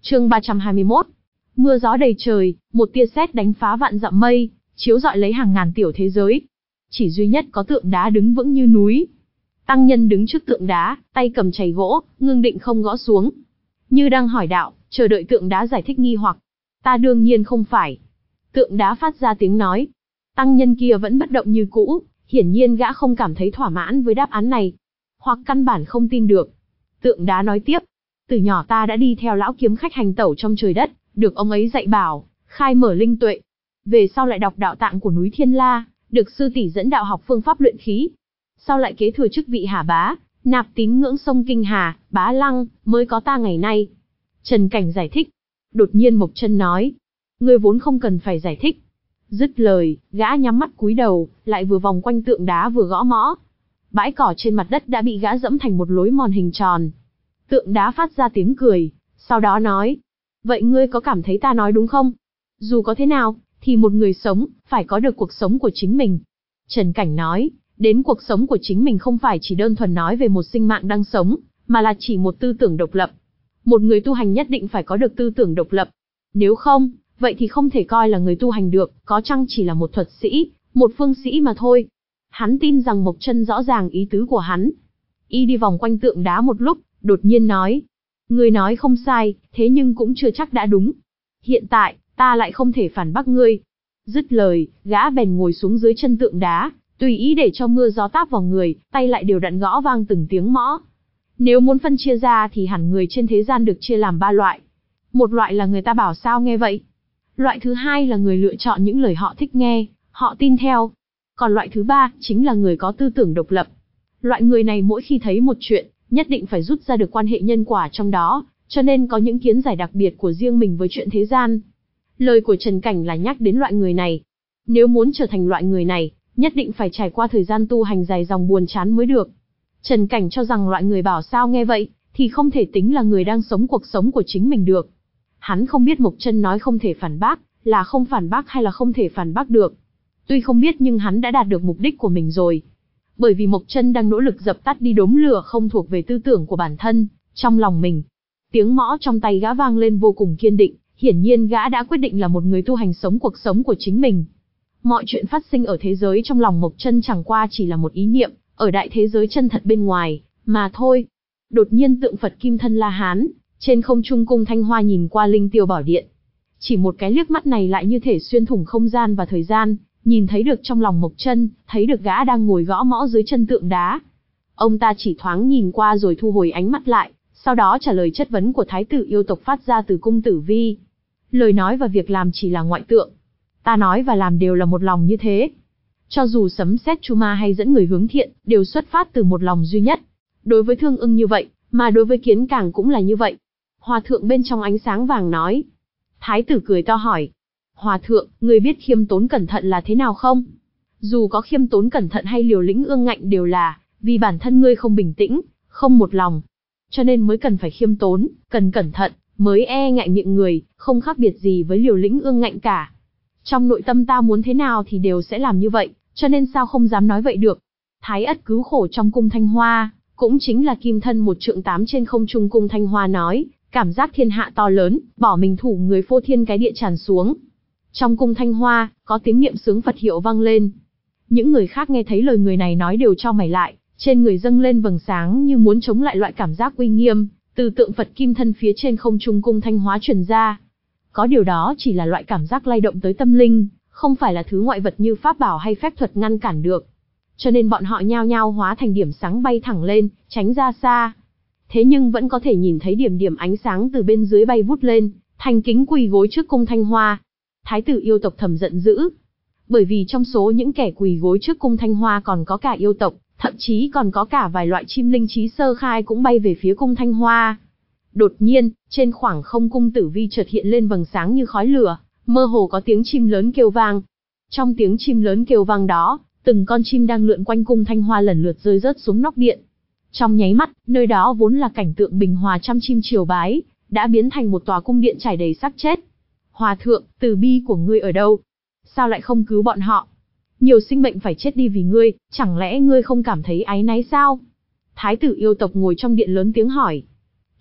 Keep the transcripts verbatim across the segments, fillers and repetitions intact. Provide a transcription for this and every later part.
Chương ba trăm hai mươi mốt. Mưa gió đầy trời, một tia sét đánh phá vạn dặm mây, chiếu rọi lấy hàng ngàn tiểu thế giới. Chỉ duy nhất có tượng đá đứng vững như núi. Tăng nhân đứng trước tượng đá, tay cầm chày gỗ, ngưng định không gõ xuống. Như đang hỏi đạo, chờ đợi tượng đá giải thích nghi hoặc. Ta đương nhiên không phải. Tượng đá phát ra tiếng nói. Tăng nhân kia vẫn bất động như cũ, hiển nhiên gã không cảm thấy thỏa mãn với đáp án này. Hoặc căn bản không tin được. Tượng đá nói tiếp. Từ nhỏ ta đã đi theo lão kiếm khách hành tẩu trong trời đất, được ông ấy dạy bảo, khai mở linh tuệ. Về sau lại đọc đạo tạng của núi Thiên La, được sư tỷ dẫn đạo học phương pháp luyện khí. Sau lại kế thừa chức vị Hà Bá, nạp tín ngưỡng sông Kinh Hà, Bá Lăng, mới có ta ngày nay. Trần Cảnh giải thích. Đột nhiên Mộc Chân nói. Ngươi vốn không cần phải giải thích. Dứt lời, gã nhắm mắt cúi đầu, lại vừa vòng quanh tượng đá vừa gõ mõ. Bãi cỏ trên mặt đất đã bị gã dẫm thành một lối mòn hình tròn. Tượng đá phát ra tiếng cười, sau đó nói. Vậy ngươi có cảm thấy ta nói đúng không? Dù có thế nào, thì một người sống, phải có được cuộc sống của chính mình. Trần Cảnh nói, đến cuộc sống của chính mình không phải chỉ đơn thuần nói về một sinh mạng đang sống, mà là chỉ một tư tưởng độc lập. Một người tu hành nhất định phải có được tư tưởng độc lập. Nếu không, vậy thì không thể coi là người tu hành được, có chăng chỉ là một thuật sĩ, một phương sĩ mà thôi. Hắn tin rằng Mộc Chân rõ ràng ý tứ của hắn. Y đi vòng quanh tượng đá một lúc, đột nhiên nói. Ngươi nói không sai, thế nhưng cũng chưa chắc đã đúng. Hiện tại, ta lại không thể phản bác ngươi. Dứt lời, gã bèn ngồi xuống dưới chân tượng đá, tùy ý để cho mưa gió táp vào người, tay lại đều đặn gõ vang từng tiếng mõ. Nếu muốn phân chia ra thì hẳn người trên thế gian được chia làm ba loại. Một loại là người ta bảo sao nghe vậy. Loại thứ hai là người lựa chọn những lời họ thích nghe, họ tin theo. Còn loại thứ ba chính là người có tư tưởng độc lập. Loại người này mỗi khi thấy một chuyện, nhất định phải rút ra được quan hệ nhân quả trong đó, cho nên có những kiến giải đặc biệt của riêng mình với chuyện thế gian. Lời của Trần Cảnh là nhắc đến loại người này. Nếu muốn trở thành loại người này, nhất định phải trải qua thời gian tu hành dài dòng buồn chán mới được. Trần Cảnh cho rằng loại người bảo sao nghe vậy, thì không thể tính là người đang sống cuộc sống của chính mình được. Hắn không biết Mộc Chân nói không thể phản bác, là không phản bác hay là không thể phản bác được. Tuy không biết nhưng hắn đã đạt được mục đích của mình rồi. Bởi vì Mộc Chân đang nỗ lực dập tắt đi đốm lửa không thuộc về tư tưởng của bản thân, trong lòng mình. Tiếng mõ trong tay gã vang lên vô cùng kiên định, hiển nhiên gã đã quyết định là một người tu hành sống cuộc sống của chính mình. Mọi chuyện phát sinh ở thế giới trong lòng Mộc Chân chẳng qua chỉ là một ý niệm, ở đại thế giới chân thật bên ngoài, mà thôi. Đột nhiên tượng Phật Kim Thân La Hán, trên không trung cung Thanh Hoa nhìn qua Linh Tiêu Bảo Điện. Chỉ một cái liếc mắt này lại như thể xuyên thủng không gian và thời gian, nhìn thấy được trong lòng Mộc Chân, thấy được gã đang ngồi gõ mõ dưới chân tượng đá. Ông ta chỉ thoáng nhìn qua rồi thu hồi ánh mắt lại, sau đó trả lời chất vấn của thái tử yêu tộc phát ra từ cung Tử Vi. Lời nói và việc làm chỉ là ngoại tượng. Ta nói và làm đều là một lòng như thế. Cho dù sấm sét chu ma hay dẫn người hướng thiện, đều xuất phát từ một lòng duy nhất. Đối với Thương Ưng như vậy, mà đối với Kiến Cảng cũng là như vậy. Hòa thượng bên trong ánh sáng vàng nói. Thái tử cười to hỏi. Hòa thượng, ngươi biết khiêm tốn cẩn thận là thế nào không? Dù có khiêm tốn cẩn thận hay liều lĩnh ương ngạnh đều là, vì bản thân ngươi không bình tĩnh, không một lòng. Cho nên mới cần phải khiêm tốn, cần cẩn thận, mới e ngại miệng người, không khác biệt gì với liều lĩnh ương ngạnh cả. Trong nội tâm ta muốn thế nào thì đều sẽ làm như vậy, cho nên sao không dám nói vậy được. Thái Ất cứu khổ trong cung Thanh Hoa, cũng chính là kim thân một trượng tám trên không trung cung Thanh Hoa nói, cảm giác thiên hạ to lớn, bỏ mình thủ người phô thiên cái địa tràn xuống. Trong cung Thanh Hoa, có tiếng niệm xướng Phật hiệu vang lên. Những người khác nghe thấy lời người này nói đều chau mày lại, trên người dâng lên vầng sáng như muốn chống lại loại cảm giác uy nghiêm, từ tượng Phật kim thân phía trên không trung cung Thanh Hóa truyền ra. Có điều đó chỉ là loại cảm giác lay động tới tâm linh, không phải là thứ ngoại vật như pháp bảo hay phép thuật ngăn cản được. Cho nên bọn họ nhao nhao hóa thành điểm sáng bay thẳng lên, tránh ra xa. Thế nhưng vẫn có thể nhìn thấy điểm điểm ánh sáng từ bên dưới bay vút lên, thành kính quỳ gối trước cung Thanh Hoa. Thái tử yêu tộc thầm giận dữ. Bởi vì trong số những kẻ quỳ gối trước cung Thanh Hoa còn có cả yêu tộc, thậm chí còn có cả vài loại chim linh trí sơ khai cũng bay về phía cung Thanh Hoa. Đột nhiên, trên khoảng không cung Tử Vi chợt hiện lên vầng sáng như khói lửa, mơ hồ có tiếng chim lớn kêu vang. Trong tiếng chim lớn kêu vang đó, từng con chim đang lượn quanh cung Thanh Hoa lần lượt rơi rớt xuống nóc điện. Trong nháy mắt, nơi đó vốn là cảnh tượng bình hòa trăm chim triều bái, đã biến thành một tòa cung điện trải đầy xác chết. Hòa thượng, từ bi của ngươi ở đâu? Sao lại không cứu bọn họ? Nhiều sinh mệnh phải chết đi vì ngươi, chẳng lẽ ngươi không cảm thấy áy náy sao? Thái tử yêu tộc ngồi trong điện lớn tiếng hỏi.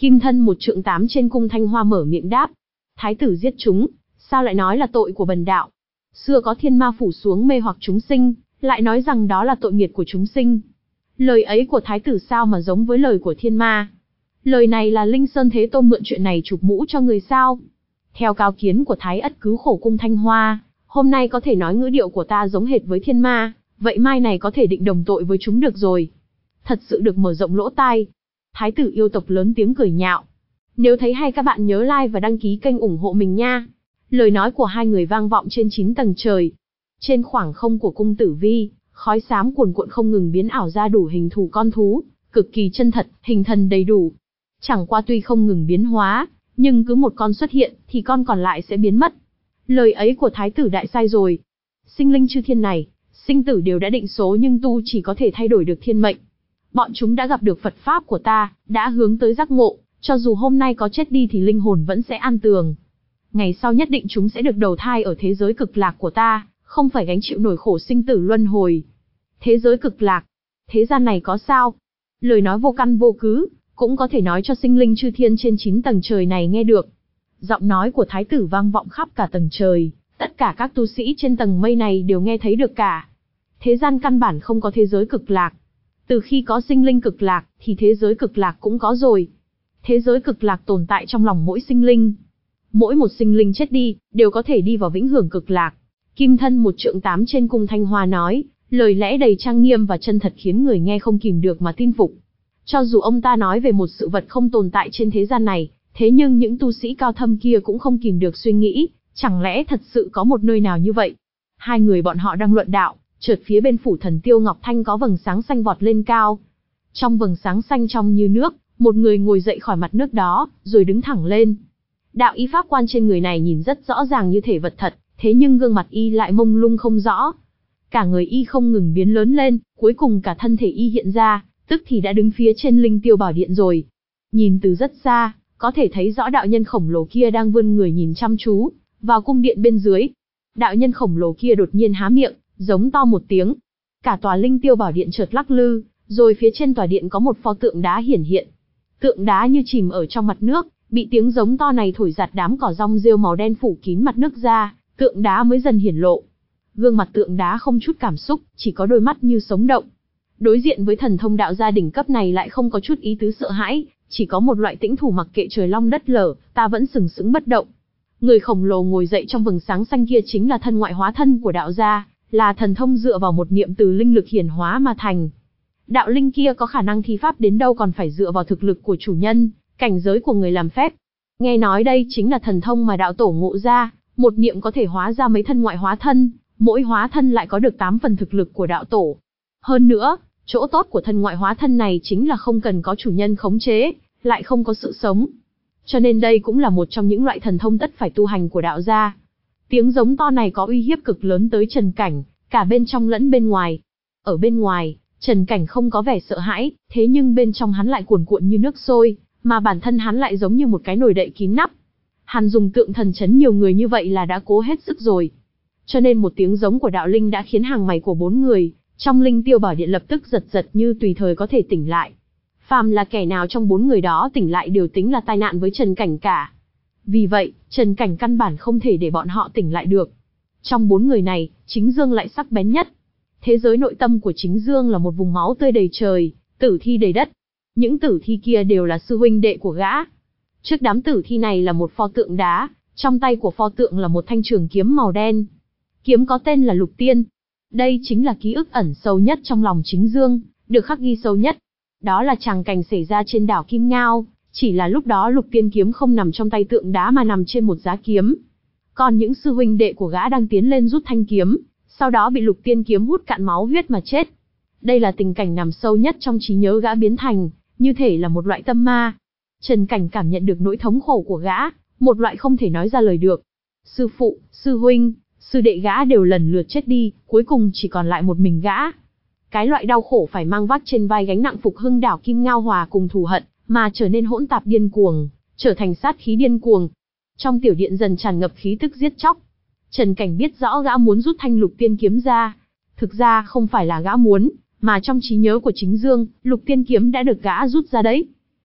Kim thân một trượng tám trên cung Thanh Hoa mở miệng đáp. Thái tử giết chúng, sao lại nói là tội của bần đạo? Xưa có thiên ma phủ xuống mê hoặc chúng sinh, lại nói rằng đó là tội nghiệt của chúng sinh. Lời ấy của thái tử sao mà giống với lời của thiên ma? Lời này là Linh Sơn Thế Tôn mượn chuyện này chụp mũ cho người sao? Theo cao kiến của Thái Ất cứu khổ cung Thanh Hoa, hôm nay có thể nói ngữ điệu của ta giống hệt với thiên ma, vậy mai này có thể định đồng tội với chúng được rồi. Thật sự được mở rộng lỗ tai. Thái tử yêu tộc lớn tiếng cười nhạo. Nếu thấy hay các bạn nhớ like và đăng ký kênh ủng hộ mình nha. Lời nói của hai người vang vọng trên chín tầng trời. Trên khoảng không của cung Tử Vi, khói xám cuồn cuộn không ngừng biến ảo ra đủ hình thù con thú, cực kỳ chân thật, hình thần đầy đủ. Chẳng qua tuy không ngừng biến hóa, nhưng cứ một con xuất hiện, thì con còn lại sẽ biến mất. Lời ấy của thái tử đại sai rồi. Sinh linh chư thiên này, sinh tử đều đã định số nhưng tu chỉ có thể thay đổi được thiên mệnh. Bọn chúng đã gặp được Phật Pháp của ta, đã hướng tới giác ngộ, cho dù hôm nay có chết đi thì linh hồn vẫn sẽ an tường. Ngày sau nhất định chúng sẽ được đầu thai ở thế giới cực lạc của ta, không phải gánh chịu nổi khổ sinh tử luân hồi. Thế giới cực lạc, thế gian này có sao? Lời nói vô căn vô cứ, cũng có thể nói cho sinh linh chư thiên trên chín tầng trời này nghe được. Giọng nói của thái tử vang vọng khắp cả tầng trời, tất cả các tu sĩ trên tầng mây này đều nghe thấy được cả. Thế gian căn bản không có thế giới cực lạc. Từ khi có sinh linh cực lạc, thì thế giới cực lạc cũng có rồi. Thế giới cực lạc tồn tại trong lòng mỗi sinh linh. Mỗi một sinh linh chết đi, đều có thể đi vào vĩnh hưởng cực lạc. Kim thân một trượng tám trên cung Thanh Hoa nói, lời lẽ đầy trang nghiêm và chân thật khiến người nghe không kìm được mà tin phục. Cho dù ông ta nói về một sự vật không tồn tại trên thế gian này, thế nhưng những tu sĩ cao thâm kia cũng không kìm được suy nghĩ, chẳng lẽ thật sự có một nơi nào như vậy? Hai người bọn họ đang luận đạo, chợt phía bên phủ thần Tiêu Ngọc Thanh có vầng sáng xanh vọt lên cao. Trong vầng sáng xanh trong như nước, một người ngồi dậy khỏi mặt nước đó, rồi đứng thẳng lên. Đạo y pháp quan trên người này nhìn rất rõ ràng như thể vật thật, thế nhưng gương mặt y lại mông lung không rõ. Cả người y không ngừng biến lớn lên, cuối cùng cả thân thể y hiện ra, tức thì đã đứng phía trên Linh Tiêu Bảo Điện rồi. Nhìn từ rất xa, có thể thấy rõ đạo nhân khổng lồ kia đang vươn người nhìn chăm chú vào cung điện bên dưới. Đạo nhân khổng lồ kia đột nhiên há miệng, giống to một tiếng. Cả tòa Linh Tiêu Bảo Điện chợt lắc lư, rồi phía trên tòa điện có một pho tượng đá hiển hiện. Tượng đá như chìm ở trong mặt nước, bị tiếng giống to này thổi giạt đám cỏ rong rêu màu đen phủ kín mặt nước ra, tượng đá mới dần hiển lộ. Gương mặt tượng đá không chút cảm xúc, chỉ có đôi mắt như sống động. Đối diện với thần thông đạo gia đỉnh cấp này lại không có chút ý tứ sợ hãi, chỉ có một loại tĩnh thủ mặc kệ trời long đất lở, ta vẫn sừng sững bất động. Người khổng lồ ngồi dậy trong vầng sáng xanh kia chính là thân ngoại hóa thân của đạo gia, là thần thông dựa vào một niệm từ linh lực hiển hóa mà thành. Đạo linh kia có khả năng thi pháp đến đâu còn phải dựa vào thực lực của chủ nhân, cảnh giới của người làm phép. Nghe nói đây chính là thần thông mà đạo tổ ngộ ra, một niệm có thể hóa ra mấy thân ngoại hóa thân, mỗi hóa thân lại có được tám phần thực lực của đạo tổ. Hơn nữa, chỗ tốt của thân ngoại hóa thân này chính là không cần có chủ nhân khống chế, lại không có sự sống. Cho nên đây cũng là một trong những loại thần thông tất phải tu hành của đạo gia. Tiếng giống to này có uy hiếp cực lớn tới Trần Cảnh, cả bên trong lẫn bên ngoài. Ở bên ngoài, Trần Cảnh không có vẻ sợ hãi, thế nhưng bên trong hắn lại cuồn cuộn như nước sôi, mà bản thân hắn lại giống như một cái nồi đậy kín nắp. Hắn dùng tượng thần chấn nhiều người như vậy là đã cố hết sức rồi. Cho nên một tiếng giống của đạo linh đã khiến hàng mày của bốn người trong Linh Tiêu Bảo Điện lập tức giật giật như tùy thời có thể tỉnh lại. Phàm là kẻ nào trong bốn người đó tỉnh lại đều tính là tai nạn với Trần Cảnh cả. Vì vậy, Trần Cảnh căn bản không thể để bọn họ tỉnh lại được. Trong bốn người này, Chính Dương lại sắc bén nhất. Thế giới nội tâm của Chính Dương là một vùng máu tươi đầy trời, tử thi đầy đất. Những tử thi kia đều là sư huynh đệ của gã. Trước đám tử thi này là một pho tượng đá, trong tay của pho tượng là một thanh trường kiếm màu đen. Kiếm có tên là Lục Tiên. Đây chính là ký ức ẩn sâu nhất trong lòng Chính Dương, được khắc ghi sâu nhất. Đó là tràng cảnh xảy ra trên đảo Kim Ngao, chỉ là lúc đó Lục Tiên kiếm không nằm trong tay tượng đá mà nằm trên một giá kiếm. Còn những sư huynh đệ của gã đang tiến lên rút thanh kiếm, sau đó bị Lục Tiên kiếm hút cạn máu huyết mà chết. Đây là tình cảnh nằm sâu nhất trong trí nhớ gã biến thành, như thể là một loại tâm ma. Trần Cảnh cảm nhận được nỗi thống khổ của gã, một loại không thể nói ra lời được. Sư phụ, sư huynh, sư đệ gã đều lần lượt chết đi, cuối cùng chỉ còn lại một mình gã. Cái loại đau khổ phải mang vác trên vai gánh nặng phục hưng đảo Kim Ngao hòa cùng thù hận, mà trở nên hỗn tạp điên cuồng, trở thành sát khí điên cuồng. Trong tiểu điện dần tràn ngập khí tức giết chóc. Trần Cảnh biết rõ gã muốn rút thanh Lục Tiên kiếm ra. Thực ra không phải là gã muốn, mà trong trí nhớ của Chính Dương, Lục Tiên kiếm đã được gã rút ra đấy.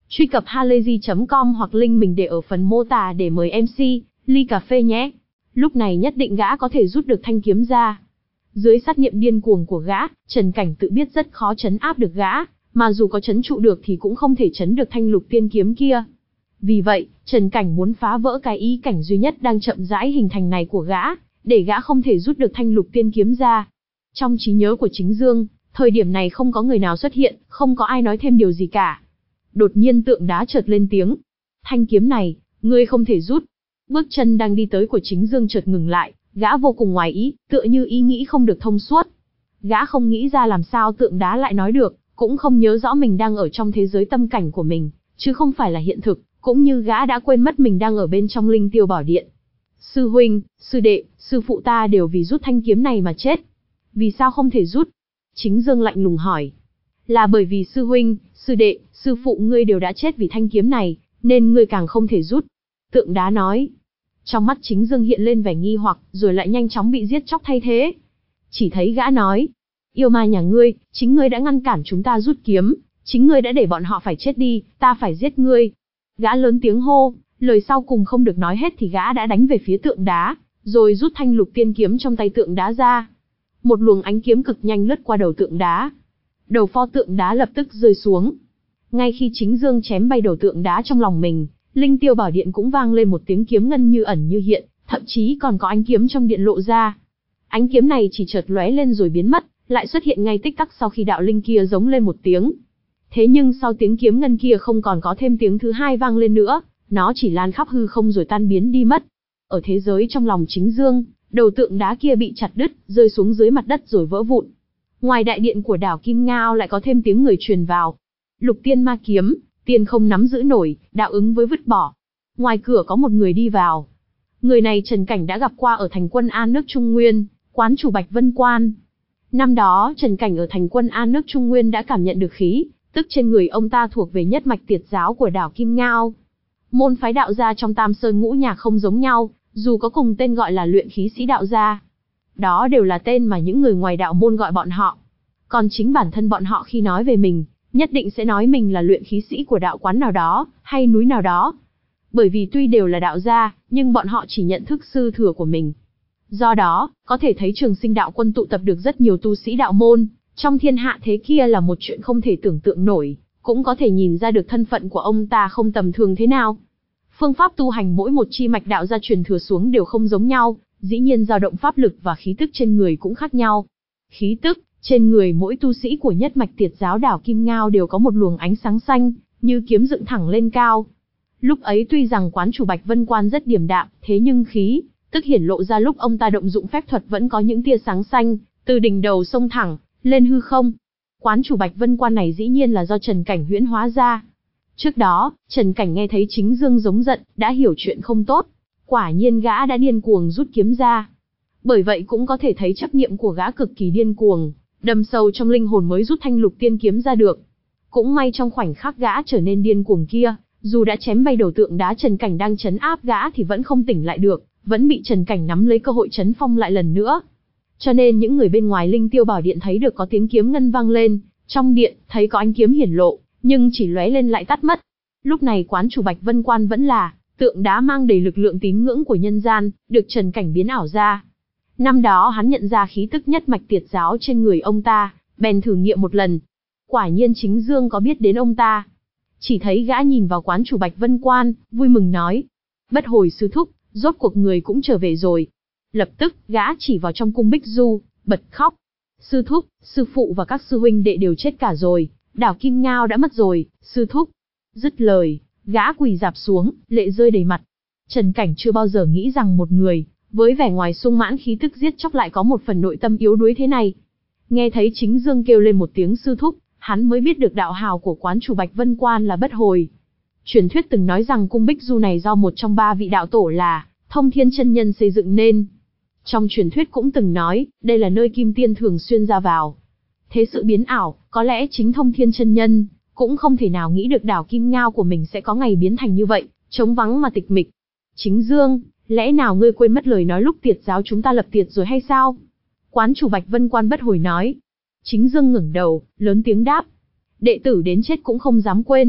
Truy cập halayzi chấm com hoặc link mình để ở phần mô tả để mời em xê, ly cà phê nhé. Lúc này nhất định gã có thể rút được thanh kiếm ra. Dưới sát niệm điên cuồng của gã, Trần Cảnh tự biết rất khó trấn áp được gã, mà dù có trấn trụ được thì cũng không thể trấn được thanh lục tiên kiếm kia. Vì vậy, Trần Cảnh muốn phá vỡ cái ý cảnh duy nhất đang chậm rãi hình thành này của gã, để gã không thể rút được thanh lục tiên kiếm ra. Trong trí nhớ của Chính Dương, thời điểm này không có người nào xuất hiện, không có ai nói thêm điều gì cả. Đột nhiên tượng đá chợt lên tiếng. Thanh kiếm này, ngươi không thể rút. Bước chân đang đi tới của Chính Dương chợt ngừng lại, gã vô cùng ngoài ý, tựa như ý nghĩ không được thông suốt. Gã không nghĩ ra làm sao tượng đá lại nói được, cũng không nhớ rõ mình đang ở trong thế giới tâm cảnh của mình, chứ không phải là hiện thực, cũng như gã đã quên mất mình đang ở bên trong Linh Tiêu Bảo Điện. Sư huynh, sư đệ, sư phụ ta đều vì rút thanh kiếm này mà chết. Vì sao không thể rút? Chính Dương lạnh lùng hỏi. Là bởi vì sư huynh, sư đệ, sư phụ ngươi đều đã chết vì thanh kiếm này, nên ngươi càng không thể rút. Tượng đá nói. Trong mắt Chính Dương hiện lên vẻ nghi hoặc, rồi lại nhanh chóng bị giết chóc thay thế. Chỉ thấy gã nói. Yêu ma nhà ngươi, chính ngươi đã ngăn cản chúng ta rút kiếm, chính ngươi đã để bọn họ phải chết đi, ta phải giết ngươi. Gã lớn tiếng hô, lời sau cùng không được nói hết thì gã đã đánh về phía tượng đá, rồi rút thanh lục tiên kiếm trong tay tượng đá ra. Một luồng ánh kiếm cực nhanh lướt qua đầu tượng đá. Đầu pho tượng đá lập tức rơi xuống. Ngay khi Chính Dương chém bay đầu tượng đá trong lòng mình, Linh Tiêu Bảo Điện cũng vang lên một tiếng kiếm ngân như ẩn như hiện, thậm chí còn có ánh kiếm trong điện lộ ra. Ánh kiếm này chỉ chợt lóe lên rồi biến mất, lại xuất hiện ngay tích tắc sau khi đạo linh kia giống lên một tiếng. Thế nhưng sau tiếng kiếm ngân kia không còn có thêm tiếng thứ hai vang lên nữa, nó chỉ lan khắp hư không rồi tan biến đi mất. Ở thế giới trong lòng Chính Dương, đầu tượng đá kia bị chặt đứt, rơi xuống dưới mặt đất rồi vỡ vụn. Ngoài đại điện của đảo Kim Ngao lại có thêm tiếng người truyền vào. Lục tiên ma kiếm, tiên không nắm giữ nổi, đạo ứng với vứt bỏ. Ngoài cửa có một người đi vào. Người này Trần Cảnh đã gặp qua ở thành Quân An nước Trung Nguyên, quán chủ Bạch Vân Quan. Năm đó Trần Cảnh ở thành Quân An nước Trung Nguyên đã cảm nhận được khí, tức trên người ông ta thuộc về nhất mạch tiệt giáo của đảo Kim Ngao. Môn phái đạo gia trong Tam Sơn Ngũ Nhạc không giống nhau, dù có cùng tên gọi là luyện khí sĩ đạo gia. Đó đều là tên mà những người ngoài đạo môn gọi bọn họ. Còn chính bản thân bọn họ khi nói về mình, nhất định sẽ nói mình là luyện khí sĩ của đạo quán nào đó, hay núi nào đó. Bởi vì tuy đều là đạo gia, nhưng bọn họ chỉ nhận thức sư thừa của mình. Do đó, có thể thấy Trường Sinh Đạo Quân tụ tập được rất nhiều tu sĩ đạo môn, trong thiên hạ thế kia là một chuyện không thể tưởng tượng nổi, cũng có thể nhìn ra được thân phận của ông ta không tầm thường thế nào. Phương pháp tu hành mỗi một chi mạch đạo gia truyền thừa xuống đều không giống nhau, dĩ nhiên dao động pháp lực và khí tức trên người cũng khác nhau. Khí tức trên người mỗi tu sĩ của nhất mạch tiệt giáo đảo Kim Ngao đều có một luồng ánh sáng xanh, như kiếm dựng thẳng lên cao. Lúc ấy tuy rằng quán chủ Bạch Vân Quan rất điềm đạm, thế nhưng khí tức hiển lộ ra lúc ông ta động dụng phép thuật vẫn có những tia sáng xanh, từ đỉnh đầu xông thẳng lên hư không. Quán chủ Bạch Vân Quan này dĩ nhiên là do Trần Cảnh huyễn hóa ra. Trước đó, Trần Cảnh nghe thấy Chính Dương giống giận, đã hiểu chuyện không tốt. Quả nhiên gã đã điên cuồng rút kiếm ra. Bởi vậy cũng có thể thấy chấp niệm của gã cực kỳ điên cuồng, đâm sâu trong linh hồn mới rút thanh lục tiên kiếm ra được. Cũng may trong khoảnh khắc gã trở nên điên cuồng kia, dù đã chém bay đầu tượng đá Trần Cảnh đang trấn áp gã thì vẫn không tỉnh lại được, vẫn bị Trần Cảnh nắm lấy cơ hội trấn phong lại lần nữa. Cho nên những người bên ngoài Linh Tiêu Bảo Điện thấy được có tiếng kiếm ngân vang lên, trong điện thấy có ánh kiếm hiển lộ, nhưng chỉ lóe lên lại tắt mất. Lúc này quán chủ Bạch Vân Quan vẫn là tượng đá mang đầy lực lượng tín ngưỡng của nhân gian, được Trần Cảnh biến ảo ra. Năm đó hắn nhận ra khí tức nhất mạch tiệt giáo trên người ông ta, bèn thử nghiệm một lần. Quả nhiên Chính Dương có biết đến ông ta. Chỉ thấy gã nhìn vào quán chủ Bạch Vân Quan, vui mừng nói. Bất hồi sư thúc, rốt cuộc người cũng trở về rồi. Lập tức, gã chỉ vào trong cung Bích Du, bật khóc. Sư thúc, sư phụ và các sư huynh đệ đều chết cả rồi, đảo Kim Ngao đã mất rồi, sư thúc. Dứt lời, gã quỳ rạp xuống, lệ rơi đầy mặt. Trần Cảnh chưa bao giờ nghĩ rằng một người, với vẻ ngoài sung mãn khí tức giết chóc lại có một phần nội tâm yếu đuối thế này. Nghe thấy Chính Dương kêu lên một tiếng sư thúc, hắn mới biết được đạo hào của quán chủ Bạch Vân Quan là Bất Hồi. Truyền thuyết từng nói rằng cung Bích Du này do một trong ba vị đạo tổ là Thông Thiên Chân Nhân xây dựng nên. Trong truyền thuyết cũng từng nói, đây là nơi Kim Tiên thường xuyên ra vào. Thế sự biến ảo, có lẽ chính Thông Thiên Chân Nhân cũng không thể nào nghĩ được đảo Kim Ngao của mình sẽ có ngày biến thành như vậy, trống vắng mà tịch mịch. Chính Dương, lẽ nào ngươi quên mất lời nói lúc tiệt giáo chúng ta lập tiệt rồi hay sao? Quán chủ Bạch Vân Quan Bất Hồi nói. Chính Dương ngẩng đầu, lớn tiếng đáp. Đệ tử đến chết cũng không dám quên.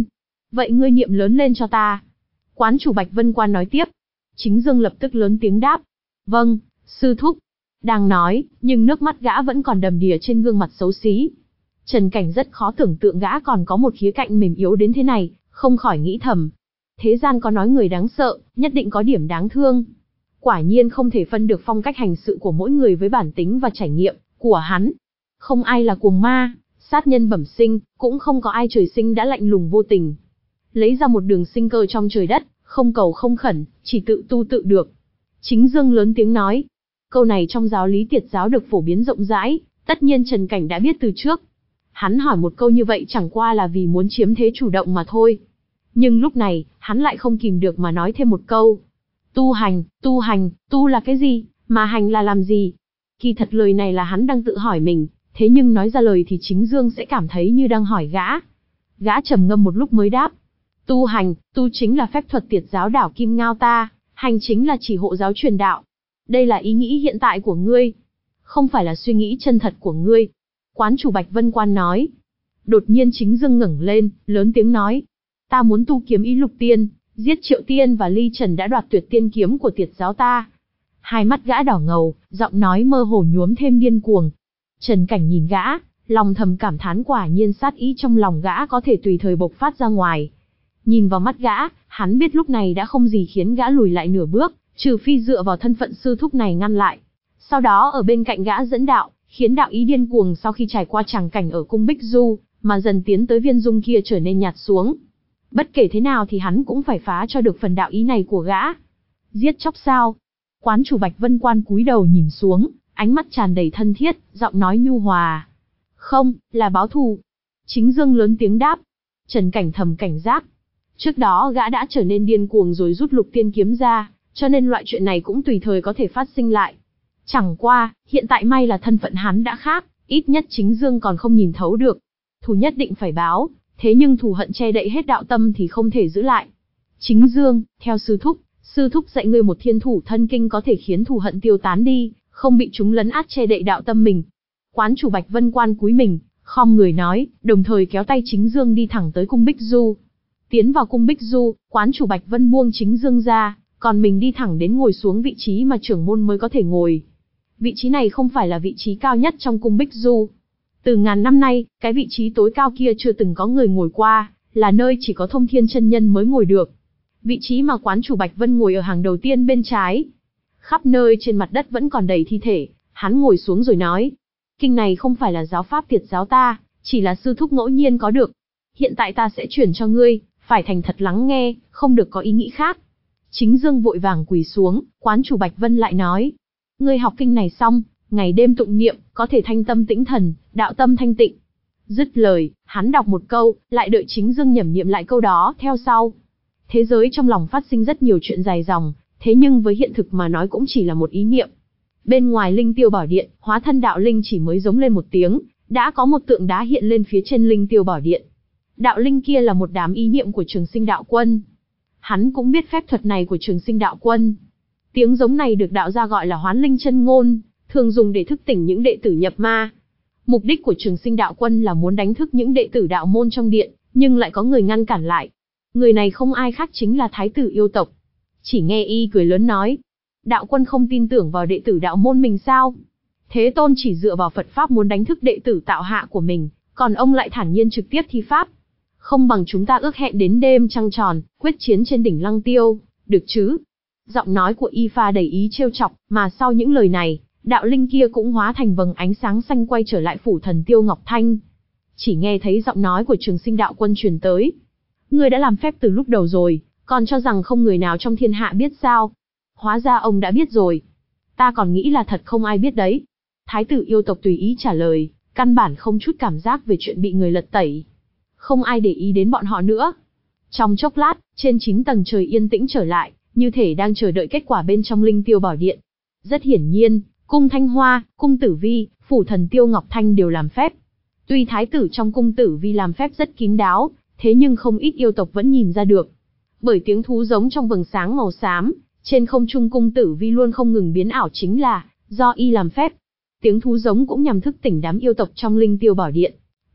Vậy ngươi niệm lớn lên cho ta. Quán chủ Bạch Vân Quan nói tiếp. Chính Dương lập tức lớn tiếng đáp. Vâng, sư thúc. Đang nói, nhưng nước mắt gã vẫn còn đầm đìa trên gương mặt xấu xí. Trần Cảnh rất khó tưởng tượng gã còn có một khía cạnh mềm yếu đến thế này, không khỏi nghĩ thầm. Thế gian có nói người đáng sợ, nhất định có điểm đáng thương. Quả nhiên không thể phân được phong cách hành sự của mỗi người với bản tính và trải nghiệm của hắn. Không ai là cuồng ma, sát nhân bẩm sinh, cũng không có ai trời sinh đã lạnh lùng vô tình. Lấy ra một đường sinh cơ trong trời đất, không cầu không khẩn, chỉ tự tu tự được. Chính Dương lớn tiếng nói. Câu này trong giáo lý Tiệt giáo được phổ biến rộng rãi, tất nhiên Trần Cảnh đã biết từ trước. Hắn hỏi một câu như vậy chẳng qua là vì muốn chiếm thế chủ động mà thôi. Nhưng lúc này, hắn lại không kìm được mà nói thêm một câu. Tu hành, tu hành, tu là cái gì, mà hành là làm gì? Kỳ thật lời này là hắn đang tự hỏi mình, thế nhưng nói ra lời thì Chính Dương sẽ cảm thấy như đang hỏi gã. Gã trầm ngâm một lúc mới đáp. Tu hành, tu chính là phép thuật Tiệt giáo đảo Kim Ngao ta, hành chính là chỉ hộ giáo truyền đạo. Đây là ý nghĩ hiện tại của ngươi, không phải là suy nghĩ chân thật của ngươi. Quán chủ Bạch Vân Quan nói. Đột nhiên Chính Dương ngẩng lên, lớn tiếng nói. Ta muốn tu kiếm ý lục tiên, giết Triệu Tiên và Ly Trần đã đoạt tuyệt tiên kiếm của Tiệt giáo ta. Hai mắt gã đỏ ngầu, giọng nói mơ hồ nhuốm thêm điên cuồng. Trần Cảnh nhìn gã, lòng thầm cảm thán quả nhiên sát ý trong lòng gã có thể tùy thời bộc phát ra ngoài. Nhìn vào mắt gã, hắn biết lúc này đã không gì khiến gã lùi lại nửa bước, trừ phi dựa vào thân phận sư thúc này ngăn lại. Sau đó ở bên cạnh gã dẫn đạo, khiến đạo ý điên cuồng sau khi trải qua tràng cảnh ở cung Bích Du, mà dần tiến tới viên dung kia trở nên nhạt xuống. Bất kể thế nào thì hắn cũng phải phá cho được phần đạo ý này của gã. Giết chóc sao? Quán chủ Bạch Vân Quan cúi đầu nhìn xuống, ánh mắt tràn đầy thân thiết, giọng nói nhu hòa. Không, là báo thù. Chính Dương lớn tiếng đáp. Trần Cảnh thầm cảnh giác. Trước đó gã đã trở nên điên cuồng rồi rút lục tiên kiếm ra, cho nên loại chuyện này cũng tùy thời có thể phát sinh lại. Chẳng qua, hiện tại may là thân phận hắn đã khác, ít nhất Chính Dương còn không nhìn thấu được. Thù nhất định phải báo, thế nhưng thù hận che đậy hết đạo tâm thì không thể giữ lại. Chính Dương, theo sư thúc, sư thúc dạy ngươi một thiên thủ thân kinh có thể khiến thù hận tiêu tán đi, không bị chúng lấn át che đậy đạo tâm mình. Quán chủ Bạch Vân Quan cúi mình, khom người nói, đồng thời kéo tay Chính Dương đi thẳng tới cung Bích Du. Tiến vào cung Bích Du, quán chủ Bạch Vân buông Chính Dương ra, còn mình đi thẳng đến ngồi xuống vị trí mà trưởng môn mới có thể ngồi. Vị trí này không phải là vị trí cao nhất trong cung Bích Du. Từ ngàn năm nay, cái vị trí tối cao kia chưa từng có người ngồi qua, là nơi chỉ có Thông Thiên chân nhân mới ngồi được. Vị trí mà quán chủ Bạch Vân ngồi ở hàng đầu tiên bên trái. Khắp nơi trên mặt đất vẫn còn đầy thi thể, hắn ngồi xuống rồi nói. Kinh này không phải là giáo pháp Tiệt giáo ta, chỉ là sư thúc ngẫu nhiên có được. Hiện tại ta sẽ chuyển cho ngươi, phải thành thật lắng nghe, không được có ý nghĩ khác. Chính Dương vội vàng quỳ xuống, quán chủ Bạch Vân lại nói. Ngươi học kinh này xong, ngày đêm tụng niệm, có thể thanh tâm tĩnh thần, đạo tâm thanh tịnh. Dứt lời, hắn đọc một câu, lại đợi Chính Dương nhẩm niệm lại câu đó theo sau. Thế giới trong lòng phát sinh rất nhiều chuyện dài dòng, thế nhưng với hiện thực mà nói cũng chỉ là một ý niệm. Bên ngoài Linh Tiêu Bảo Điện, hóa thân đạo linh chỉ mới giống lên một tiếng, đã có một tượng đá hiện lên phía trên Linh Tiêu Bảo Điện. Đạo linh kia là một đám ý niệm của Trường Sinh Đạo Quân. Hắn cũng biết phép thuật này của Trường Sinh Đạo Quân. Tiếng giống này được đạo gia gọi là hoán linh chân ngôn, thường dùng để thức tỉnh những đệ tử nhập ma. Mục đích của Trường Sinh Đạo Quân là muốn đánh thức những đệ tử đạo môn trong điện, nhưng lại có người ngăn cản lại. Người này không ai khác chính là Thái tử yêu tộc. Chỉ nghe y cười lớn nói, đạo quân không tin tưởng vào đệ tử đạo môn mình sao? Thế Tôn chỉ dựa vào Phật Pháp muốn đánh thức đệ tử tạo hạ của mình, còn ông lại thản nhiên trực tiếp thi Pháp. Không bằng chúng ta ước hẹn đến đêm trăng tròn, quyết chiến trên đỉnh Lăng Tiêu, được chứ? Giọng nói của y pha đầy ý trêu chọc, mà sau những lời này, đạo linh kia cũng hóa thành vầng ánh sáng xanh quay trở lại phủ thần Tiêu Ngọc Thanh. Chỉ nghe thấy giọng nói của Trường Sinh Đạo Quân truyền tới. Ngươi đã làm phép từ lúc đầu rồi, còn cho rằng không người nào trong thiên hạ biết sao? Hóa ra ông đã biết rồi. Ta còn nghĩ là thật không ai biết đấy. Thái tử yêu tộc tùy ý trả lời, căn bản không chút cảm giác về chuyện bị người lật tẩy. Không ai để ý đến bọn họ nữa. Trong chốc lát, trên chín tầng trời yên tĩnh trở lại, như thể đang chờ đợi kết quả bên trong Linh Tiêu Bảo Điện. Rất hiển nhiên, cung Thanh Hoa, cung Tử Vi, phủ thần Tiêu Ngọc Thanh đều làm phép. Tuy thái tử trong cung Tử Vi làm phép rất kín đáo, thế nhưng không ít yêu tộc vẫn nhìn ra được. Bởi tiếng thú giống trong vầng sáng màu xám, trên không trung cung Tử Vi luôn không ngừng biến ảo chính là do y làm phép. Tiếng thú giống cũng nhằm thức tỉnh đám yêu tộc trong Linh Tiêu Bảo Điện.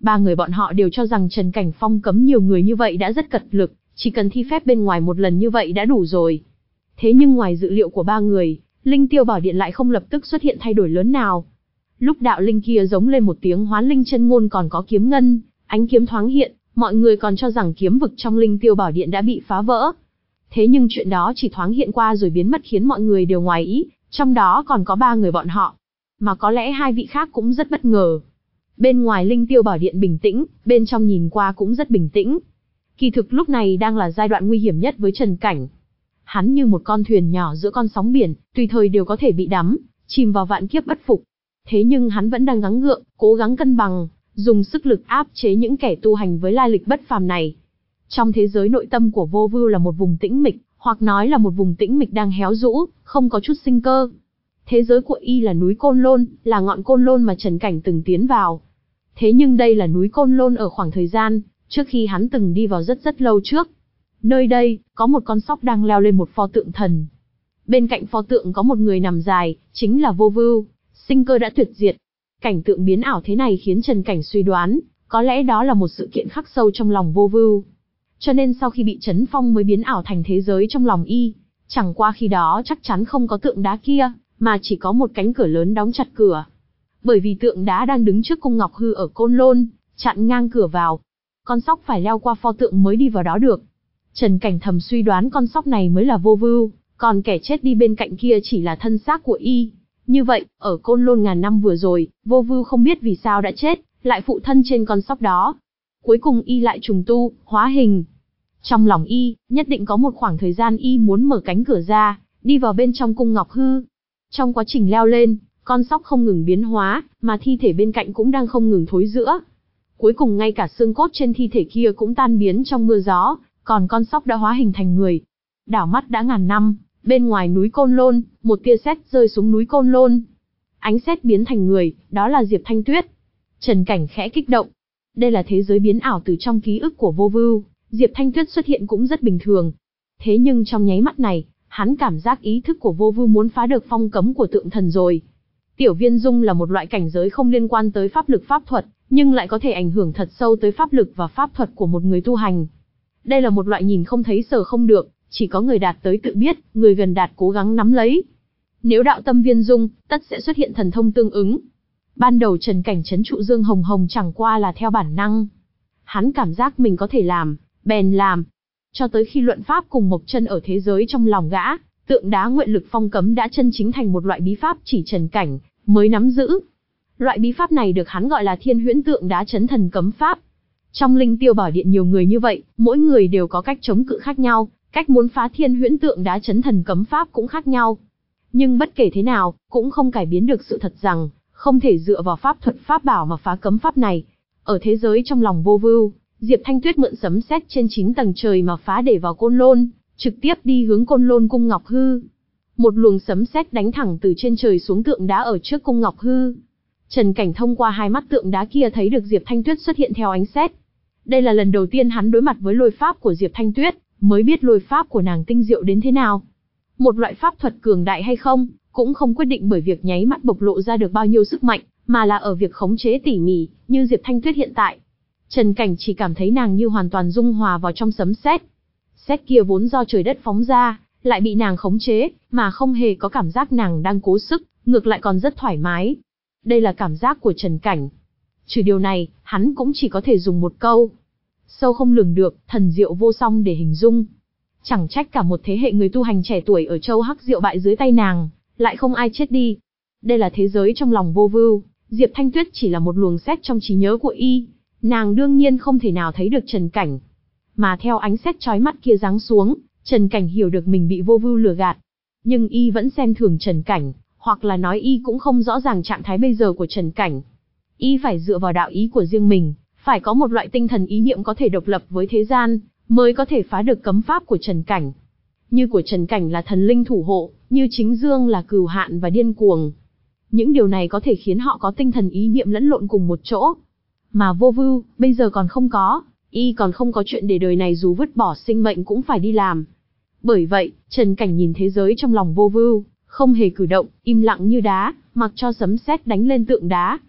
Ba người bọn họ đều cho rằng Trần Cảnh phong cấm nhiều người như vậy đã rất cật lực, chỉ cần thi phép bên ngoài một lần như vậy đã đủ rồi. Thế nhưng ngoài dự liệu của ba người, Linh Tiêu Bảo Điện lại không lập tức xuất hiện thay đổi lớn nào. Lúc đạo linh kia giống lên một tiếng hoán linh chân ngôn còn có kiếm ngân, ánh kiếm thoáng hiện, mọi người còn cho rằng kiếm vực trong Linh Tiêu Bảo Điện đã bị phá vỡ. Thế nhưng chuyện đó chỉ thoáng hiện qua rồi biến mất khiến mọi người đều ngoài ý, trong đó còn có ba người bọn họ. Mà có lẽ hai vị khác cũng rất bất ngờ. Bên ngoài Linh Tiêu Bảo Điện bình tĩnh, bên trong nhìn qua cũng rất bình tĩnh. Kỳ thực lúc này đang là giai đoạn nguy hiểm nhất với Trần Cảnh. Hắn như một con thuyền nhỏ giữa con sóng biển, tùy thời đều có thể bị đắm, chìm vào vạn kiếp bất phục. Thế nhưng hắn vẫn đang gắng gượng, cố gắng cân bằng, dùng sức lực áp chế những kẻ tu hành với lai lịch bất phàm này. Trong thế giới nội tâm của Vô Vưu là một vùng tĩnh mịch, hoặc nói là một vùng tĩnh mịch đang héo rũ, không có chút sinh cơ. Thế giới của y là núi Côn Lôn, là ngọn Côn Lôn mà Trần Cảnh từng tiến vào. Thế nhưng đây là núi Côn Lôn ở khoảng thời gian trước khi hắn từng đi vào rất rất lâu trước. Nơi đây, có một con sóc đang leo lên một pho tượng thần. Bên cạnh pho tượng có một người nằm dài, chính là Vô Vưu, sinh cơ đã tuyệt diệt. Cảnh tượng biến ảo thế này khiến Trần Cảnh suy đoán, có lẽ đó là một sự kiện khắc sâu trong lòng Vô Vưu. Cho nên sau khi bị chấn phong mới biến ảo thành thế giới trong lòng y. Chẳng qua khi đó chắc chắn không có tượng đá kia, mà chỉ có một cánh cửa lớn đóng chặt cửa. Bởi vì tượng đá đang đứng trước cung Ngọc Hư ở Côn Lôn, chặn ngang cửa vào. Con sóc phải leo qua pho tượng mới đi vào đó được. Trần Cảnh thầm suy đoán con sóc này mới là Vô Vưu, còn kẻ chết đi bên cạnh kia chỉ là thân xác của y. Như vậy, ở Côn Lôn ngàn năm vừa rồi, Vô Vưu không biết vì sao đã chết, lại phụ thân trên con sóc đó. Cuối cùng y lại trùng tu, hóa hình. Trong lòng y, nhất định có một khoảng thời gian y muốn mở cánh cửa ra, đi vào bên trong cung Ngọc Hư. Trong quá trình leo lên, con sóc không ngừng biến hóa, mà thi thể bên cạnh cũng đang không ngừng thối rữa. Cuối cùng ngay cả xương cốt trên thi thể kia cũng tan biến trong mưa gió, còn con sóc đã hóa hình thành người. Đảo mắt đã ngàn năm, bên ngoài núi Côn Lôn, một tia sét rơi xuống núi Côn Lôn. Ánh sét biến thành người, đó là Diệp Thanh Tuyết. Trần Cảnh khẽ kích động. Đây là thế giới biến ảo từ trong ký ức của Vô Vưu, Diệp Thanh Tuyết xuất hiện cũng rất bình thường. Thế nhưng trong nháy mắt này, hắn cảm giác ý thức của Vô Vưu muốn phá được phong cấm của tượng thần rồi. Tiểu Viên Dung là một loại cảnh giới không liên quan tới pháp lực pháp thuật, nhưng lại có thể ảnh hưởng thật sâu tới pháp lực và pháp thuật của một người tu hành. Đây là một loại nhìn không thấy sờ không được, chỉ có người đạt tới tự biết, người gần đạt cố gắng nắm lấy. Nếu đạo tâm Viên Dung, tất sẽ xuất hiện thần thông tương ứng. Ban đầu Trần Cảnh trấn trụ Dương Hồng Hồng chẳng qua là theo bản năng. Hắn cảm giác mình có thể làm, bèn làm. Cho tới khi luận pháp cùng Mộc Chân ở thế giới trong lòng gã, tượng đá nguyện lực phong cấm đã chân chính thành một loại bí pháp chỉ Trần Cảnh mới nắm giữ. Loại bí pháp này được hắn gọi là Thiên Huyễn Tượng Đá Chấn Thần Cấm Pháp. Trong Linh Tiêu Bảo Điện nhiều người như vậy, mỗi người đều có cách chống cự khác nhau, cách muốn phá Thiên Huyễn Tượng Đá Chấn Thần Cấm Pháp cũng khác nhau. Nhưng bất kể thế nào, cũng không cải biến được sự thật rằng, không thể dựa vào pháp thuật pháp bảo mà phá cấm pháp này. Ở thế giới trong lòng Vô Vưu, Diệp Thanh Tuyết mượn sấm sét trên chín tầng trời mà phá để vào Côn Lôn, trực tiếp đi hướng Côn Lôn cung Ngọc Hư. Một luồng sấm sét đánh thẳng từ trên trời xuống tượng đá ở trước cung Ngọc Hư. Trần Cảnh thông qua hai mắt tượng đá kia thấy được Diệp Thanh Tuyết xuất hiện theo ánh sét. Đây là lần đầu tiên hắn đối mặt với lôi pháp của Diệp Thanh Tuyết, mới biết lôi pháp của nàng tinh diệu đến thế nào. Một loại pháp thuật cường đại hay không, cũng không quyết định bởi việc nháy mắt bộc lộ ra được bao nhiêu sức mạnh, mà là ở việc khống chế tỉ mỉ, như Diệp Thanh Tuyết hiện tại. Trần Cảnh chỉ cảm thấy nàng như hoàn toàn dung hòa vào trong sấm sét. Sét kia vốn do trời đất phóng ra, lại bị nàng khống chế, mà không hề có cảm giác nàng đang cố sức, ngược lại còn rất thoải mái. Đây là cảm giác của Trần Cảnh. Trừ điều này, hắn cũng chỉ có thể dùng một câu. Sâu không lường được, thần diệu vô song để hình dung. Chẳng trách cả một thế hệ người tu hành trẻ tuổi ở châu Hắc Diệu bại dưới tay nàng, lại không ai chết đi. Đây là thế giới trong lòng Vô Vưu, Diệp Thanh Tuyết chỉ là một luồng sét trong trí nhớ của y. Nàng đương nhiên không thể nào thấy được Trần Cảnh. Mà theo ánh sét chói mắt kia giáng xuống, Trần Cảnh hiểu được mình bị Vô Vưu lừa gạt. Nhưng y vẫn xem thường Trần Cảnh, hoặc là nói y cũng không rõ ràng trạng thái bây giờ của Trần Cảnh. Y phải dựa vào đạo ý của riêng mình, phải có một loại tinh thần ý niệm có thể độc lập với thế gian, mới có thể phá được cấm pháp của Trần Cảnh. Như của Trần Cảnh là thần linh thủ hộ, như chính Dương là cừu hạn và điên cuồng. Những điều này có thể khiến họ có tinh thần ý niệm lẫn lộn cùng một chỗ. Mà Vô Vưu, bây giờ còn không có, y còn không có chuyện để đời này dù vứt bỏ sinh mệnh cũng phải đi làm. Bởi vậy, Trần Cảnh nhìn thế giới trong lòng Vô Vưu, không hề cử động, im lặng như đá, mặc cho sấm sét đánh lên tượng đá.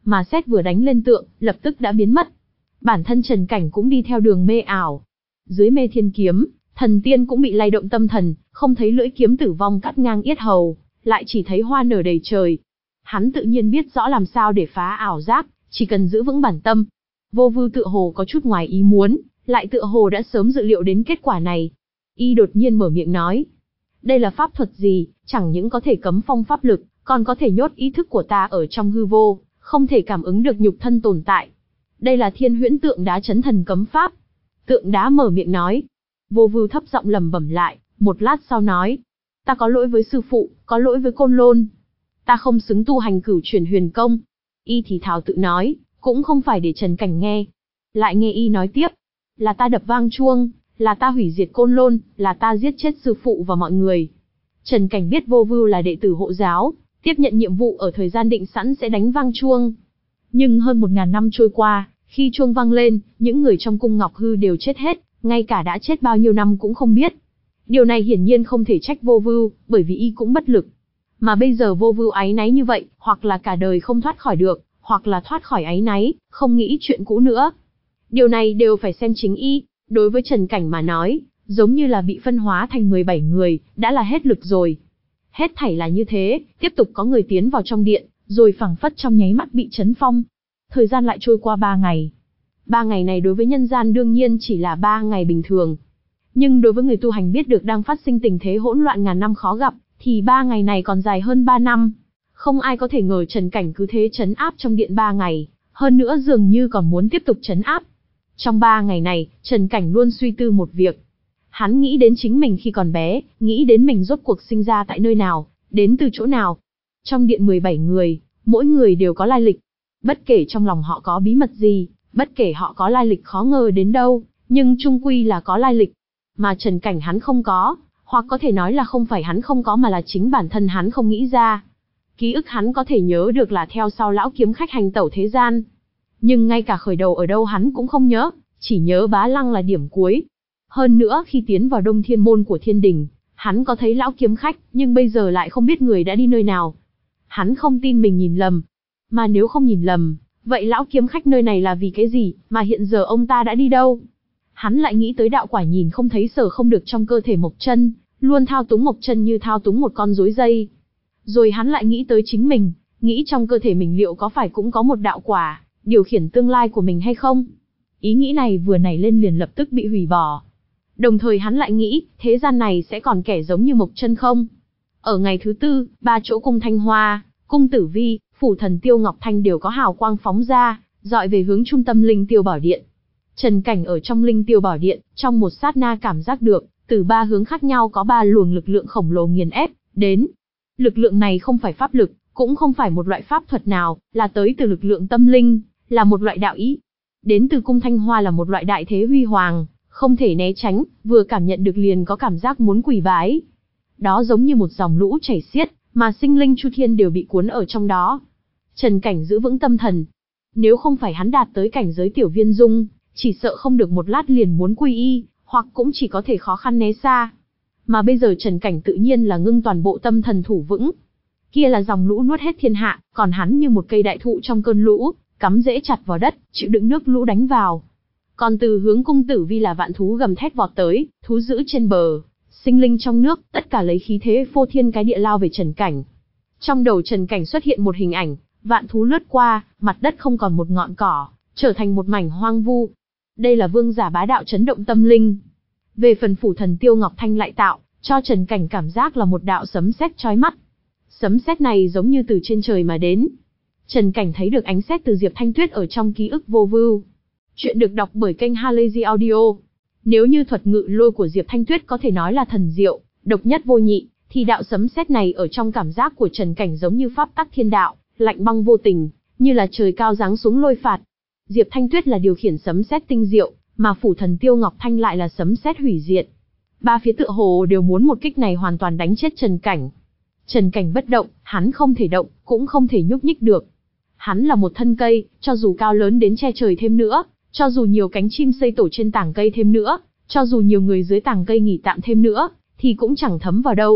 mà sét vừa đánh lên tượng, lập tức đã biến mất. Bản thân Trần Cảnh cũng đi theo đường mê ảo. Dưới mê thiên kiếm, thần tiên cũng bị lay động tâm thần, không thấy lưỡi kiếm tử vong cắt ngang yết hầu, lại chỉ thấy hoa nở đầy trời. Hắn tự nhiên biết rõ làm sao để phá ảo giác, chỉ cần giữ vững bản tâm. Vô Vưu tựa hồ có chút ngoài ý muốn, lại tựa hồ đã sớm dự liệu đến kết quả này. Y đột nhiên mở miệng nói. Đây là pháp thuật gì, chẳng những có thể cấm phong pháp lực, còn có thể nhốt ý thức của ta ở trong hư vô, không thể cảm ứng được nhục thân tồn tại. Đây là Thiên Huyễn Tượng Đá Chấn Thần Cấm Pháp. Tượng đá mở miệng nói. Vô Vưu thấp giọng lẩm bẩm lại, một lát sau nói. Ta có lỗi với sư phụ, có lỗi với Côn Lôn. Ta không xứng tu hành Cửu Chuyển Huyền Công. Y thì thào tự nói, cũng không phải để Trần Cảnh nghe. Lại nghe Y nói tiếp. Là ta đập vang chuông, là ta hủy diệt Côn Lôn, là ta giết chết sư phụ và mọi người. Trần Cảnh biết Vô Vưu là đệ tử hộ giáo, tiếp nhận nhiệm vụ ở thời gian định sẵn sẽ đánh vang chuông. Nhưng hơn một ngàn năm trôi qua, khi chuông vang lên, những người trong cung Ngọc Hư đều chết hết, ngay cả đã chết bao nhiêu năm cũng không biết. Điều này hiển nhiên không thể trách Vô Vưu, bởi vì Y cũng bất lực. Mà bây giờ Vô Vưu áy náy như vậy, hoặc là cả đời không thoát khỏi được, hoặc là thoát khỏi áy náy, không nghĩ chuyện cũ nữa. Điều này đều phải xem chính Y. Đối với Trần Cảnh mà nói, giống như là bị phân hóa thành mười bảy người, đã là hết lực rồi. Hết thảy là như thế, tiếp tục có người tiến vào trong điện, rồi phảng phất trong nháy mắt bị chấn phong. Thời gian lại trôi qua ba ngày. Ba ngày này đối với nhân gian đương nhiên chỉ là ba ngày bình thường. Nhưng đối với người tu hành biết được đang phát sinh tình thế hỗn loạn ngàn năm khó gặp, thì ba ngày này còn dài hơn ba năm. Không ai có thể ngờ Trần Cảnh cứ thế trấn áp trong điện ba ngày, hơn nữa dường như còn muốn tiếp tục trấn áp. Trong ba ngày này, Trần Cảnh luôn suy tư một việc. Hắn nghĩ đến chính mình khi còn bé, nghĩ đến mình rốt cuộc sinh ra tại nơi nào, đến từ chỗ nào. Trong điện mười bảy người, mỗi người đều có lai lịch. Bất kể trong lòng họ có bí mật gì, bất kể họ có lai lịch khó ngờ đến đâu, nhưng chung quy là có lai lịch. Mà Trần Cảnh hắn không có, hoặc có thể nói là không phải hắn không có mà là chính bản thân hắn không nghĩ ra. Ký ức hắn có thể nhớ được là theo sau lão kiếm khách hành tẩu thế gian. Nhưng ngay cả khởi đầu ở đâu hắn cũng không nhớ, chỉ nhớ Bá Lăng là điểm cuối. Hơn nữa khi tiến vào Đông Thiên Môn của Thiên Đình, hắn có thấy lão kiếm khách, nhưng bây giờ lại không biết người đã đi nơi nào. Hắn không tin mình nhìn lầm. Mà nếu không nhìn lầm, vậy lão kiếm khách nơi này là vì cái gì, mà hiện giờ ông ta đã đi đâu? Hắn lại nghĩ tới đạo quả nhìn không thấy sở không được trong cơ thể Mộc Chân, luôn thao túng Mộc Chân như thao túng một con rối dây. Rồi hắn lại nghĩ tới chính mình, nghĩ trong cơ thể mình liệu có phải cũng có một đạo quả, điều khiển tương lai của mình hay không? Ý nghĩ này vừa nảy lên liền lập tức bị hủy bỏ. Đồng thời hắn lại nghĩ, thế gian này sẽ còn kẻ giống như Mộc Chân không? Ở ngày thứ tư, ba chỗ cung Thanh Hoa, cung Tử Vi, phủ thần Tiêu Ngọc Thanh đều có hào quang phóng ra, dọi về hướng trung tâm Linh Tiêu Bảo Điện. Trần Cảnh ở trong Linh Tiêu Bảo Điện, trong một sát na cảm giác được, từ ba hướng khác nhau có ba luồng lực lượng khổng lồ nghiền ép đến. Lực lượng này không phải pháp lực, cũng không phải một loại pháp thuật nào, là tới từ lực lượng tâm linh, là một loại đạo ý. Đến từ cung Thanh Hoa là một loại đại thế huy hoàng, không thể né tránh, vừa cảm nhận được liền có cảm giác muốn quỳ bái. Đó giống như một dòng lũ chảy xiết, mà sinh linh chu thiên đều bị cuốn ở trong đó. Trần Cảnh giữ vững tâm thần. Nếu không phải hắn đạt tới cảnh giới tiểu viên dung, chỉ sợ không được một lát liền muốn quy y, hoặc cũng chỉ có thể khó khăn né xa. Mà bây giờ Trần Cảnh tự nhiên là ngưng toàn bộ tâm thần thủ vững. Kia là dòng lũ nuốt hết thiên hạ, còn hắn như một cây đại thụ trong cơn lũ, cắm rễ chặt vào đất, chịu đựng nước lũ đánh vào. Còn từ hướng cung Tử Vi là vạn thú gầm thét vọt tới, thú dữ trên bờ, sinh linh trong nước, tất cả lấy khí thế phô thiên cái địa lao về Trần Cảnh. Trong đầu Trần Cảnh xuất hiện một hình ảnh, vạn thú lướt qua, mặt đất không còn một ngọn cỏ, trở thành một mảnh hoang vu. Đây là vương giả bá đạo chấn động tâm linh. Về phần phủ thần Tiêu Ngọc Thanh lại tạo cho Trần Cảnh cảm giác là một đạo sấm sét chói mắt. Sấm sét này giống như từ trên trời mà đến. Trần Cảnh thấy được ánh sét từ Diệp Thanh Tuyết ở trong ký ức vô vưu. Chuyện được đọc bởi kênh Halazy Audio. Nếu như thuật ngự lôi của Diệp Thanh Tuyết có thể nói là thần diệu, độc nhất vô nhị, thì đạo sấm sét này ở trong cảm giác của Trần Cảnh giống như pháp tắc thiên đạo, lạnh băng vô tình, như là trời cao giáng xuống lôi phạt. Diệp Thanh Tuyết là điều khiển sấm sét tinh diệu, mà phủ thần Tiêu Ngọc Thanh lại là sấm sét hủy diệt. Ba phía tựa hồ đều muốn một kích này hoàn toàn đánh chết Trần Cảnh. Trần Cảnh bất động, hắn không thể động, cũng không thể nhúc nhích được. Hắn là một thân cây, cho dù cao lớn đến che trời thêm nữa, cho dù nhiều cánh chim xây tổ trên tảng cây thêm nữa, cho dù nhiều người dưới tảng cây nghỉ tạm thêm nữa, thì cũng chẳng thấm vào đâu.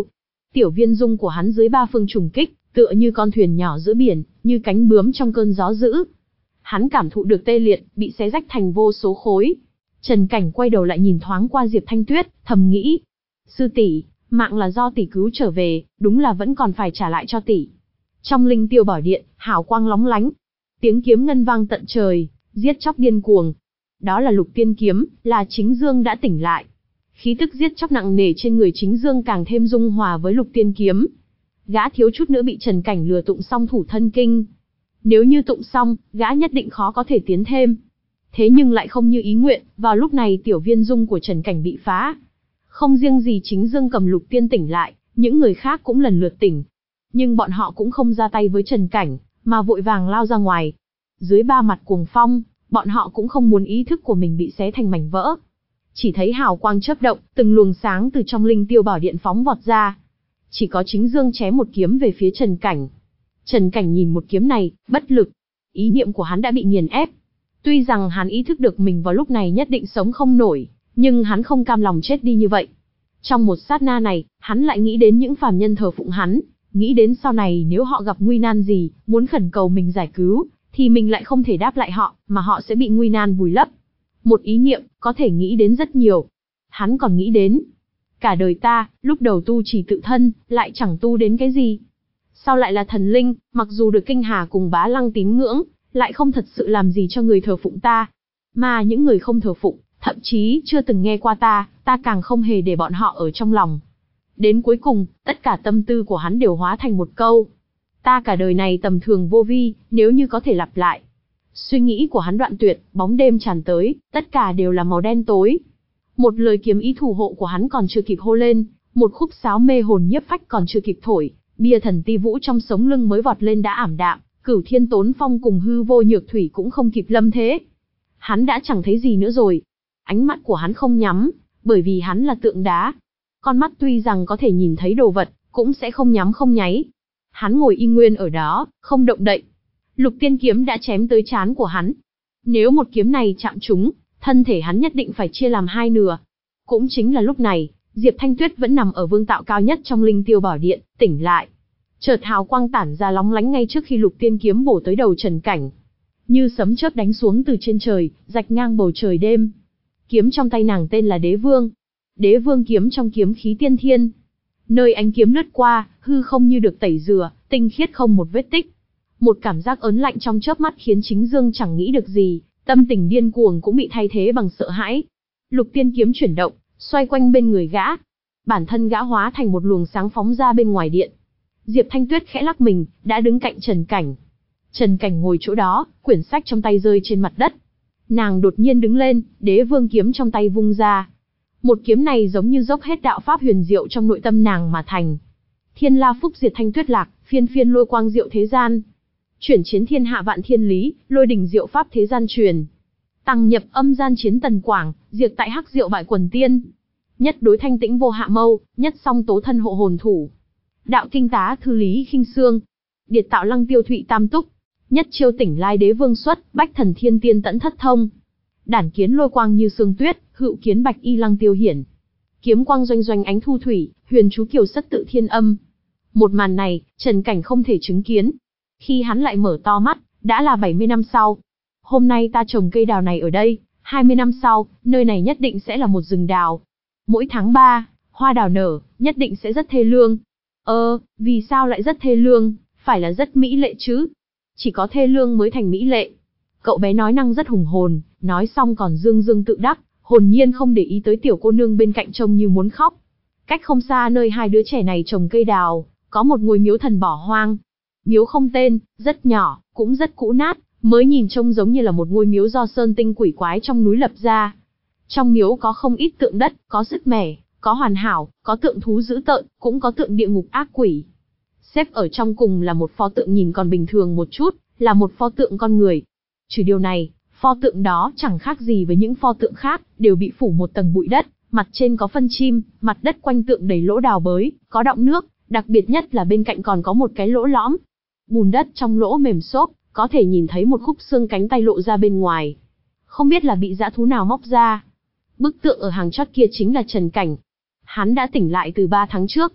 Tiểu viên dung của hắn dưới ba phương trùng kích, tựa như con thuyền nhỏ giữa biển, như cánh bướm trong cơn gió dữ. Hắn cảm thụ được tê liệt, bị xé rách thành vô số khối. Trần Cảnh quay đầu lại nhìn thoáng qua Diệp Thanh Tuyết, thầm nghĩ. Sư tỷ, mạng là do tỷ cứu trở về, đúng là vẫn còn phải trả lại cho tỷ. Trong linh tiêu bảo điện, hào quang lóng lánh. Tiếng kiếm ngân vang tận trời, giết chóc điên cuồng. Đó là Lục Tiên Kiếm, là Chính Dương đã tỉnh lại. Khí tức giết chóc nặng nề trên người Chính Dương càng thêm dung hòa với Lục Tiên Kiếm. Gã thiếu chút nữa bị Trần Cảnh lừa tụng xong thủ thân kinh. Nếu như tụng xong, gã nhất định khó có thể tiến thêm. Thế nhưng lại không như ý nguyện, vào lúc này tiểu viên dung của Trần Cảnh bị phá. Không riêng gì Chính Dương cầm Lục Tiên tỉnh lại, những người khác cũng lần lượt tỉnh. Nhưng bọn họ cũng không ra tay với Trần Cảnh, mà vội vàng lao ra ngoài. Dưới ba mặt cuồng phong, bọn họ cũng không muốn ý thức của mình bị xé thành mảnh vỡ. Chỉ thấy hào quang chớp động, từng luồng sáng từ trong linh tiêu bảo điện phóng vọt ra. Chỉ có Chính Dương chém một kiếm về phía Trần Cảnh. Trần Cảnh nhìn một kiếm này, bất lực. Ý niệm của hắn đã bị nghiền ép. Tuy rằng hắn ý thức được mình vào lúc này nhất định sống không nổi, nhưng hắn không cam lòng chết đi như vậy. Trong một sát na này, hắn lại nghĩ đến những phàm nhân thờ phụng hắn, nghĩ đến sau này nếu họ gặp nguy nan gì, muốn khẩn cầu mình giải cứu, thì mình lại không thể đáp lại họ, mà họ sẽ bị nguy nan vùi lấp. Một ý niệm, có thể nghĩ đến rất nhiều. Hắn còn nghĩ đến, cả đời ta, lúc đầu tu chỉ tự thân, lại chẳng tu đến cái gì. Sau lại là thần linh, mặc dù được Kinh Hà cùng Bá Lăng tín ngưỡng, lại không thật sự làm gì cho người thờ phụng ta. Mà những người không thờ phụng, thậm chí chưa từng nghe qua ta, ta càng không hề để bọn họ ở trong lòng. Đến cuối cùng, tất cả tâm tư của hắn đều hóa thành một câu. Ta cả đời này tầm thường vô vi, nếu như có thể lặp lại. Suy nghĩ của hắn đoạn tuyệt, bóng đêm tràn tới, tất cả đều là màu đen tối. Một lời kiếm ý thủ hộ của hắn còn chưa kịp hô lên, một khúc sáo mê hồn nhiếp phách còn chưa kịp thổi, bia thần ti vũ trong sống lưng mới vọt lên đã ảm đạm, Cửu Thiên Tốn Phong cùng hư vô nhược thủy cũng không kịp lâm thế. Hắn đã chẳng thấy gì nữa rồi. Ánh mắt của hắn không nhắm, bởi vì hắn là tượng đá. Con mắt tuy rằng có thể nhìn thấy đồ vật, cũng sẽ không nhắm không nháy. Hắn ngồi y nguyên ở đó, không động đậy. Lục Tiên Kiếm đã chém tới trán của hắn. Nếu một kiếm này chạm trúng, thân thể hắn nhất định phải chia làm hai nửa. Cũng chính là lúc này, Diệp Thanh Tuyết vẫn nằm ở vương tạo cao nhất trong linh tiêu bảo điện, tỉnh lại. Chợt hào quang tản ra lóng lánh ngay trước khi Lục Tiên Kiếm bổ tới đầu Trần Cảnh. Như sấm chớp đánh xuống từ trên trời, rạch ngang bầu trời đêm. Kiếm trong tay nàng tên là Đế Vương. Đế Vương kiếm trong kiếm khí tiên thiên. Nơi ánh kiếm lướt qua, hư không như được tẩy rửa, tinh khiết không một vết tích. Một cảm giác ớn lạnh trong chớp mắt khiến Chính Dương chẳng nghĩ được gì, tâm tình điên cuồng cũng bị thay thế bằng sợ hãi. Lục Tiên kiếm chuyển động, xoay quanh bên người gã. Bản thân gã hóa thành một luồng sáng phóng ra bên ngoài điện. Diệp Thanh Tuyết khẽ lắc mình, đã đứng cạnh Trần Cảnh. Trần Cảnh ngồi chỗ đó, quyển sách trong tay rơi trên mặt đất. Nàng đột nhiên đứng lên, Đế Vương kiếm trong tay vung ra. Một kiếm này giống như dốc hết đạo pháp huyền diệu trong nội tâm nàng mà thành. Thiên La Phúc diệt thanh tuyết lạc, phiên phiên lôi quang diệu thế gian. Chuyển chiến thiên hạ vạn thiên lý, lôi đỉnh diệu pháp thế gian truyền. Tăng nhập âm gian chiến tần quảng, diệt tại hắc diệu bại quần tiên. Nhất đối thanh tĩnh vô hạ mâu, nhất song tố thân hộ hồn thủ. Đạo kinh tá thư lý khinh xương. Điệt tạo lăng tiêu thụy tam túc. Nhất chiêu tỉnh lai đế vương xuất, bách thần thiên tiên tẫn thất thông. Đản kiến lôi quang như sương tuyết, hữu kiến bạch y lăng tiêu hiển. Kiếm quang doanh doanh ánh thu thủy, huyền chú kiều sất tự thiên âm. Một màn này, Trần Cảnh không thể chứng kiến. Khi hắn lại mở to mắt, đã là bảy mươi năm sau. Hôm nay ta trồng cây đào này ở đây, hai mươi năm sau, nơi này nhất định sẽ là một rừng đào. Mỗi tháng ba, hoa đào nở, nhất định sẽ rất thê lương. Ơ, vì sao lại rất thê lương, phải là rất mỹ lệ chứ? Chỉ có thê lương mới thành mỹ lệ. Cậu bé nói năng rất hùng hồn, nói xong còn dương dương tự đắc, hồn nhiên không để ý tới tiểu cô nương bên cạnh trông như muốn khóc. Cách không xa nơi hai đứa trẻ này trồng cây đào, có một ngôi miếu thần bỏ hoang. Miếu không tên, rất nhỏ, cũng rất cũ nát, mới nhìn trông giống như là một ngôi miếu do sơn tinh quỷ quái trong núi lập ra. Trong miếu có không ít tượng đất, có sứt mẻ, có hoàn hảo, có tượng thú dữ tợn, cũng có tượng địa ngục ác quỷ. Xếp ở trong cùng là một pho tượng nhìn còn bình thường một chút, là một pho tượng con người. Trừ điều này, pho tượng đó chẳng khác gì với những pho tượng khác, đều bị phủ một tầng bụi đất, mặt trên có phân chim, mặt đất quanh tượng đầy lỗ đào bới, có đọng nước, đặc biệt nhất là bên cạnh còn có một cái lỗ lõm. Bùn đất trong lỗ mềm xốp, có thể nhìn thấy một khúc xương cánh tay lộ ra bên ngoài. Không biết là bị dã thú nào móc ra. Bức tượng ở hàng chót kia chính là Trần Cảnh. Hắn đã tỉnh lại từ ba tháng trước.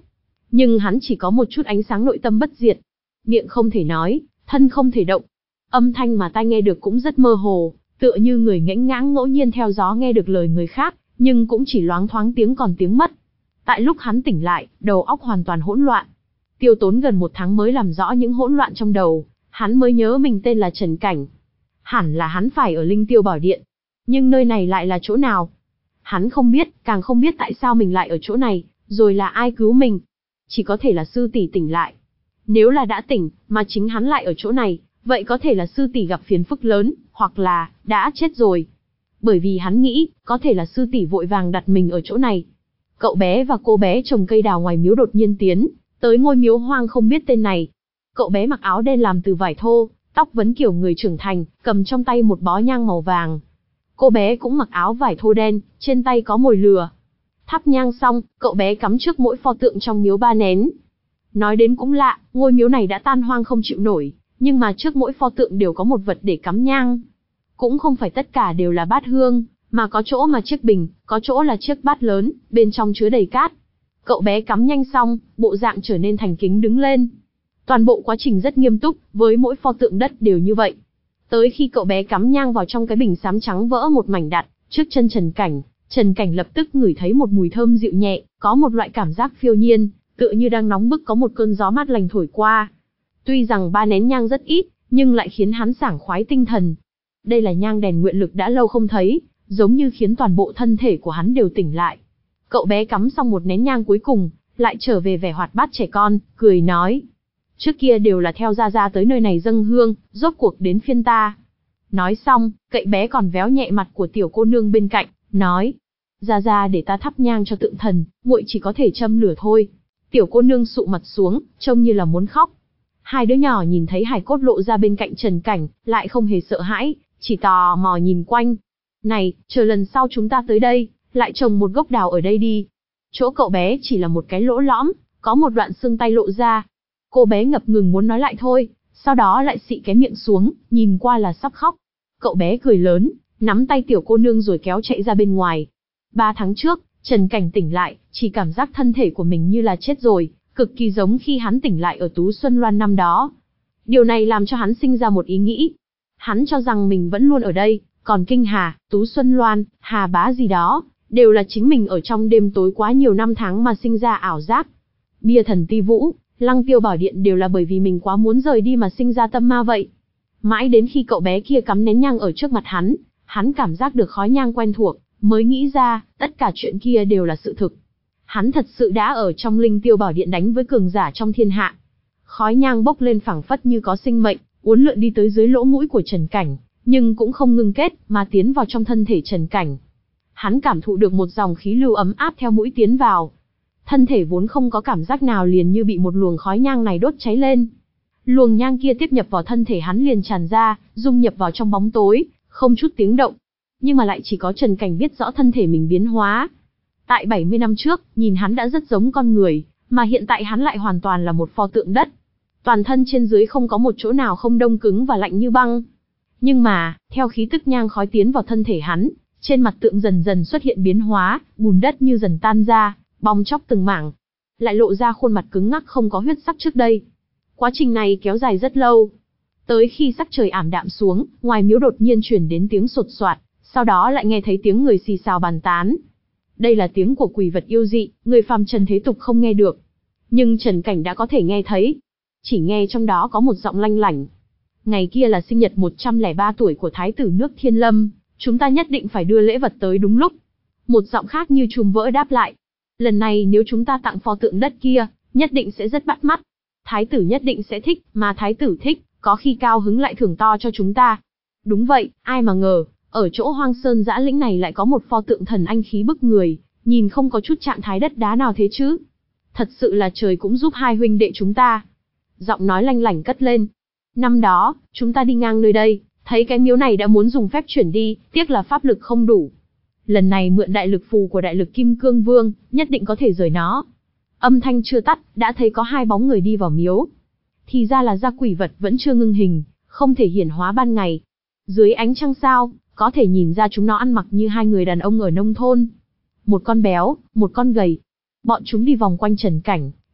nhưng hắn chỉ có một chút ánh sáng nội tâm bất diệt. Miệng không thể nói, thân không thể động. Âm thanh mà tai nghe được cũng rất mơ hồ, tựa như người ngẫnh ngãng ngẫu nhiên theo gió nghe được lời người khác, nhưng cũng chỉ loáng thoáng tiếng còn tiếng mất. Tại lúc hắn tỉnh lại, đầu óc hoàn toàn hỗn loạn. Tiêu tốn gần một tháng mới làm rõ những hỗn loạn trong đầu, hắn mới nhớ mình tên là Trần Cảnh. Hẳn là hắn phải ở Linh Tiêu Bảo Điện. Nhưng nơi này lại là chỗ nào? Hắn không biết, càng không biết tại sao mình lại ở chỗ này, rồi là ai cứu mình. Chỉ có thể là sư tỷ tỉnh lại. Nếu là đã tỉnh, mà chính hắn lại ở chỗ này, vậy có thể là sư tỷ gặp phiền phức lớn, hoặc là, đã chết rồi. Bởi vì hắn nghĩ, có thể là sư tỷ vội vàng đặt mình ở chỗ này. Cậu bé và cô bé trồng cây đào ngoài miếu đột nhiên tiến tới ngôi miếu hoang không biết tên này. Cậu bé mặc áo đen làm từ vải thô, tóc vấn kiểu người trưởng thành, cầm trong tay một bó nhang màu vàng. Cô bé cũng mặc áo vải thô đen, trên tay có mồi lừa. Thắp nhang xong, cậu bé cắm trước mỗi pho tượng trong miếu ba nén. Nói đến cũng lạ, ngôi miếu này đã tan hoang không chịu nổi, nhưng mà trước mỗi pho tượng đều có một vật để cắm nhang. Cũng không phải tất cả đều là bát hương, mà có chỗ mà chiếc bình, có chỗ là chiếc bát lớn, bên trong chứa đầy cát. Cậu bé cắm nhanh xong, bộ dạng trở nên thành kính đứng lên. Toàn bộ quá trình rất nghiêm túc, với mỗi pho tượng đất đều như vậy. Tới khi cậu bé cắm nhang vào trong cái bình xám trắng vỡ một mảnh đặt, trước chân Trần Cảnh, Trần Cảnh lập tức ngửi thấy một mùi thơm dịu nhẹ, có một loại cảm giác phiêu nhiên, tựa như đang nóng bức có một cơn gió mát lành thổi qua. Tuy rằng ba nén nhang rất ít, nhưng lại khiến hắn sảng khoái tinh thần. Đây là nhang đèn nguyện lực đã lâu không thấy, giống như khiến toàn bộ thân thể của hắn đều tỉnh lại. Cậu bé cắm xong một nén nhang cuối cùng, lại trở về vẻ hoạt bát trẻ con, cười nói. Trước kia đều là theo Gia Gia tới nơi này dâng hương, rốt cuộc đến phiên ta. Nói xong, cậu bé còn véo nhẹ mặt của tiểu cô nương bên cạnh, nói. Gia Gia để ta thắp nhang cho tượng thần, muội chỉ có thể châm lửa thôi. Tiểu cô nương sụ mặt xuống, trông như là muốn khóc. Hai đứa nhỏ nhìn thấy hài cốt lộ ra bên cạnh Trần Cảnh, lại không hề sợ hãi, chỉ tò mò nhìn quanh. Này, chờ lần sau chúng ta tới đây, lại trồng một gốc đào ở đây đi. Chỗ cậu bé chỉ là một cái lỗ lõm, có một đoạn xương tay lộ ra. Cô bé ngập ngừng muốn nói lại thôi, sau đó lại xị cái miệng xuống, nhìn qua là sắp khóc. Cậu bé cười lớn, nắm tay tiểu cô nương rồi kéo chạy ra bên ngoài. Ba tháng trước, Trần Cảnh tỉnh lại, chỉ cảm giác thân thể của mình như là chết rồi, cực kỳ giống khi hắn tỉnh lại ở Tú Xuân Loan năm đó. Điều này làm cho hắn sinh ra một ý nghĩ. Hắn cho rằng mình vẫn luôn ở đây, còn Kinh Hà, Tú Xuân Loan, Hà Bá gì đó, đều là chính mình ở trong đêm tối quá nhiều năm tháng mà sinh ra ảo giác. Bia Thần Ti Vũ, Lăng Tiêu Bảo Điện đều là bởi vì mình quá muốn rời đi mà sinh ra tâm ma vậy. Mãi đến khi cậu bé kia cắm nén nhang ở trước mặt hắn, hắn cảm giác được khói nhang quen thuộc, mới nghĩ ra, tất cả chuyện kia đều là sự thực. Hắn thật sự đã ở trong Linh Tiêu Bảo Điện đánh với cường giả trong thiên hạ. Khói nhang bốc lên phảng phất như có sinh mệnh, uốn lượn đi tới dưới lỗ mũi của Trần Cảnh, nhưng cũng không ngưng kết, mà tiến vào trong thân thể Trần Cảnh. Hắn cảm thụ được một dòng khí lưu ấm áp theo mũi tiến vào. Thân thể vốn không có cảm giác nào liền như bị một luồng khói nhang này đốt cháy lên. Luồng nhang kia tiếp nhập vào thân thể hắn liền tràn ra, dung nhập vào trong bóng tối, không chút tiếng động. Nhưng mà lại chỉ có Trần Cảnh biết rõ thân thể mình biến hóa. Tại bảy mươi năm trước, nhìn hắn đã rất giống con người, mà hiện tại hắn lại hoàn toàn là một pho tượng đất. Toàn thân trên dưới không có một chỗ nào không đông cứng và lạnh như băng. Nhưng mà, theo khí tức nhang khói tiến vào thân thể hắn, trên mặt tượng dần dần xuất hiện biến hóa, bùn đất như dần tan ra, bong chóc từng mảng, lại lộ ra khuôn mặt cứng ngắc không có huyết sắc trước đây. Quá trình này kéo dài rất lâu. Tới khi sắc trời ảm đạm xuống, ngoài miếu đột nhiên truyền đến tiếng sột soạt, sau đó lại nghe thấy tiếng người xì xào bàn tán. Đây là tiếng của quỷ vật yêu dị, người phàm trần thế tục không nghe được. Nhưng Trần Cảnh đã có thể nghe thấy. Chỉ nghe trong đó có một giọng lanh lảnh. Ngày kia là sinh nhật một trăm lẻ ba tuổi của Thái tử nước Thiên Lâm, chúng ta nhất định phải đưa lễ vật tới đúng lúc. Một giọng khác như chùm vỡ đáp lại. Lần này nếu chúng ta tặng pho tượng đất kia, nhất định sẽ rất bắt mắt. Thái tử nhất định sẽ thích, mà Thái tử thích, có khi cao hứng lại thưởng to cho chúng ta. Đúng vậy, ai mà ngờ, ở chỗ hoang sơn dã lĩnh này lại có một pho tượng thần anh khí bức người, nhìn không có chút trạng thái đất đá nào thế chứ. Thật sự là trời cũng giúp hai huynh đệ chúng ta. Giọng nói lanh lảnh cất lên. Năm đó, chúng ta đi ngang nơi đây, thấy cái miếu này đã muốn dùng phép chuyển đi, tiếc là pháp lực không đủ. Lần này mượn đại lực phù của đại lực Kim Cương Vương, nhất định có thể rời nó. Âm thanh chưa tắt, đã thấy có hai bóng người đi vào miếu. Thì ra là gia quỷ vật vẫn chưa ngưng hình, không thể hiển hóa ban ngày. Dưới ánh trăng sao, có thể nhìn ra chúng nó ăn mặc như hai người đàn ông ở nông thôn. Một con béo, một con gầy. Bọn chúng đi vòng quanh Trần Cảnh,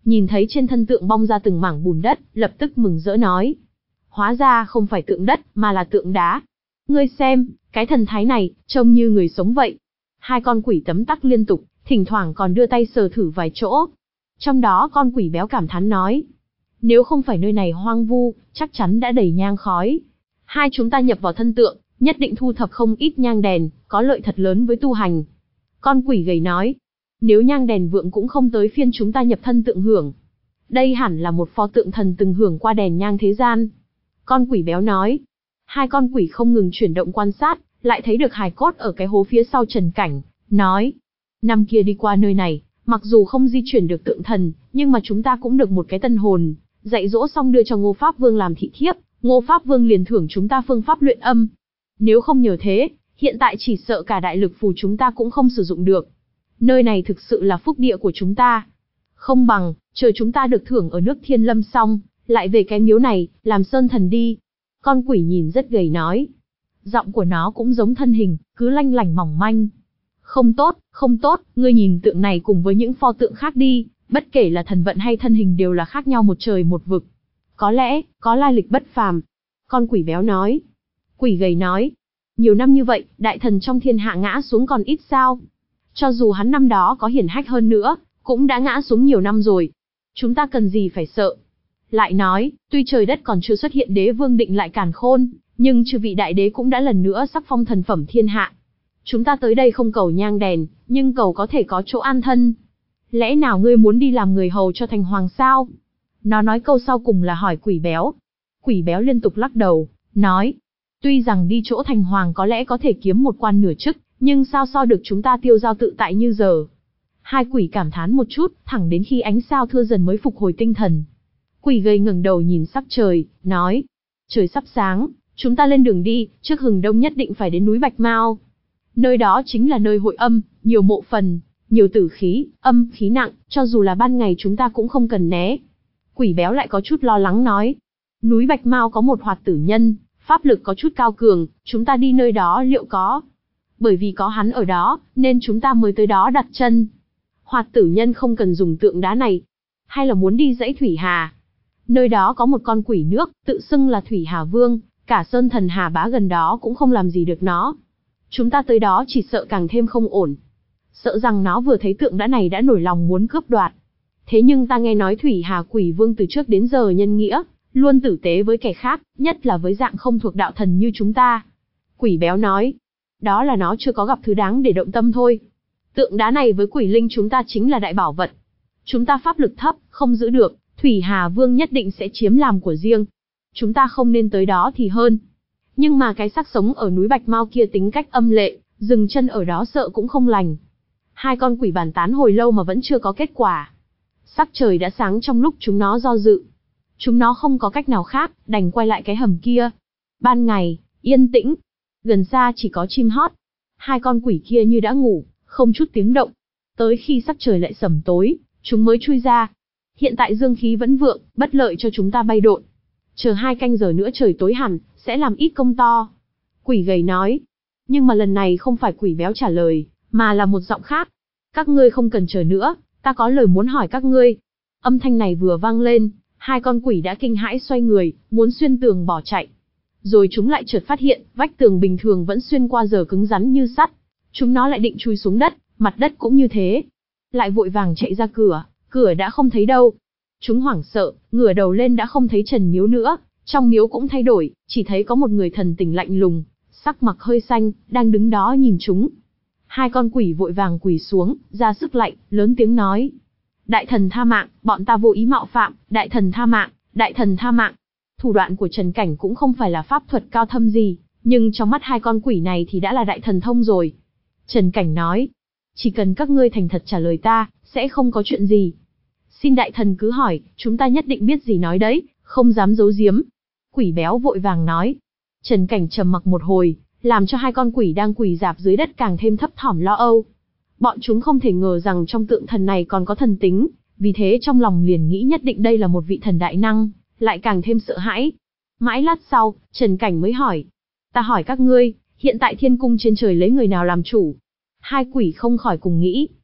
nhìn thấy trên thân tượng bong ra từng mảng bùn đất, lập tức mừng rỡ nói. Hóa ra không phải tượng đất, mà là tượng đá. Ngươi xem, cái thần thái này, trông như người sống vậy. Hai con quỷ tấm tắc liên tục, thỉnh thoảng còn đưa tay sờ thử vài chỗ. Trong đó con quỷ béo cảm thán nói. Nếu không phải nơi này hoang vu, chắc chắn đã đầy nhang khói. Hai chúng ta nhập vào thân tượng, nhất định thu thập không ít nhang đèn, có lợi thật lớn với tu hành. Con quỷ gầy nói. Nếu nhang đèn vượng cũng không tới phiên chúng ta nhập thân tượng hưởng. Đây hẳn là một pho tượng thần từng hưởng qua đèn nhang thế gian. Con quỷ béo nói. Hai con quỷ không ngừng chuyển động quan sát, lại thấy được hài cốt ở cái hố phía sau Trần Cảnh, nói. Năm kia đi qua nơi này, mặc dù không di chuyển được tượng thần, nhưng mà chúng ta cũng được một cái tân hồn, dạy dỗ xong đưa cho Ngô Pháp Vương làm thị thiếp, Ngô Pháp Vương liền thưởng chúng ta phương pháp luyện âm. Nếu không nhờ thế, hiện tại chỉ sợ cả đại lực phù chúng ta cũng không sử dụng được. Nơi này thực sự là phúc địa của chúng ta. Không bằng, chờ chúng ta được thưởng ở nước Thiên Lâm xong, lại về cái miếu này, làm sơn thần đi. Con quỷ nhìn rất gầy nói. Giọng của nó cũng giống thân hình, cứ lanh lảnh mỏng manh. Không tốt, không tốt, ngươi nhìn tượng này cùng với những pho tượng khác đi, bất kể là thần vận hay thân hình đều là khác nhau một trời một vực. Có lẽ, có lai lịch bất phàm. Con quỷ béo nói. Quỷ gầy nói. Nhiều năm như vậy, đại thần trong thiên hạ ngã xuống còn ít sao? Cho dù hắn năm đó có hiển hách hơn nữa, cũng đã ngã xuống nhiều năm rồi. Chúng ta cần gì phải sợ? Lại nói, tuy trời đất còn chưa xuất hiện đế vương định lại càn khôn, nhưng chư vị đại đế cũng đã lần nữa sắc phong thần phẩm thiên hạ. Chúng ta tới đây không cầu nhang đèn, nhưng cầu có thể có chỗ an thân. Lẽ nào ngươi muốn đi làm người hầu cho thành hoàng sao? Nó nói câu sau cùng là hỏi quỷ béo. Quỷ béo liên tục lắc đầu, nói. Tuy rằng đi chỗ thành hoàng có lẽ có thể kiếm một quan nửa chức, nhưng sao so được chúng ta tiêu dao tự tại như giờ. Hai quỷ cảm thán một chút, thẳng đến khi ánh sao thưa dần mới phục hồi tinh thần. Quỷ gầy ngẩng đầu nhìn sắc trời, nói. Trời sắp sáng, chúng ta lên đường đi, trước hừng đông nhất định phải đến núi Bạch Mao. Nơi đó chính là nơi hội âm, nhiều mộ phần, nhiều tử khí, âm khí nặng, cho dù là ban ngày chúng ta cũng không cần né. Quỷ béo lại có chút lo lắng nói. Núi Bạch Mao có một hoạt tử nhân, pháp lực có chút cao cường, chúng ta đi nơi đó liệu có? Bởi vì có hắn ở đó, nên chúng ta mới tới đó đặt chân. Hoạt tử nhân không cần dùng tượng đá này. Hay là muốn đi dãy Thủy Hà? Nơi đó có một con quỷ nước, tự xưng là Thủy Hà Vương, cả sơn thần Hà Bá gần đó cũng không làm gì được nó. Chúng ta tới đó chỉ sợ càng thêm không ổn. Sợ rằng nó vừa thấy tượng đá này đã nổi lòng muốn cướp đoạt. Thế nhưng ta nghe nói Thủy Hà Quỷ Vương từ trước đến giờ nhân nghĩa, luôn tử tế với kẻ khác, nhất là với dạng không thuộc đạo thần như chúng ta. Quỷ béo nói, đó là nó chưa có gặp thứ đáng để động tâm thôi. Tượng đá này với quỷ linh chúng ta chính là đại bảo vật. Chúng ta pháp lực thấp, không giữ được, Thủy Hà Vương nhất định sẽ chiếm làm của riêng. Chúng ta không nên tới đó thì hơn. Nhưng mà cái xác sống ở núi Bạch Mao kia tính cách âm lệ, dừng chân ở đó sợ cũng không lành. Hai con quỷ bàn tán hồi lâu mà vẫn chưa có kết quả. Sắc trời đã sáng trong lúc chúng nó do dự. Chúng nó không có cách nào khác, đành quay lại cái hầm kia. Ban ngày, yên tĩnh. Gần xa chỉ có chim hót. Hai con quỷ kia như đã ngủ, không chút tiếng động. Tới khi sắc trời lại sẩm tối, chúng mới chui ra. Hiện tại dương khí vẫn vượng, bất lợi cho chúng ta bay độn. Chờ hai canh giờ nữa trời tối hẳn, sẽ làm ít công to. Quỷ gầy nói. Nhưng mà lần này không phải quỷ béo trả lời, mà là một giọng khác. Các ngươi không cần chờ nữa, ta có lời muốn hỏi các ngươi. Âm thanh này vừa vang lên, hai con quỷ đã kinh hãi xoay người, muốn xuyên tường bỏ chạy. Rồi chúng lại chợt phát hiện, vách tường bình thường vẫn xuyên qua giờ cứng rắn như sắt. Chúng nó lại định chui xuống đất, mặt đất cũng như thế. Lại vội vàng chạy ra cửa, cửa đã không thấy đâu. Chúng hoảng sợ, ngửa đầu lên đã không thấy Trần Miếu nữa, trong miếu cũng thay đổi, chỉ thấy có một người thần tình lạnh lùng, sắc mặt hơi xanh, đang đứng đó nhìn chúng. Hai con quỷ vội vàng quỳ xuống, ra sức lạy, lớn tiếng nói. Đại thần tha mạng, bọn ta vô ý mạo phạm, đại thần tha mạng, đại thần tha mạng. Thủ đoạn của Trần Cảnh cũng không phải là pháp thuật cao thâm gì, nhưng trong mắt hai con quỷ này thì đã là đại thần thông rồi. Trần Cảnh nói, chỉ cần các ngươi thành thật trả lời ta, sẽ không có chuyện gì. Xin đại thần cứ hỏi, chúng ta nhất định biết gì nói đấy, không dám giấu giếm. Quỷ béo vội vàng nói. Trần Cảnh trầm mặc một hồi, làm cho hai con quỷ đang quỳ rạp dưới đất càng thêm thấp thỏm lo âu. Bọn chúng không thể ngờ rằng trong tượng thần này còn có thần tính, vì thế trong lòng liền nghĩ nhất định đây là một vị thần đại năng, lại càng thêm sợ hãi. Mãi lát sau, Trần Cảnh mới hỏi. Ta hỏi các ngươi, hiện tại thiên cung trên trời lấy người nào làm chủ? Hai quỷ không khỏi cùng nghĩ.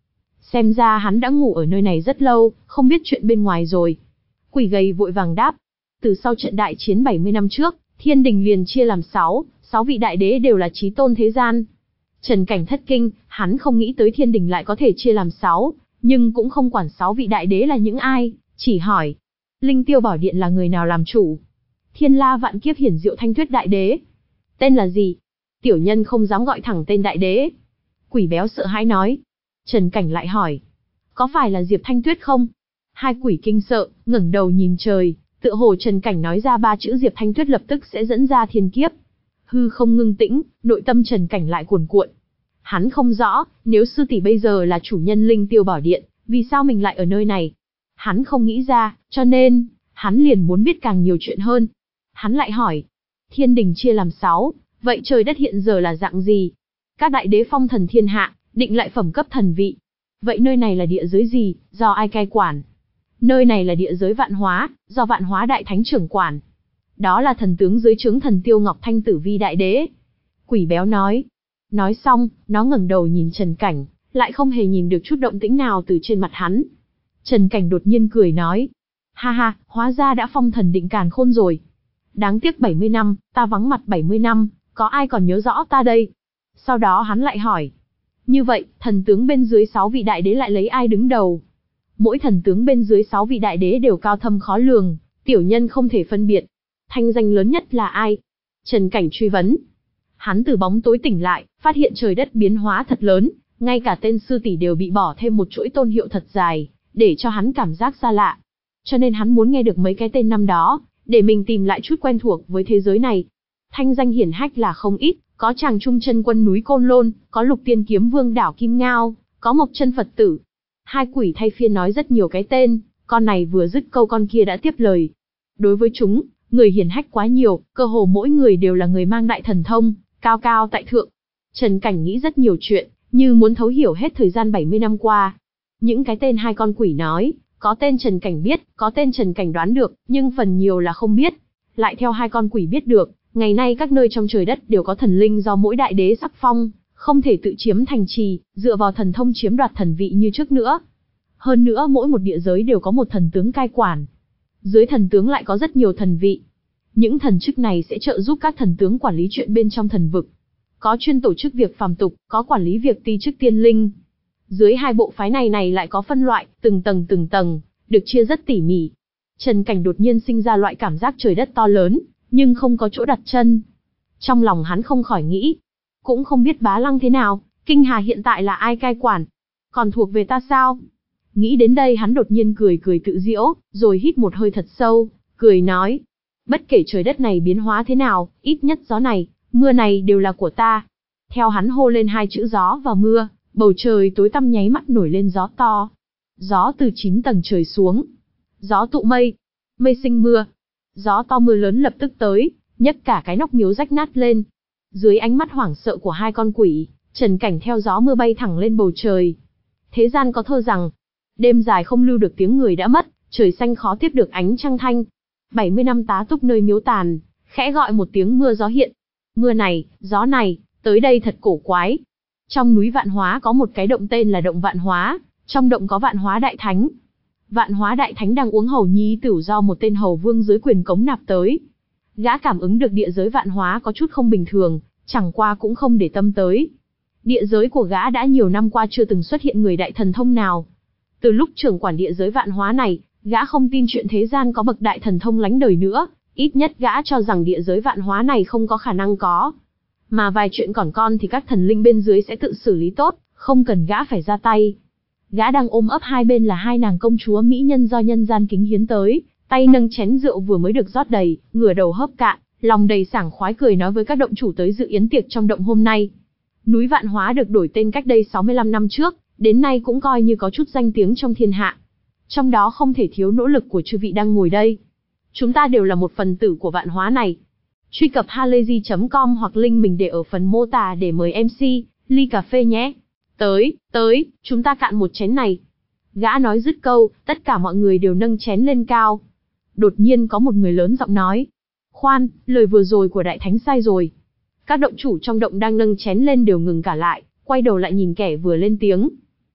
Xem ra hắn đã ngủ ở nơi này rất lâu, không biết chuyện bên ngoài rồi. Quỷ gầy vội vàng đáp. Từ sau trận đại chiến bảy mươi năm trước, thiên đình liền chia làm sáu, sáu vị đại đế đều là chí tôn thế gian. Trần Cảnh thất kinh, hắn không nghĩ tới thiên đình lại có thể chia làm sáu, nhưng cũng không quản sáu vị đại đế là những ai, chỉ hỏi. Linh Tiêu Bảo Điện là người nào làm chủ? Thiên La Vạn Kiếp Hiển Diệu Thanh Tuyết đại đế. Tên là gì? Tiểu nhân không dám gọi thẳng tên đại đế. Quỷ béo sợ hãi nói. Trần Cảnh lại hỏi. Có phải là Diệp Thanh Tuyết không? Hai quỷ kinh sợ, ngẩng đầu nhìn trời, tựa hồ Trần Cảnh nói ra ba chữ Diệp Thanh Tuyết lập tức sẽ dẫn ra thiên kiếp. Hư không ngưng tĩnh, nội tâm Trần Cảnh lại cuồn cuộn. Hắn không rõ, nếu sư tỷ bây giờ là chủ nhân Linh Tiêu Bảo Điện, vì sao mình lại ở nơi này? Hắn không nghĩ ra, cho nên, hắn liền muốn biết càng nhiều chuyện hơn. Hắn lại hỏi, thiên đình chia làm sáu, vậy trời đất hiện giờ là dạng gì? Các đại đế phong thần thiên hạ, định lại phẩm cấp thần vị. Vậy nơi này là địa giới gì, do ai cai quản? Nơi này là địa giới vạn hóa, do vạn hóa đại thánh trưởng quản. Đó là thần tướng dưới trướng thần Tiêu Ngọc Thanh Tử Vi đại đế. Quỷ béo nói. Nói xong, nó ngẩng đầu nhìn Trần Cảnh, lại không hề nhìn được chút động tĩnh nào từ trên mặt hắn. Trần Cảnh đột nhiên cười nói. Ha ha, hóa ra đã phong thần định càn khôn rồi. Đáng tiếc bảy mươi năm, ta vắng mặt bảy mươi năm, có ai còn nhớ rõ ta đây? Sau đó hắn lại hỏi. Như vậy, thần tướng bên dưới sáu vị đại đế lại lấy ai đứng đầu? Mỗi thần tướng bên dưới sáu vị đại đế đều cao thâm khó lường, tiểu nhân không thể phân biệt. Thanh danh lớn nhất là ai? Trần Cảnh truy vấn. Hắn từ bóng tối tỉnh lại, phát hiện trời đất biến hóa thật lớn, ngay cả tên sư tỷ đều bị bỏ thêm một chuỗi tôn hiệu thật dài, để cho hắn cảm giác xa lạ. Cho nên hắn muốn nghe được mấy cái tên năm đó, để mình tìm lại chút quen thuộc với thế giới này. Thanh danh hiển hách là không ít, có Tràng Trung Chân Quân núi Côn Lôn, có Lục Tiên Kiếm Vương đảo Kim Ngao, có Mộc Chân Phật Tử. Hai quỷ thay phiên nói rất nhiều cái tên, con này vừa dứt câu con kia đã tiếp lời. Đối với chúng, người hiển hách quá nhiều, cơ hồ mỗi người đều là người mang đại thần thông, cao cao tại thượng. Trần Cảnh nghĩ rất nhiều chuyện, như muốn thấu hiểu hết thời gian bảy mươi năm qua. Những cái tên hai con quỷ nói, có tên Trần Cảnh biết, có tên Trần Cảnh đoán được, nhưng phần nhiều là không biết. Lại theo hai con quỷ biết được, ngày nay các nơi trong trời đất đều có thần linh do mỗi đại đế sắc phong, không thể tự chiếm thành trì, dựa vào thần thông chiếm đoạt thần vị như trước nữa. Hơn nữa mỗi một địa giới đều có một thần tướng cai quản. Dưới thần tướng lại có rất nhiều thần vị. Những thần chức này sẽ trợ giúp các thần tướng quản lý chuyện bên trong thần vực. Có chuyên tổ chức việc phàm tục, có quản lý việc ti chức tiên linh. Dưới hai bộ phái này này lại có phân loại, từng tầng từng tầng, được chia rất tỉ mỉ. Trần Cảnh đột nhiên sinh ra loại cảm giác trời đất to lớn, nhưng không có chỗ đặt chân. Trong lòng hắn không khỏi nghĩ, cũng không biết Bá Lăng thế nào, Kinh Hà hiện tại là ai cai quản, còn thuộc về ta sao? Nghĩ đến đây hắn đột nhiên cười cười tự giễu, rồi hít một hơi thật sâu, cười nói, bất kể trời đất này biến hóa thế nào, ít nhất gió này, mưa này đều là của ta. Theo hắn hô lên hai chữ gió và mưa, bầu trời tối tăm nháy mắt nổi lên gió to. Gió từ chín tầng trời xuống. Gió tụ mây. Mây sinh mưa. Gió to mưa lớn lập tức tới, nhấc cả cái nóc miếu rách nát lên. Dưới ánh mắt hoảng sợ của hai con quỷ, Trần Cảnh theo gió mưa bay thẳng lên bầu trời. Thế gian có thơ rằng, đêm dài không lưu được tiếng người đã mất, trời xanh khó tiếp được ánh trăng thanh. bảy mươi năm tá túc nơi miếu tàn, khẽ gọi một tiếng mưa gió hiện. Mưa này, gió này, tới đây thật cổ quái. Trong núi Vạn Hóa có một cái động tên là động Vạn Hóa, trong động có Vạn Hóa Đại Thánh. Vạn Hóa Đại Thánh đang uống hầu nhi tửu do một tên hầu vương dưới quyền cống nạp tới. Gã cảm ứng được địa giới Vạn Hóa có chút không bình thường, chẳng qua cũng không để tâm tới. Địa giới của gã đã nhiều năm qua chưa từng xuất hiện người đại thần thông nào. Từ lúc trưởng quản địa giới Vạn Hóa này, gã không tin chuyện thế gian có bậc đại thần thông lánh đời nữa, ít nhất gã cho rằng địa giới Vạn Hóa này không có khả năng có. Mà vài chuyện còn con thì các thần linh bên dưới sẽ tự xử lý tốt, không cần gã phải ra tay. Gã đang ôm ấp hai bên là hai nàng công chúa mỹ nhân do nhân gian kính hiến tới, tay nâng chén rượu vừa mới được rót đầy, ngửa đầu hớp cạn, lòng đầy sảng khoái cười nói với các động chủ tới dự yến tiệc trong động hôm nay. Núi Vạn Hóa được đổi tên cách đây sáu mươi lăm năm trước, đến nay cũng coi như có chút danh tiếng trong thiên hạ. Trong đó không thể thiếu nỗ lực của chư vị đang ngồi đây. Chúng ta đều là một phần tử của Vạn Hóa này. Truy cập halayzi chấm com hoặc link mình để ở phần mô tả để mời em xê, ly cà phê nhé. Tới, tới, chúng ta cạn một chén này. Gã nói dứt câu, tất cả mọi người đều nâng chén lên cao. Đột nhiên có một người lớn giọng nói. Khoan, lời vừa rồi của Đại Thánh sai rồi. Các động chủ trong động đang nâng chén lên đều ngừng cả lại, quay đầu lại nhìn kẻ vừa lên tiếng.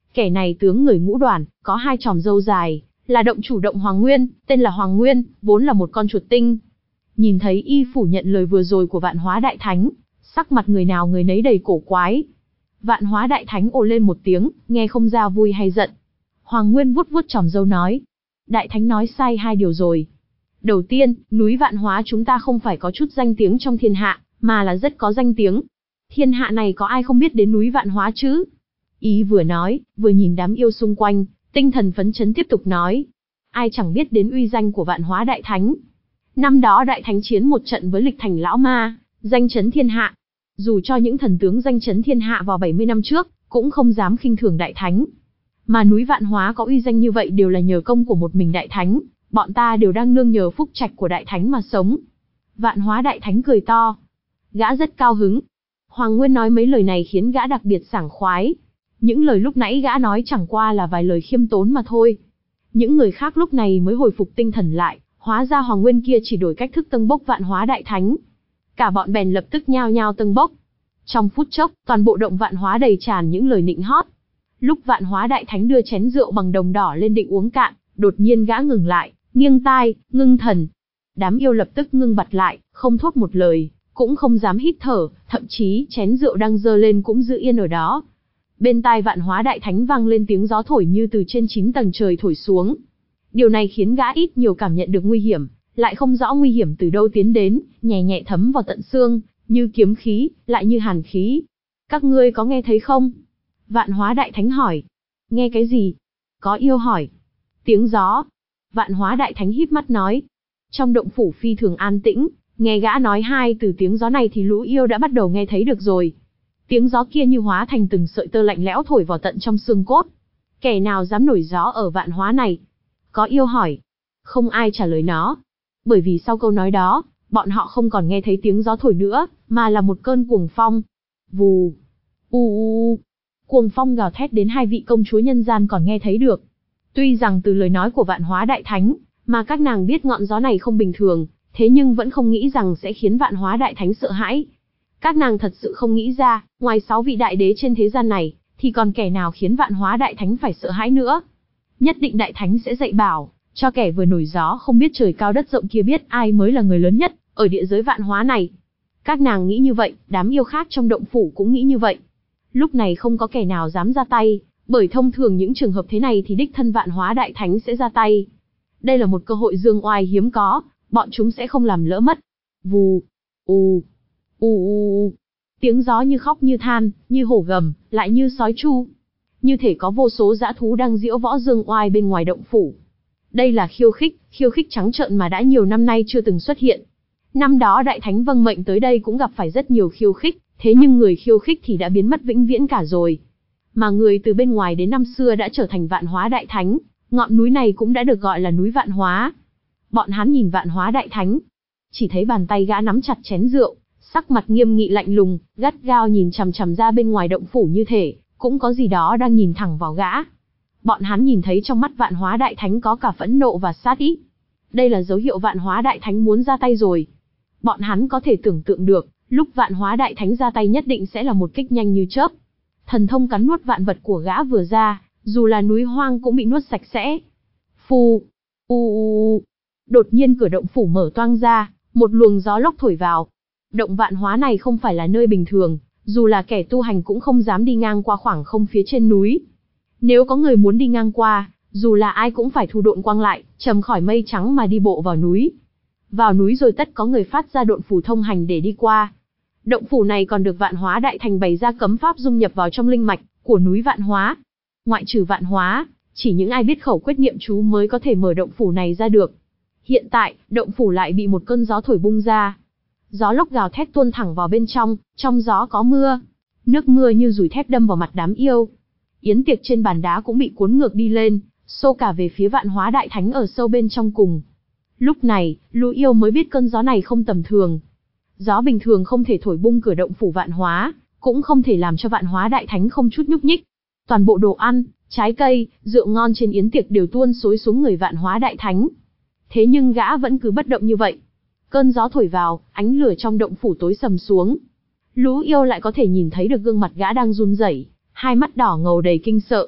Kẻ này tướng người ngũ đoàn, có hai chòm râu dài, là động chủ động Hoàng Nguyên, tên là Hoàng Nguyên, vốn là một con chuột tinh. Nhìn thấy y phủ nhận lời vừa rồi của Vạn Hóa Đại Thánh, sắc mặt người nào người nấy đầy cổ quái. Vạn Hóa Đại Thánh ồ lên một tiếng, nghe không ra vui hay giận. Hoàng Nguyên vuốt vuốt chòm râu nói, Đại Thánh nói sai hai điều rồi. Đầu tiên, núi Vạn Hóa chúng ta không phải có chút danh tiếng trong thiên hạ, mà là rất có danh tiếng. Thiên hạ này có ai không biết đến núi Vạn Hóa chứ? Ý vừa nói, vừa nhìn đám yêu xung quanh, tinh thần phấn chấn tiếp tục nói. Ai chẳng biết đến uy danh của Vạn Hóa Đại Thánh. Năm đó Đại Thánh chiến một trận với Lịch Thành Lão Ma, danh chấn thiên hạ. Dù cho những thần tướng danh chấn thiên hạ vào bảy mươi năm trước, cũng không dám khinh thường Đại Thánh. Mà núi Vạn Hóa có uy danh như vậy đều là nhờ công của một mình Đại Thánh, bọn ta đều đang nương nhờ phúc trạch của Đại Thánh mà sống. Vạn Hóa Đại Thánh cười to. Gã rất cao hứng. Hoàng Nguyên nói mấy lời này khiến gã đặc biệt sảng khoái. Những lời lúc nãy gã nói chẳng qua là vài lời khiêm tốn mà thôi. Những người khác lúc này mới hồi phục tinh thần lại, hóa ra Hoàng Nguyên kia chỉ đổi cách thức tâng bốc Vạn Hóa Đại Thánh. Cả bọn bèn lập tức nhao nhao tâng bốc. Trong phút chốc, toàn bộ động Vạn Hóa đầy tràn những lời nịnh hót. Lúc Vạn Hóa Đại Thánh đưa chén rượu bằng đồng đỏ lên định uống cạn, đột nhiên gã ngừng lại, nghiêng tai, ngưng thần. Đám yêu lập tức ngưng bặt lại, không thốt một lời, cũng không dám hít thở, thậm chí chén rượu đang dơ lên cũng giữ yên ở đó. Bên tai Vạn Hóa Đại Thánh vang lên tiếng gió thổi như từ trên chín tầng trời thổi xuống. Điều này khiến gã ít nhiều cảm nhận được nguy hiểm, lại không rõ nguy hiểm từ đâu tiến đến, nhẹ nhẹ thấm vào tận xương, như kiếm khí, lại như hàn khí. Các ngươi có nghe thấy không? Vạn Hóa Đại Thánh hỏi. Nghe cái gì? Có yêu hỏi. Tiếng gió. Vạn Hóa Đại Thánh híp mắt nói. Trong động phủ phi thường an tĩnh, nghe gã nói hai từ tiếng gió này thì lũ yêu đã bắt đầu nghe thấy được rồi. Tiếng gió kia như hóa thành từng sợi tơ lạnh lẽo thổi vào tận trong xương cốt. Kẻ nào dám nổi gió ở Vạn Hóa này? Có yêu hỏi. Không ai trả lời nó. Bởi vì sau câu nói đó, bọn họ không còn nghe thấy tiếng gió thổi nữa, mà là một cơn cuồng phong. Vù. U u u. Cuồng phong gào thét đến hai vị công chúa nhân gian còn nghe thấy được. Tuy rằng từ lời nói của Vạn Hóa Đại Thánh, mà các nàng biết ngọn gió này không bình thường, thế nhưng vẫn không nghĩ rằng sẽ khiến Vạn Hóa Đại Thánh sợ hãi. Các nàng thật sự không nghĩ ra, ngoài sáu vị đại đế trên thế gian này, thì còn kẻ nào khiến Vạn Hóa Đại Thánh phải sợ hãi nữa. Nhất định Đại Thánh sẽ dạy bảo, cho kẻ vừa nổi gió không biết trời cao đất rộng kia biết ai mới là người lớn nhất, ở địa giới Vạn Hóa này. Các nàng nghĩ như vậy, đám yêu khác trong động phủ cũng nghĩ như vậy. Lúc này không có kẻ nào dám ra tay, bởi thông thường những trường hợp thế này thì đích thân Vạn Hóa Đại Thánh sẽ ra tay. Đây là một cơ hội dương oai hiếm có, bọn chúng sẽ không làm lỡ mất. Vù, u, u u u. Tiếng gió như khóc như than, như hổ gầm, lại như sói chu. Như thể có vô số dã thú đang diễu võ dương oai bên ngoài động phủ. Đây là khiêu khích, khiêu khích trắng trợn mà đã nhiều năm nay chưa từng xuất hiện. Năm đó Đại Thánh vâng mệnh tới đây cũng gặp phải rất nhiều khiêu khích, thế nhưng người khiêu khích thì đã biến mất vĩnh viễn cả rồi. Mà người từ bên ngoài đến năm xưa đã trở thành Vạn Hóa Đại Thánh, ngọn núi này cũng đã được gọi là núi Vạn Hóa. Bọn hắn nhìn Vạn Hóa Đại Thánh, chỉ thấy bàn tay gã nắm chặt chén rượu, sắc mặt nghiêm nghị lạnh lùng, gắt gao nhìn chằm chằm ra bên ngoài động phủ như thể cũng có gì đó đang nhìn thẳng vào gã. Bọn hắn nhìn thấy trong mắt Vạn Hóa Đại Thánh có cả phẫn nộ và sát ý. Đây là dấu hiệu Vạn Hóa Đại Thánh muốn ra tay rồi. Bọn hắn có thể tưởng tượng được, lúc Vạn Hóa Đại Thánh ra tay nhất định sẽ là một kích nhanh như chớp. Thần thông cắn nuốt vạn vật của gã vừa ra, dù là núi hoang cũng bị nuốt sạch sẽ. Phù, u u u. Đột nhiên cửa động phủ mở toang ra, một luồng gió lốc thổi vào. Động Vạn Hóa này không phải là nơi bình thường, dù là kẻ tu hành cũng không dám đi ngang qua khoảng không phía trên núi. Nếu có người muốn đi ngang qua, dù là ai cũng phải thu độn quang lại, trầm khỏi mây trắng mà đi bộ vào núi. Vào núi rồi tất có người phát ra độn phủ thông hành để đi qua. Động phủ này còn được Vạn Hóa Đại Thành bày ra cấm pháp dung nhập vào trong linh mạch của núi Vạn Hóa. Ngoại trừ Vạn Hóa, chỉ những ai biết khẩu quyết niệm chú mới có thể mở động phủ này ra được. Hiện tại, động phủ lại bị một cơn gió thổi bung ra. Gió lốc gào thét tuôn thẳng vào bên trong, trong gió có mưa. Nước mưa như dùi thép đâm vào mặt đám yêu. Yến tiệc trên bàn đá cũng bị cuốn ngược đi lên, xô cả về phía Vạn Hóa Đại Thánh ở sâu bên trong cùng. Lúc này, lũ yêu mới biết cơn gió này không tầm thường. Gió bình thường không thể thổi bung cửa động phủ Vạn Hóa, cũng không thể làm cho Vạn Hóa Đại Thánh không chút nhúc nhích. Toàn bộ đồ ăn, trái cây, rượu ngon trên yến tiệc đều tuôn xối xuống người Vạn Hóa Đại Thánh. Thế nhưng gã vẫn cứ bất động như vậy. Cơn gió thổi vào, ánh lửa trong động phủ tối sầm xuống. Lũ yêu lại có thể nhìn thấy được gương mặt gã đang run rẩy, hai mắt đỏ ngầu đầy kinh sợ.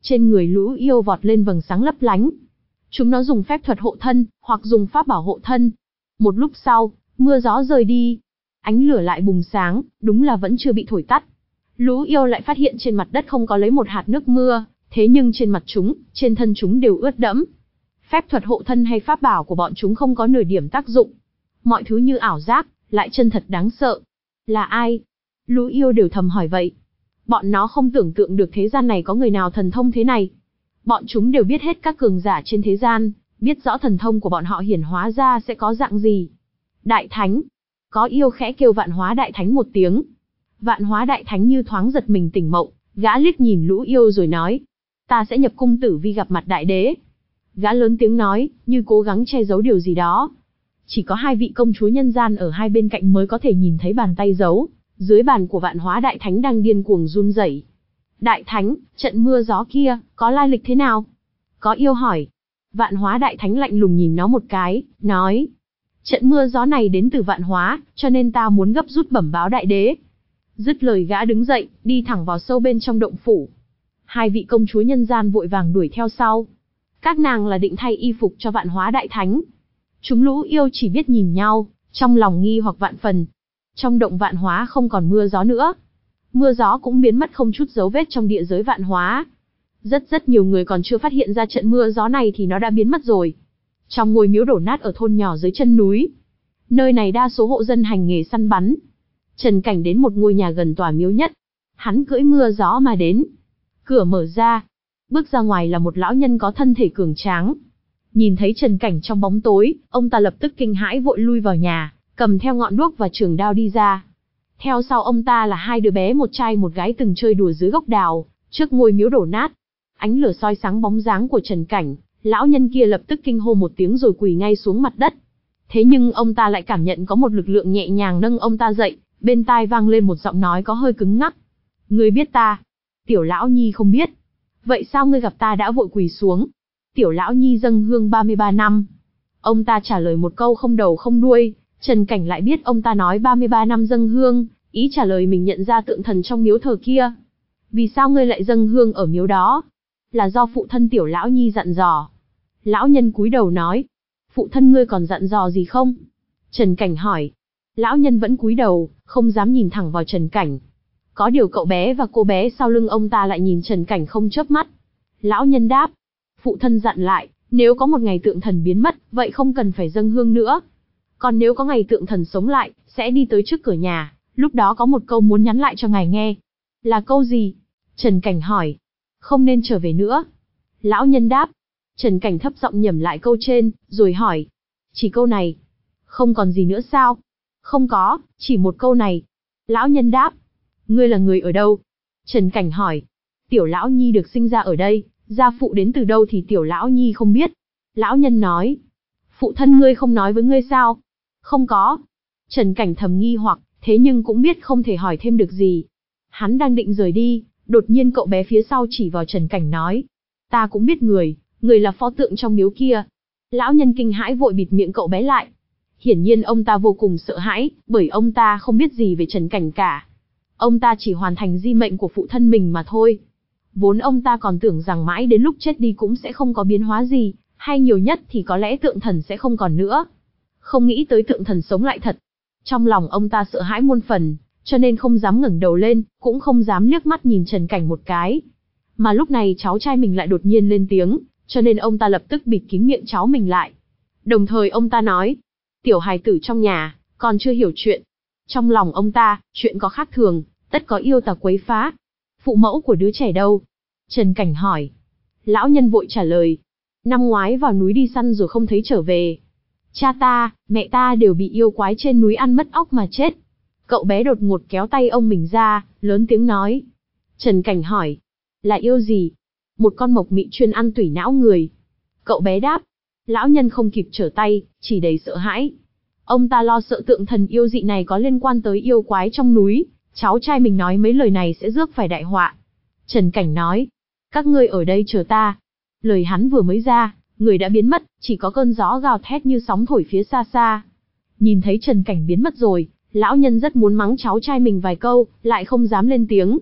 Trên người Lũ Yêu vọt lên vầng sáng lấp lánh. Chúng nó dùng phép thuật hộ thân, hoặc dùng pháp bảo hộ thân. Một lúc sau, mưa gió rời đi. Ánh lửa lại bùng sáng, đúng là vẫn chưa bị thổi tắt. Lũ Yêu lại phát hiện trên mặt đất không có lấy một hạt nước mưa, thế nhưng trên mặt chúng, trên thân chúng đều ướt đẫm. Phép thuật hộ thân hay pháp bảo của bọn chúng không có nửa điểm tác dụng. Mọi thứ như ảo giác, lại chân thật đáng sợ. Là ai? Lũ Yêu đều thầm hỏi vậy. Bọn nó không tưởng tượng được thế gian này có người nào thần thông thế này. Bọn chúng đều biết hết các cường giả trên thế gian, biết rõ thần thông của bọn họ hiển hóa ra sẽ có dạng gì. Đại Thánh. Có yêu khẽ kêu Vạn Hóa Đại Thánh một tiếng. Vạn Hóa Đại Thánh như thoáng giật mình tỉnh mộng, gã liếc nhìn Lũ Yêu rồi nói. Ta sẽ nhập cung tử vi gặp mặt đại đế. Gã lớn tiếng nói, như cố gắng che giấu điều gì đó. Chỉ có hai vị công chúa nhân gian ở hai bên cạnh mới có thể nhìn thấy bàn tay giấu. Dưới bàn của Vạn Hóa Đại Thánh đang điên cuồng run rẩy. Đại Thánh, trận mưa gió kia, có lai lịch thế nào? Có yêu hỏi. Vạn Hóa Đại Thánh lạnh lùng nhìn nó một cái, nói. Trận mưa gió này đến từ Vạn Hóa, cho nên ta muốn gấp rút bẩm báo đại đế. Dứt lời gã đứng dậy, đi thẳng vào sâu bên trong động phủ. Hai vị công chúa nhân gian vội vàng đuổi theo sau. Các nàng là định thay y phục cho Vạn Hóa Đại Thánh. Chúng Lũ Yêu chỉ biết nhìn nhau, trong lòng nghi hoặc vạn phần. Trong động Vạn Hóa không còn mưa gió nữa. Mưa gió cũng biến mất không chút dấu vết trong địa giới Vạn Hóa. Rất rất nhiều người còn chưa phát hiện ra trận mưa gió này thì nó đã biến mất rồi. Trong ngôi miếu đổ nát ở thôn nhỏ dưới chân núi. Nơi này đa số hộ dân hành nghề săn bắn. Trần Cảnh đến một ngôi nhà gần tòa miếu nhất. Hắn cưỡi mưa gió mà đến. Cửa mở ra. Bước ra ngoài là một lão nhân có thân thể cường tráng. Nhìn thấy Trần Cảnh trong bóng tối, ông ta lập tức kinh hãi vội lui vào nhà, cầm theo ngọn đuốc và trường đao đi ra. Theo sau ông ta là hai đứa bé một trai một gái từng chơi đùa dưới gốc đào, trước ngôi miếu đổ nát. Ánh lửa soi sáng bóng dáng của Trần Cảnh, lão nhân kia lập tức kinh hô một tiếng rồi quỳ ngay xuống mặt đất. Thế nhưng ông ta lại cảm nhận có một lực lượng nhẹ nhàng nâng ông ta dậy, bên tai vang lên một giọng nói có hơi cứng ngắc. Ngươi biết ta? Tiểu lão nhi không biết. Vậy sao ngươi gặp ta đã vội quỳ xuống? Tiểu lão nhi dâng hương ba mươi ba năm. Ông ta trả lời một câu không đầu không đuôi. Trần Cảnh lại biết ông ta nói ba mươi ba năm dâng hương, ý trả lời mình nhận ra tượng thần trong miếu thờ kia. Vì sao ngươi lại dâng hương ở miếu đó? Là do phụ thân tiểu lão nhi dặn dò. Lão nhân cúi đầu nói. Phụ thân ngươi còn dặn dò gì không? Trần Cảnh hỏi. Lão nhân vẫn cúi đầu, không dám nhìn thẳng vào Trần Cảnh. Có điều cậu bé và cô bé sau lưng ông ta lại nhìn Trần Cảnh không chớp mắt. Lão nhân đáp. Phụ thân dặn lại, nếu có một ngày tượng thần biến mất, vậy không cần phải dâng hương nữa. Còn nếu có ngày tượng thần sống lại, sẽ đi tới trước cửa nhà, lúc đó có một câu muốn nhắn lại cho ngài nghe. Là câu gì? Trần Cảnh hỏi. Không nên trở về nữa. Lão nhân đáp. Trần Cảnh thấp giọng nhẩm lại câu trên, rồi hỏi. Chỉ câu này. Không còn gì nữa sao? Không có, chỉ một câu này. Lão nhân đáp. Ngươi là người ở đâu? Trần Cảnh hỏi. Tiểu lão nhi được sinh ra ở đây, gia phụ đến từ đâu thì tiểu lão nhi không biết. Lão nhân nói. Phụ thân ngươi không nói với ngươi sao? Không có. Trần Cảnh thầm nghi hoặc, thế nhưng cũng biết không thể hỏi thêm được gì. Hắn đang định rời đi, đột nhiên cậu bé phía sau chỉ vào Trần Cảnh nói. Ta cũng biết người, người là pho tượng trong miếu kia. Lão nhân kinh hãi vội bịt miệng cậu bé lại. Hiển nhiên ông ta vô cùng sợ hãi, bởi ông ta không biết gì về Trần Cảnh cả. Ông ta chỉ hoàn thành di mệnh của phụ thân mình mà thôi. Vốn ông ta còn tưởng rằng mãi đến lúc chết đi cũng sẽ không có biến hóa gì, hay nhiều nhất thì có lẽ tượng thần sẽ không còn nữa. Không nghĩ tới tượng thần sống lại thật. Trong lòng ông ta sợ hãi muôn phần, cho nên không dám ngẩng đầu lên, cũng không dám liếc mắt nhìn Trần Cảnh một cái. Mà lúc này cháu trai mình lại đột nhiên lên tiếng, cho nên ông ta lập tức bịt kín miệng cháu mình lại. Đồng thời ông ta nói, tiểu hài tử trong nhà, còn chưa hiểu chuyện. Trong lòng ông ta, chuyện có khác thường, tất có yêu tà quấy phá. Phụ mẫu của đứa trẻ đâu? Trần Cảnh hỏi. Lão nhân vội trả lời. Năm ngoái vào núi đi săn rồi không thấy trở về. Cha ta, mẹ ta đều bị yêu quái trên núi ăn mất óc mà chết. Cậu bé đột ngột kéo tay ông mình ra, lớn tiếng nói. Trần Cảnh hỏi. Là yêu gì? Một con mộc mị chuyên ăn tủy não người. Cậu bé đáp. Lão nhân không kịp trở tay, chỉ đầy sợ hãi. Ông ta lo sợ tượng thần yêu dị này có liên quan tới yêu quái trong núi. Cháu trai mình nói mấy lời này sẽ rước phải đại họa. Trần Cảnh nói. Các ngươi ở đây chờ ta. Lời hắn vừa mới ra, người đã biến mất, chỉ có cơn gió gào thét như sóng thổi phía xa xa. Nhìn thấy Trần Cảnh biến mất rồi, lão nhân rất muốn mắng cháu trai mình vài câu, lại không dám lên tiếng.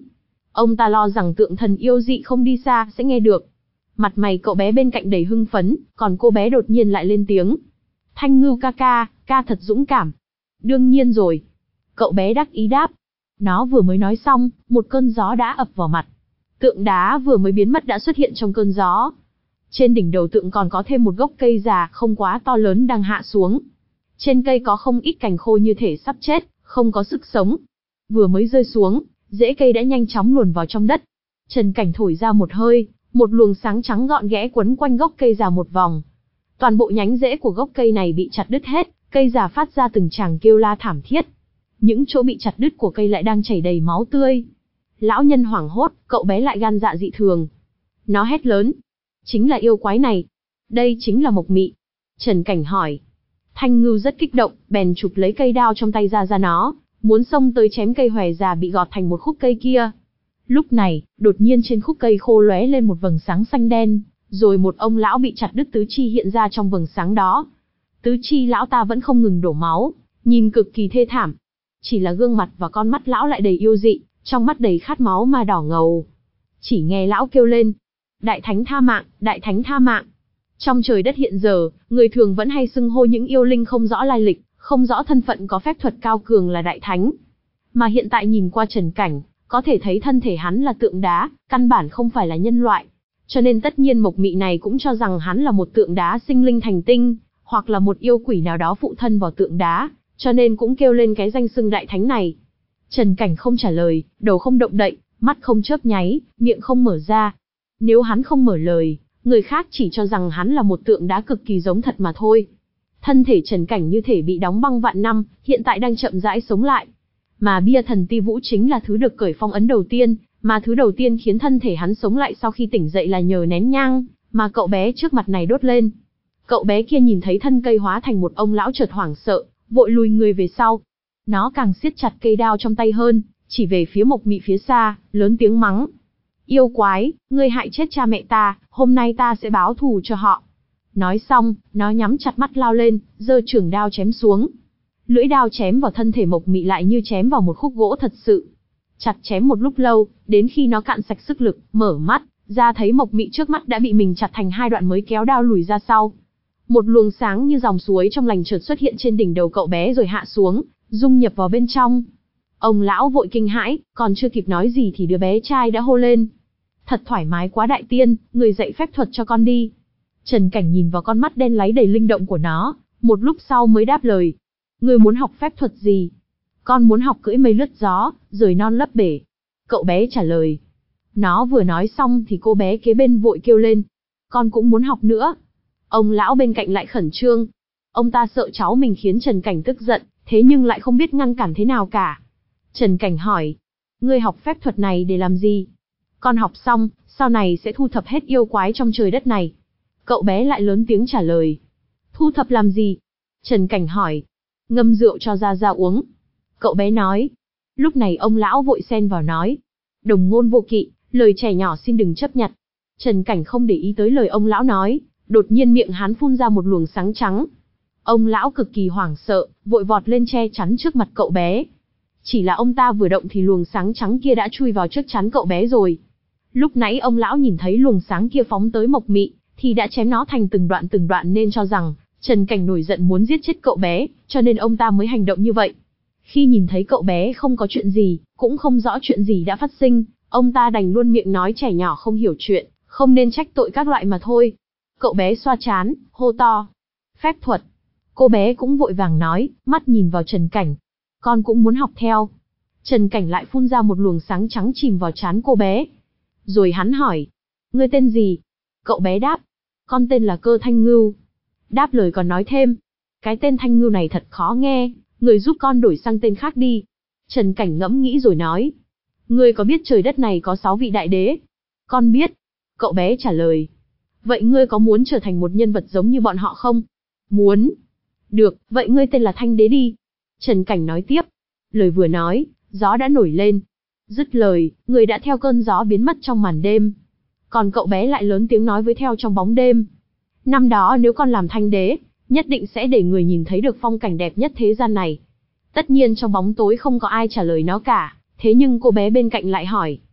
Ông ta lo rằng tượng thần yêu dị không đi xa sẽ nghe được. Mặt mày cậu bé bên cạnh đầy hưng phấn, còn cô bé đột nhiên lại lên tiếng. Thanh Ngưu ca ca, ca thật dũng cảm. Đương nhiên rồi. Cậu bé đắc ý đáp. Nó vừa mới nói xong, một cơn gió đã ập vào mặt. Tượng đá vừa mới biến mất đã xuất hiện trong cơn gió. Trên đỉnh đầu tượng còn có thêm một gốc cây già không quá to lớn đang hạ xuống. Trên cây có không ít cành khô như thể sắp chết, không có sức sống. Vừa mới rơi xuống, rễ cây đã nhanh chóng luồn vào trong đất. Trần Cảnh thổi ra một hơi, một luồng sáng trắng gọn ghẽ quấn quanh gốc cây già một vòng. Toàn bộ nhánh rễ của gốc cây này bị chặt đứt hết, cây già phát ra từng tràng kêu la thảm thiết. Những chỗ bị chặt đứt của cây lại đang chảy đầy máu tươi. Lão nhân hoảng hốt, cậu bé lại gan dạ dị thường. Nó hét lớn. Chính là yêu quái này. Đây chính là Mộc Mị. Trần Cảnh hỏi. Thanh Ngưu rất kích động, bèn chụp lấy cây đao trong tay ra ra nó, muốn xông tới chém cây hòe già bị gọt thành một khúc cây kia. Lúc này, đột nhiên trên khúc cây khô lóe lên một vầng sáng xanh đen, rồi một ông lão bị chặt đứt tứ chi hiện ra trong vầng sáng đó. Tứ chi lão ta vẫn không ngừng đổ máu, nhìn cực kỳ thê thảm. Chỉ là gương mặt và con mắt lão lại đầy yêu dị, trong mắt đầy khát máu mà đỏ ngầu. Chỉ nghe lão kêu lên. Đại thánh tha mạng, đại thánh tha mạng. Trong trời đất hiện giờ, người thường vẫn hay xưng hô những yêu linh không rõ lai lịch, không rõ thân phận có phép thuật cao cường là đại thánh. Mà hiện tại nhìn qua Trần Cảnh, có thể thấy thân thể hắn là tượng đá, căn bản không phải là nhân loại. Cho nên tất nhiên Mộc Mị này cũng cho rằng hắn là một tượng đá sinh linh thành tinh, hoặc là một yêu quỷ nào đó phụ thân vào tượng đá, cho nên cũng kêu lên cái danh xưng đại thánh này. Trần Cảnh không trả lời, đầu không động đậy, mắt không chớp nháy, miệng không mở ra. Nếu hắn không mở lời, người khác chỉ cho rằng hắn là một tượng đá cực kỳ giống thật mà thôi. Thân thể Trần Cảnh như thể bị đóng băng vạn năm, hiện tại đang chậm rãi sống lại. Mà bia thần ti vũ chính là thứ được cởi phong ấn đầu tiên, mà thứ đầu tiên khiến thân thể hắn sống lại sau khi tỉnh dậy là nhờ nén nhang, mà cậu bé trước mặt này đốt lên. Cậu bé kia nhìn thấy thân cây hóa thành một ông lão chợt hoảng sợ, vội lùi người về sau. Nó càng siết chặt cây đao trong tay hơn, chỉ về phía Mộc Mị phía xa, lớn tiếng mắng. Yêu quái, ngươi hại chết cha mẹ ta, hôm nay ta sẽ báo thù cho họ. Nói xong, nó nhắm chặt mắt lao lên, giơ trường đao chém xuống. Lưỡi đao chém vào thân thể Mộc Mị lại như chém vào một khúc gỗ thật sự. Chặt chém một lúc lâu, đến khi nó cạn sạch sức lực, mở mắt, ra thấy Mộc Mị trước mắt đã bị mình chặt thành hai đoạn mới kéo đao lùi ra sau. Một luồng sáng như dòng suối trong lành chợt xuất hiện trên đỉnh đầu cậu bé rồi hạ xuống, dung nhập vào bên trong. Ông lão vội kinh hãi, còn chưa kịp nói gì thì đứa bé trai đã hô lên. Thật thoải mái quá đại tiên, người dạy phép thuật cho con đi. Trần Cảnh nhìn vào con mắt đen láy đầy linh động của nó, một lúc sau mới đáp lời. Người muốn học phép thuật gì? Con muốn học cưỡi mây lướt gió, rời non lấp bể. Cậu bé trả lời. Nó vừa nói xong thì cô bé kế bên vội kêu lên. Con cũng muốn học nữa. Ông lão bên cạnh lại khẩn trương. Ông ta sợ cháu mình khiến Trần Cảnh tức giận, thế nhưng lại không biết ngăn cản thế nào cả. Trần Cảnh hỏi. Ngươi học phép thuật này để làm gì? Con học xong, sau này sẽ thu thập hết yêu quái trong trời đất này. Cậu bé lại lớn tiếng trả lời. Thu thập làm gì? Trần Cảnh hỏi. Ngâm rượu cho Gia Gia uống. Cậu bé nói. Lúc này ông lão vội xen vào nói. Đồng ngôn vô kỵ, lời trẻ nhỏ xin đừng chấp nhặt. Trần Cảnh không để ý tới lời ông lão nói, đột nhiên miệng hắn phun ra một luồng sáng trắng. Ông lão cực kỳ hoảng sợ, vội vọt lên che chắn trước mặt cậu bé. Chỉ là ông ta vừa động thì luồng sáng trắng kia đã chui vào trước chắn cậu bé rồi. Lúc nãy ông lão nhìn thấy luồng sáng kia phóng tới Mộc Mị, thì đã chém nó thành từng đoạn từng đoạn nên cho rằng Trần Cảnh nổi giận muốn giết chết cậu bé, cho nên ông ta mới hành động như vậy. Khi nhìn thấy cậu bé không có chuyện gì, cũng không rõ chuyện gì đã phát sinh, ông ta đành luôn miệng nói trẻ nhỏ không hiểu chuyện, không nên trách tội các loại mà thôi. Cậu bé xoa trán, hô to. Phép thuật. Cô bé cũng vội vàng nói, mắt nhìn vào Trần Cảnh. Con cũng muốn học theo. Trần Cảnh lại phun ra một luồng sáng trắng chìm vào trán cô bé. Rồi hắn hỏi. Ngươi tên gì? Cậu bé đáp. Con tên là Cơ Thanh Ngưu. Đáp lời còn nói thêm. Cái tên Thanh Ngưu này thật khó nghe, người giúp con đổi sang tên khác đi. Trần Cảnh ngẫm nghĩ rồi nói. Ngươi có biết trời đất này có sáu vị đại đế? Con biết. Cậu bé trả lời. Vậy ngươi có muốn trở thành một nhân vật giống như bọn họ không? Muốn. Được, vậy ngươi tên là Thanh Đế đi. Trần Cảnh nói tiếp. Lời vừa nói, gió đã nổi lên. Dứt lời, người đã theo cơn gió biến mất trong màn đêm. Còn cậu bé lại lớn tiếng nói với theo trong bóng đêm. Năm đó nếu con làm Thanh Đế, nhất định sẽ để người nhìn thấy được phong cảnh đẹp nhất thế gian này. Tất nhiên trong bóng tối không có ai trả lời nó cả, thế nhưng cô bé bên cạnh lại hỏi.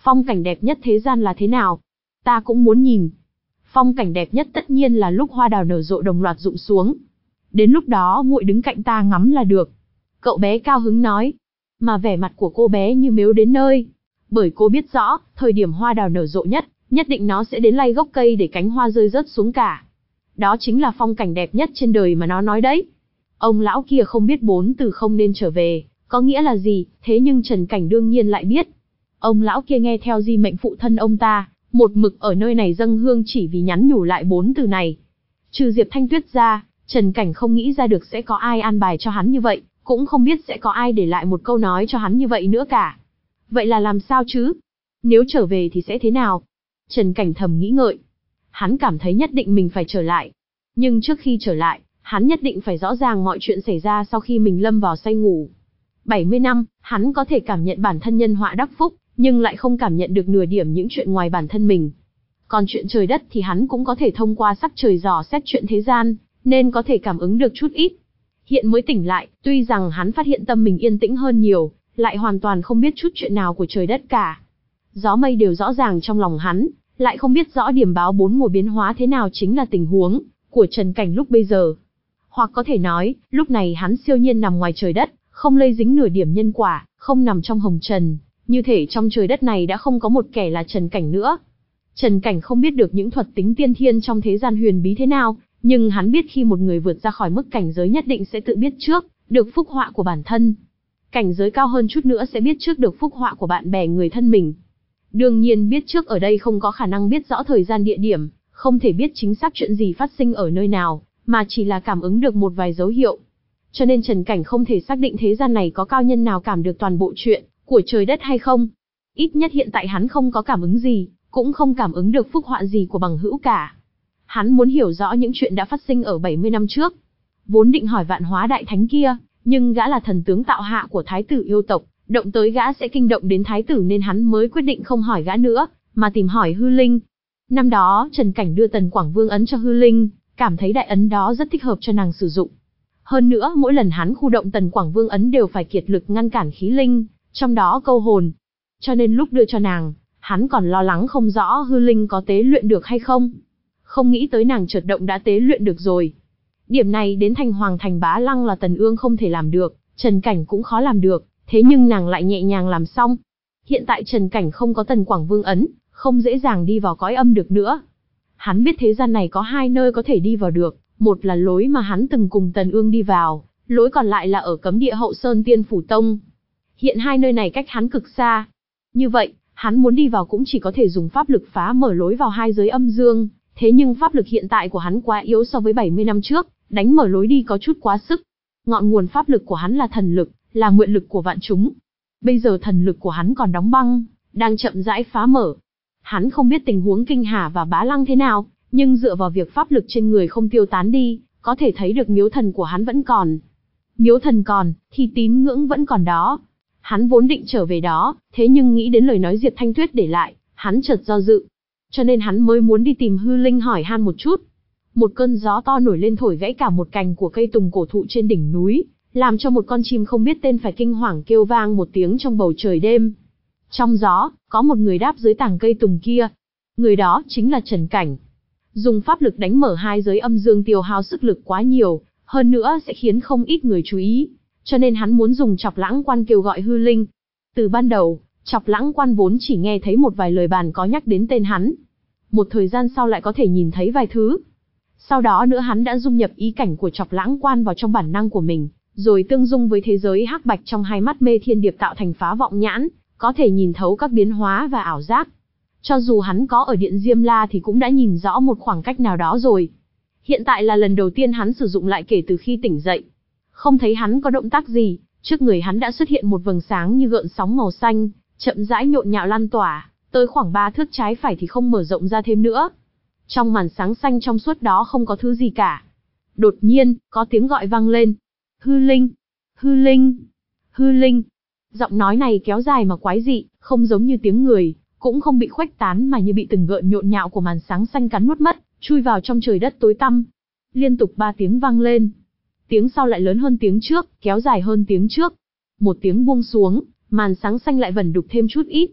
Phong cảnh đẹp nhất thế gian là thế nào? Ta cũng muốn nhìn. Phong cảnh đẹp nhất tất nhiên là lúc hoa đào nở rộ đồng loạt rụng xuống. Đến lúc đó muội đứng cạnh ta ngắm là được. Cậu bé cao hứng nói. Mà vẻ mặt của cô bé như mếu đến nơi. Bởi cô biết rõ, thời điểm hoa đào nở rộ nhất, nhất định nó sẽ đến lay gốc cây để cánh hoa rơi rớt xuống cả. Đó chính là phong cảnh đẹp nhất trên đời mà nó nói đấy. Ông lão kia không biết bốn từ không nên trở về, có nghĩa là gì, thế nhưng Trần Cảnh đương nhiên lại biết. Ông lão kia nghe theo di mệnh phụ thân ông ta, một mực ở nơi này dâng hương chỉ vì nhắn nhủ lại bốn từ này. Trừ Diệp Thanh Tuyết ra, Trần Cảnh không nghĩ ra được sẽ có ai an bài cho hắn như vậy, cũng không biết sẽ có ai để lại một câu nói cho hắn như vậy nữa cả. Vậy là làm sao chứ? Nếu trở về thì sẽ thế nào? Trần Cảnh thầm nghĩ ngợi. Hắn cảm thấy nhất định mình phải trở lại. Nhưng trước khi trở lại, hắn nhất định phải rõ ràng mọi chuyện xảy ra sau khi mình lâm vào say ngủ. bảy mươi năm, hắn có thể cảm nhận bản thân nhân họa đắc phúc, nhưng lại không cảm nhận được nửa điểm những chuyện ngoài bản thân mình. Còn chuyện trời đất thì hắn cũng có thể thông qua sắc trời dò xét chuyện thế gian, nên có thể cảm ứng được chút ít. Hiện mới tỉnh lại, tuy rằng hắn phát hiện tâm mình yên tĩnh hơn nhiều, lại hoàn toàn không biết chút chuyện nào của trời đất cả. Gió mây đều rõ ràng trong lòng hắn, lại không biết rõ điểm báo bốn mùa biến hóa thế nào chính là tình huống của Trần Cảnh lúc bây giờ. Hoặc có thể nói, lúc này hắn siêu nhiên nằm ngoài trời đất, không lây dính nửa điểm nhân quả, không nằm trong hồng trần, như thể trong trời đất này đã không có một kẻ là Trần Cảnh nữa. Trần Cảnh không biết được những thuật tính tiên thiên trong thế gian huyền bí thế nào, nhưng hắn biết khi một người vượt ra khỏi mức cảnh giới nhất định sẽ tự biết trước được phúc họa của bản thân. Cảnh giới cao hơn chút nữa sẽ biết trước được phúc họa của bạn bè người thân mình. Đương nhiên biết trước ở đây không có khả năng biết rõ thời gian địa điểm, không thể biết chính xác chuyện gì phát sinh ở nơi nào, mà chỉ là cảm ứng được một vài dấu hiệu. Cho nên Trần Cảnh không thể xác định thế gian này có cao nhân nào cảm được toàn bộ chuyện của trời đất hay không. Ít nhất hiện tại hắn không có cảm ứng gì, cũng không cảm ứng được phúc họa gì của bằng hữu cả. Hắn muốn hiểu rõ những chuyện đã phát sinh ở bảy mươi năm trước. Vốn định hỏi Vạn Hóa Đại Thánh kia, nhưng gã là thần tướng tạo hạ của thái tử yêu tộc, động tới gã sẽ kinh động đến thái tử nên hắn mới quyết định không hỏi gã nữa, mà tìm hỏi Hư Linh. Năm đó, Trần Cảnh đưa Tần Quảng Vương ấn cho Hư Linh, cảm thấy đại ấn đó rất thích hợp cho nàng sử dụng. Hơn nữa, mỗi lần hắn khu động Tần Quảng Vương ấn đều phải kiệt lực ngăn cản khí linh, trong đó câu hồn. Cho nên lúc đưa cho nàng, hắn còn lo lắng không rõ Hư Linh có tế luyện được hay không. Không nghĩ tới nàng chợt động đã tế luyện được rồi. Điểm này đến thành Hoàng Thành Bá Lăng là Tần Ương không thể làm được, Trần Cảnh cũng khó làm được, thế nhưng nàng lại nhẹ nhàng làm xong. Hiện tại Trần Cảnh không có Tần Quảng Vương ấn, không dễ dàng đi vào cõi âm được nữa. Hắn biết thế gian này có hai nơi có thể đi vào được, một là lối mà hắn từng cùng Tần Ương đi vào, lối còn lại là ở cấm địa Hậu Sơn Tiên Phủ Tông. Hiện hai nơi này cách hắn cực xa. Như vậy, hắn muốn đi vào cũng chỉ có thể dùng pháp lực phá mở lối vào hai giới âm dương, thế nhưng pháp lực hiện tại của hắn quá yếu so với bảy mươi năm trước, đánh mở lối đi có chút quá sức. Ngọn nguồn pháp lực của hắn là thần lực, là nguyện lực của vạn chúng. Bây giờ thần lực của hắn còn đóng băng, đang chậm rãi phá mở. Hắn không biết tình huống Kinh Hà và Bá Lăng thế nào, nhưng dựa vào việc pháp lực trên người không tiêu tán đi, có thể thấy được miếu thần của hắn vẫn còn. Miếu thần còn, thì tín ngưỡng vẫn còn đó. Hắn vốn định trở về đó, thế nhưng nghĩ đến lời nói Diệp Thanh Tuyết để lại, hắn chợt do dự. Cho nên hắn mới muốn đi tìm Hư Linh hỏi han một chút. Một cơn gió to nổi lên thổi gãy cả một cành của cây tùng cổ thụ trên đỉnh núi, làm cho một con chim không biết tên phải kinh hoàng kêu vang một tiếng trong bầu trời đêm. Trong gió, có một người đáp dưới tàng cây tùng kia. Người đó chính là Trần Cảnh. Dùng pháp lực đánh mở hai giới âm dương tiêu hao sức lực quá nhiều, hơn nữa sẽ khiến không ít người chú ý. Cho nên hắn muốn dùng Chọc Lãng Quan kêu gọi Hư Linh. Từ ban đầu, Chọc Lãng Quan vốn chỉ nghe thấy một vài lời bàn có nhắc đến tên hắn. Một thời gian sau lại có thể nhìn thấy vài thứ. Sau đó nữa hắn đã dung nhập ý cảnh của Chọc Lãng Quan vào trong bản năng của mình, rồi tương dung với thế giới hắc bạch trong hai mắt mê thiên điệp tạo thành phá vọng nhãn, có thể nhìn thấu các biến hóa và ảo giác. Cho dù hắn có ở Điện Diêm La thì cũng đã nhìn rõ một khoảng cách nào đó rồi. Hiện tại là lần đầu tiên hắn sử dụng lại kể từ khi tỉnh dậy. Không thấy hắn có động tác gì, trước người hắn đã xuất hiện một vầng sáng như gợn sóng màu xanh, chậm rãi nhộn nhạo lan tỏa, tới khoảng ba thước trái phải thì không mở rộng ra thêm nữa. Trong màn sáng xanh trong suốt đó không có thứ gì cả. Đột nhiên, có tiếng gọi vang lên. Hư Linh! Hư Linh! Hư Linh! Giọng nói này kéo dài mà quái dị, không giống như tiếng người, cũng không bị khuếch tán mà như bị từng gợn nhộn nhạo của màn sáng xanh cắn nuốt mất, chui vào trong trời đất tối tăm. Liên tục ba tiếng vang lên. Tiếng sau lại lớn hơn tiếng trước, kéo dài hơn tiếng trước. Một tiếng buông xuống, màn sáng xanh lại vẩn đục thêm chút ít.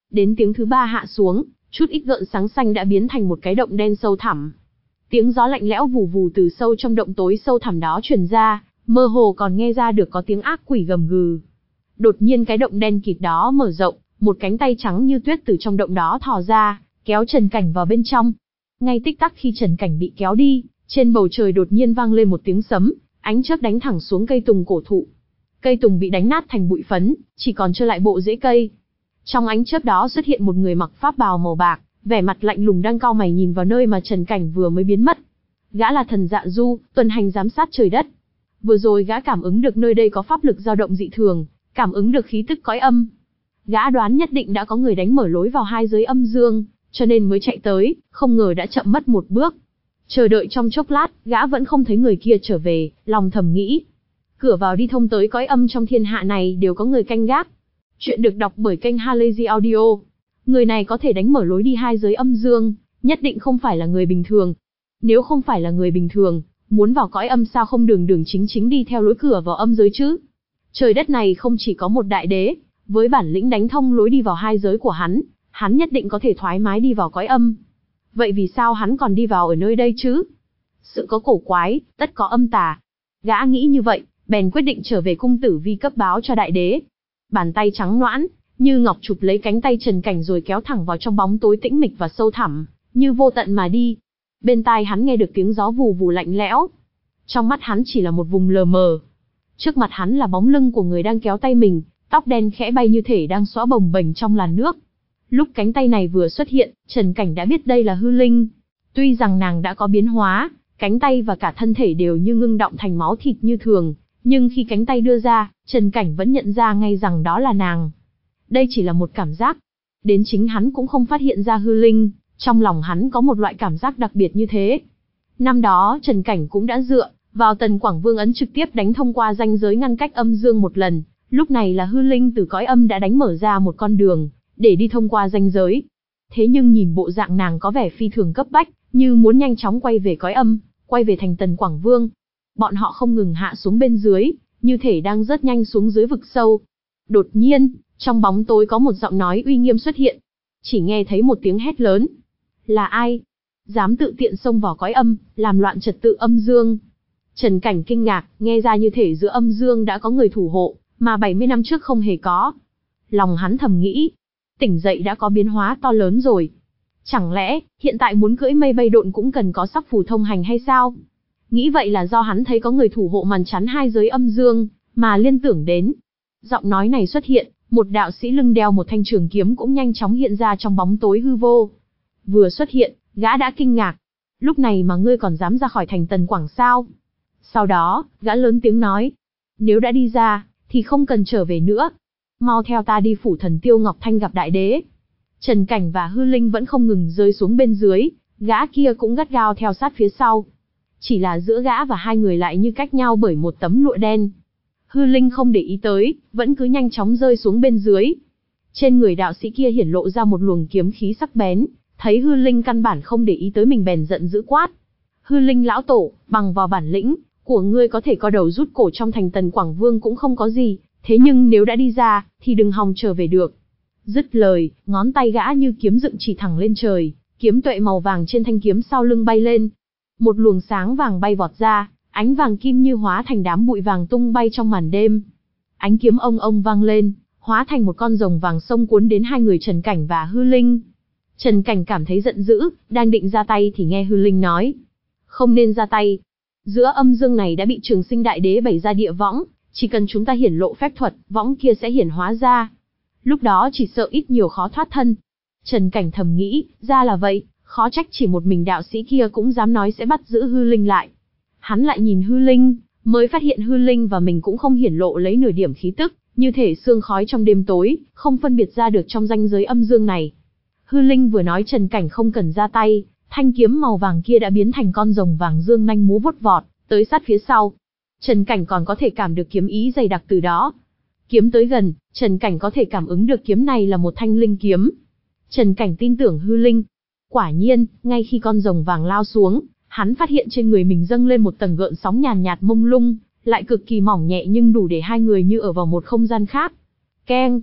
Đến tiếng thứ ba hạ xuống, chút ít gợn sáng xanh đã biến thành một cái động đen sâu thẳm. Tiếng gió lạnh lẽo vù vù từ sâu trong động tối sâu thẳm đó truyền ra, mơ hồ còn nghe ra được có tiếng ác quỷ gầm gừ. Đột nhiên cái động đen kịt đó mở rộng, một cánh tay trắng như tuyết từ trong động đó thò ra, kéo Trần Cảnh vào bên trong. Ngay tích tắc khi Trần Cảnh bị kéo đi, trên bầu trời đột nhiên vang lên một tiếng sấm, ánh chớp đánh thẳng xuống cây tùng cổ thụ. Cây tùng bị đánh nát thành bụi phấn, chỉ còn trơ lại bộ rễ cây. Trong ánh chớp đó xuất hiện một người mặc pháp bào màu bạc, vẻ mặt lạnh lùng đang cau mày nhìn vào nơi mà Trần Cảnh vừa mới biến mất. Gã là Thần Dạ Du, tuần hành giám sát trời đất. Vừa rồi gã cảm ứng được nơi đây có pháp lực dao động dị thường, cảm ứng được khí tức cõi âm. Gã đoán nhất định đã có người đánh mở lối vào hai giới âm dương, cho nên mới chạy tới, không ngờ đã chậm mất một bước. Chờ đợi trong chốc lát, gã vẫn không thấy người kia trở về, lòng thầm nghĩ. Cửa vào đi thông tới cõi âm trong thiên hạ này đều có người canh gác. Chuyện được đọc bởi kênh Halazy Audio. Người này có thể đánh mở lối đi hai giới âm dương, nhất định không phải là người bình thường. Nếu không phải là người bình thường, muốn vào cõi âm sao không đường đường chính chính đi theo lối cửa vào âm giới chứ? Trời đất này không chỉ có một đại đế, với bản lĩnh đánh thông lối đi vào hai giới của hắn, hắn nhất định có thể thoải mái đi vào cõi âm. Vậy vì sao hắn còn đi vào ở nơi đây chứ? Sự có cổ quái, tất có âm tà. Gã nghĩ như vậy, bèn quyết định trở về cung tử vi cấp báo cho đại đế. Bàn tay trắng nõn, như ngọc chụp lấy cánh tay Trần Cảnh rồi kéo thẳng vào trong bóng tối tĩnh mịch và sâu thẳm, như vô tận mà đi. Bên tai hắn nghe được tiếng gió vù vù lạnh lẽo. Trong mắt hắn chỉ là một vùng lờ mờ. Trước mặt hắn là bóng lưng của người đang kéo tay mình, tóc đen khẽ bay như thể đang xõa bồng bềnh trong làn nước. Lúc cánh tay này vừa xuất hiện, Trần Cảnh đã biết đây là hư linh. Tuy rằng nàng đã có biến hóa, cánh tay và cả thân thể đều như ngưng đọng thành máu thịt như thường, nhưng khi cánh tay đưa ra, Trần Cảnh vẫn nhận ra ngay rằng đó là nàng. Đây chỉ là một cảm giác. Đến chính hắn cũng không phát hiện ra hư linh, trong lòng hắn có một loại cảm giác đặc biệt như thế. Năm đó Trần Cảnh cũng đã dựa vào Tần Quảng Vương ấn trực tiếp đánh thông qua ranh giới ngăn cách âm dương một lần, lúc này là hư linh từ cõi âm đã đánh mở ra một con đường, để đi thông qua ranh giới. Thế nhưng nhìn bộ dạng nàng có vẻ phi thường cấp bách, như muốn nhanh chóng quay về cõi âm, quay về thành Tần Quảng Vương. Bọn họ không ngừng hạ xuống bên dưới, như thể đang rất nhanh xuống dưới vực sâu. Đột nhiên, trong bóng tối có một giọng nói uy nghiêm xuất hiện. Chỉ nghe thấy một tiếng hét lớn. Là ai? Dám tự tiện xông vào cõi âm, làm loạn trật tự âm dương. Trần Cảnh kinh ngạc, nghe ra như thể giữa âm dương đã có người thủ hộ, mà bảy mươi năm trước không hề có. Lòng hắn thầm nghĩ, tỉnh dậy đã có biến hóa to lớn rồi. Chẳng lẽ, hiện tại muốn cưỡi mây bay độn cũng cần có sắc phù thông hành hay sao? Nghĩ vậy là do hắn thấy có người thủ hộ màn chắn hai giới âm dương, mà liên tưởng đến. Giọng nói này xuất hiện, một đạo sĩ lưng đeo một thanh trường kiếm cũng nhanh chóng hiện ra trong bóng tối hư vô. Vừa xuất hiện, gã đã kinh ngạc. Lúc này mà ngươi còn dám ra khỏi thành Tần Quảng sao? Sau đó, gã lớn tiếng nói. Nếu đã đi ra, thì không cần trở về nữa. Mau theo ta đi phủ thần Tiêu Ngọc Thanh gặp đại đế. Trần Cảnh và hư linh vẫn không ngừng rơi xuống bên dưới, gã kia cũng gắt gao theo sát phía sau. Chỉ là giữa gã và hai người lại như cách nhau bởi một tấm lụa đen. Hư linh không để ý tới, vẫn cứ nhanh chóng rơi xuống bên dưới. Trên người đạo sĩ kia hiển lộ ra một luồng kiếm khí sắc bén, thấy hư linh căn bản không để ý tới mình bèn giận dữ quát. Hư linh lão tổ, bằng vào bản lĩnh của ngươi có thể co đầu rút cổ trong thành Tần Quảng Vương cũng không có gì, thế nhưng nếu đã đi ra, thì đừng hòng trở về được. Dứt lời, ngón tay gã như kiếm dựng chỉ thẳng lên trời, kiếm tuệ màu vàng trên thanh kiếm sau lưng bay lên. Một luồng sáng vàng bay vọt ra, ánh vàng kim như hóa thành đám bụi vàng tung bay trong màn đêm. Ánh kiếm ông ông vang lên, hóa thành một con rồng vàng sông cuốn đến hai người Trần Cảnh và hư linh. Trần Cảnh cảm thấy giận dữ, đang định ra tay thì nghe hư linh nói. Không nên ra tay. Giữa âm dương này đã bị Trường Sinh Đại Đế bày ra địa võng, chỉ cần chúng ta hiển lộ phép thuật, võng kia sẽ hiển hóa ra. Lúc đó chỉ sợ ít nhiều khó thoát thân. Trần Cảnh thầm nghĩ, ra là vậy, khó trách chỉ một mình đạo sĩ kia cũng dám nói sẽ bắt giữ hư linh lại. Hắn lại nhìn hư linh, mới phát hiện hư linh và mình cũng không hiển lộ lấy nửa điểm khí tức, như thể sương khói trong đêm tối, không phân biệt ra được trong ranh giới âm dương này. Hư linh vừa nói Trần Cảnh không cần ra tay, thanh kiếm màu vàng kia đã biến thành con rồng vàng dương nhanh múa vuốt vọt, tới sát phía sau. Trần Cảnh còn có thể cảm được kiếm ý dày đặc từ đó. Kiếm tới gần, Trần Cảnh có thể cảm ứng được kiếm này là một thanh linh kiếm. Trần Cảnh tin tưởng hư linh. Quả nhiên, ngay khi con rồng vàng lao xuống, hắn phát hiện trên người mình dâng lên một tầng gợn sóng nhàn nhạt mông lung, lại cực kỳ mỏng nhẹ nhưng đủ để hai người như ở vào một không gian khác. Keng!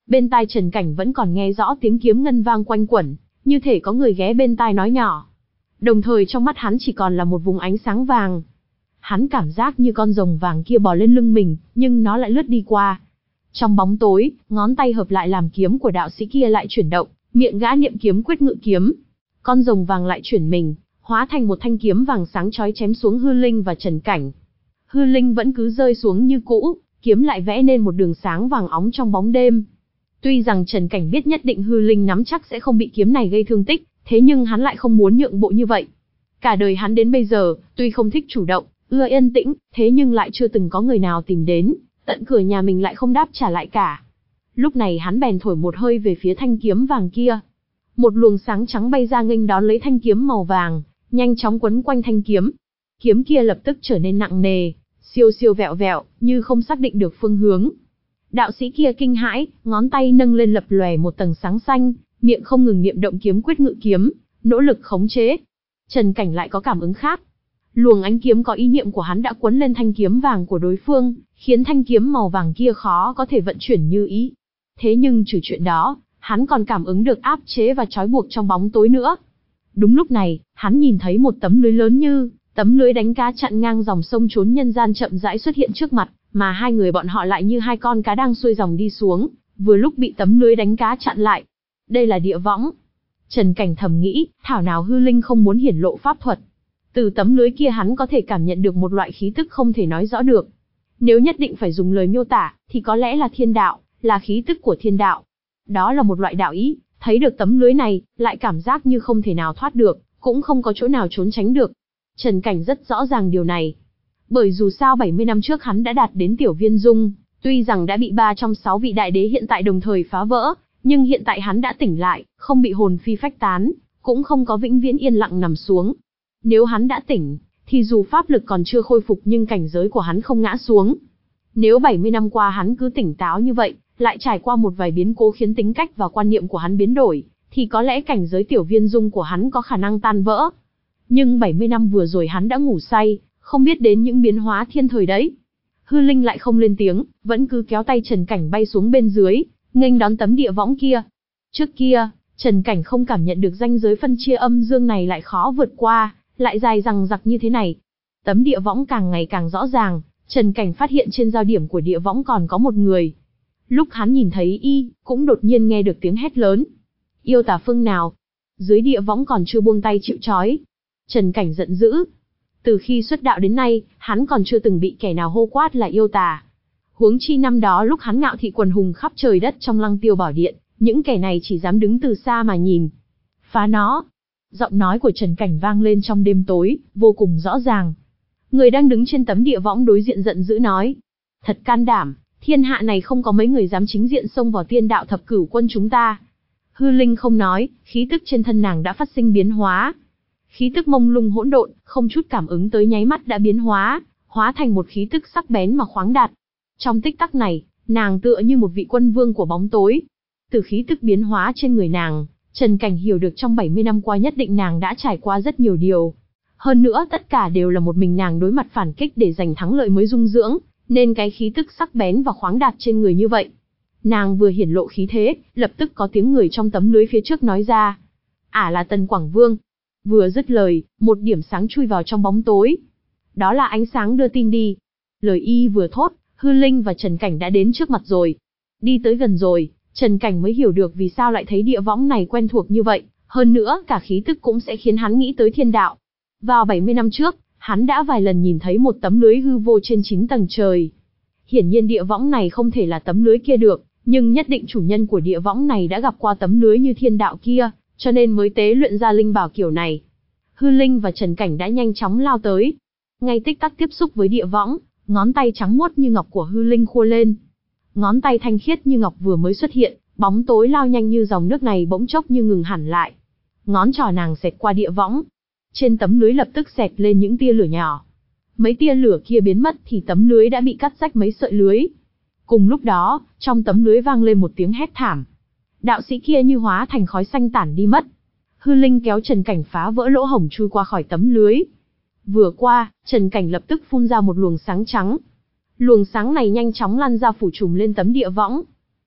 Bên tai Trần Cảnh vẫn còn nghe rõ tiếng kiếm ngân vang quanh quẩn, như thể có người ghé bên tai nói nhỏ. Đồng thời trong mắt hắn chỉ còn là một vùng ánh sáng vàng. Hắn cảm giác như con rồng vàng kia bò lên lưng mình, nhưng nó lại lướt đi qua. Trong bóng tối, ngón tay hợp lại làm kiếm của đạo sĩ kia lại chuyển động, miệng gã niệm kiếm quyết ngự kiếm. Con rồng vàng lại chuyển mình, hóa thành một thanh kiếm vàng sáng chói chém xuống Hư Linh và Trần Cảnh. Hư Linh vẫn cứ rơi xuống như cũ, kiếm lại vẽ nên một đường sáng vàng óng trong bóng đêm. Tuy rằng Trần Cảnh biết nhất định Hư Linh nắm chắc sẽ không bị kiếm này gây thương tích, thế nhưng hắn lại không muốn nhượng bộ như vậy. Cả đời hắn đến bây giờ, tuy không thích chủ động, ưa yên tĩnh, thế nhưng lại chưa từng có người nào tìm đến, tận cửa nhà mình lại không đáp trả lại cả. Lúc này hắn bèn thổi một hơi về phía thanh kiếm vàng kia. Một luồng sáng trắng bay ra nghênh đón lấy thanh kiếm màu vàng, nhanh chóng quấn quanh thanh kiếm. Kiếm kia lập tức trở nên nặng nề, siêu siêu vẹo vẹo, như không xác định được phương hướng. Đạo sĩ kia kinh hãi, ngón tay nâng lên lập lòe một tầng sáng xanh, miệng không ngừng niệm động kiếm quyết ngự kiếm, nỗ lực khống chế. Trần Cảnh lại có cảm ứng khác. Luồng ánh kiếm có ý niệm của hắn đã quấn lên thanh kiếm vàng của đối phương, khiến thanh kiếm màu vàng kia khó có thể vận chuyển như ý. Thế nhưng trừ chuyện đó, hắn còn cảm ứng được áp chế và trói buộc trong bóng tối nữa. Đúng lúc này, hắn nhìn thấy một tấm lưới lớn như tấm lưới đánh cá chặn ngang dòng sông trốn nhân gian chậm rãi xuất hiện trước mặt, mà hai người bọn họ lại như hai con cá đang xuôi dòng đi xuống, vừa lúc bị tấm lưới đánh cá chặn lại. Đây là địa võng. Trần Cảnh thầm nghĩ, thảo nào Hư Linh không muốn hiển lộ pháp thuật. Từ tấm lưới kia hắn có thể cảm nhận được một loại khí tức không thể nói rõ được. Nếu nhất định phải dùng lời miêu tả, thì có lẽ là thiên đạo, là khí tức của thiên đạo. Đó là một loại đạo ý, thấy được tấm lưới này, lại cảm giác như không thể nào thoát được, cũng không có chỗ nào trốn tránh được. Trần Cảnh rất rõ ràng điều này. Bởi dù sao bảy mươi năm trước hắn đã đạt đến tiểu viên dung, tuy rằng đã bị ba trong sáu vị đại đế hiện tại đồng thời phá vỡ, nhưng hiện tại hắn đã tỉnh lại, không bị hồn phi phách tán, cũng không có vĩnh viễn yên lặng nằm xuống. Nếu hắn đã tỉnh, thì dù pháp lực còn chưa khôi phục nhưng cảnh giới của hắn không ngã xuống. Nếu bảy mươi năm qua hắn cứ tỉnh táo như vậy, lại trải qua một vài biến cố khiến tính cách và quan niệm của hắn biến đổi, thì có lẽ cảnh giới tiểu viên dung của hắn có khả năng tan vỡ. Nhưng bảy mươi năm vừa rồi hắn đã ngủ say, không biết đến những biến hóa thiên thời đấy. Hư Linh lại không lên tiếng, vẫn cứ kéo tay Trần Cảnh bay xuống bên dưới, nghênh đón tấm địa võng kia. Trước kia, Trần Cảnh không cảm nhận được ranh giới phân chia âm dương này lại khó vượt qua, lại dài dằng dặc như thế này. Tấm địa võng càng ngày càng rõ ràng, Trần Cảnh phát hiện trên giao điểm của địa võng còn có một người. Lúc hắn nhìn thấy y, cũng đột nhiên nghe được tiếng hét lớn. Yêu tà phương nào? Dưới địa võng còn chưa buông tay chịu trói. Trần Cảnh giận dữ. Từ khi xuất đạo đến nay, hắn còn chưa từng bị kẻ nào hô quát là yêu tà. Huống chi năm đó lúc hắn ngạo thị quần hùng khắp trời đất trong Lăng Tiêu Bảo Điện, những kẻ này chỉ dám đứng từ xa mà nhìn. Phá nó! Giọng nói của Trần Cảnh vang lên trong đêm tối, vô cùng rõ ràng. Người đang đứng trên tấm địa võng đối diện giận dữ nói. Thật can đảm, thiên hạ này không có mấy người dám chính diện xông vào tiên đạo thập cửu quân chúng ta. Hư Linh không nói, khí tức trên thân nàng đã phát sinh biến hóa. Khí tức mông lung hỗn độn, không chút cảm ứng tới nháy mắt đã biến hóa, hóa thành một khí tức sắc bén mà khoáng đạt. Trong tích tắc này, nàng tựa như một vị quân vương của bóng tối. Từ khí tức biến hóa trên người nàng, Trần Cảnh hiểu được trong bảy mươi năm qua nhất định nàng đã trải qua rất nhiều điều. Hơn nữa tất cả đều là một mình nàng đối mặt phản kích để giành thắng lợi mới dung dưỡng, nên cái khí tức sắc bén và khoáng đạt trên người như vậy. Nàng vừa hiển lộ khí thế, lập tức có tiếng người trong tấm lưới phía trước nói ra. Ả là Tần Quảng Vương. Vừa dứt lời, một điểm sáng chui vào trong bóng tối. Đó là ánh sáng đưa tin đi. Lời y vừa thốt, Hư Linh và Trần Cảnh đã đến trước mặt rồi. Đi tới gần rồi, Trần Cảnh mới hiểu được vì sao lại thấy địa võng này quen thuộc như vậy, hơn nữa cả khí tức cũng sẽ khiến hắn nghĩ tới thiên đạo. Vào bảy mươi năm trước, hắn đã vài lần nhìn thấy một tấm lưới hư vô trên chín tầng trời. Hiển nhiên địa võng này không thể là tấm lưới kia được, nhưng nhất định chủ nhân của địa võng này đã gặp qua tấm lưới như thiên đạo kia, cho nên mới tế luyện ra linh bảo kiểu này. Hư Linh và Trần Cảnh đã nhanh chóng lao tới. Ngay tích tắc tiếp xúc với địa võng, ngón tay trắng muốt như ngọc của Hư Linh khua lên. Ngón tay thanh khiết như ngọc vừa mới xuất hiện, bóng tối lao nhanh như dòng nước này bỗng chốc như ngừng hẳn lại. Ngón trỏ nàng xẹt qua địa võng. Trên tấm lưới lập tức xẹt lên những tia lửa nhỏ. Mấy tia lửa kia biến mất thì tấm lưới đã bị cắt rách mấy sợi lưới. Cùng lúc đó, trong tấm lưới vang lên một tiếng hét thảm. Đạo sĩ kia như hóa thành khói xanh tản đi mất. Hư Linh kéo Trần Cảnh phá vỡ lỗ hổng chui qua khỏi tấm lưới. Vừa qua, Trần Cảnh lập tức phun ra một luồng sáng trắng. Luồng sáng này nhanh chóng lan ra phủ trùm lên tấm địa võng.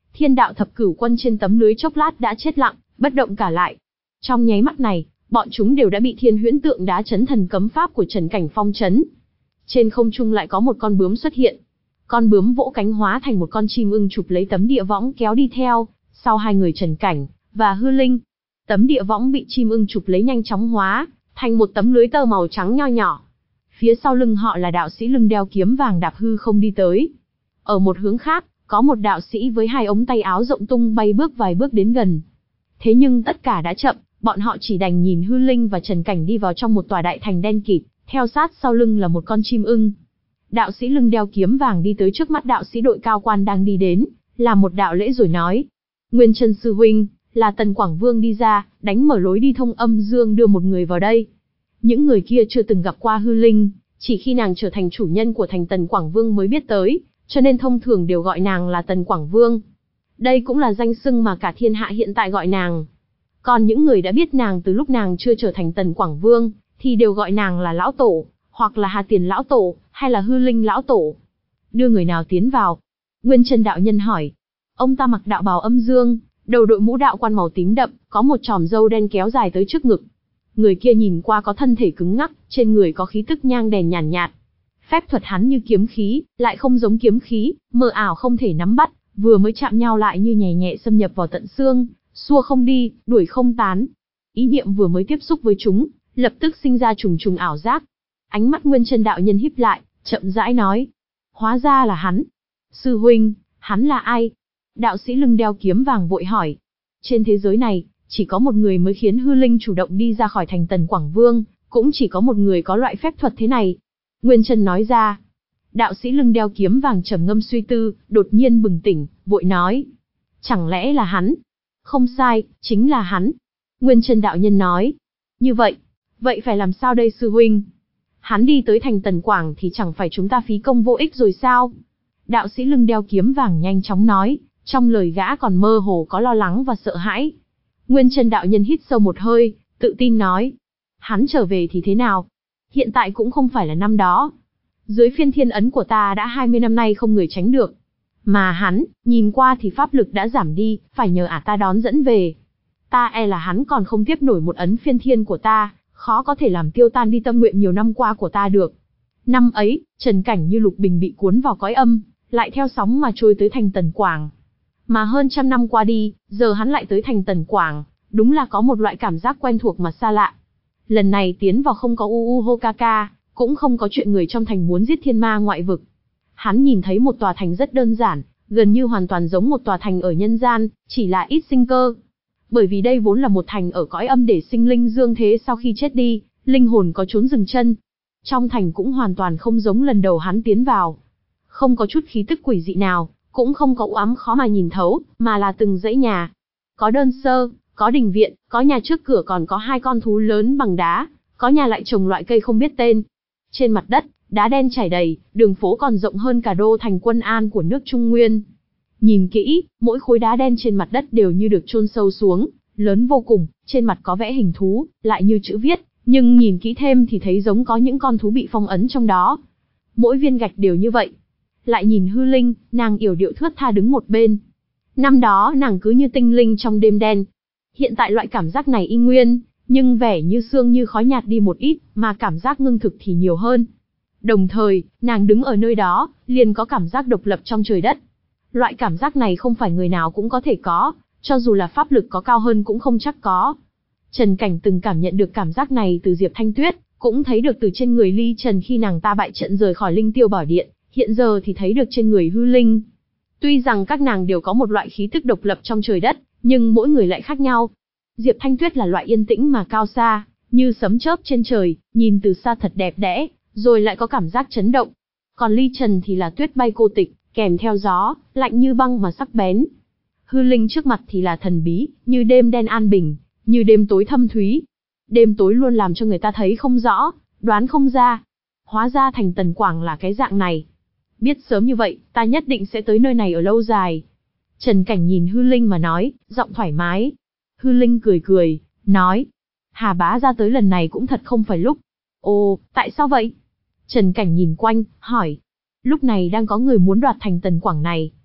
Thiên đạo thập cửu quân trên tấm lưới chốc lát đã chết lặng, bất động cả lại. Trong nháy mắt này, bọn chúng đều đã bị thiên huyễn tượng đá chấn thần cấm pháp của Trần Cảnh phong chấn. Trên không trung lại có một con bướm xuất hiện. Con bướm vỗ cánh hóa thành một con chim ưng chụp lấy tấm địa võng kéo đi theo, sau hai người Trần Cảnh và Hư Linh. Tấm địa võng bị chim ưng chụp lấy nhanh chóng hóa thành một tấm lưới tơ màu trắng nho nhỏ. Phía sau lưng họ là đạo sĩ lưng đeo kiếm vàng đạp hư không đi tới. Ở một hướng khác, có một đạo sĩ với hai ống tay áo rộng tung bay bước vài bước đến gần. Thế nhưng tất cả đã chậm, bọn họ chỉ đành nhìn Hư Linh và Trần Cảnh đi vào trong một tòa đại thành đen kịt, theo sát sau lưng là một con chim ưng. Đạo sĩ lưng đeo kiếm vàng đi tới trước mắt đạo sĩ đội cao quan đang đi đến, làm một đạo lễ rồi nói: Nguyên Chân sư huynh, là Tần Quảng Vương đi ra, đánh mở lối đi thông âm dương đưa một người vào đây. Những người kia chưa từng gặp qua Hư Linh, chỉ khi nàng trở thành chủ nhân của thành Tần Quảng Vương mới biết tới, cho nên thông thường đều gọi nàng là Tần Quảng Vương. Đây cũng là danh xưng mà cả thiên hạ hiện tại gọi nàng. Còn những người đã biết nàng từ lúc nàng chưa trở thành Tần Quảng Vương, thì đều gọi nàng là Lão Tổ, hoặc là Hà Tiền Lão Tổ, hay là Hư Linh Lão Tổ. Đưa người nào tiến vào? Nguyên Chân đạo nhân hỏi. Ông ta mặc đạo bào âm dương, đầu đội mũ đạo quan màu tím đậm, có một chòm râu đen kéo dài tới trước ngực. Người kia nhìn qua có thân thể cứng ngắc, trên người có khí tức nhang đèn nhàn nhạt, nhạt. Phép thuật hắn như kiếm khí, lại không giống kiếm khí, mờ ảo không thể nắm bắt, vừa mới chạm nhau lại như nhẹ nhẹ xâm nhập vào tận xương, xua không đi, đuổi không tán. Ý niệm vừa mới tiếp xúc với chúng, lập tức sinh ra trùng trùng ảo giác. Ánh mắt Nguyên Chân đạo nhân híp lại, chậm rãi nói: Hóa ra là hắn. Sư huynh, hắn là ai? Đạo sĩ lưng đeo kiếm vàng vội hỏi. Trên thế giới này, chỉ có một người mới khiến Hư Linh chủ động đi ra khỏi thành Tần Quảng Vương, cũng chỉ có một người có loại phép thuật thế này. Nguyên Chân nói ra. Đạo sĩ lưng đeo kiếm vàng trầm ngâm suy tư, đột nhiên bừng tỉnh, vội nói: Chẳng lẽ là hắn? Không sai, chính là hắn. Nguyên Chân đạo nhân nói. Như vậy, vậy phải làm sao đây sư huynh? Hắn đi tới thành Tần Quảng thì chẳng phải chúng ta phí công vô ích rồi sao? Đạo sĩ lưng đeo kiếm vàng nhanh chóng nói, trong lời gã còn mơ hồ có lo lắng và sợ hãi. Nguyên Chân đạo nhân hít sâu một hơi, tự tin nói: Hắn trở về thì thế nào? Hiện tại cũng không phải là năm đó. Dưới phiên thiên ấn của ta đã hai mươi năm nay không người tránh được. Mà hắn, nhìn qua thì pháp lực đã giảm đi, phải nhờ ả ta đón dẫn về. Ta e là hắn còn không tiếp nổi một ấn phiên thiên của ta, khó có thể làm tiêu tan đi tâm nguyện nhiều năm qua của ta được. Năm ấy, Trần Cảnh như lục bình bị cuốn vào cõi âm, lại theo sóng mà trôi tới thành Tần Quảng. Mà hơn trăm năm qua đi, giờ hắn lại tới thành Tần Quảng, đúng là có một loại cảm giác quen thuộc mà xa lạ. Lần này tiến vào không có U U Hokaka, cũng không có chuyện người trong thành muốn giết thiên ma ngoại vực. Hắn nhìn thấy một tòa thành rất đơn giản, gần như hoàn toàn giống một tòa thành ở nhân gian, chỉ là ít sinh cơ. Bởi vì đây vốn là một thành ở cõi âm để sinh linh dương thế sau khi chết đi, linh hồn có trốn dừng chân. Trong thành cũng hoàn toàn không giống lần đầu hắn tiến vào. Không có chút khí tức quỷ dị nào, cũng không có u ám khó mà nhìn thấu, mà là từng dãy nhà. Có đơn sơ, có đình viện, có nhà trước cửa còn có hai con thú lớn bằng đá, có nhà lại trồng loại cây không biết tên. Trên mặt đất, đá đen trải đầy, đường phố còn rộng hơn cả đô thành Quân An của nước Trung Nguyên. Nhìn kỹ, mỗi khối đá đen trên mặt đất đều như được chôn sâu xuống, lớn vô cùng, trên mặt có vẽ hình thú, lại như chữ viết, nhưng nhìn kỹ thêm thì thấy giống có những con thú bị phong ấn trong đó. Mỗi viên gạch đều như vậy. Lại nhìn Hư Linh, nàng yểu điệu thướt tha đứng một bên. Năm đó nàng cứ như tinh linh trong đêm đen. Hiện tại loại cảm giác này y nguyên, nhưng vẻ như sương như khói nhạt đi một ít, mà cảm giác ngưng thực thì nhiều hơn. Đồng thời, nàng đứng ở nơi đó, liền có cảm giác độc lập trong trời đất. Loại cảm giác này không phải người nào cũng có thể có, cho dù là pháp lực có cao hơn cũng không chắc có. Trần Cảnh từng cảm nhận được cảm giác này từ Diệp Thanh Tuyết, cũng thấy được từ trên người Ly Trần khi nàng ta bại trận rời khỏi Linh Tiêu Bảo Điện, hiện giờ thì thấy được trên người Hư Linh. Tuy rằng các nàng đều có một loại khí tức độc lập trong trời đất, nhưng mỗi người lại khác nhau. Diệp Thanh Tuyết là loại yên tĩnh mà cao xa, như sấm chớp trên trời, nhìn từ xa thật đẹp đẽ, rồi lại có cảm giác chấn động. Còn Ly Trần thì là tuyết bay cô tịch, kèm theo gió, lạnh như băng mà sắc bén. Hư Linh trước mặt thì là thần bí, như đêm đen an bình, như đêm tối thâm thúy. Đêm tối luôn làm cho người ta thấy không rõ, đoán không ra. Hóa ra thành Tần Quảng là cái dạng này. Biết sớm như vậy, ta nhất định sẽ tới nơi này ở lâu dài. Trần Cảnh nhìn Hư Linh mà nói, giọng thoải mái. Hư Linh cười cười, nói, Hà bá ra tới lần này cũng thật không phải lúc. Ồ, tại sao vậy? Trần Cảnh nhìn quanh, hỏi. Lúc này đang có người muốn đoạt thành Tần Quảng này.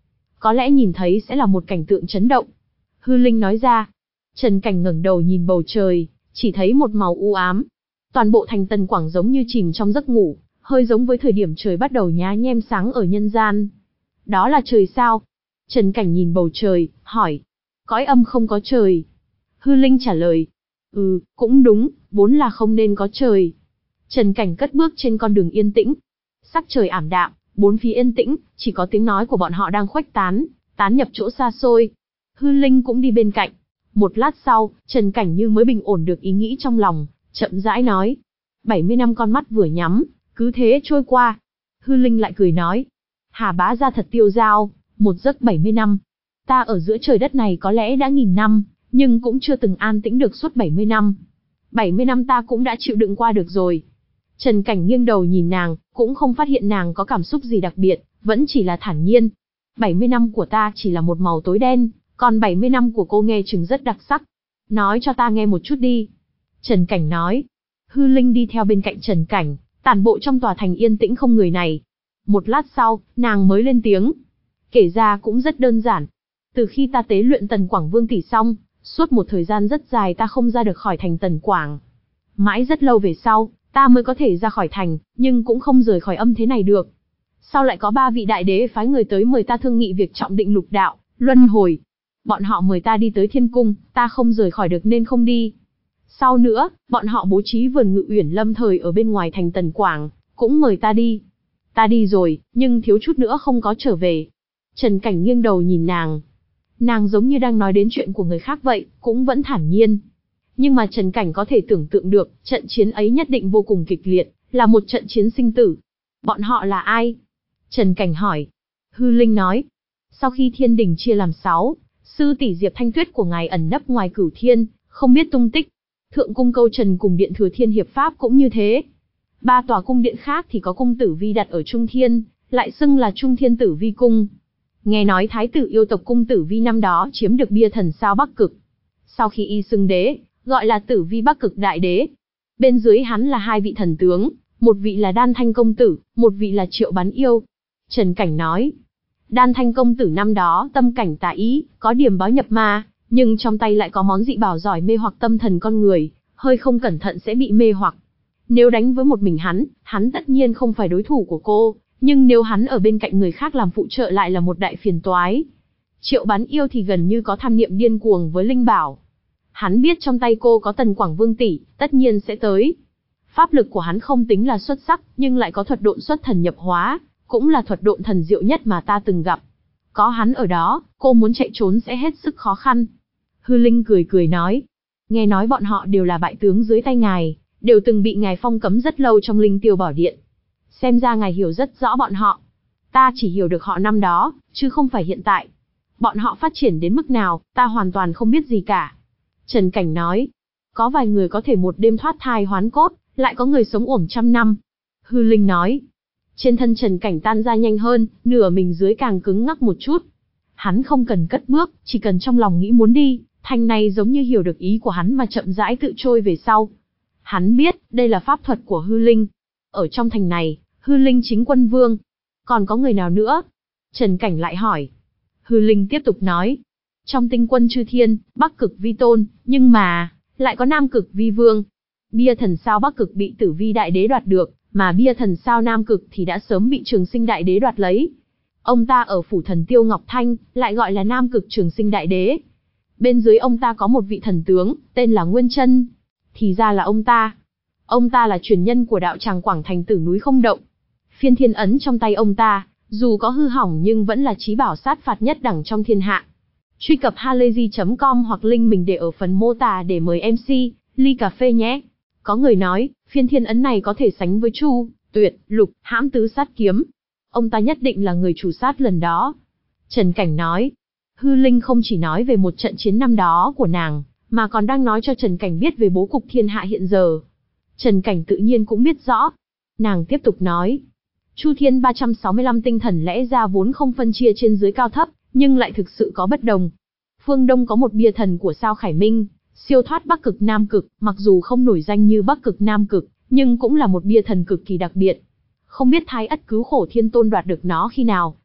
có lẽ nhìn thấy sẽ là một cảnh tượng chấn động. Hư Linh nói ra. Trần Cảnh ngẩng đầu nhìn bầu trời, chỉ thấy một màu u ám. Toàn bộ thành Tần Quảng giống như chìm trong giấc ngủ, hơi giống với thời điểm trời bắt đầu nhá nhem sáng ở nhân gian. Đó là trời sao? Trần Cảnh nhìn bầu trời, hỏi. Cõi âm không có trời. Hư Linh trả lời. Ừ, cũng đúng, vốn là không nên có trời. Trần Cảnh cất bước trên con đường yên tĩnh. Sắc trời ảm đạm, bốn phía yên tĩnh, chỉ có tiếng nói của bọn họ đang khuếch tán, tán nhập chỗ xa xôi. Hư Linh cũng đi bên cạnh. Một lát sau, Trần Cảnh như mới bình ổn được ý nghĩ trong lòng, chậm rãi nói. bảy mươi năm con mắt vừa nhắm, cứ thế trôi qua. Hư Linh lại cười nói. Hà bá gia thật tiêu dao, một giấc bảy mươi năm. Ta ở giữa trời đất này có lẽ đã nghìn năm, nhưng cũng chưa từng an tĩnh được suốt bảy mươi năm. bảy mươi năm ta cũng đã chịu đựng qua được rồi. Trần Cảnh nghiêng đầu nhìn nàng, cũng không phát hiện nàng có cảm xúc gì đặc biệt, vẫn chỉ là thản nhiên. bảy mươi năm của ta chỉ là một màu tối đen, còn bảy mươi năm của cô nghe chừng rất đặc sắc. Nói cho ta nghe một chút đi. Trần Cảnh nói. Hư Linh đi theo bên cạnh Trần Cảnh, tản bộ trong tòa thành yên tĩnh không người này. Một lát sau, nàng mới lên tiếng. Kể ra cũng rất đơn giản. Từ khi ta tế luyện Tần Quảng Vương tỷ xong, suốt một thời gian rất dài ta không ra được khỏi thành Tần Quảng. Mãi rất lâu về sau, ta mới có thể ra khỏi thành, nhưng cũng không rời khỏi âm thế này được. Sau lại có ba vị đại đế phái người tới mời ta thương nghị việc trọng định lục đạo, luân hồi. Bọn họ mời ta đi tới thiên cung, ta không rời khỏi được nên không đi. Sau nữa, bọn họ bố trí vườn ngự uyển lâm thời ở bên ngoài thành Tần Quảng, cũng mời ta đi. Ta đi rồi, nhưng thiếu chút nữa không có trở về. Trần Cảnh nghiêng đầu nhìn nàng. Nàng giống như đang nói đến chuyện của người khác vậy, cũng vẫn thản nhiên. Nhưng mà Trần Cảnh có thể tưởng tượng được, trận chiến ấy nhất định vô cùng kịch liệt, là một trận chiến sinh tử. Bọn họ là ai? Trần Cảnh hỏi. Hư Linh nói. Sau khi thiên đình chia làm sáu, sư tỷ Diệp Thanh Tuyết của ngài ẩn nấp ngoài cửu thiên, không biết tung tích. Thượng cung Câu Trần cùng điện Thừa Thiên Hiệp Pháp cũng như thế. Ba tòa cung điện khác thì có cung Tử Vi đặt ở Trung Thiên, lại xưng là Trung Thiên Tử Vi Cung. Nghe nói thái tử yêu tộc cung Tử Vi năm đó chiếm được bia thần sao Bắc Cực. Sau khi y xưng đế, gọi là Tử Vi Bắc Cực Đại Đế. Bên dưới hắn là hai vị thần tướng, một vị là Đan Thanh Công Tử, một vị là Triệu Bán Yêu. Trần Cảnh nói, Đan Thanh Công Tử năm đó tâm cảnh tà ý, có điểm báo nhập ma, nhưng trong tay lại có món dị bảo giỏi mê hoặc tâm thần con người, hơi không cẩn thận sẽ bị mê hoặc. Nếu đánh với một mình hắn, hắn tất nhiên không phải đối thủ của cô, nhưng nếu hắn ở bên cạnh người khác làm phụ trợ lại là một đại phiền toái. Triệu Bán Yêu thì gần như có tham niệm điên cuồng với linh bảo. Hắn biết trong tay cô có Tần Quảng Vương tỷ, tất nhiên sẽ tới. Pháp lực của hắn không tính là xuất sắc, nhưng lại có thuật độn xuất thần nhập hóa, cũng là thuật độn thần diệu nhất mà ta từng gặp. Có hắn ở đó, cô muốn chạy trốn sẽ hết sức khó khăn. Hư Linh cười cười nói. Nghe nói bọn họ đều là bại tướng dưới tay ngài, đều từng bị ngài phong cấm rất lâu trong Linh Tiêu Bảo Điện. Xem ra ngài hiểu rất rõ bọn họ. Ta chỉ hiểu được họ năm đó, chứ không phải hiện tại. Bọn họ phát triển đến mức nào, ta hoàn toàn không biết gì cả. Trần Cảnh nói. Có vài người có thể một đêm thoát thai hoán cốt, lại có người sống uổng trăm năm. Hư Linh nói. Trên thân Trần Cảnh tan ra nhanh hơn, nửa mình dưới càng cứng ngắc một chút. Hắn không cần cất bước, chỉ cần trong lòng nghĩ muốn đi, thành này giống như hiểu được ý của hắn mà chậm rãi tự trôi về sau. Hắn biết, đây là pháp thuật của Hư Linh. Ở trong thành này, Hư Linh chính quân vương. Còn có người nào nữa? Trần Cảnh lại hỏi. Hư Linh tiếp tục nói. Trong tinh quân chư thiên, Bắc Cực Vi Tôn, nhưng mà, lại có Nam Cực Vi Vương. Bia thần sao Bắc Cực bị Tử Vi Đại Đế đoạt được, mà bia thần sao Nam Cực thì đã sớm bị Trường Sinh Đại Đế đoạt lấy. Ông ta ở phủ thần Tiêu Ngọc Thanh, lại gọi là Nam Cực Trường Sinh Đại Đế. Bên dưới ông ta có một vị thần tướng, tên là Nguyên Chân. Thì ra là ông ta. Ông ta là truyền nhân của đạo tràng Quảng Thành Tử núi không động. Phiên thiên ấn trong tay ông ta, dù có hư hỏng nhưng vẫn là chí bảo sát phạt nhất đẳng trong thiên hạ. Truy cập halayzi chấm com hoặc link mình để ở phần mô tả để mời em xê, ly cà phê nhé. Có người nói, phiên thiên ấn này có thể sánh với Chu, Tuyệt, Lục, Hãm tứ sát kiếm. Ông ta nhất định là người chủ sát lần đó. Trần Cảnh nói, Hư Linh không chỉ nói về một trận chiến năm đó của nàng, mà còn đang nói cho Trần Cảnh biết về bố cục thiên hạ hiện giờ. Trần Cảnh tự nhiên cũng biết rõ. Nàng tiếp tục nói, Chu Thiên ba trăm sáu mươi lăm tinh thần lẽ ra vốn không phân chia trên dưới cao thấp, nhưng lại thực sự có bất đồng. Phương Đông có một bia thần của sao Khải Minh, siêu thoát Bắc Cực Nam Cực, mặc dù không nổi danh như Bắc Cực Nam Cực, nhưng cũng là một bia thần cực kỳ đặc biệt. Không biết Thái Ất Cứu Khổ Thiên Tôn đoạt được nó khi nào,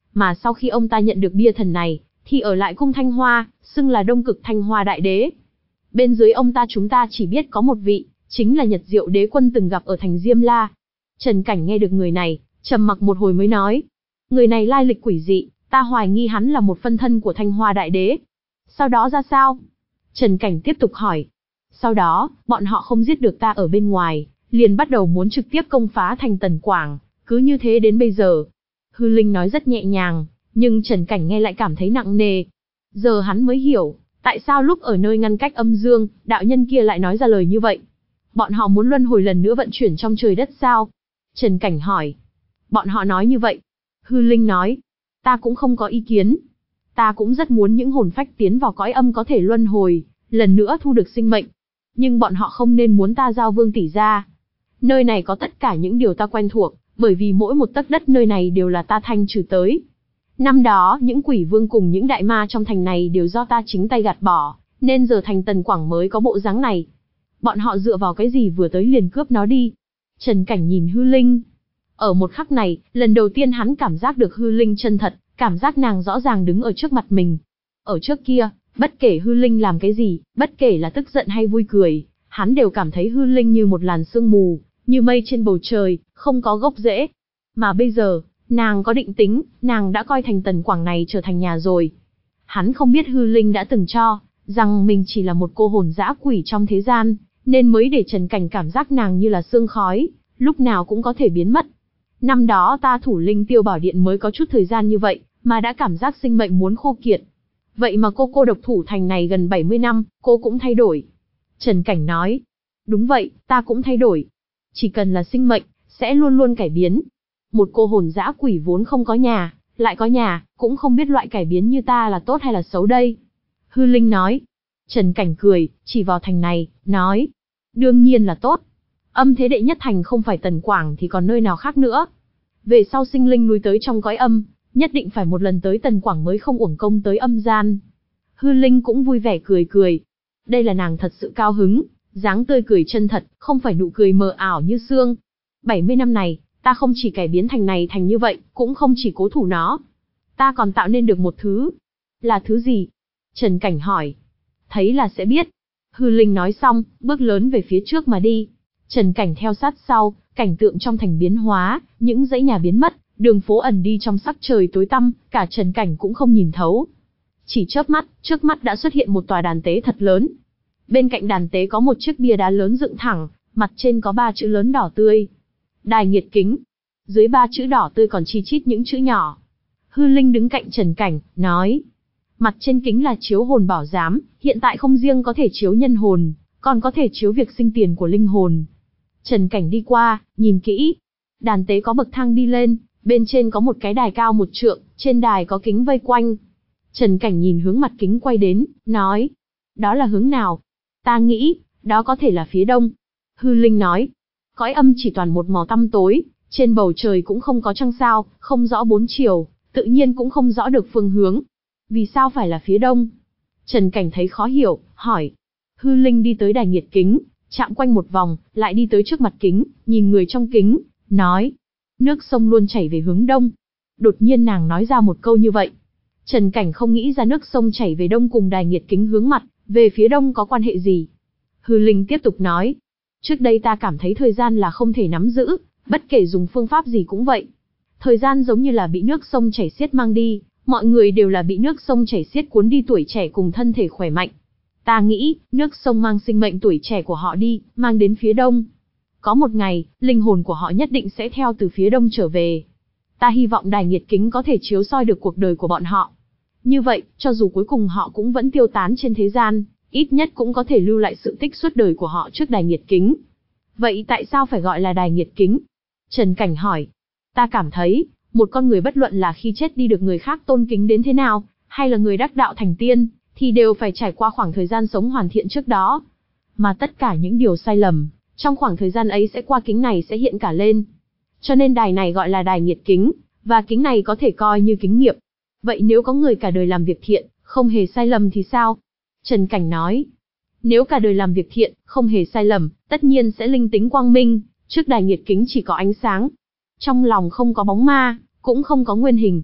Mà sau khi ông ta nhận được bia thần này, thì ở lại cung Thanh Hoa, xưng là Đông Cực Thanh Hoa Đại Đế. Bên dưới ông ta chúng ta chỉ biết có một vị, chính là Nhật Diệu Đế Quân từng gặp ở thành Diêm La. Trần Cảnh nghe được người này, trầm mặc một hồi mới nói. Người này lai lịch quỷ dị, ta hoài nghi hắn là một phân thân của Thanh Hoa Đại Đế. Sau đó ra sao? Trần Cảnh tiếp tục hỏi. Sau đó, bọn họ không giết được ta ở bên ngoài, liền bắt đầu muốn trực tiếp công phá thành Tần Quảng, cứ như thế đến bây giờ. Hư Linh nói rất nhẹ nhàng, nhưng Trần Cảnh nghe lại cảm thấy nặng nề. Giờ hắn mới hiểu, tại sao lúc ở nơi ngăn cách âm dương, đạo nhân kia lại nói ra lời như vậy. Bọn họ muốn luân hồi lần nữa vận chuyển trong trời đất sao? Trần Cảnh hỏi. Bọn họ nói như vậy. Hư Linh nói. Ta cũng không có ý kiến. Ta cũng rất muốn những hồn phách tiến vào cõi âm có thể luân hồi, lần nữa thu được sinh mệnh. Nhưng bọn họ không nên muốn ta giao Vương tỷ ra. Nơi này có tất cả những điều ta quen thuộc, bởi vì mỗi một tấc đất nơi này đều là ta thanh trừ tới. Năm đó, những quỷ vương cùng những đại ma trong thành này đều do ta chính tay gạt bỏ, nên giờ thành Tần Quảng mới có bộ dáng này. Bọn họ dựa vào cái gì vừa tới liền cướp nó đi? Trần Cảnh nhìn Hư Linh. Ở một khắc này, lần đầu tiên hắn cảm giác được Hư Linh chân thật, cảm giác nàng rõ ràng đứng ở trước mặt mình. Ở trước kia, bất kể Hư Linh làm cái gì, bất kể là tức giận hay vui cười, hắn đều cảm thấy Hư Linh như một làn sương mù, như mây trên bầu trời, không có gốc rễ. Mà bây giờ, nàng có định tính, nàng đã coi thành Tần Quảng này trở thành nhà rồi. Hắn không biết Hư Linh đã từng cho rằng mình chỉ là một cô hồn dã quỷ trong thế gian, nên mới để Trần Cảnh cảm giác nàng như là sương khói, lúc nào cũng có thể biến mất. Năm đó ta thủ Linh Tiêu Bảo Điện mới có chút thời gian như vậy, mà đã cảm giác sinh mệnh muốn khô kiệt. Vậy mà cô cô độc thủ thành này gần bảy mươi năm, cô cũng thay đổi. Trần Cảnh nói. Đúng vậy, ta cũng thay đổi. Chỉ cần là sinh mệnh, sẽ luôn luôn cải biến. Một cô hồn dã quỷ vốn không có nhà, lại có nhà, cũng không biết loại cải biến như ta là tốt hay là xấu đây. Hư Linh nói. Trần Cảnh cười, chỉ vào thành này, nói. Đương nhiên là tốt. Âm thế đệ nhất thành không phải Tần Quảng thì còn nơi nào khác nữa. Về sau sinh linh lui tới trong cõi âm, nhất định phải một lần tới Tần Quảng mới không uổng công tới âm gian. Hư Linh cũng vui vẻ cười cười. Đây là nàng thật sự cao hứng, dáng tươi cười chân thật, không phải nụ cười mờ ảo như xương. bảy mươi năm này, ta không chỉ cải biến thành này thành như vậy, cũng không chỉ cố thủ nó. Ta còn tạo nên được một thứ. Là thứ gì? Trần Cảnh hỏi. Thấy là sẽ biết. Hư Linh nói xong, bước lớn về phía trước mà đi. Trần Cảnh theo sát sau, cảnh tượng trong thành biến hóa, những dãy nhà biến mất, đường phố ẩn đi trong sắc trời tối tăm, cả Trần Cảnh cũng không nhìn thấu. Chỉ chớp mắt, trước mắt đã xuất hiện một tòa đàn tế thật lớn. Bên cạnh đàn tế có một chiếc bia đá lớn dựng thẳng, mặt trên có ba chữ lớn đỏ tươi. Đài Nghiệt Kính. Dưới ba chữ đỏ tươi còn chi chít những chữ nhỏ. Hư Linh đứng cạnh Trần Cảnh, nói. Mặt trên kính là chiếu hồn bảo giám, hiện tại không riêng có thể chiếu nhân hồn, còn có thể chiếu việc sinh tiền của linh hồn. Trần Cảnh đi qua, nhìn kỹ. Đàn tế có bậc thang đi lên, bên trên có một cái đài cao một trượng, trên đài có kính vây quanh. Trần Cảnh nhìn hướng mặt kính quay đến, nói. Đó là hướng nào? Ta nghĩ, đó có thể là phía đông. Hư Linh nói. Cõi âm chỉ toàn một màu tăm tối, trên bầu trời cũng không có trăng sao, không rõ bốn chiều, tự nhiên cũng không rõ được phương hướng. Vì sao phải là phía đông? Trần Cảnh thấy khó hiểu, hỏi. Hư Linh đi tới đài nghiệt kính, chạm quanh một vòng, lại đi tới trước mặt kính, nhìn người trong kính, nói. Nước sông luôn chảy về hướng đông. Đột nhiên nàng nói ra một câu như vậy. Trần Cảnh không nghĩ ra nước sông chảy về đông cùng đài nghiệt kính hướng mặt, về phía đông có quan hệ gì. Hư Linh tiếp tục nói. Trước đây ta cảm thấy thời gian là không thể nắm giữ, bất kể dùng phương pháp gì cũng vậy. Thời gian giống như là bị nước sông chảy xiết mang đi, mọi người đều là bị nước sông chảy xiết cuốn đi tuổi trẻ cùng thân thể khỏe mạnh. Ta nghĩ, nước sông mang sinh mệnh tuổi trẻ của họ đi, mang đến phía đông. Có một ngày, linh hồn của họ nhất định sẽ theo từ phía đông trở về. Ta hy vọng đài nghiệt kính có thể chiếu soi được cuộc đời của bọn họ. Như vậy, cho dù cuối cùng họ cũng vẫn tiêu tán trên thế gian, ít nhất cũng có thể lưu lại sự tích suốt đời của họ trước đài nghiệt kính. Vậy tại sao phải gọi là đài nghiệt kính? Trần Cảnh hỏi. Ta cảm thấy, một con người bất luận là khi chết đi được người khác tôn kính đến thế nào, hay là người đắc đạo thành tiên, thì đều phải trải qua khoảng thời gian sống hoàn thiện trước đó. Mà tất cả những điều sai lầm, trong khoảng thời gian ấy sẽ qua kính này sẽ hiện cả lên. Cho nên đài này gọi là đài nghiệt kính, và kính này có thể coi như kính nghiệp. Vậy nếu có người cả đời làm việc thiện, không hề sai lầm thì sao? Trần Cảnh nói. Nếu cả đời làm việc thiện, không hề sai lầm, tất nhiên sẽ linh tính quang minh, trước đài nghiệt kính chỉ có ánh sáng. Trong lòng không có bóng ma, cũng không có nguyên hình.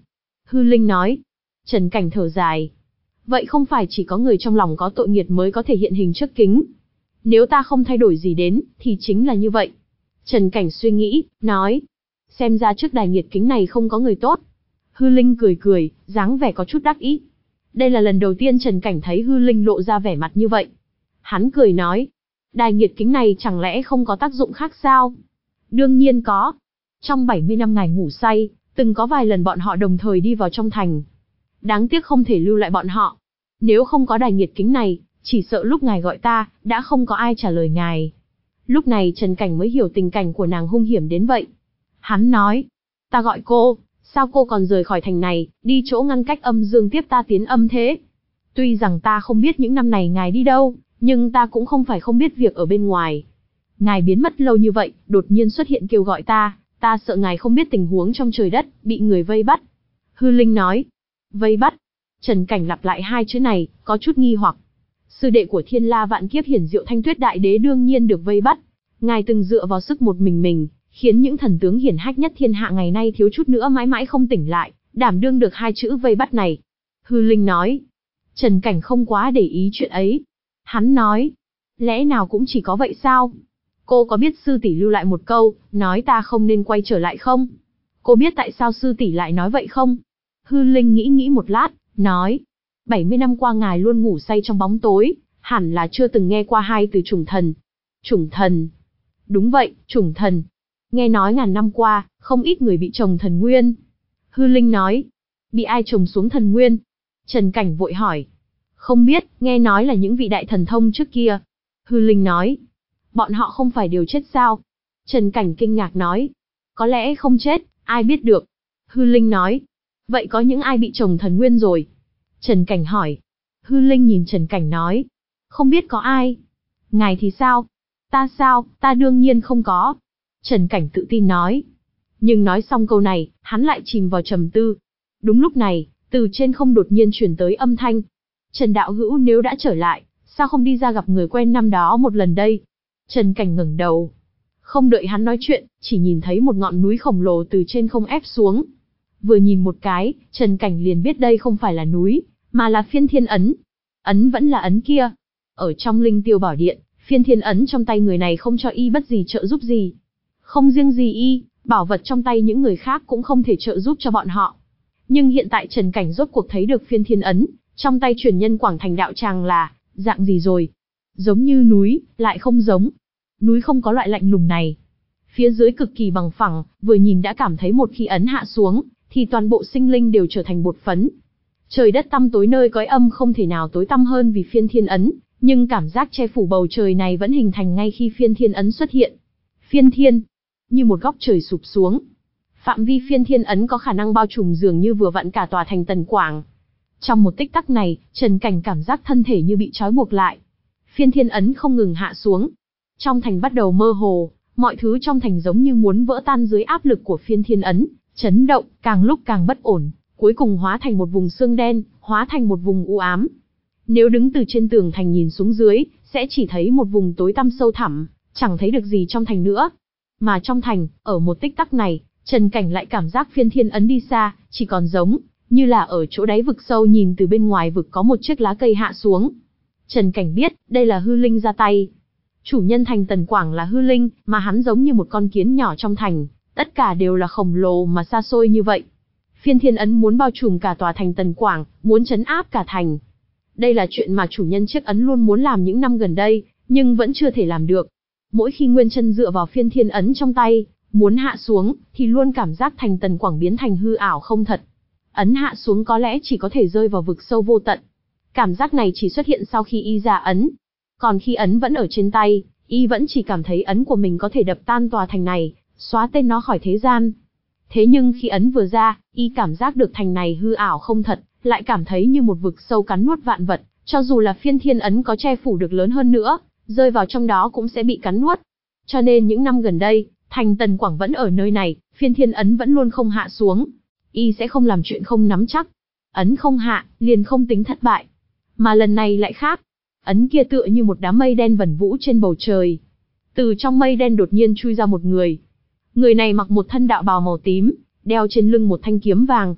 Hư Linh nói. Trần Cảnh thở dài. Vậy không phải chỉ có người trong lòng có tội nghiệt mới có thể hiện hình trước kính. Nếu ta không thay đổi gì đến, thì chính là như vậy. Trần Cảnh suy nghĩ, nói. Xem ra trước đài nghiệt kính này không có người tốt. Hư Linh cười cười, dáng vẻ có chút đắc ý. Đây là lần đầu tiên Trần Cảnh thấy Hư Linh lộ ra vẻ mặt như vậy. Hắn cười nói. Đài nghiệt kính này chẳng lẽ không có tác dụng khác sao? Đương nhiên có. Trong bảy mươi năm ngài ngủ say, từng có vài lần bọn họ đồng thời đi vào trong thành. Đáng tiếc không thể lưu lại bọn họ. Nếu không có đài nghiệt kính này, chỉ sợ lúc ngài gọi ta, đã không có ai trả lời ngài. Lúc này Trần Cảnh mới hiểu tình cảnh của nàng hung hiểm đến vậy. Hắn nói, ta gọi cô, sao cô còn rời khỏi thành này, đi chỗ ngăn cách âm dương tiếp ta tiến âm thế? Tuy rằng ta không biết những năm này ngài đi đâu, nhưng ta cũng không phải không biết việc ở bên ngoài. Ngài biến mất lâu như vậy, đột nhiên xuất hiện kêu gọi ta, ta sợ ngài không biết tình huống trong trời đất, bị người vây bắt. Hư Linh nói, vây bắt. Trần Cảnh lặp lại hai chữ này, có chút nghi hoặc. Sư đệ của Thiên La Vạn Kiếp Hiển Diệu Thanh Tuyết Đại Đế đương nhiên được vây bắt. Ngài từng dựa vào sức một mình mình, khiến những thần tướng hiển hách nhất thiên hạ ngày nay thiếu chút nữa mãi mãi không tỉnh lại, đảm đương được hai chữ vây bắt này. Hư Linh nói. Trần Cảnh không quá để ý chuyện ấy. Hắn nói, lẽ nào cũng chỉ có vậy sao? Cô có biết sư tỷ lưu lại một câu, nói ta không nên quay trở lại không? Cô biết tại sao sư tỷ lại nói vậy không? Hư Linh nghĩ nghĩ một lát, nói, bảy mươi năm qua ngài luôn ngủ say trong bóng tối, hẳn là chưa từng nghe qua hai từ chủng thần. Chủng thần? Đúng vậy, chủng thần. Nghe nói ngàn năm qua, không ít người bị trồng thần nguyên. Hư Linh nói, bị ai trồng xuống thần nguyên? Trần Cảnh vội hỏi. Không biết, nghe nói là những vị đại thần thông trước kia. Hư Linh nói, bọn họ không phải đều chết sao? Trần Cảnh kinh ngạc nói, có lẽ không chết, ai biết được. Hư Linh nói, vậy có những ai bị trồng thần nguyên rồi? Trần Cảnh hỏi. Hư Linh nhìn Trần Cảnh nói, không biết có ai. Ngài thì sao? Ta sao, ta đương nhiên không có. Trần Cảnh tự tin nói. Nhưng nói xong câu này, hắn lại chìm vào trầm tư. Đúng lúc này, từ trên không đột nhiên truyền tới âm thanh. Trần đạo hữu nếu đã trở lại, sao không đi ra gặp người quen năm đó một lần đây? Trần Cảnh ngẩng đầu. Không đợi hắn nói chuyện, chỉ nhìn thấy một ngọn núi khổng lồ từ trên không ép xuống. Vừa nhìn một cái, Trần Cảnh liền biết đây không phải là núi, mà là phiên thiên ấn. Ấn vẫn là ấn kia. Ở trong linh tiêu bảo điện, phiên thiên ấn trong tay người này không cho y bất gì trợ giúp gì. Không riêng gì y, bảo vật trong tay những người khác cũng không thể trợ giúp cho bọn họ. Nhưng hiện tại Trần Cảnh rốt cuộc thấy được phiên thiên ấn, trong tay truyền nhân Quảng Thành đạo tràng là, dạng gì rồi? Giống như núi, lại không giống. Núi không có loại lạnh lùng này. Phía dưới cực kỳ bằng phẳng, vừa nhìn đã cảm thấy một khi ấn hạ xuống, thì toàn bộ sinh linh đều trở thành bột phấn. Trời đất tăm tối nơi cõi âm không thể nào tối tăm hơn vì phiên thiên ấn, nhưng cảm giác che phủ bầu trời này vẫn hình thành ngay khi phiên thiên ấn xuất hiện. Phiên thiên, như một góc trời sụp xuống. Phạm vi phiên thiên ấn có khả năng bao trùm dường như vừa vặn cả tòa thành Tần Quảng. Trong một tích tắc này, Trần Cảnh cảm giác thân thể như bị trói buộc lại. Phiên thiên ấn không ngừng hạ xuống. Trong thành bắt đầu mơ hồ, mọi thứ trong thành giống như muốn vỡ tan dưới áp lực của phiên thiên ấn, chấn động, càng lúc càng bất ổn, cuối cùng hóa thành một vùng xương đen, hóa thành một vùng u ám. Nếu đứng từ trên tường thành nhìn xuống dưới, sẽ chỉ thấy một vùng tối tăm sâu thẳm, chẳng thấy được gì trong thành nữa. Mà trong thành, ở một tích tắc này, Trần Cảnh lại cảm giác phiên thiên ấn đi xa, chỉ còn giống như là ở chỗ đáy vực sâu nhìn từ bên ngoài vực có một chiếc lá cây hạ xuống. Trần Cảnh biết, đây là Hư Linh ra tay. Chủ nhân thành Tần Quảng là Hư Linh, mà hắn giống như một con kiến nhỏ trong thành, tất cả đều là khổng lồ mà xa xôi như vậy. Phiên thiên ấn muốn bao trùm cả tòa thành Tần Quảng, muốn trấn áp cả thành. Đây là chuyện mà chủ nhân chiếc ấn luôn muốn làm những năm gần đây, nhưng vẫn chưa thể làm được. Mỗi khi Nguyên Chân dựa vào phiên thiên ấn trong tay, muốn hạ xuống, thì luôn cảm giác thành Tần Quảng biến thành hư ảo không thật. Ấn hạ xuống có lẽ chỉ có thể rơi vào vực sâu vô tận. Cảm giác này chỉ xuất hiện sau khi y ra ấn. Còn khi ấn vẫn ở trên tay, y vẫn chỉ cảm thấy ấn của mình có thể đập tan tòa thành này, xóa tên nó khỏi thế gian. Thế nhưng khi ấn vừa ra, y cảm giác được thành này hư ảo không thật, lại cảm thấy như một vực sâu cắn nuốt vạn vật, cho dù là phiên thiên ấn có che phủ được lớn hơn nữa, rơi vào trong đó cũng sẽ bị cắn nuốt. Cho nên những năm gần đây, thành Tần Quảng vẫn ở nơi này, phiên thiên ấn vẫn luôn không hạ xuống. Y sẽ không làm chuyện không nắm chắc. Ấn không hạ, liền không tính thất bại. Mà lần này lại khác. Ấn kia tựa như một đám mây đen vẩn vũ trên bầu trời. Từ trong mây đen đột nhiên chui ra một người. Người này mặc một thân đạo bào màu tím, đeo trên lưng một thanh kiếm vàng.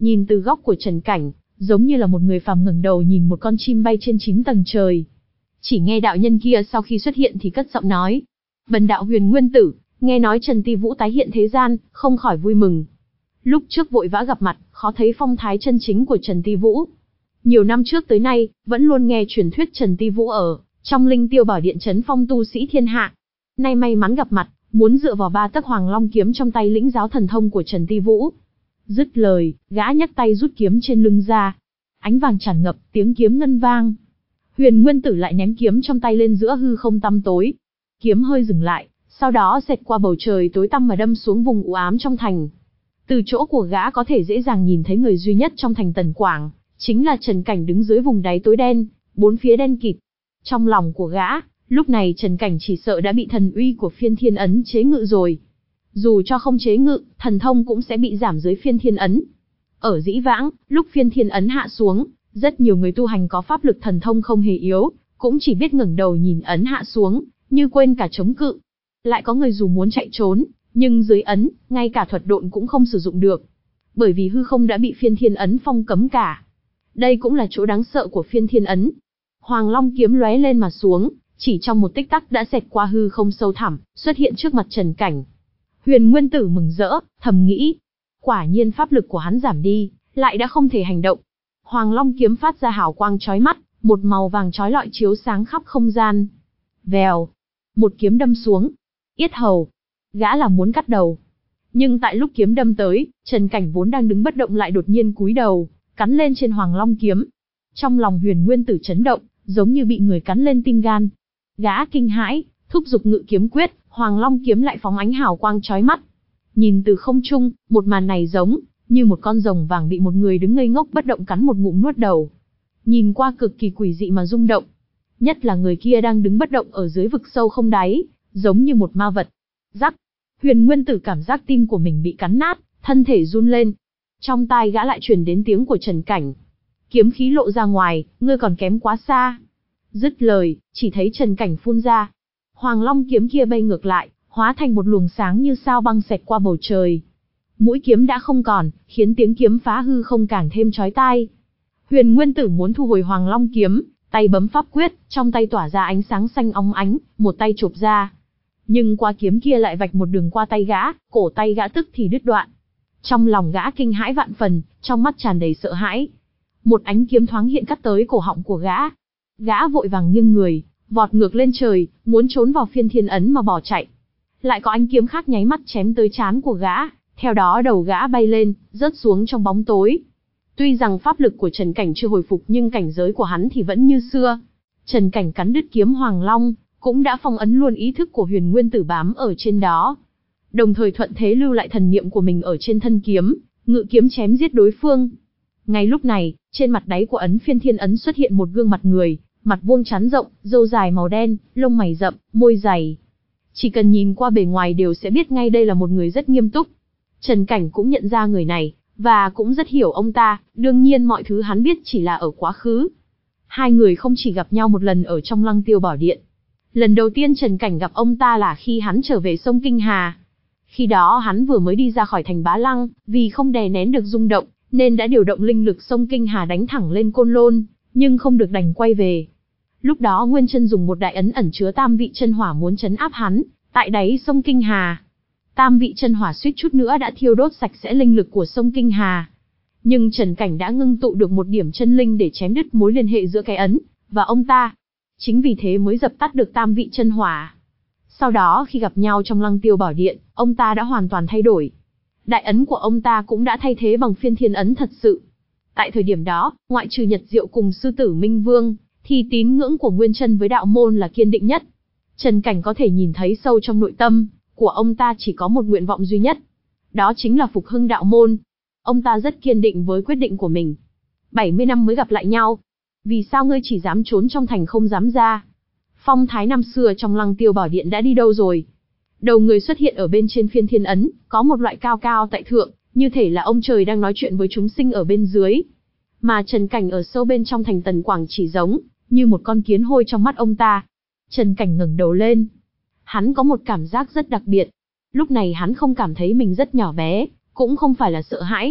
Nhìn từ góc của Trần Cảnh, giống như là một người phàm ngẩng đầu nhìn một con chim bay trên chín tầng trời. Chỉ nghe đạo nhân kia sau khi xuất hiện thì cất giọng nói. Bần đạo Huyền Nguyên Tử, nghe nói Trần Ti Vũ tái hiện thế gian, không khỏi vui mừng. Lúc trước vội vã gặp mặt, khó thấy phong thái chân chính của Trần Ti Vũ. Nhiều năm trước tới nay, vẫn luôn nghe truyền thuyết Trần Ti Vũ ở trong Linh Tiêu Bảo Điện trấn phong tu sĩ thiên hạ. Nay may mắn gặp mặt, muốn dựa vào ba tấc Hoàng Long kiếm trong tay lĩnh giáo thần thông của Trần Ti Vũ. Dứt lời, gã nhấc tay rút kiếm trên lưng ra. Ánh vàng tràn ngập, tiếng kiếm ngân vang. Huyền Nguyên Tử lại ném kiếm trong tay lên giữa hư không tăm tối. Kiếm hơi dừng lại, sau đó xẹt qua bầu trời tối tăm mà đâm xuống vùng u ám trong thành. Từ chỗ của gã có thể dễ dàng nhìn thấy người duy nhất trong thành Tần Quảng, chính là Trần Cảnh đứng dưới vùng đáy tối đen, bốn phía đen kịt. Trong lòng của gã, lúc này Trần Cảnh chỉ sợ đã bị thần uy của phiên thiên ấn chế ngự rồi. Dù cho không chế ngự, thần thông cũng sẽ bị giảm dưới phiên thiên ấn. Ở dĩ vãng, lúc phiên thiên ấn hạ xuống, rất nhiều người tu hành có pháp lực thần thông không hề yếu, cũng chỉ biết ngẩng đầu nhìn ấn hạ xuống, như quên cả chống cự. Lại có người dù muốn chạy trốn, nhưng dưới ấn, ngay cả thuật độn cũng không sử dụng được. Bởi vì hư không đã bị phiên thiên ấn phong cấm cả. Đây cũng là chỗ đáng sợ của phiên thiên ấn. Hoàng Long kiếm lóe lên mà xuống, chỉ trong một tích tắc đã xẹt qua hư không sâu thẳm, xuất hiện trước mặt Trần Cảnh. Huyền Nguyên Tử mừng rỡ, thầm nghĩ. Quả nhiên pháp lực của hắn giảm đi, lại đã không thể hành động. Hoàng Long kiếm phát ra hào quang chói mắt, một màu vàng chói lọi chiếu sáng khắp không gian. Vèo, một kiếm đâm xuống. Yết hầu, gã là muốn cắt đầu. Nhưng tại lúc kiếm đâm tới, Trần Cảnh vốn đang đứng bất động lại đột nhiên cúi đầu, cắn lên trên Hoàng Long kiếm. Trong lòng Huyền Nguyên Tử chấn động, giống như bị người cắn lên tim gan. Gã kinh hãi, thúc giục ngự kiếm quyết, Hoàng Long kiếm lại phóng ánh hào quang chói mắt. Nhìn từ không trung, một màn này giống như một con rồng vàng bị một người đứng ngây ngốc bất động cắn một ngụm nuốt đầu. Nhìn qua cực kỳ quỷ dị mà rung động. Nhất là người kia đang đứng bất động ở dưới vực sâu không đáy, giống như một ma vật. Rắc, Huyền Nguyên Tử cảm giác tim của mình bị cắn nát, thân thể run lên. Trong tai gã lại truyền đến tiếng của Trần Cảnh. Kiếm khí lộ ra ngoài, ngươi còn kém quá xa. Dứt lời, chỉ thấy Trần Cảnh phun ra. Hoàng Long kiếm kia bay ngược lại, hóa thành một luồng sáng như sao băng xẹt qua bầu trời. Mũi kiếm đã không còn, khiến tiếng kiếm phá hư không càng thêm chói tai. Huyền Nguyên Tử muốn thu hồi Hoàng Long kiếm, tay bấm pháp quyết, trong tay tỏa ra ánh sáng xanh óng ánh, một tay chộp ra. Nhưng qua kiếm kia lại vạch một đường qua tay gã, cổ tay gã tức thì đứt đoạn. Trong lòng gã kinh hãi vạn phần, trong mắt tràn đầy sợ hãi. Một ánh kiếm thoáng hiện cắt tới cổ họng của gã. Gã vội vàng nghiêng người, vọt ngược lên trời, muốn trốn vào phiên thiên ấn mà bỏ chạy. Lại có ánh kiếm khác nháy mắt chém tới trán của gã, theo đó đầu gã bay lên, rớt xuống trong bóng tối. Tuy rằng pháp lực của Trần Cảnh chưa hồi phục nhưng cảnh giới của hắn thì vẫn như xưa. Trần Cảnh cắn đứt kiếm Hoàng Long, cũng đã phong ấn luôn ý thức của Huyền Nguyên Tử bám ở trên đó. Đồng thời thuận thế lưu lại thần niệm của mình ở trên thân kiếm, ngự kiếm chém giết đối phương. Ngay lúc này, trên mặt đáy của ấn phiên thiên ấn xuất hiện một gương mặt người, mặt vuông trán rộng, râu dài màu đen, lông mày rậm, môi dày. Chỉ cần nhìn qua bề ngoài đều sẽ biết ngay đây là một người rất nghiêm túc. Trần Cảnh cũng nhận ra người này, và cũng rất hiểu ông ta, đương nhiên mọi thứ hắn biết chỉ là ở quá khứ. Hai người không chỉ gặp nhau một lần ở trong Lăng Tiêu Bảo Điện. Lần đầu tiên Trần Cảnh gặp ông ta là khi hắn trở về sông Kinh Hà. Khi đó hắn vừa mới đi ra khỏi thành Bá Lăng, vì không đè nén được rung động, nên đã điều động linh lực sông Kinh Hà đánh thẳng lên Côn Lôn, nhưng không được đành quay về. Lúc đó Nguyên Chân dùng một đại ấn ẩn chứa tam vị chân hỏa muốn trấn áp hắn, tại đáy sông Kinh Hà. Tam vị chân hỏa suýt chút nữa đã thiêu đốt sạch sẽ linh lực của sông Kinh Hà. Nhưng Trần Cảnh đã ngưng tụ được một điểm chân linh để chém đứt mối liên hệ giữa cái ấn và ông ta. Chính vì thế mới dập tắt được tam vị chân hỏa. Sau đó khi gặp nhau trong Lăng Tiêu Bảo Điện, ông ta đã hoàn toàn thay đổi. Đại ấn của ông ta cũng đã thay thế bằng phiên thiên ấn thật sự. Tại thời điểm đó, ngoại trừ Nhật Diệu cùng sư tử Minh Vương, thì tín ngưỡng của Nguyên Chân với đạo môn là kiên định nhất. Trần Cảnh có thể nhìn thấy sâu trong nội tâm của ông ta chỉ có một nguyện vọng duy nhất. Đó chính là phục hưng đạo môn. Ông ta rất kiên định với quyết định của mình. bảy mươi năm mới gặp lại nhau. Vì sao ngươi chỉ dám trốn trong thành không dám ra? Phong thái năm xưa trong Lăng Tiêu Bảo Điện đã đi đâu rồi? Đầu người xuất hiện ở bên trên phiên thiên ấn, có một loại cao cao tại thượng, như thể là ông trời đang nói chuyện với chúng sinh ở bên dưới. Mà Trần Cảnh ở sâu bên trong thành Tần Quảng chỉ giống như một con kiến hôi trong mắt ông ta. Trần Cảnh ngẩng đầu lên. Hắn có một cảm giác rất đặc biệt. Lúc này hắn không cảm thấy mình rất nhỏ bé, cũng không phải là sợ hãi.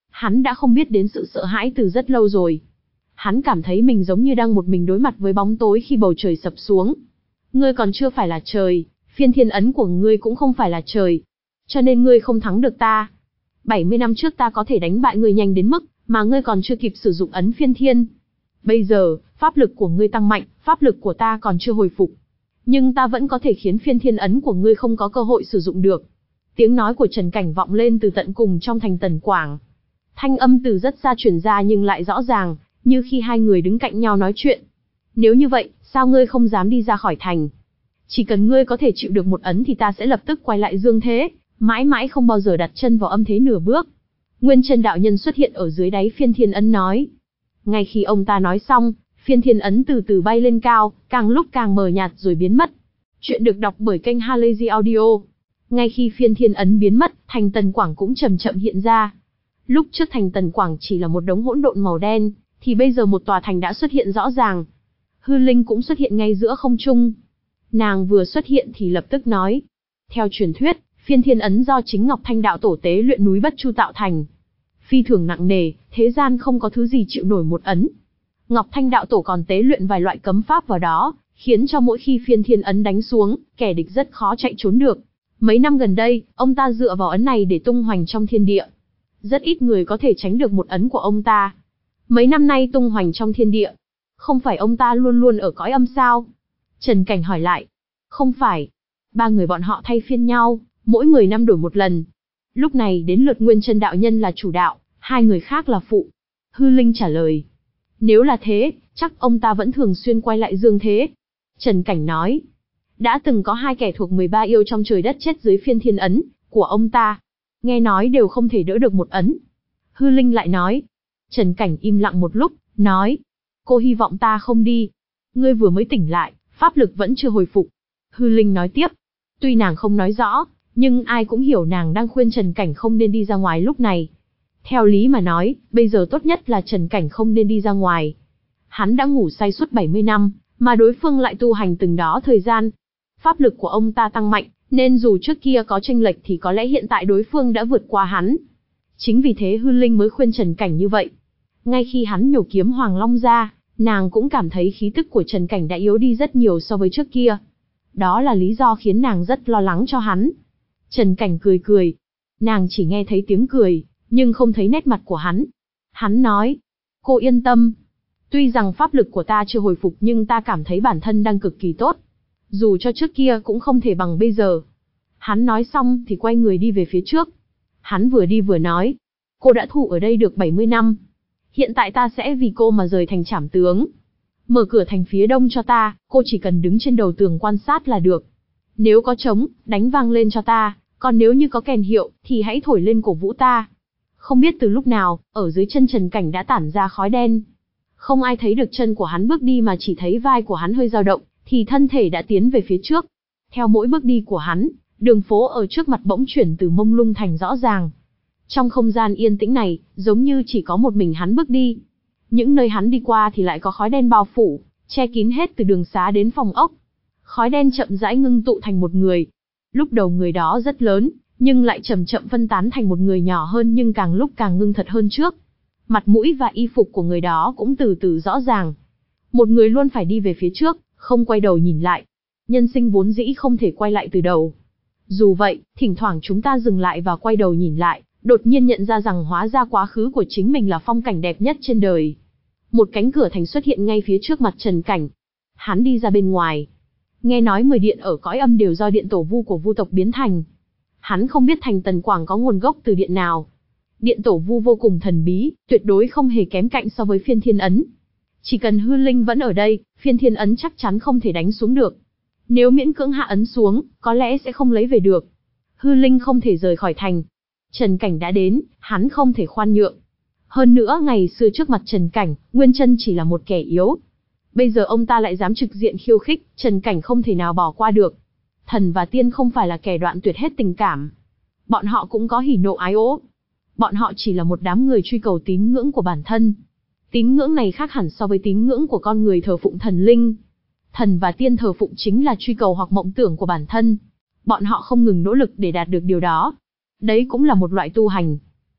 Hắn đã không biết đến sự sợ hãi từ rất lâu rồi. Hắn cảm thấy mình giống như đang một mình đối mặt với bóng tối khi bầu trời sập xuống. Ngươi còn chưa phải là trời, phiên thiên ấn của ngươi cũng không phải là trời. Cho nên ngươi không thắng được ta. bảy mươi năm trước ta có thể đánh bại ngươi nhanh đến mức mà ngươi còn chưa kịp sử dụng ấn phiên thiên. Bây giờ, pháp lực của ngươi tăng mạnh, pháp lực của ta còn chưa hồi phục. Nhưng ta vẫn có thể khiến phiên thiên ấn của ngươi không có cơ hội sử dụng được. Tiếng nói của Trần Cảnh vọng lên từ tận cùng trong thành Tần Quảng. Thanh âm từ rất xa truyền ra nhưng lại rõ ràng, như khi hai người đứng cạnh nhau nói chuyện. Nếu như vậy, sao ngươi không dám đi ra khỏi thành? Chỉ cần ngươi có thể chịu được một ấn thì ta sẽ lập tức quay lại dương thế, mãi mãi không bao giờ đặt chân vào âm thế nửa bước. Nguyên Chân đạo nhân xuất hiện ở dưới đáy phiên thiên ấn nói. Ngay khi ông ta nói xong, phiên thiên ấn từ từ bay lên cao, càng lúc càng mờ nhạt rồi biến mất. Chuyện được đọc bởi kênh Halazy Audio. Ngay khi phiên thiên ấn biến mất, thành Tần Quảng cũng chậm chậm hiện ra. Lúc trước thành Tần Quảng chỉ là một đống hỗn độn màu đen, thì bây giờ một tòa thành đã xuất hiện rõ ràng. Hư Linh cũng xuất hiện ngay giữa không trung. Nàng vừa xuất hiện thì lập tức nói. Theo truyền thuyết, phiên thiên ấn do chính Ngọc Thanh đạo tổ tế luyện núi Bất Chu tạo thành. Phi thường nặng nề, thế gian không có thứ gì chịu nổi một ấn. Ngọc Thanh đạo tổ còn tế luyện vài loại cấm pháp vào đó, khiến cho mỗi khi phiên thiên ấn đánh xuống, kẻ địch rất khó chạy trốn được. Mấy năm gần đây, ông ta dựa vào ấn này để tung hoành trong thiên địa. Rất ít người có thể tránh được một ấn của ông ta. Mấy năm nay tung hoành trong thiên địa. Không phải ông ta luôn luôn ở cõi âm sao? Trần Cảnh hỏi lại. Không phải. Ba người bọn họ thay phiên nhau, mỗi người năm đổi một lần. Lúc này đến lượt Nguyên Chân đạo nhân là chủ đạo, hai người khác là phụ. Hư Linh trả lời. Nếu là thế, chắc ông ta vẫn thường xuyên quay lại dương thế. Trần Cảnh nói. Đã từng có hai kẻ thuộc mười ba yêu trong trời đất chết dưới phiên thiên ấn của ông ta. Nghe nói đều không thể đỡ được một ấn. Hư Linh lại nói. Trần Cảnh im lặng một lúc, nói. Cô hy vọng ta không đi. Ngươi vừa mới tỉnh lại, pháp lực vẫn chưa hồi phục. Hư Linh nói tiếp. Tuy nàng không nói rõ, nhưng ai cũng hiểu nàng đang khuyên Trần Cảnh không nên đi ra ngoài lúc này. Theo lý mà nói, bây giờ tốt nhất là Trần Cảnh không nên đi ra ngoài. Hắn đã ngủ say suốt bảy mươi năm, mà đối phương lại tu hành từng đó thời gian. Pháp lực của ông ta tăng mạnh, nên dù trước kia có chênh lệch thì có lẽ hiện tại đối phương đã vượt qua hắn. Chính vì thế Hư Linh mới khuyên Trần Cảnh như vậy. Ngay khi hắn nhổ kiếm Hoàng Long ra, nàng cũng cảm thấy khí tức của Trần Cảnh đã yếu đi rất nhiều so với trước kia. Đó là lý do khiến nàng rất lo lắng cho hắn. Trần Cảnh cười cười. Nàng chỉ nghe thấy tiếng cười, nhưng không thấy nét mặt của hắn. Hắn nói, cô yên tâm. Tuy rằng pháp lực của ta chưa hồi phục nhưng ta cảm thấy bản thân đang cực kỳ tốt. Dù cho trước kia cũng không thể bằng bây giờ. Hắn nói xong thì quay người đi về phía trước. Hắn vừa đi vừa nói, cô đã thụ ở đây được bảy mươi năm. Hiện tại ta sẽ vì cô mà rời thành Trảm Tướng. Mở cửa thành phía đông cho ta, cô chỉ cần đứng trên đầu tường quan sát là được. Nếu có trống, đánh vang lên cho ta, còn nếu như có kèn hiệu, thì hãy thổi lên cổ vũ ta. Không biết từ lúc nào, ở dưới chân Trần Cảnh đã tản ra khói đen. Không ai thấy được chân của hắn bước đi mà chỉ thấy vai của hắn hơi dao động, thì thân thể đã tiến về phía trước. Theo mỗi bước đi của hắn, đường phố ở trước mặt bỗng chuyển từ mông lung thành rõ ràng. Trong không gian yên tĩnh này, giống như chỉ có một mình hắn bước đi. Những nơi hắn đi qua thì lại có khói đen bao phủ, che kín hết từ đường xá đến phòng ốc. Khói đen chậm rãi ngưng tụ thành một người. Lúc đầu người đó rất lớn, nhưng lại chậm chậm phân tán thành một người nhỏ hơn nhưng càng lúc càng ngưng thật hơn trước. Mặt mũi và y phục của người đó cũng từ từ rõ ràng. Một người luôn phải đi về phía trước, không quay đầu nhìn lại. Nhân sinh vốn dĩ không thể quay lại từ đầu. Dù vậy, thỉnh thoảng chúng ta dừng lại và quay đầu nhìn lại, đột nhiên nhận ra rằng hóa ra quá khứ của chính mình là phong cảnh đẹp nhất trên đời. Một cánh cửa thành xuất hiện ngay phía trước mặt Trần Cảnh. Hắn đi ra bên ngoài. Nghe nói mười điện ở cõi âm đều do điện tổ vu của vu tộc biến thành. Hắn không biết thành Tần Quảng có nguồn gốc từ điện nào. Điện tổ vu vô cùng thần bí, tuyệt đối không hề kém cạnh so với phiên thiên ấn. Chỉ cần Hư Linh vẫn ở đây, phiên thiên ấn chắc chắn không thể đánh xuống được. Nếu miễn cưỡng hạ ấn xuống, có lẽ sẽ không lấy về được. Hư Linh không thể rời khỏi thành. Trần Cảnh đã đến, hắn không thể khoan nhượng. Hơn nữa ngày xưa trước mặt Trần Cảnh, Nguyên Chân chỉ là một kẻ yếu. Bây giờ ông ta lại dám trực diện khiêu khích, Trần Cảnh không thể nào bỏ qua được. Thần và tiên không phải là kẻ đoạn tuyệt hết tình cảm. Bọn họ cũng có hỉ nộ ái ố. Bọn họ chỉ là một đám người truy cầu tín ngưỡng của bản thân. Tín ngưỡng này khác hẳn so với tín ngưỡng của con người thờ phụng thần linh. Thần và tiên thờ phụng chính là truy cầu hoặc mộng tưởng của bản thân. Bọn họ không ngừng nỗ lực để đạt được điều đó. Đấy cũng là một loại tu hành.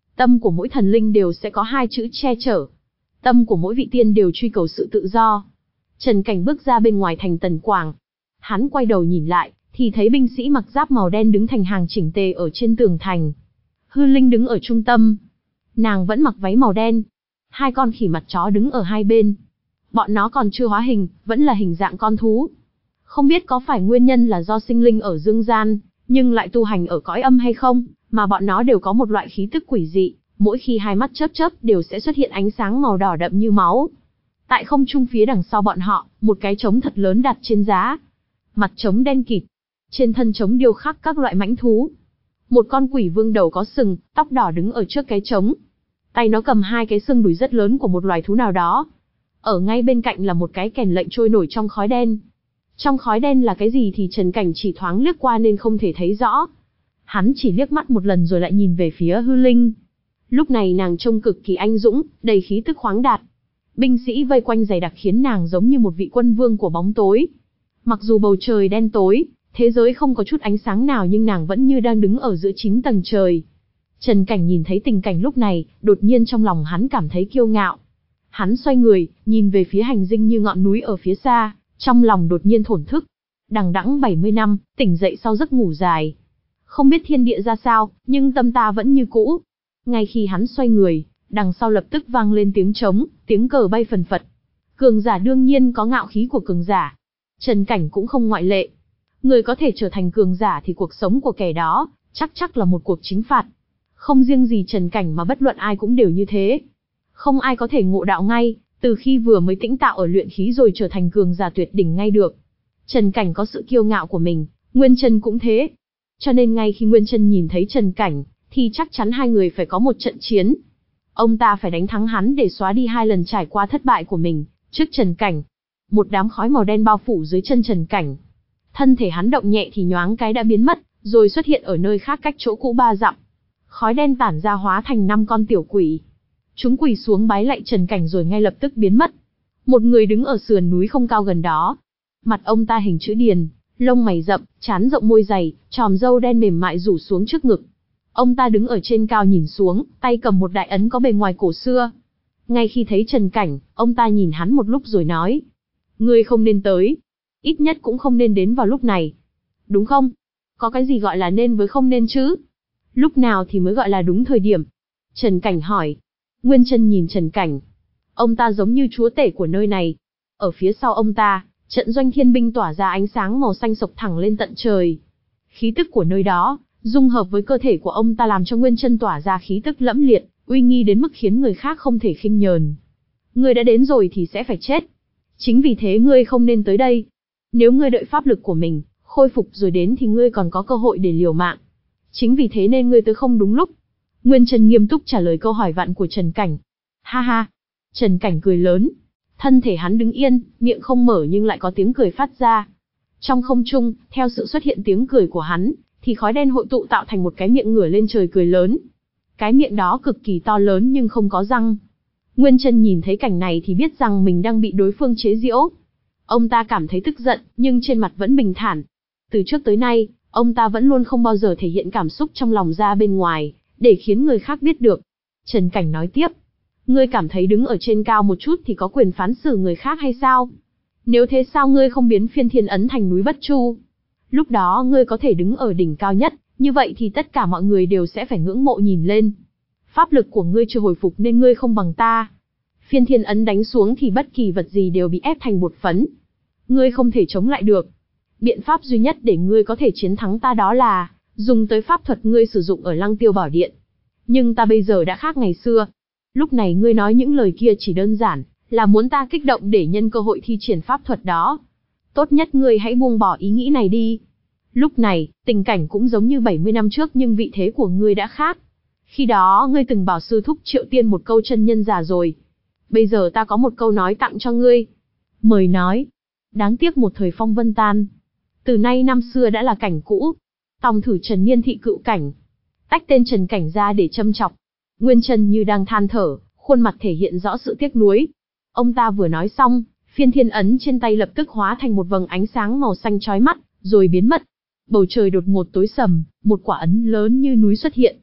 Tâm của mỗi thần linh đều sẽ có hai chữ che chở. Tâm của mỗi vị tiên đều truy cầu sự tự do. Trần Cảnh bước ra bên ngoài thành Tần Quảng. Hắn quay đầu nhìn lại, thì thấy binh sĩ mặc giáp màu đen đứng thành hàng chỉnh tề ở trên tường thành. Hư Linh đứng ở trung tâm. Nàng vẫn mặc váy màu đen. Hai con khỉ mặt chó đứng ở hai bên. Bọn nó còn chưa hóa hình, vẫn là hình dạng con thú. Không biết có phải nguyên nhân là do sinh linh ở dương gian, nhưng lại tu hành ở cõi âm hay không, mà bọn nó đều có một loại khí tức quỷ dị, mỗi khi hai mắt chớp chớp đều sẽ xuất hiện ánh sáng màu đỏ đậm như máu. Tại không trung phía đằng sau bọn họ, một cái trống thật lớn đặt trên giá. Mặt trống đen kịt, trên thân trống điêu khắc các loại mãnh thú. Một con quỷ vương đầu có sừng, tóc đỏ đứng ở trước cái trống. Tay nó cầm hai cái xương đùi rất lớn của một loài thú nào đó. Ở ngay bên cạnh là một cái kèn lệnh trôi nổi trong khói đen. Trong khói đen là cái gì thì Trần Cảnh chỉ thoáng liếc qua nên không thể thấy rõ. Hắn chỉ liếc mắt một lần rồi lại nhìn về phía Hư Linh. Lúc này nàng trông cực kỳ anh dũng, đầy khí tức khoáng đạt. Binh sĩ vây quanh dày đặc khiến nàng giống như một vị quân vương của bóng tối. Mặc dù bầu trời đen tối, thế giới không có chút ánh sáng nào nhưng nàng vẫn như đang đứng ở giữa chín tầng trời. Trần Cảnh nhìn thấy tình cảnh lúc này, đột nhiên trong lòng hắn cảm thấy kiêu ngạo. Hắn xoay người, nhìn về phía hành dinh như ngọn núi ở phía xa, trong lòng đột nhiên thổn thức. Đằng đẵng bảy mươi năm, tỉnh dậy sau giấc ngủ dài. Không biết thiên địa ra sao, nhưng tâm ta vẫn như cũ. Ngay khi hắn xoay người, đằng sau lập tức vang lên tiếng trống, tiếng cờ bay phần phật. Cường giả đương nhiên có ngạo khí của cường giả. Trần Cảnh cũng không ngoại lệ. Người có thể trở thành cường giả thì cuộc sống của kẻ đó, chắc chắc là một cuộc chính phạt. Không riêng gì Trần Cảnh mà bất luận ai cũng đều như thế. Không ai có thể ngộ đạo ngay, từ khi vừa mới tĩnh tạo ở luyện khí rồi trở thành cường giả tuyệt đỉnh ngay được. Trần Cảnh có sự kiêu ngạo của mình, Nguyên Chân cũng thế. Cho nên ngay khi Nguyên Chân nhìn thấy Trần Cảnh, thì chắc chắn hai người phải có một trận chiến. Ông ta phải đánh thắng hắn để xóa đi hai lần trải qua thất bại của mình, trước Trần Cảnh. Một đám khói màu đen bao phủ dưới chân Trần Cảnh. Thân thể hắn động nhẹ thì nhoáng cái đã biến mất, rồi xuất hiện ở nơi khác cách chỗ cũ ba dặm. Khói đen tản ra hóa thành năm con tiểu quỷ. Chúng quỳ xuống bái lạy Trần Cảnh rồi ngay lập tức biến mất. Một người đứng ở sườn núi không cao gần đó. Mặt ông ta hình chữ điền, lông mày rậm, trán rộng môi dày, chòm râu đen mềm mại rủ xuống trước ngực. Ông ta đứng ở trên cao nhìn xuống, tay cầm một đại ấn có bề ngoài cổ xưa. Ngay khi thấy Trần Cảnh, ông ta nhìn hắn một lúc rồi nói. Ngươi không nên tới. Ít nhất cũng không nên đến vào lúc này. Đúng không? Có cái gì gọi là nên với không nên chứ? Lúc nào thì mới gọi là đúng thời điểm? Trần Cảnh hỏi. Nguyên Chân nhìn Trần Cảnh. Ông ta giống như chúa tể của nơi này. Ở phía sau ông ta, trận doanh thiên binh tỏa ra ánh sáng màu xanh sộc thẳng lên tận trời. Khí tức của nơi đó, dung hợp với cơ thể của ông ta làm cho Nguyên Chân tỏa ra khí tức lẫm liệt, uy nghi đến mức khiến người khác không thể khinh nhờn. Ngươi đã đến rồi thì sẽ phải chết. Chính vì thế ngươi không nên tới đây. Nếu ngươi đợi pháp lực của mình khôi phục rồi đến thì ngươi còn có cơ hội để liều mạng. Chính vì thế nên ngươi tới không đúng lúc. Nguyên Chân nghiêm túc trả lời câu hỏi vặn của Trần Cảnh. Ha ha. Trần Cảnh cười lớn. Thân thể hắn đứng yên, miệng không mở nhưng lại có tiếng cười phát ra. Trong không trung, theo sự xuất hiện tiếng cười của hắn, thì khói đen hội tụ tạo thành một cái miệng ngửa lên trời cười lớn. Cái miệng đó cực kỳ to lớn nhưng không có răng. Nguyên Chân nhìn thấy cảnh này thì biết rằng mình đang bị đối phương chế giễu. Ông ta cảm thấy tức giận, nhưng trên mặt vẫn bình thản. Từ trước tới nay, ông ta vẫn luôn không bao giờ thể hiện cảm xúc trong lòng ra bên ngoài, để khiến người khác biết được. Trần Cảnh nói tiếp. Ngươi cảm thấy đứng ở trên cao một chút thì có quyền phán xử người khác hay sao? Nếu thế sao ngươi không biến phiên thiên ấn thành núi Bất Chu? Lúc đó ngươi có thể đứng ở đỉnh cao nhất, như vậy thì tất cả mọi người đều sẽ phải ngưỡng mộ nhìn lên. Pháp lực của ngươi chưa hồi phục nên ngươi không bằng ta. Phiên thiên ấn đánh xuống thì bất kỳ vật gì đều bị ép thành bột phấn. Ngươi không thể chống lại được. Biện pháp duy nhất để ngươi có thể chiến thắng ta đó là dùng tới pháp thuật ngươi sử dụng ở Lăng Tiêu Bảo Điện. Nhưng ta bây giờ đã khác ngày xưa. Lúc này ngươi nói những lời kia chỉ đơn giản là muốn ta kích động để nhân cơ hội thi triển pháp thuật đó. Tốt nhất ngươi hãy buông bỏ ý nghĩ này đi. Lúc này, tình cảnh cũng giống như bảy mươi năm trước nhưng vị thế của ngươi đã khác. Khi đó ngươi từng bảo sư thúc Triệu Tiên một câu chân nhân già rồi. Bây giờ ta có một câu nói tặng cho ngươi. Mời nói. Đáng tiếc một thời phong vân tan. Từ nay năm xưa đã là cảnh cũ. Tòng thử Trần Niên thị cựu cảnh. Tách tên Trần Cảnh ra để châm chọc. Nguyên Chân như đang than thở, khuôn mặt thể hiện rõ sự tiếc nuối. Ông ta vừa nói xong, phiên thiên ấn trên tay lập tức hóa thành một vầng ánh sáng màu xanh chói mắt, rồi biến mất. Bầu trời đột ngột tối sầm, một quả ấn lớn như núi xuất hiện.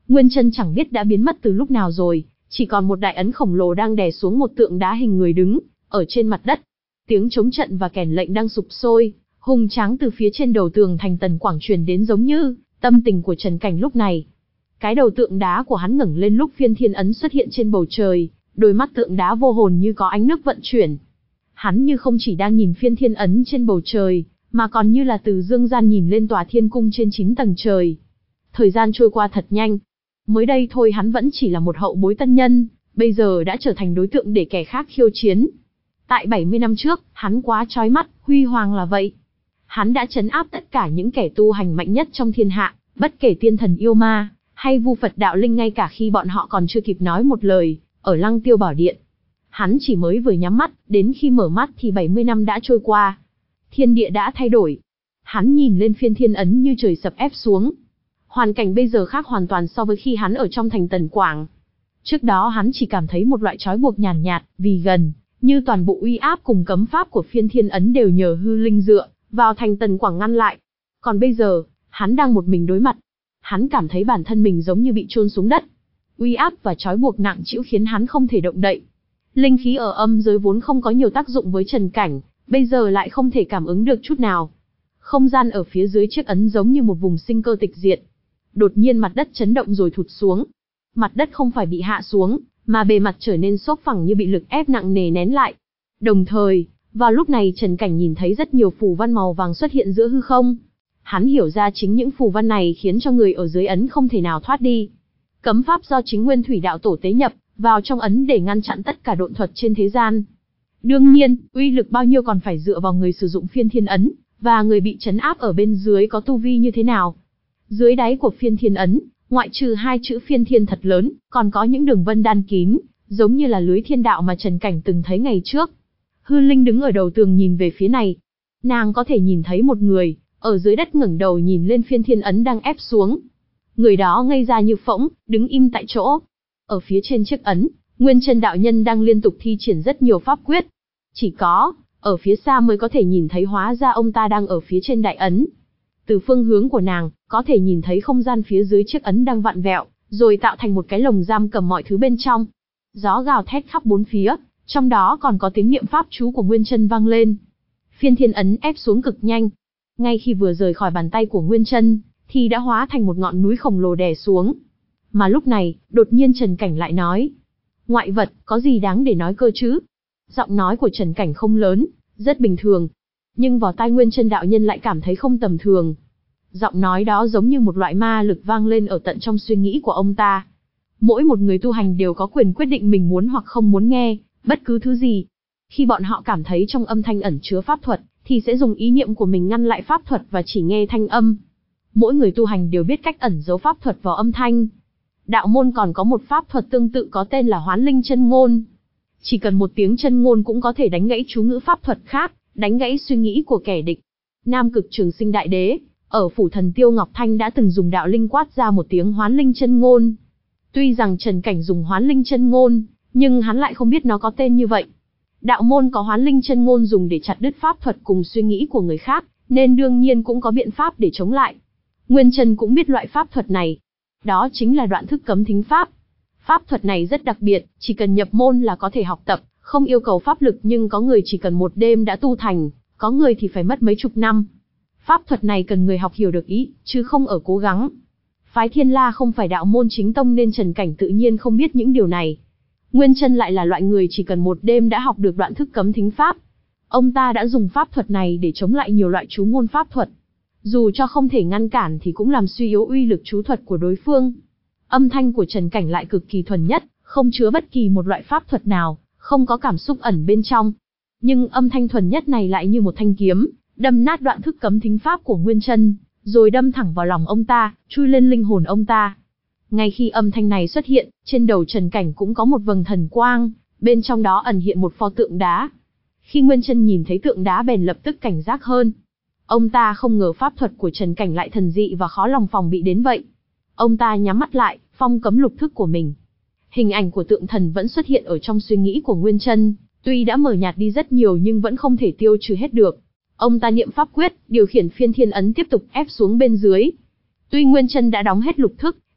Nguyên Chân chẳng biết đã biến mất từ lúc nào rồi, chỉ còn một đại ấn khổng lồ đang đè xuống một tượng đá hình người đứng ở trên mặt đất. Tiếng trống trận và kèn lệnh đang sục sôi, hùng tráng từ phía trên đầu tường thành Tần Quảng truyền đến, giống như tâm tình của Trần Cảnh lúc này. Cái đầu tượng đá của hắn ngẩng lên lúc phiên thiên ấn xuất hiện trên bầu trời, đôi mắt tượng đá vô hồn như có ánh nước vận chuyển. Hắn như không chỉ đang nhìn phiên thiên ấn trên bầu trời, mà còn như là từ dương gian nhìn lên tòa thiên cung trên chín tầng trời. Thời gian trôi qua thật nhanh. Mới đây thôi hắn vẫn chỉ là một hậu bối tân nhân, bây giờ đã trở thành đối tượng để kẻ khác khiêu chiến. Tại bảy mươi năm trước, hắn quá chói mắt, huy hoàng là vậy. Hắn đã trấn áp tất cả những kẻ tu hành mạnh nhất trong thiên hạ, bất kể tiên thần yêu ma, hay vu Phật đạo linh, ngay cả khi bọn họ còn chưa kịp nói một lời, ở Lăng Tiêu Bảo Điện. Hắn chỉ mới vừa nhắm mắt, đến khi mở mắt thì bảy mươi năm đã trôi qua. Thiên địa đã thay đổi. Hắn nhìn lên phiên thiên ấn như trời sập ép xuống. Hoàn cảnh bây giờ khác hoàn toàn so với khi hắn ở trong thành Tần Quảng. Trước đó hắn chỉ cảm thấy một loại trói buộc nhàn nhạt, vì gần, như toàn bộ uy áp cùng cấm pháp của phiên thiên ấn đều nhờ hư linh dựa vào thành Tần Quảng ngăn lại. Còn bây giờ, hắn đang một mình đối mặt. Hắn cảm thấy bản thân mình giống như bị chôn xuống đất. Uy áp và trói buộc nặng trĩu khiến hắn không thể động đậy. Linh khí ở âm giới vốn không có nhiều tác dụng với Trần Cảnh, bây giờ lại không thể cảm ứng được chút nào. Không gian ở phía dưới chiếc ấn giống như một vùng sinh cơ tịch diệt. Đột nhiên mặt đất chấn động rồi thụt xuống. Mặt đất không phải bị hạ xuống, mà bề mặt trở nên xốp phẳng như bị lực ép nặng nề nén lại. Đồng thời, vào lúc này Trần Cảnh nhìn thấy rất nhiều phù văn màu vàng xuất hiện giữa hư không. Hắn hiểu ra chính những phù văn này khiến cho người ở dưới ấn không thể nào thoát đi. Cấm pháp do chính Nguyên Thủy đạo tổ tế nhập vào trong ấn để ngăn chặn tất cả độn thuật trên thế gian. Đương nhiên, uy lực bao nhiêu còn phải dựa vào người sử dụng phiên thiên ấn, và người bị trấn áp ở bên dưới có tu vi như thế nào. Dưới đáy của phiên thiên ấn, ngoại trừ hai chữ phiên thiên thật lớn, còn có những đường vân đan kín, giống như là lưới thiên đạo mà Trần Cảnh từng thấy ngày trước. Hư Linh đứng ở đầu tường nhìn về phía này. Nàng có thể nhìn thấy một người, ở dưới đất ngẩng đầu nhìn lên phiên thiên ấn đang ép xuống. Người đó ngây ra như phỗng, đứng im tại chỗ. Ở phía trên chiếc ấn, Nguyên Chân đạo nhân đang liên tục thi triển rất nhiều pháp quyết. Chỉ có, ở phía xa mới có thể nhìn thấy, hóa ra ông ta đang ở phía trên đại ấn. Từ phương hướng của nàng, có thể nhìn thấy không gian phía dưới chiếc ấn đang vặn vẹo, rồi tạo thành một cái lồng giam cầm mọi thứ bên trong. Gió gào thét khắp bốn phía, trong đó còn có tiếng niệm pháp chú của Nguyên Chân vang lên. Phiên thiên ấn ép xuống cực nhanh. Ngay khi vừa rời khỏi bàn tay của Nguyên Chân, thì đã hóa thành một ngọn núi khổng lồ đè xuống. Mà lúc này, đột nhiên Trần Cảnh lại nói: ngoại vật, có gì đáng để nói cơ chứ? Giọng nói của Trần Cảnh không lớn, rất bình thường. Nhưng vào tai Nguyên Chân đạo nhân lại cảm thấy không tầm thường. Giọng nói đó giống như một loại ma lực vang lên ở tận trong suy nghĩ của ông ta. Mỗi một người tu hành đều có quyền quyết định mình muốn hoặc không muốn nghe bất cứ thứ gì. Khi bọn họ cảm thấy trong âm thanh ẩn chứa pháp thuật, thì sẽ dùng ý niệm của mình ngăn lại pháp thuật và chỉ nghe thanh âm. Mỗi người tu hành đều biết cách ẩn giấu pháp thuật vào âm thanh. Đạo môn còn có một pháp thuật tương tự có tên là Hoán Linh Chân Ngôn. Chỉ cần một tiếng chân ngôn cũng có thể đánh gãy chú ngữ pháp thuật khác, đánh gãy suy nghĩ của kẻ địch. Nam Cực Trường Sinh Đại Đế, ở phủ thần Tiêu Ngọc Thanh đã từng dùng đạo linh quát ra một tiếng Hoán Linh Chân Ngôn. Tuy rằng Trần Cảnh dùng Hoán Linh Chân Ngôn, nhưng hắn lại không biết nó có tên như vậy. Đạo môn có Hoán Linh Chân Ngôn dùng để chặt đứt pháp thuật cùng suy nghĩ của người khác, nên đương nhiên cũng có biện pháp để chống lại. Nguyên Chân cũng biết loại pháp thuật này. Đó chính là đoạn thức cấm thính pháp. Pháp thuật này rất đặc biệt, chỉ cần nhập môn là có thể học tập, không yêu cầu pháp lực, nhưng có người chỉ cần một đêm đã tu thành, có người thì phải mất mấy chục năm. Pháp thuật này cần người học hiểu được ý, chứ không ở cố gắng. Phái Thiên La không phải đạo môn chính tông nên Trần Cảnh tự nhiên không biết những điều này. Nguyên Chân lại là loại người chỉ cần một đêm đã học được đoạn thức cấm thính pháp. Ông ta đã dùng pháp thuật này để chống lại nhiều loại chú ngôn pháp thuật. Dù cho không thể ngăn cản thì cũng làm suy yếu uy lực chú thuật của đối phương. Âm thanh của Trần Cảnh lại cực kỳ thuần nhất, không chứa bất kỳ một loại pháp thuật nào, không có cảm xúc ẩn bên trong. Nhưng âm thanh thuần nhất này lại như một thanh kiếm, đâm nát đoạn thức cấm thính pháp của Nguyên Chân, rồi đâm thẳng vào lòng ông ta, chui lên linh hồn ông ta. Ngay khi âm thanh này xuất hiện, trên đầu Trần Cảnh cũng có một vầng thần quang, bên trong đó ẩn hiện một pho tượng đá. Khi Nguyên Chân nhìn thấy tượng đá bèn lập tức cảnh giác hơn. Ông ta không ngờ pháp thuật của Trần Cảnh lại thần dị và khó lòng phòng bị đến vậy. Ông ta nhắm mắt lại, phong cấm lục thức của mình. Hình ảnh của tượng thần vẫn xuất hiện ở trong suy nghĩ của Nguyên Chân, tuy đã mờ nhạt đi rất nhiều nhưng vẫn không thể tiêu trừ hết được. Ông ta niệm pháp quyết, điều khiển phiên thiên ấn tiếp tục ép xuống bên dưới. Tuy Nguyên Chân đã đóng hết lục thức,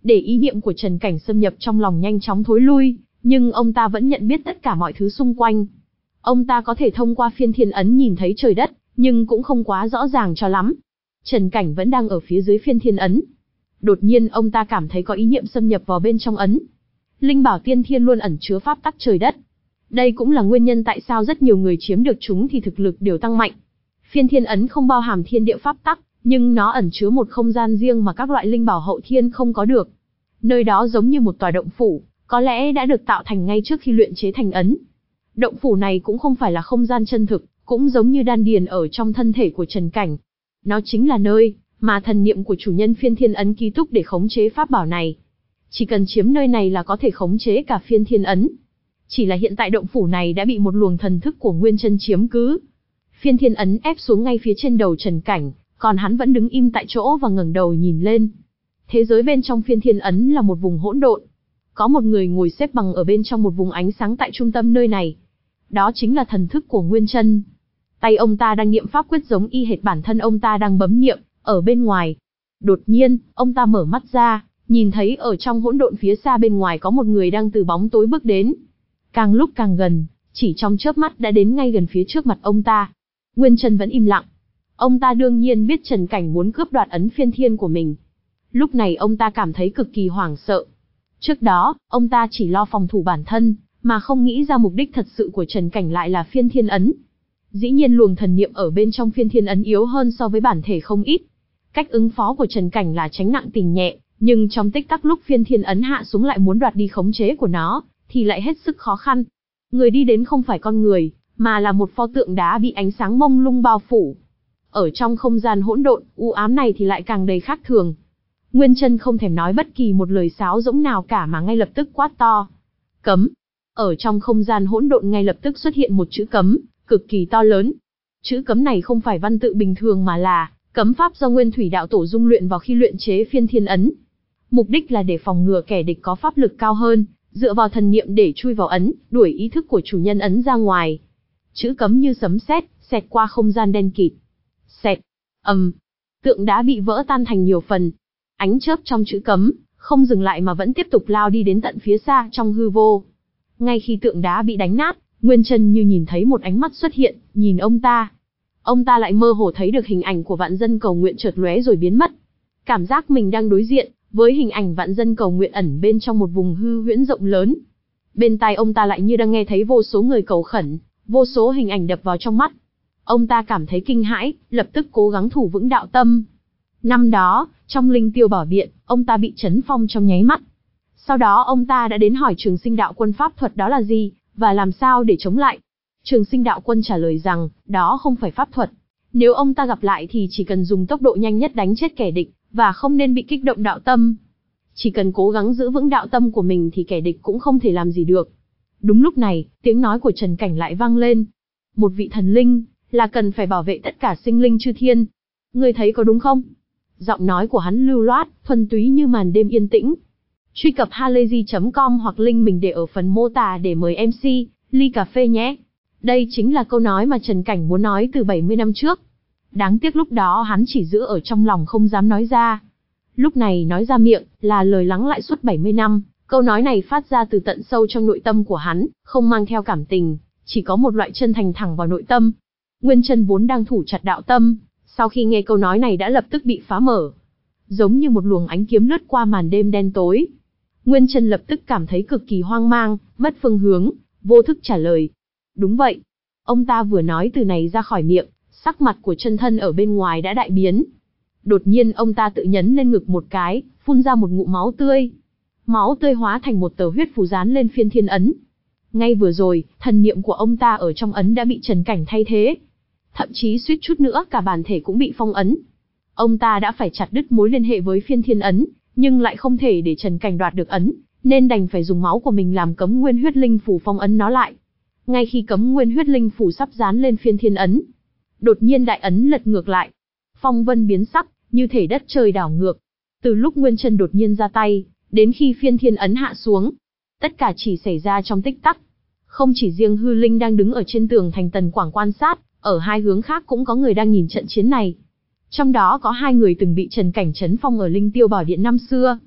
để ý niệm của Trần Cảnh xâm nhập trong lòng nhanh chóng thối lui, nhưng ông ta vẫn nhận biết tất cả mọi thứ xung quanh. Ông ta có thể thông qua phiên thiên ấn nhìn thấy trời đất, nhưng cũng không quá rõ ràng cho lắm. Trần Cảnh vẫn đang ở phía dưới phiên thiên ấn. Đột nhiên ông ta cảm thấy có ý niệm xâm nhập vào bên trong ấn. Linh bảo tiên thiên luôn ẩn chứa pháp tắc trời đất. Đây cũng là nguyên nhân tại sao rất nhiều người chiếm được chúng thì thực lực đều tăng mạnh. Phiên thiên ấn không bao hàm thiên địa pháp tắc, nhưng nó ẩn chứa một không gian riêng mà các loại linh bảo hậu thiên không có được. Nơi đó giống như một tòa động phủ, có lẽ đã được tạo thành ngay trước khi luyện chế thành ấn. Động phủ này cũng không phải là không gian chân thực, cũng giống như đan điền ở trong thân thể của Trần Cảnh. Nó chính là nơi mà thần niệm của chủ nhân phiên thiên ấn ký túc để khống chế pháp bảo này. Chỉ cần chiếm nơi này là có thể khống chế cả phiên thiên ấn. Chỉ là hiện tại động phủ này đã bị một luồng thần thức của Nguyên Chân chiếm cứ. Phiên thiên ấn ép xuống ngay phía trên đầu Trần Cảnh, còn hắn vẫn đứng im tại chỗ và ngẩng đầu nhìn lên. Thế giới bên trong phiên thiên ấn là một vùng hỗn độn. Có một người ngồi xếp bằng ở bên trong một vùng ánh sáng tại trung tâm nơi này. Đó chính là thần thức của Nguyên Chân. Tay ông ta đang niệm pháp quyết giống y hệt bản thân ông ta đang bấm niệm, ở bên ngoài. Đột nhiên, ông ta mở mắt ra, nhìn thấy ở trong hỗn độn phía xa bên ngoài có một người đang từ bóng tối bước đến. Càng lúc càng gần, chỉ trong chớp mắt đã đến ngay gần phía trước mặt ông ta. Nguyên Chân vẫn im lặng. Ông ta đương nhiên biết Trần Cảnh muốn cướp đoạt ấn phiên thiên của mình. Lúc này ông ta cảm thấy cực kỳ hoảng sợ. Trước đó, ông ta chỉ lo phòng thủ bản thân, mà không nghĩ ra mục đích thật sự của Trần Cảnh lại là phiên thiên ấn. Dĩ nhiên luồng thần niệm ở bên trong phiên thiên ấn yếu hơn so với bản thể không ít. Cách ứng phó của Trần Cảnh là tránh nặng tình nhẹ, nhưng trong tích tắc lúc phiên thiên ấn hạ xuống lại muốn đoạt đi khống chế của nó, thì lại hết sức khó khăn. Người đi đến không phải con người, mà là một pho tượng đá bị ánh sáng mông lung bao phủ. Ở trong không gian hỗn độn, u ám này thì lại càng đầy khác thường. Nguyên Chân không thèm nói bất kỳ một lời sáo rỗng nào cả mà ngay lập tức quát to. Cấm! Ở trong không gian hỗn độn ngay lập tức xuất hiện một chữ cấm, cực kỳ to lớn. Chữ cấm này không phải văn tự bình thường mà là cấm pháp do Nguyên Thủy đạo tổ dung luyện vào khi luyện chế phiên thiên ấn. Mục đích là để phòng ngừa kẻ địch có pháp lực cao hơn, dựa vào thần niệm để chui vào ấn, đuổi ý thức của chủ nhân ấn ra ngoài. Chữ cấm như sấm sét, xẹt qua không gian đen kịt. Xẹt, ầm, um, tượng đá bị vỡ tan thành nhiều phần. Ánh chớp trong chữ cấm không dừng lại mà vẫn tiếp tục lao đi đến tận phía xa trong hư vô. Ngay khi tượng đá bị đánh nát, Nguyên Chân như nhìn thấy một ánh mắt xuất hiện, nhìn ông ta. Ông ta lại mơ hồ thấy được hình ảnh của vạn dân cầu nguyện chợt lóe rồi biến mất. Cảm giác mình đang đối diện với hình ảnh vạn dân cầu nguyện ẩn bên trong một vùng hư huyễn rộng lớn. Bên tai ông ta lại như đang nghe thấy vô số người cầu khẩn, vô số hình ảnh đập vào trong mắt. Ông ta cảm thấy kinh hãi, lập tức cố gắng thủ vững đạo tâm. Năm đó, trong Linh Tiêu Bảo Điện, ông ta bị chấn phong trong nháy mắt. Sau đó ông ta đã đến hỏi Trường Sinh Đạo Quân pháp thuật đó là gì, và làm sao để chống lại. Trường Sinh Đạo Quân trả lời rằng, đó không phải pháp thuật. Nếu ông ta gặp lại thì chỉ cần dùng tốc độ nhanh nhất đánh chết kẻ địch, và không nên bị kích động đạo tâm. Chỉ cần cố gắng giữ vững đạo tâm của mình thì kẻ địch cũng không thể làm gì được. Đúng lúc này, tiếng nói của Trần Cảnh lại vang lên. Một vị thần linh, là cần phải bảo vệ tất cả sinh linh chư thiên. Ngươi thấy có đúng không? Giọng nói của hắn lưu loát, thuần túy như màn đêm yên tĩnh. Truy cập halayzi chấm com hoặc link mình để ở phần mô tả để mời em xê, ly cà phê nhé. Đây chính là câu nói mà Trần Cảnh muốn nói từ bảy mươi năm trước. Đáng tiếc lúc đó hắn chỉ giữ ở trong lòng không dám nói ra. Lúc này nói ra miệng, là lời lắng lại suốt bảy mươi năm, câu nói này phát ra từ tận sâu trong nội tâm của hắn, không mang theo cảm tình, chỉ có một loại chân thành thẳng vào nội tâm. Nguyên Chân vốn đang thủ chặt đạo tâm, sau khi nghe câu nói này đã lập tức bị phá mở. Giống như một luồng ánh kiếm lướt qua màn đêm đen tối. Nguyên Chân lập tức cảm thấy cực kỳ hoang mang, mất phương hướng, vô thức trả lời. Đúng vậy. Ông ta vừa nói từ này ra khỏi miệng, sắc mặt của chân thân ở bên ngoài đã đại biến. Đột nhiên ông ta tự nhấn lên ngực một cái, phun ra một ngụm máu tươi. Máu tươi hóa thành một tờ huyết phù dán lên phiên thiên ấn. Ngay vừa rồi, thần niệm của ông ta ở trong ấn đã bị Trần Cảnh thay thế. Thậm chí suýt chút nữa cả bản thể cũng bị phong ấn. Ông ta đã phải chặt đứt mối liên hệ với phiên thiên ấn, nhưng lại không thể để Trần Cảnh đoạt được ấn, nên đành phải dùng máu của mình làm cấm nguyên huyết linh phủ phong ấn nó lại. Ngay khi cấm nguyên huyết linh phủ sắp dán lên phiên thiên ấn, đột nhiên đại ấn lật ngược lại. Phong vân biến sắc, như thể đất trời đảo ngược. Từ lúc Nguyên Chân đột nhiên ra tay, đến khi phiên thiên ấn hạ xuống, tất cả chỉ xảy ra trong tích tắc. Không chỉ riêng Hư Linh đang đứng ở trên tường thành Tần Quảng quan sát, ở hai hướng khác cũng có người đang nhìn trận chiến này. Trong đó có hai người từng bị Trần Cảnh chấn phong ở Linh Tiêu Bảo Điện năm xưa.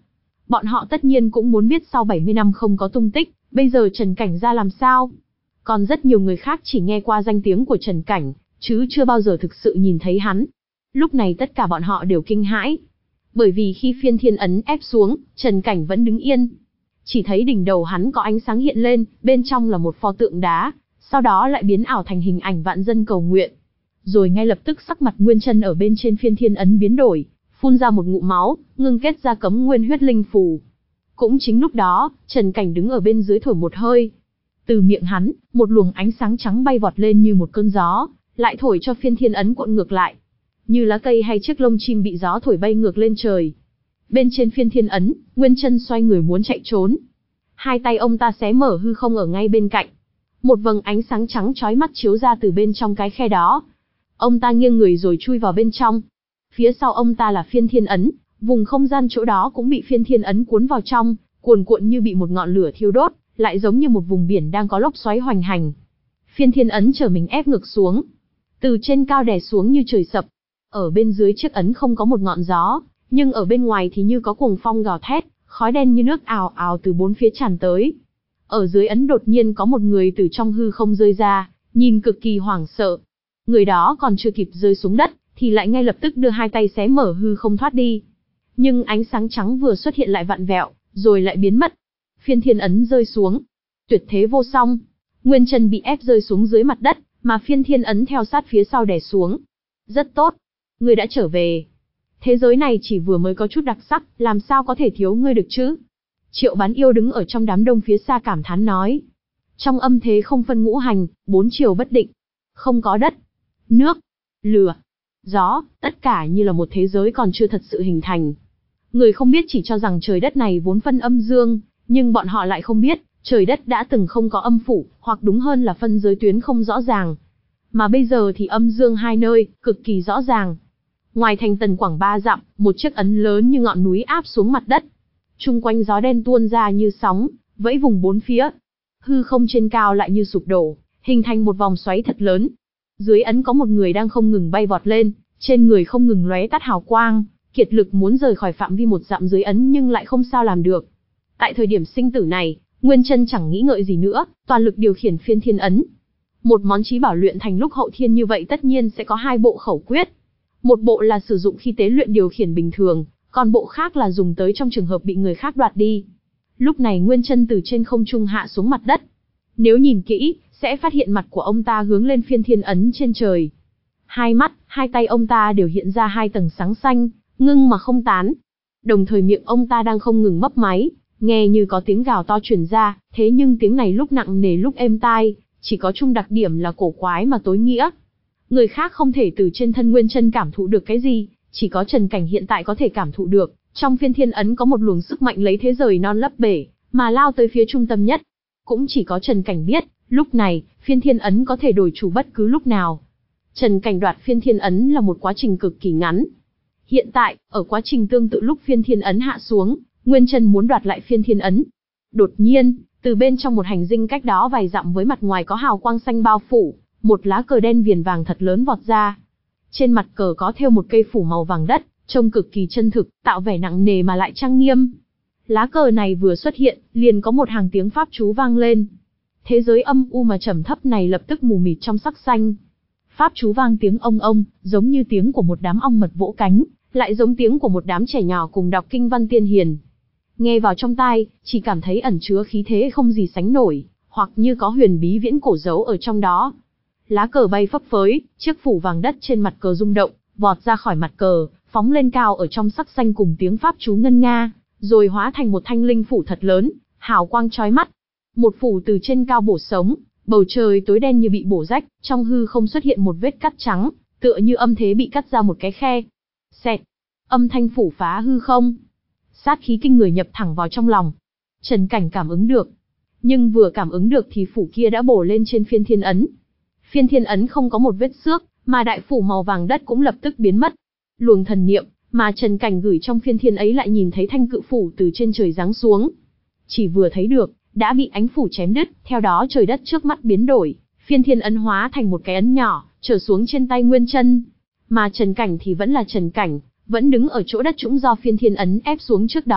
Bọn họ tất nhiên cũng muốn biết sau bảy mươi năm không có tung tích, bây giờ Trần Cảnh ra làm sao. Còn rất nhiều người khác chỉ nghe qua danh tiếng của Trần Cảnh, chứ chưa bao giờ thực sự nhìn thấy hắn. Lúc này tất cả bọn họ đều kinh hãi. Bởi vì khi phiên thiên ấn ép xuống, Trần Cảnh vẫn đứng yên. Chỉ thấy đỉnh đầu hắn có ánh sáng hiện lên, bên trong là một pho tượng đá, sau đó lại biến ảo thành hình ảnh vạn dân cầu nguyện. Rồi ngay lập tức sắc mặt Nguyên Chân ở bên trên phiên thiên ấn biến đổi, phun ra một ngụm máu, ngưng kết ra cấm nguyên huyết linh phù. Cũng chính lúc đó, Trần Cảnh đứng ở bên dưới thổi một hơi. Từ miệng hắn, một luồng ánh sáng trắng bay vọt lên như một cơn gió, lại thổi cho phiên thiên ấn cuộn ngược lại. Như lá cây hay chiếc lông chim bị gió thổi bay ngược lên trời. Bên trên phiên thiên ấn, Nguyên Chân xoay người muốn chạy trốn. Hai tay ông ta xé mở hư không ở ngay bên cạnh. Một vầng ánh sáng trắng chói mắt chiếu ra từ bên trong cái khe đó. Ông ta nghiêng người rồi chui vào bên trong. Phía sau ông ta là phiên thiên ấn, vùng không gian chỗ đó cũng bị phiên thiên ấn cuốn vào trong, cuồn cuộn như bị một ngọn lửa thiêu đốt, lại giống như một vùng biển đang có lốc xoáy hoành hành. Phiên thiên ấn trở mình ép ngược xuống, từ trên cao đè xuống như trời sập. Ở bên dưới chiếc ấn không có một ngọn gió, nhưng ở bên ngoài thì như có cuồng phong gào thét, khói đen như nước ào ào từ bốn phía tràn tới. Ở dưới ấn đột nhiên có một người từ trong hư không rơi ra, nhìn cực kỳ hoảng sợ. Người đó còn chưa kịp rơi xuống đất, thì lại ngay lập tức đưa hai tay xé mở hư không thoát đi. Nhưng ánh sáng trắng vừa xuất hiện lại vặn vẹo, rồi lại biến mất. Phiên thiên ấn rơi xuống. Tuyệt thế vô song. Nguyên Chân bị ép rơi xuống dưới mặt đất, mà phiên thiên ấn theo sát phía sau đè xuống. Rất tốt. Ngươi đã trở về. Thế giới này chỉ vừa mới có chút đặc sắc, làm sao có thể thiếu ngươi được chứ? Triệu Bán Yêu đứng ở trong đám đông phía xa cảm thán nói. Trong âm thế không phân ngũ hành, bốn chiều bất định. Không có đất, nước, lửa, gió, tất cả như là một thế giới còn chưa thật sự hình thành. Người không biết chỉ cho rằng trời đất này vốn phân âm dương, nhưng bọn họ lại không biết, trời đất đã từng không có âm phủ, hoặc đúng hơn là phân giới tuyến không rõ ràng. Mà bây giờ thì âm dương hai nơi, cực kỳ rõ ràng. Ngoài thành Tần Quảng ba dặm, một chiếc ấn lớn như ngọn núi áp xuống mặt đất. Trung quanh gió đen tuôn ra như sóng, vẫy vùng bốn phía. Hư không trên cao lại như sụp đổ, hình thành một vòng xoáy thật lớn. Dưới ấn có một người đang không ngừng bay vọt lên, trên người không ngừng lóe tắt hào quang, kiệt lực muốn rời khỏi phạm vi một dặm dưới ấn nhưng lại không sao làm được. Tại thời điểm sinh tử này, Nguyên Chân chẳng nghĩ ngợi gì nữa, toàn lực điều khiển phiên thiên ấn. Một món chí bảo luyện thành lúc hậu thiên như vậy tất nhiên sẽ có hai bộ khẩu quyết. Một bộ là sử dụng khi tế luyện điều khiển bình thường, còn bộ khác là dùng tới trong trường hợp bị người khác đoạt đi. Lúc này Nguyên Chân từ trên không trung hạ xuống mặt đất. Nếu nhìn kỹ, sẽ phát hiện mặt của ông ta hướng lên phiên thiên ấn trên trời. Hai mắt, hai tay ông ta đều hiện ra hai tầng sáng xanh, ngưng mà không tán. Đồng thời miệng ông ta đang không ngừng mấp máy, nghe như có tiếng gào to truyền ra, thế nhưng tiếng này lúc nặng nề lúc êm tai, chỉ có chung đặc điểm là cổ quái mà tối nghĩa. Người khác không thể từ trên thân Nguyên Chân cảm thụ được cái gì, chỉ có Trần Cảnh hiện tại có thể cảm thụ được, trong phiên thiên ấn có một luồng sức mạnh lấy thế rời non lấp bể, mà lao tới phía trung tâm nhất. Cũng chỉ có Trần Cảnh biết, lúc này, phiên thiên ấn có thể đổi chủ bất cứ lúc nào. Trần Cảnh đoạt phiên thiên ấn là một quá trình cực kỳ ngắn. Hiện tại, ở quá trình tương tự lúc phiên thiên ấn hạ xuống, Nguyên Chân muốn đoạt lại phiên thiên ấn. Đột nhiên, từ bên trong một hành dinh cách đó vài dặm với mặt ngoài có hào quang xanh bao phủ, một lá cờ đen viền vàng thật lớn vọt ra. Trên mặt cờ có thêu một cây phủ màu vàng đất, trông cực kỳ chân thực, tạo vẻ nặng nề mà lại trang nghiêm. Lá cờ này vừa xuất hiện, liền có một hàng tiếng pháp chú vang lên. Thế giới âm u mà trầm thấp này lập tức mù mịt trong sắc xanh. Pháp chú vang tiếng ông ông, giống như tiếng của một đám ong mật vỗ cánh, lại giống tiếng của một đám trẻ nhỏ cùng đọc kinh văn tiên hiền. Nghe vào trong tai, chỉ cảm thấy ẩn chứa khí thế không gì sánh nổi, hoặc như có huyền bí viễn cổ giấu ở trong đó. Lá cờ bay phấp phới, chiếc phủ vàng đất trên mặt cờ rung động, vọt ra khỏi mặt cờ, phóng lên cao ở trong sắc xanh cùng tiếng pháp chú ngân nga, rồi hóa thành một thanh linh phủ thật lớn, hào quang chói mắt. Một phủ từ trên cao bổ sống, bầu trời tối đen như bị bổ rách, trong hư không xuất hiện một vết cắt trắng, tựa như âm thế bị cắt ra một cái khe. Xẹt, âm thanh phủ phá hư không. Sát khí kinh người nhập thẳng vào trong lòng. Trần Cảnh cảm ứng được. Nhưng vừa cảm ứng được thì phủ kia đã bổ lên trên phiên thiên ấn. Phiên thiên ấn không có một vết xước, mà đại phủ màu vàng đất cũng lập tức biến mất. Luồng thần niệm mà Trần Cảnh gửi trong phiên thiên ấy lại nhìn thấy thanh cự phủ từ trên trời giáng xuống. Chỉ vừa thấy được, đã bị ánh phủ chém đứt, theo đó trời đất trước mắt biến đổi, phiên thiên ấn hóa thành một cái ấn nhỏ, trở xuống trên tay Nguyên Chân. Mà Trần Cảnh thì vẫn là Trần Cảnh, vẫn đứng ở chỗ đất trũng do phiên thiên ấn ép xuống trước đó,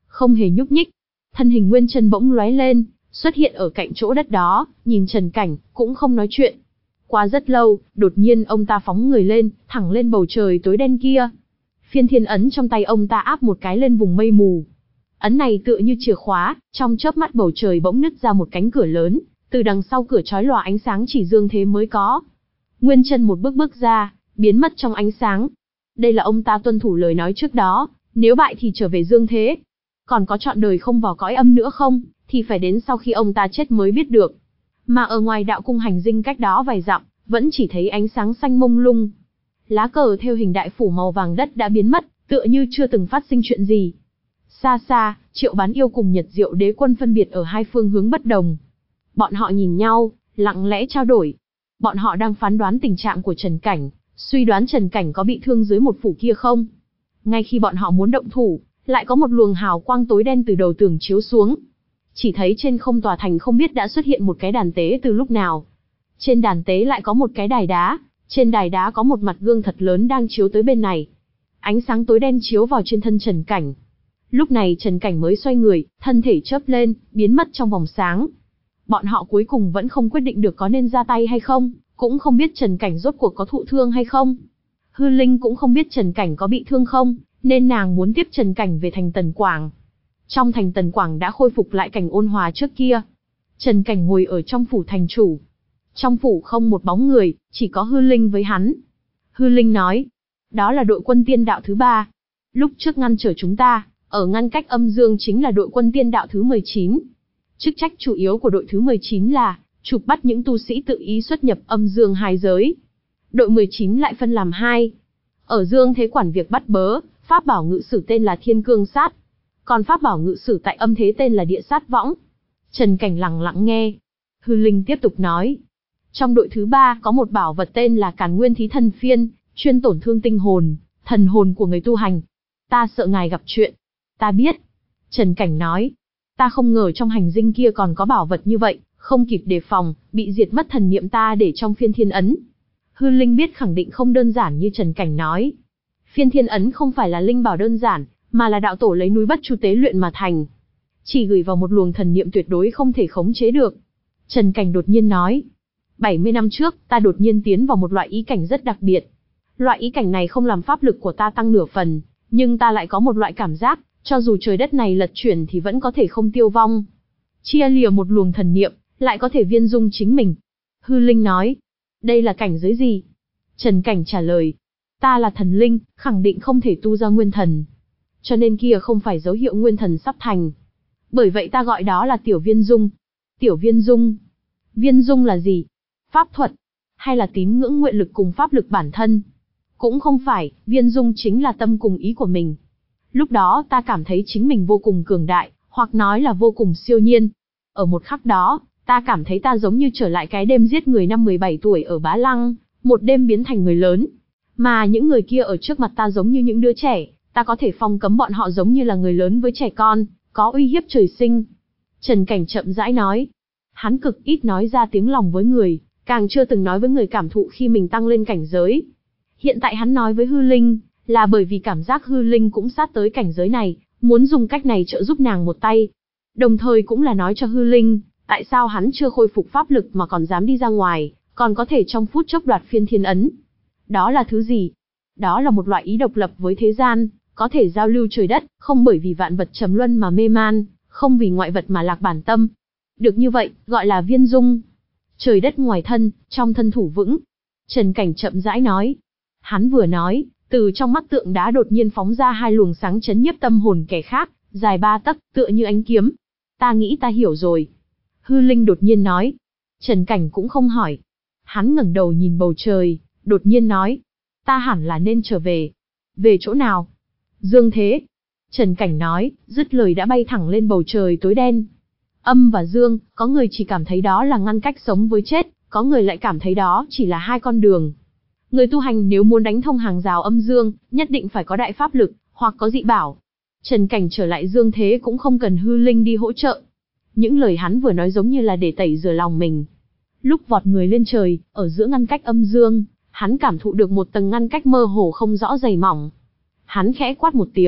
không hề nhúc nhích. Thân hình Nguyên Chân bỗng lóe lên, xuất hiện ở cạnh chỗ đất đó, nhìn Trần Cảnh, cũng không nói chuyện. Qua rất lâu, đột nhiên ông ta phóng người lên, thẳng lên bầu trời tối đen kia. Phiên thiên ấn trong tay ông ta áp một cái lên vùng mây mù. Ấn này tựa như chìa khóa, trong chớp mắt bầu trời bỗng nứt ra một cánh cửa lớn, từ đằng sau cửa chói lòa ánh sáng chỉ dương thế mới có. Nguyên Chân một bước bước ra, biến mất trong ánh sáng. Đây là ông ta tuân thủ lời nói trước đó, nếu bại thì trở về dương thế. Còn có trọn đời không vào cõi âm nữa không, thì phải đến sau khi ông ta chết mới biết được. Mà ở ngoài đạo cung hành dinh cách đó vài dặm, vẫn chỉ thấy ánh sáng xanh mông lung. Lá cờ theo hình đại phủ màu vàng đất đã biến mất, tựa như chưa từng phát sinh chuyện gì. Xa xa, Triệu Bán Yêu cùng Nhật Diệu Đế Quân phân biệt ở hai phương hướng bất đồng. Bọn họ nhìn nhau, lặng lẽ trao đổi. Bọn họ đang phán đoán tình trạng của Trần Cảnh, suy đoán Trần Cảnh có bị thương dưới một phủ kia không. Ngay khi bọn họ muốn động thủ, lại có một luồng hào quang tối đen từ đầu tường chiếu xuống. Chỉ thấy trên không tòa thành không biết đã xuất hiện một cái đàn tế từ lúc nào. Trên đàn tế lại có một cái đài đá, trên đài đá có một mặt gương thật lớn đang chiếu tới bên này. Ánh sáng tối đen chiếu vào trên thân Trần Cảnh. Lúc này Trần Cảnh mới xoay người, thân thể chớp lên, biến mất trong vòng sáng. Bọn họ cuối cùng vẫn không quyết định được có nên ra tay hay không, cũng không biết Trần Cảnh rốt cuộc có thụ thương hay không. Hư Linh cũng không biết Trần Cảnh có bị thương không, nên nàng muốn tiếp Trần Cảnh về thành Tần Quảng. Trong thành Tần Quảng đã khôi phục lại cảnh ôn hòa trước kia. Trần Cảnh ngồi ở trong phủ thành chủ. Trong phủ không một bóng người, chỉ có Hư Linh với hắn. Hư Linh nói, đó là đội quân tiên đạo thứ ba. Lúc trước ngăn trở chúng ta, ở ngăn cách âm dương chính là đội quân tiên đạo thứ mười chín. Chức trách chủ yếu của đội thứ mười chín là chụp bắt những tu sĩ tự ý xuất nhập âm dương hai giới. Đội mười chín lại phân làm hai. Ở dương thế quản việc bắt bớ, pháp bảo ngự sử tên là Thiên Cương Sát. Còn pháp bảo ngự sử tại âm thế tên là Địa Sát Võng. Trần Cảnh lặng lặng nghe. Hư Linh tiếp tục nói. Trong đội thứ ba có một bảo vật tên là Càn Nguyên Thí Thần Phiên, chuyên tổn thương tinh hồn, thần hồn của người tu hành. Ta sợ ngài gặp chuyện. Ta biết. Trần Cảnh nói. Ta không ngờ trong hành dinh kia còn có bảo vật như vậy, không kịp đề phòng, bị diệt mất thần niệm ta để trong phiên thiên ấn. Hư Linh biết khẳng định không đơn giản như Trần Cảnh nói. Phiên thiên ấn không phải là linh bảo đơn giản, mà là đạo tổ lấy núi Bất Chu tế luyện mà thành. Chỉ gửi vào một luồng thần niệm tuyệt đối không thể khống chế được. Trần Cảnh đột nhiên nói. bảy mươi năm trước, ta đột nhiên tiến vào một loại ý cảnh rất đặc biệt. Loại ý cảnh này không làm pháp lực của ta tăng nửa phần, nhưng ta lại có một loại cảm giác, cho dù trời đất này lật chuyển thì vẫn có thể không tiêu vong. Chia lìa một luồng thần niệm, lại có thể viên dung chính mình. Hư Linh nói. Đây là cảnh giới gì? Trần Cảnh trả lời. Ta là thần linh, khẳng định không thể tu ra nguyên thần. Cho nên kia không phải dấu hiệu nguyên thần sắp thành. Bởi vậy ta gọi đó là tiểu viên dung. Tiểu viên dung. Viên dung là gì? Pháp thuật? Hay là tín ngưỡng nguyện lực cùng pháp lực bản thân? Cũng không phải, viên dung chính là tâm cùng ý của mình. Lúc đó ta cảm thấy chính mình vô cùng cường đại, hoặc nói là vô cùng siêu nhiên. Ở một khắc đó, ta cảm thấy ta giống như trở lại cái đêm giết người năm mười bảy tuổi ở Bá Lăng, một đêm biến thành người lớn. Mà những người kia ở trước mặt ta giống như những đứa trẻ, ta có thể phong cấm bọn họ giống như là người lớn với trẻ con, có uy hiếp trời sinh. Trần Cảnh chậm rãi nói. Hắn cực ít nói ra tiếng lòng với người, càng chưa từng nói với người cảm thụ khi mình tăng lên cảnh giới. Hiện tại hắn nói với Hư Linh, là bởi vì cảm giác Hư Linh cũng sát tới cảnh giới này, muốn dùng cách này trợ giúp nàng một tay. Đồng thời cũng là nói cho Hư Linh, tại sao hắn chưa khôi phục pháp lực mà còn dám đi ra ngoài, còn có thể trong phút chốc đoạt phiên thiên ấn. Đó là thứ gì? Đó là một loại ý độc lập với thế gian, có thể giao lưu trời đất, không bởi vì vạn vật trầm luân mà mê man, không vì ngoại vật mà lạc bản tâm. Được như vậy, gọi là viên dung. Trời đất ngoài thân, trong thân thủ vững. Trần Cảnh chậm rãi nói. Hắn vừa nói, từ trong mắt tượng đá đột nhiên phóng ra hai luồng sáng chấn nhiếp tâm hồn kẻ khác, dài ba tấc, tựa như ánh kiếm. Ta nghĩ ta hiểu rồi. Hư Linh đột nhiên nói. Trần Cảnh cũng không hỏi. Hắn ngẩng đầu nhìn bầu trời, đột nhiên nói. Ta hẳn là nên trở về. Về chỗ nào? Dương thế. Trần Cảnh nói, dứt lời đã bay thẳng lên bầu trời tối đen. Âm và dương, có người chỉ cảm thấy đó là ngăn cách sống với chết, có người lại cảm thấy đó chỉ là hai con đường. Người tu hành nếu muốn đánh thông hàng rào âm dương, nhất định phải có đại pháp lực, hoặc có dị bảo. Trần Cảnh trở lại dương thế cũng không cần Hư Linh đi hỗ trợ. Những lời hắn vừa nói giống như là để tẩy rửa lòng mình. Lúc vọt người lên trời, ở giữa ngăn cách âm dương, hắn cảm thụ được một tầng ngăn cách mơ hồ không rõ dày mỏng. Hắn khẽ quát một tiếng,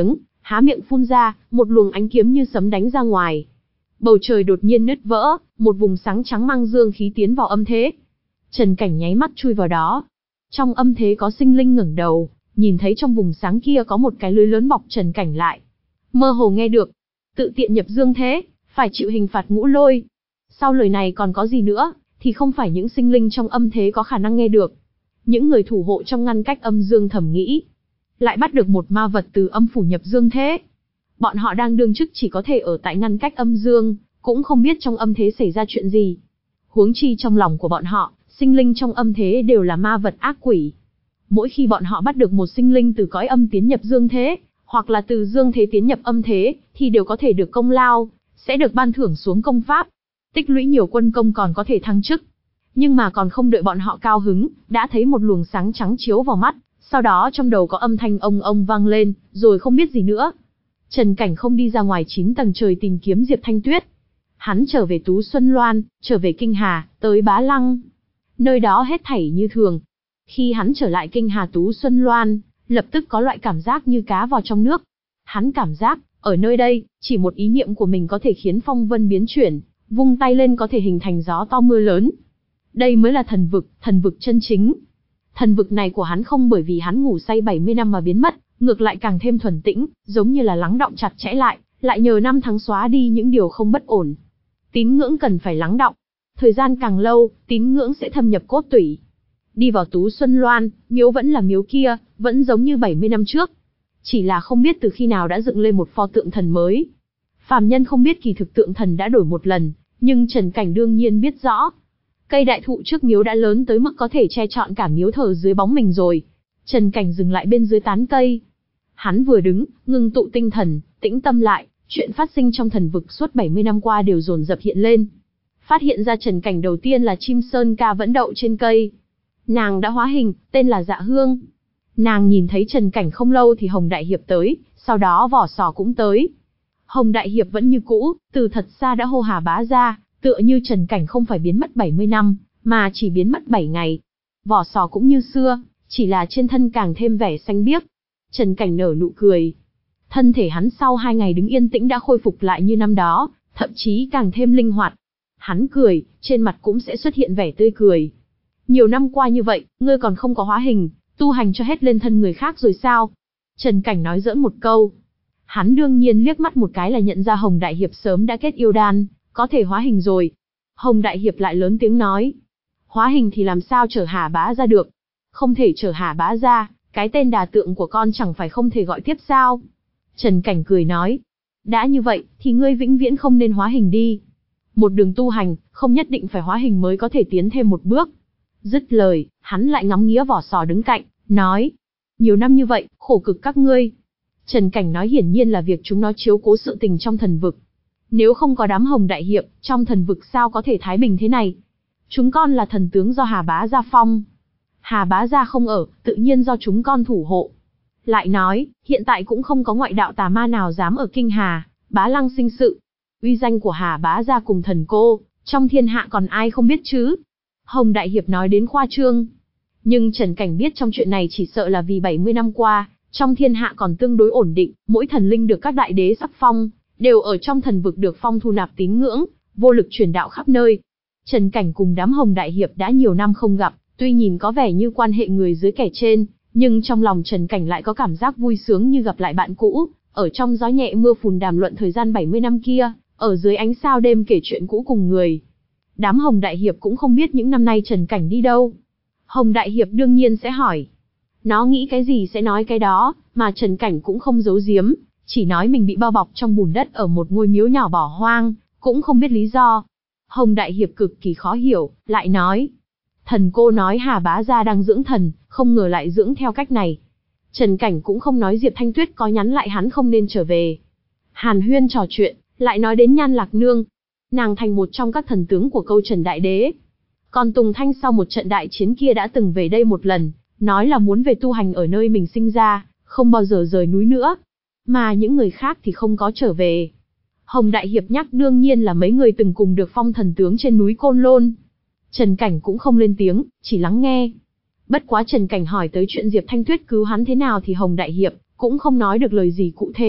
há miệng phun ra, một luồng ánh kiếm như sấm đánh ra ngoài. Bầu trời đột nhiên nứt vỡ, một vùng sáng trắng mang dương khí tiến vào âm thế. Trần Cảnh nháy mắt chui vào đó. Trong âm thế có sinh linh ngẩng đầu, nhìn thấy trong vùng sáng kia có một cái lưới lớn bọc Trần Cảnh lại. Mơ hồ nghe được, tự tiện nhập dương thế, phải chịu hình phạt ngũ lôi. Sau lời này còn có gì nữa, thì không phải những sinh linh trong âm thế có khả năng nghe được. Những người thủ hộ trong ngăn cách âm dương thầm nghĩ, lại bắt được một ma vật từ âm phủ nhập dương thế. Bọn họ đang đương chức chỉ có thể ở tại ngăn cách âm dương, cũng không biết trong âm thế xảy ra chuyện gì. Huống chi trong lòng của bọn họ, sinh linh trong âm thế đều là ma vật ác quỷ. Mỗi khi bọn họ bắt được một sinh linh từ cõi âm tiến nhập dương thế, hoặc là từ dương thế tiến nhập âm thế, thì đều có thể được công lao, sẽ được ban thưởng xuống công pháp. Tích lũy nhiều quân công còn có thể thăng chức. Nhưng mà còn không đợi bọn họ cao hứng, đã thấy một luồng sáng trắng chiếu vào mắt, sau đó trong đầu có âm thanh ông ông vang lên, rồi không biết gì nữa. Trần Cảnh không đi ra ngoài chín tầng trời tìm kiếm Diệp Thanh Tuyết. Hắn trở về Tú Xuân Loan, trở về Kinh Hà, tới Bá Lăng. Nơi đó hết thảy như thường. Khi hắn trở lại Kinh Hà Tú Xuân Loan, lập tức có loại cảm giác như cá vào trong nước. Hắn cảm giác, ở nơi đây, chỉ một ý niệm của mình có thể khiến phong vân biến chuyển, vung tay lên có thể hình thành gió to mưa lớn. Đây mới là thần vực, thần vực chân chính. Thần vực này của hắn không bởi vì hắn ngủ say bảy mươi năm mà biến mất, ngược lại càng thêm thuần tĩnh, giống như là lắng đọng chặt chẽ lại, lại nhờ năm tháng xóa đi những điều không bất ổn. Tín ngưỡng cần phải lắng đọng. Thời gian càng lâu, tín ngưỡng sẽ thâm nhập cốt tủy. Đi vào Tú Xuân Loan, miếu vẫn là miếu kia, vẫn giống như bảy mươi năm trước. Chỉ là không biết từ khi nào đã dựng lên một pho tượng thần mới. Phàm nhân không biết kỳ thực tượng thần đã đổi một lần, nhưng Trần Cảnh đương nhiên biết rõ. Cây đại thụ trước miếu đã lớn tới mức có thể che trọn cả miếu thờ dưới bóng mình rồi. Trần Cảnh dừng lại bên dưới tán cây. Hắn vừa đứng, ngưng tụ tinh thần, tĩnh tâm lại, chuyện phát sinh trong thần vực suốt bảy mươi năm qua đều dồn dập hiện lên. Phát hiện ra Trần Cảnh đầu tiên là chim sơn ca vẫn đậu trên cây. Nàng đã hóa hình, tên là Dạ Hương. Nàng nhìn thấy Trần Cảnh không lâu thì Hồng Đại Hiệp tới, sau đó Vỏ Sò cũng tới. Hồng Đại Hiệp vẫn như cũ, từ thật xa đã hô Hà Bá ra, tựa như Trần Cảnh không phải biến mất bảy mươi năm, mà chỉ biến mất bảy ngày. Vỏ Sò cũng như xưa, chỉ là trên thân càng thêm vẻ xanh biếc. Trần Cảnh nở nụ cười. Thân thể hắn sau hai ngày đứng yên tĩnh đã khôi phục lại như năm đó, thậm chí càng thêm linh hoạt. Hắn cười, trên mặt cũng sẽ xuất hiện vẻ tươi cười. Nhiều năm qua như vậy, ngươi còn không có hóa hình, tu hành cho hết lên thân người khác rồi sao? Trần Cảnh nói giỡn một câu. Hắn đương nhiên liếc mắt một cái là nhận ra Hồng Đại Hiệp sớm đã kết yêu đan, có thể hóa hình rồi. Hồng Đại Hiệp lại lớn tiếng nói. Hóa hình thì làm sao chở Hà Bá ra được? Không thể chở Hà Bá ra, cái tên đà tượng của con chẳng phải không thể gọi tiếp sao? Trần Cảnh cười nói. Đã như vậy, thì ngươi vĩnh viễn không nên hóa hình đi. Một đường tu hành, không nhất định phải hóa hình mới có thể tiến thêm một bước. Dứt lời, hắn lại ngắm nghía Vỏ Sò đứng cạnh, nói. Nhiều năm như vậy, khổ cực các ngươi. Trần Cảnh nói hiển nhiên là việc chúng nó chiếu cố sự tình trong thần vực. Nếu không có đám Hồng Đại Hiệp, trong thần vực sao có thể thái bình thế này? Chúng con là thần tướng do Hà Bá Gia phong. Hà Bá Gia không ở, tự nhiên do chúng con thủ hộ. Lại nói, hiện tại cũng không có ngoại đạo tà ma nào dám ở Kinh Hà, Bá Lăng sinh sự. Uy danh của Hà Bá Gia cùng thần cô, trong thiên hạ còn ai không biết chứ? Hồng Đại Hiệp nói đến khoa trương. Nhưng Trần Cảnh biết trong chuyện này chỉ sợ là vì bảy mươi năm qua, trong thiên hạ còn tương đối ổn định, mỗi thần linh được các đại đế sắc phong, đều ở trong thần vực được phong thu nạp tín ngưỡng, vô lực truyền đạo khắp nơi. Trần Cảnh cùng đám Hồng Đại Hiệp đã nhiều năm không gặp, tuy nhìn có vẻ như quan hệ người dưới kẻ trên, nhưng trong lòng Trần Cảnh lại có cảm giác vui sướng như gặp lại bạn cũ, ở trong gió nhẹ mưa phùn đàm luận thời gian bảy mươi năm kia, ở dưới ánh sao đêm kể chuyện cũ cùng người. Đám Hồng Đại Hiệp cũng không biết những năm nay Trần Cảnh đi đâu. Hồng Đại Hiệp đương nhiên sẽ hỏi. Nó nghĩ cái gì sẽ nói cái đó, mà Trần Cảnh cũng không giấu giếm, chỉ nói mình bị bao bọc trong bùn đất ở một ngôi miếu nhỏ bỏ hoang, cũng không biết lý do. Hồng Đại Hiệp cực kỳ khó hiểu, lại nói. Thần cô nói Hà Bá Gia đang dưỡng thần, không ngờ lại dưỡng theo cách này. Trần Cảnh cũng không nói Diệp Thanh Tuyết có nhắn lại hắn không nên trở về. Hàn huyên trò chuyện, lại nói đến Nhan Lạc Nương. Nàng thành một trong các thần tướng của câu Trần Đại Đế. Còn Tùng Thanh sau một trận đại chiến kia đã từng về đây một lần, nói là muốn về tu hành ở nơi mình sinh ra, không bao giờ rời núi nữa. Mà những người khác thì không có trở về. Hồng Đại Hiệp nhắc đương nhiên là mấy người từng cùng được phong thần tướng trên núi Côn Lôn. Trần Cảnh cũng không lên tiếng, chỉ lắng nghe. Bất quá Trần Cảnh hỏi tới chuyện Diệp Thanh Tuyết cứu hắn thế nào thì Hồng Đại Hiệp cũng không nói được lời gì cụ thể,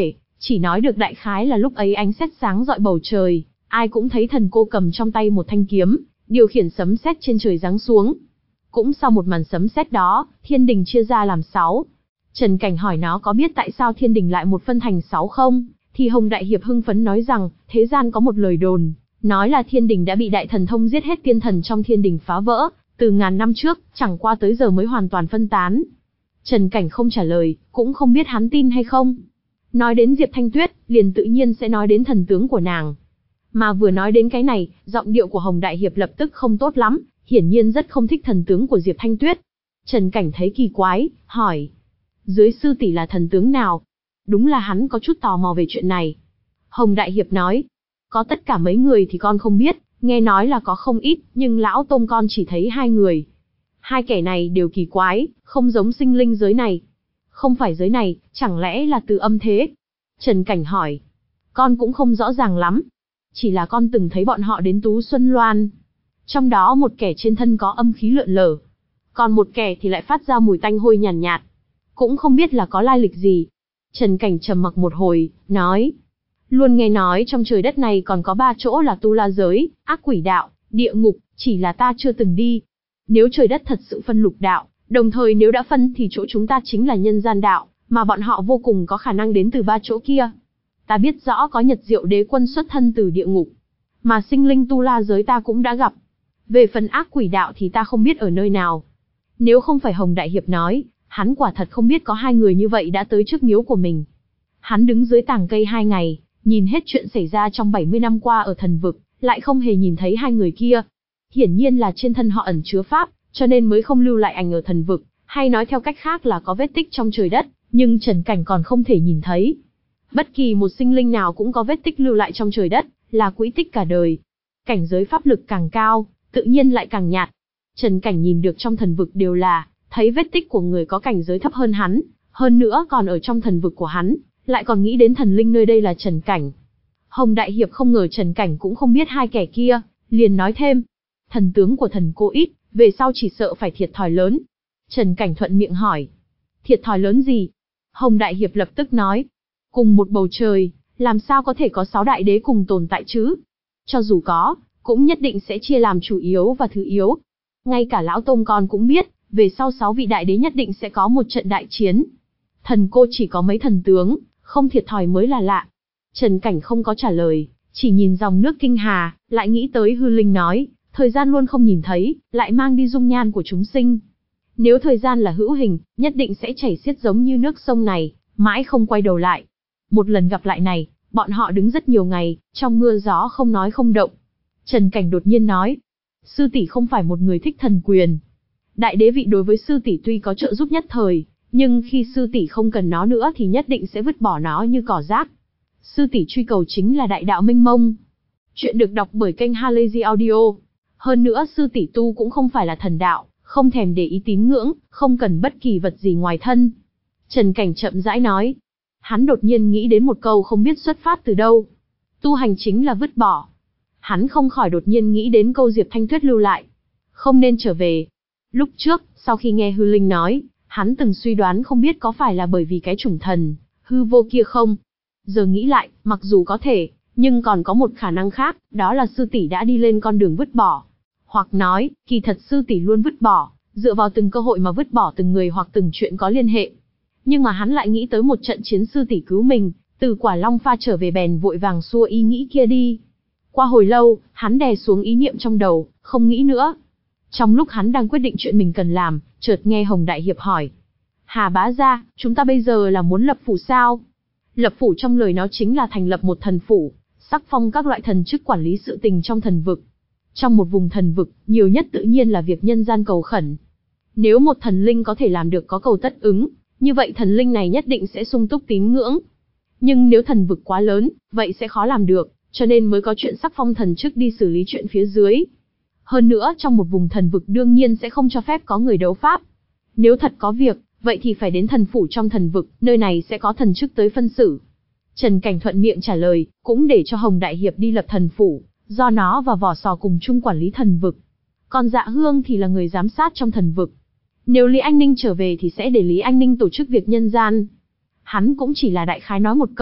Chỉ nói được đại khái là lúc ấy ánh sét sáng rọi bầu trời, ai cũng thấy thần cô cầm trong tay một thanh kiếm, điều khiển sấm sét trên trời giáng xuống. Cũng sau một màn sấm sét đó, thiên đình chia ra làm sáu. Trần Cảnh hỏi nó có biết tại sao thiên đình lại một phân thành sáu không, thì Hồng Đại Hiệp hưng phấn nói rằng, thế gian có một lời đồn, nói là thiên đình đã bị đại thần thông giết hết tiên thần trong thiên đình phá vỡ, từ ngàn năm trước, chẳng qua tới giờ mới hoàn toàn phân tán. Trần Cảnh không trả lời, cũng không biết hắn tin hay không. Nói đến Diệp Thanh Tuyết, liền tự nhiên sẽ nói đến thần tướng của nàng. Mà vừa nói đến cái này, giọng điệu của Hồng Đại Hiệp lập tức không tốt lắm, hiển nhiên rất không thích thần tướng của Diệp Thanh Tuyết. Trần Cảnh thấy kỳ quái, hỏi. Dưới sư tỷ là thần tướng nào? Đúng là hắn có chút tò mò về chuyện này. Hồng Đại Hiệp nói. Có tất cả mấy người thì con không biết, nghe nói là có không ít, nhưng lão tôm con chỉ thấy hai người. Hai kẻ này đều kỳ quái, không giống sinh linh giới này. Không phải giới này, chẳng lẽ là từ âm thế? Trần Cảnh hỏi. Con cũng không rõ ràng lắm. Chỉ là con từng thấy bọn họ đến Tú Xuân Loan. Trong đó một kẻ trên thân có âm khí lượn lờ. Còn một kẻ thì lại phát ra mùi tanh hôi nhàn nhạt, nhạt. Cũng không biết là có lai lịch gì. Trần Cảnh trầm mặc một hồi, nói. Luôn nghe nói trong trời đất này còn có ba chỗ là tu la giới, ác quỷ đạo, địa ngục, chỉ là ta chưa từng đi. Nếu trời đất thật sự phân lục đạo, đồng thời nếu đã phân thì chỗ chúng ta chính là nhân gian đạo, mà bọn họ vô cùng có khả năng đến từ ba chỗ kia. Ta biết rõ có Nhật Diệu Đế Quân xuất thân từ địa ngục, mà sinh linh tu la giới ta cũng đã gặp. Về phần ác quỷ đạo thì ta không biết ở nơi nào. Nếu không phải Hồng Đại Hiệp nói, hắn quả thật không biết có hai người như vậy đã tới trước miếu của mình. Hắn đứng dưới tàng cây hai ngày, nhìn hết chuyện xảy ra trong bảy mươi năm qua ở thần vực, lại không hề nhìn thấy hai người kia. Hiển nhiên là trên thân họ ẩn chứa pháp, cho nên mới không lưu lại ảnh ở thần vực, hay nói theo cách khác là có vết tích trong trời đất, nhưng Trần Cảnh còn không thể nhìn thấy. Bất kỳ một sinh linh nào cũng có vết tích lưu lại trong trời đất, là quỹ tích cả đời. Cảnh giới pháp lực càng cao, tự nhiên lại càng nhạt. Trần Cảnh nhìn được trong thần vực đều là, thấy vết tích của người có cảnh giới thấp hơn hắn, hơn nữa còn ở trong thần vực của hắn, lại còn nghĩ đến thần linh nơi đây là Trần Cảnh. Hồng Đại Hiệp không ngờ Trần Cảnh cũng không biết hai kẻ kia, liền nói thêm. Thần tướng của thần cô ít, về sau chỉ sợ phải thiệt thòi lớn. Trần Cảnh thuận miệng hỏi. Thiệt thòi lớn gì? Hồng Đại Hiệp lập tức nói. Cùng một bầu trời, làm sao có thể có sáu đại đế cùng tồn tại chứ? Cho dù có, cũng nhất định sẽ chia làm chủ yếu và thứ yếu. Ngay cả lão tôm con cũng biết, về sau sáu vị đại đế nhất định sẽ có một trận đại chiến. Thần cô chỉ có mấy thần tướng, không thiệt thòi mới là lạ. Trần Cảnh không có trả lời, chỉ nhìn dòng nước kinh hà, lại nghĩ tới hư linh nói, thời gian luôn không nhìn thấy, lại mang đi dung nhan của chúng sinh. Nếu thời gian là hữu hình, nhất định sẽ chảy xiết giống như nước sông này, mãi không quay đầu lại. Một lần gặp lại này, bọn họ đứng rất nhiều ngày, trong mưa gió không nói không động. Trần Cảnh đột nhiên nói, sư tỷ không phải một người thích thần quyền. Đại đế vị đối với sư tỷ tuy có trợ giúp nhất thời, nhưng khi sư tỷ không cần nó nữa thì nhất định sẽ vứt bỏ nó như cỏ rác. Sư tỷ truy cầu chính là đại đạo mênh mông. Chuyện được đọc bởi kênh Halazy Audio. Hơn nữa sư tỷ tu cũng không phải là thần đạo, không thèm để ý tín ngưỡng, không cần bất kỳ vật gì ngoài thân. Trần Cảnh chậm rãi nói. Hắn đột nhiên nghĩ đến một câu không biết xuất phát từ đâu. Tu hành chính là vứt bỏ. Hắn không khỏi đột nhiên nghĩ đến câu Diệp Thanh Tuyết lưu lại. Không nên trở về. Lúc trước, sau khi nghe hư linh nói, hắn từng suy đoán không biết có phải là bởi vì cái chủng thần, hư vô kia không. Giờ nghĩ lại, mặc dù có thể, nhưng còn có một khả năng khác, đó là sư tỷ đã đi lên con đường vứt bỏ. Hoặc nói, kỳ thật sư tỷ luôn vứt bỏ, dựa vào từng cơ hội mà vứt bỏ từng người hoặc từng chuyện có liên hệ. Nhưng mà hắn lại nghĩ tới một trận chiến sư tỷ cứu mình, từ Quả Long Pha trở về bèn vội vàng xua ý nghĩ kia đi. Qua hồi lâu, hắn đè xuống ý niệm trong đầu, không nghĩ nữa. Trong lúc hắn đang quyết định chuyện mình cần làm, chợt nghe Hồng Đại Hiệp hỏi. Hà bá gia, chúng ta bây giờ là muốn lập phủ sao? Lập phủ trong lời nó chính là thành lập một thần phủ, sắc phong các loại thần chức quản lý sự tình trong thần vực. Trong một vùng thần vực, nhiều nhất tự nhiên là việc nhân gian cầu khẩn. Nếu một thần linh có thể làm được có cầu tất ứng, như vậy thần linh này nhất định sẽ sung túc tín ngưỡng. Nhưng nếu thần vực quá lớn, vậy sẽ khó làm được, cho nên mới có chuyện sắc phong thần chức đi xử lý chuyện phía dưới. Hơn nữa trong một vùng thần vực đương nhiên sẽ không cho phép có người đấu pháp. Nếu thật có việc, vậy thì phải đến thần phủ trong thần vực, nơi này sẽ có thần chức tới phân xử. Trần Cảnh thuận miệng trả lời, cũng để cho Hồng Đại Hiệp đi lập thần phủ, do nó và Vỏ Sò cùng chung quản lý thần vực. Còn Dạ Hương thì là người giám sát trong thần vực. Nếu Lý Anh Ninh trở về thì sẽ để Lý Anh Ninh tổ chức việc nhân gian. Hắn cũng chỉ là đại khái nói một câu,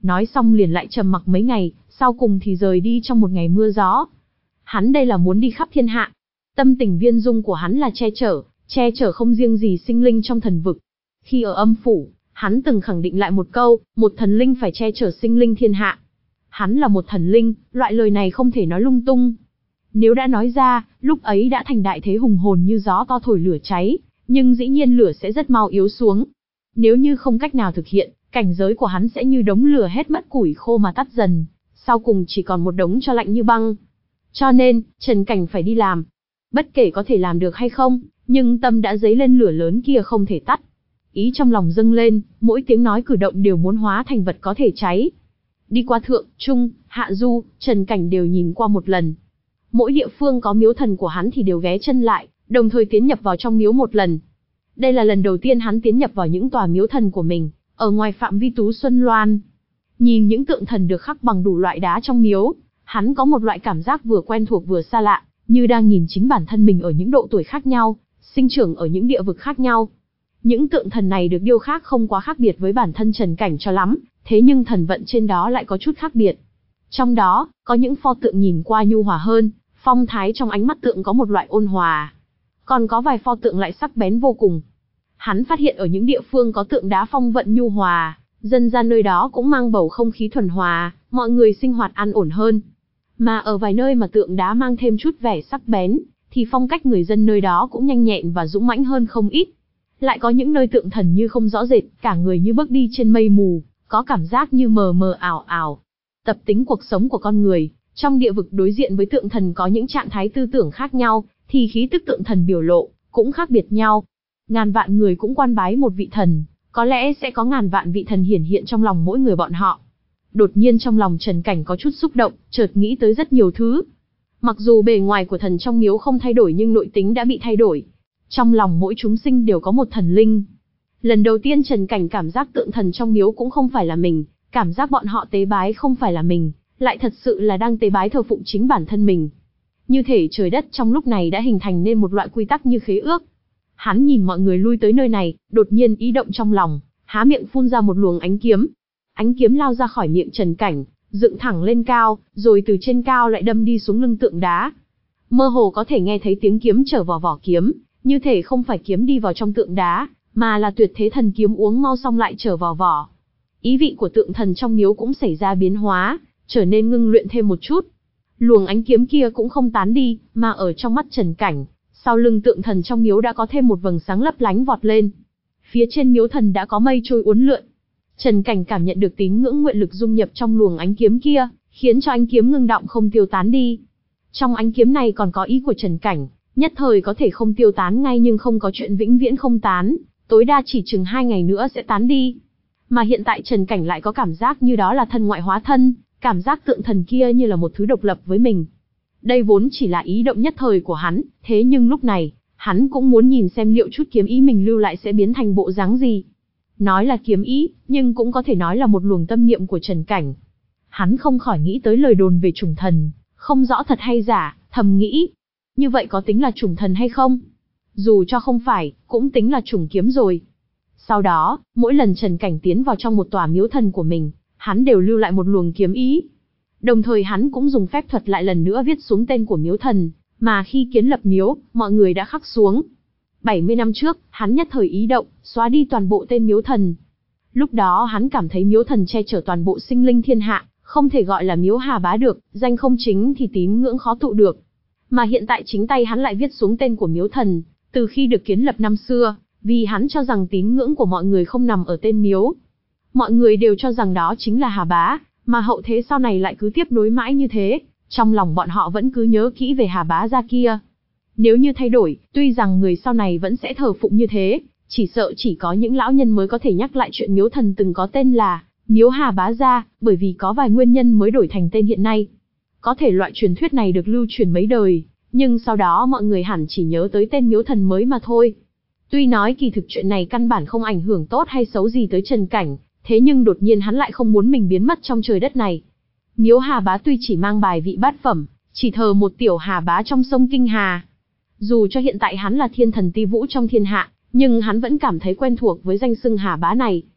Nói xong liền lại trầm mặc mấy ngày, sau cùng thì rời đi trong một ngày mưa gió. Hắn đây là muốn đi khắp thiên hạ. Tâm tình viên dung của hắn là che chở, che chở không riêng gì sinh linh trong thần vực. Khi ở âm phủ, hắn từng khẳng định lại một câu, một thần linh phải che chở sinh linh thiên hạ. Hắn là một thần linh, loại lời này không thể nói lung tung. Nếu đã nói ra, lúc ấy đã thành đại thế hùng hồn như gió to thổi lửa cháy, nhưng dĩ nhiên lửa sẽ rất mau yếu xuống. Nếu như không cách nào thực hiện, cảnh giới của hắn sẽ như đống lửa hết mất củi khô mà tắt dần, sau cùng chỉ còn một đống cho lạnh như băng. Cho nên, Trần Cảnh phải đi làm. Bất kể có thể làm được hay không, nhưng tâm đã dấy lên lửa lớn kia không thể tắt. Ý trong lòng dâng lên, mỗi tiếng nói cử động đều muốn hóa thành vật có thể cháy. Đi qua thượng, trung, hạ du, Trần Cảnh đều nhìn qua một lần. Mỗi địa phương có miếu thần của hắn thì đều ghé chân lại, đồng thời tiến nhập vào trong miếu một lần. Đây là lần đầu tiên hắn tiến nhập vào những tòa miếu thần của mình, ở ngoài phạm vi Tú Xuân Loan. Nhìn những tượng thần được khắc bằng đủ loại đá trong miếu, hắn có một loại cảm giác vừa quen thuộc vừa xa lạ, như đang nhìn chính bản thân mình ở những độ tuổi khác nhau, sinh trưởng ở những địa vực khác nhau. Những tượng thần này được điêu khắc không quá khác biệt với bản thân Trần Cảnh cho lắm, thế nhưng thần vận trên đó lại có chút khác biệt. Trong đó, có những pho tượng nhìn qua nhu hòa hơn, phong thái trong ánh mắt tượng có một loại ôn hòa. Còn có vài pho tượng lại sắc bén vô cùng. Hắn phát hiện ở những địa phương có tượng đá phong vận nhu hòa, dân gian nơi đó cũng mang bầu không khí thuần hòa, mọi người sinh hoạt an ổn hơn. Mà ở vài nơi mà tượng đá mang thêm chút vẻ sắc bén, thì phong cách người dân nơi đó cũng nhanh nhẹn và dũng mãnh hơn không ít. Lại có những nơi tượng thần như không rõ rệt, cả người như bước đi trên mây mù, có cảm giác như mờ mờ ảo ảo. Tập tính cuộc sống của con người, trong địa vực đối diện với tượng thần có những trạng thái tư tưởng khác nhau, thì khí tức tượng thần biểu lộ cũng khác biệt nhau. Ngàn vạn người cũng quan bái một vị thần, có lẽ sẽ có ngàn vạn vị thần hiển hiện trong lòng mỗi người bọn họ. Đột nhiên trong lòng Trần Cảnh có chút xúc động, chợt nghĩ tới rất nhiều thứ. Mặc dù bề ngoài của thần trong miếu không thay đổi nhưng nội tính đã bị thay đổi. Trong lòng mỗi chúng sinh đều có một thần linh. Lần đầu tiên Trần Cảnh cảm giác tượng thần trong miếu cũng không phải là mình, cảm giác bọn họ tế bái không phải là mình, lại thật sự là đang tế bái thờ phụng chính bản thân mình. Như thể trời đất trong lúc này đã hình thành nên một loại quy tắc như khế ước. Hắn nhìn mọi người lui tới nơi này, đột nhiên ý động trong lòng, há miệng phun ra một luồng ánh kiếm. Ánh kiếm lao ra khỏi miệng Trần Cảnh, dựng thẳng lên cao, rồi từ trên cao lại đâm đi xuống lưng tượng đá. Mơ hồ có thể nghe thấy tiếng kiếm trở vào vỏ kiếm, như thể không phải kiếm đi vào trong tượng đá, mà là tuyệt thế thần kiếm uống mau xong lại trở vào vỏ. Ý vị của tượng thần trong miếu cũng xảy ra biến hóa, trở nên ngưng luyện thêm một chút. Luồng ánh kiếm kia cũng không tán đi, mà ở trong mắt Trần Cảnh, sau lưng tượng thần trong miếu đã có thêm một vầng sáng lấp lánh vọt lên. Phía trên miếu thần đã có mây trôi uốn lượn. Trần Cảnh cảm nhận được tín ngưỡng nguyện lực dung nhập trong luồng ánh kiếm kia, khiến cho ánh kiếm ngưng động không tiêu tán đi. Trong ánh kiếm này còn có ý của Trần Cảnh, nhất thời có thể không tiêu tán ngay nhưng không có chuyện vĩnh viễn không tán, tối đa chỉ chừng hai ngày nữa sẽ tán đi. Mà hiện tại Trần Cảnh lại có cảm giác như đó là thân ngoại hóa thân, cảm giác tượng thần kia như là một thứ độc lập với mình. Đây vốn chỉ là ý động nhất thời của hắn, thế nhưng lúc này, hắn cũng muốn nhìn xem liệu chút kiếm ý mình lưu lại sẽ biến thành bộ dáng gì. Nói là kiếm ý, nhưng cũng có thể nói là một luồng tâm niệm của Trần Cảnh. Hắn không khỏi nghĩ tới lời đồn về chủng thần, không rõ thật hay giả, thầm nghĩ. Như vậy có tính là chủng thần hay không? Dù cho không phải, cũng tính là chủng kiếm rồi. Sau đó, mỗi lần Trần Cảnh tiến vào trong một tòa miếu thần của mình, hắn đều lưu lại một luồng kiếm ý. Đồng thời hắn cũng dùng phép thuật lại lần nữa viết xuống tên của miếu thần, mà khi kiến lập miếu, mọi người đã khắc xuống. bảy mươi năm trước, hắn nhất thời ý động, xóa đi toàn bộ tên miếu thần. Lúc đó hắn cảm thấy miếu thần che chở toàn bộ sinh linh thiên hạ, không thể gọi là miếu Hà Bá được, danh không chính thì tín ngưỡng khó tụ được. Mà hiện tại chính tay hắn lại viết xuống tên của miếu thần, từ khi được kiến lập năm xưa, vì hắn cho rằng tín ngưỡng của mọi người không nằm ở tên miếu. Mọi người đều cho rằng đó chính là Hà Bá, mà hậu thế sau này lại cứ tiếp nối mãi như thế, trong lòng bọn họ vẫn cứ nhớ kỹ về Hà Bá gia kia. Nếu như thay đổi, tuy rằng người sau này vẫn sẽ thờ phụng như thế, chỉ sợ chỉ có những lão nhân mới có thể nhắc lại chuyện miếu thần từng có tên là miếu Hà Bá gia, bởi vì có vài nguyên nhân mới đổi thành tên hiện nay. Có thể loại truyền thuyết này được lưu truyền mấy đời, nhưng sau đó mọi người hẳn chỉ nhớ tới tên miếu thần mới mà thôi. Tuy nói kỳ thực chuyện này căn bản không ảnh hưởng tốt hay xấu gì tới Trần Cảnh, thế nhưng đột nhiên hắn lại không muốn mình biến mất trong trời đất này. Miếu Hà Bá tuy chỉ mang bài vị bát phẩm, chỉ thờ một tiểu Hà Bá trong sông Kinh Hà. Dù cho hiện tại hắn là thiên thần ti vũ trong thiên hạ, nhưng hắn vẫn cảm thấy quen thuộc với danh xưng Hà Bá này.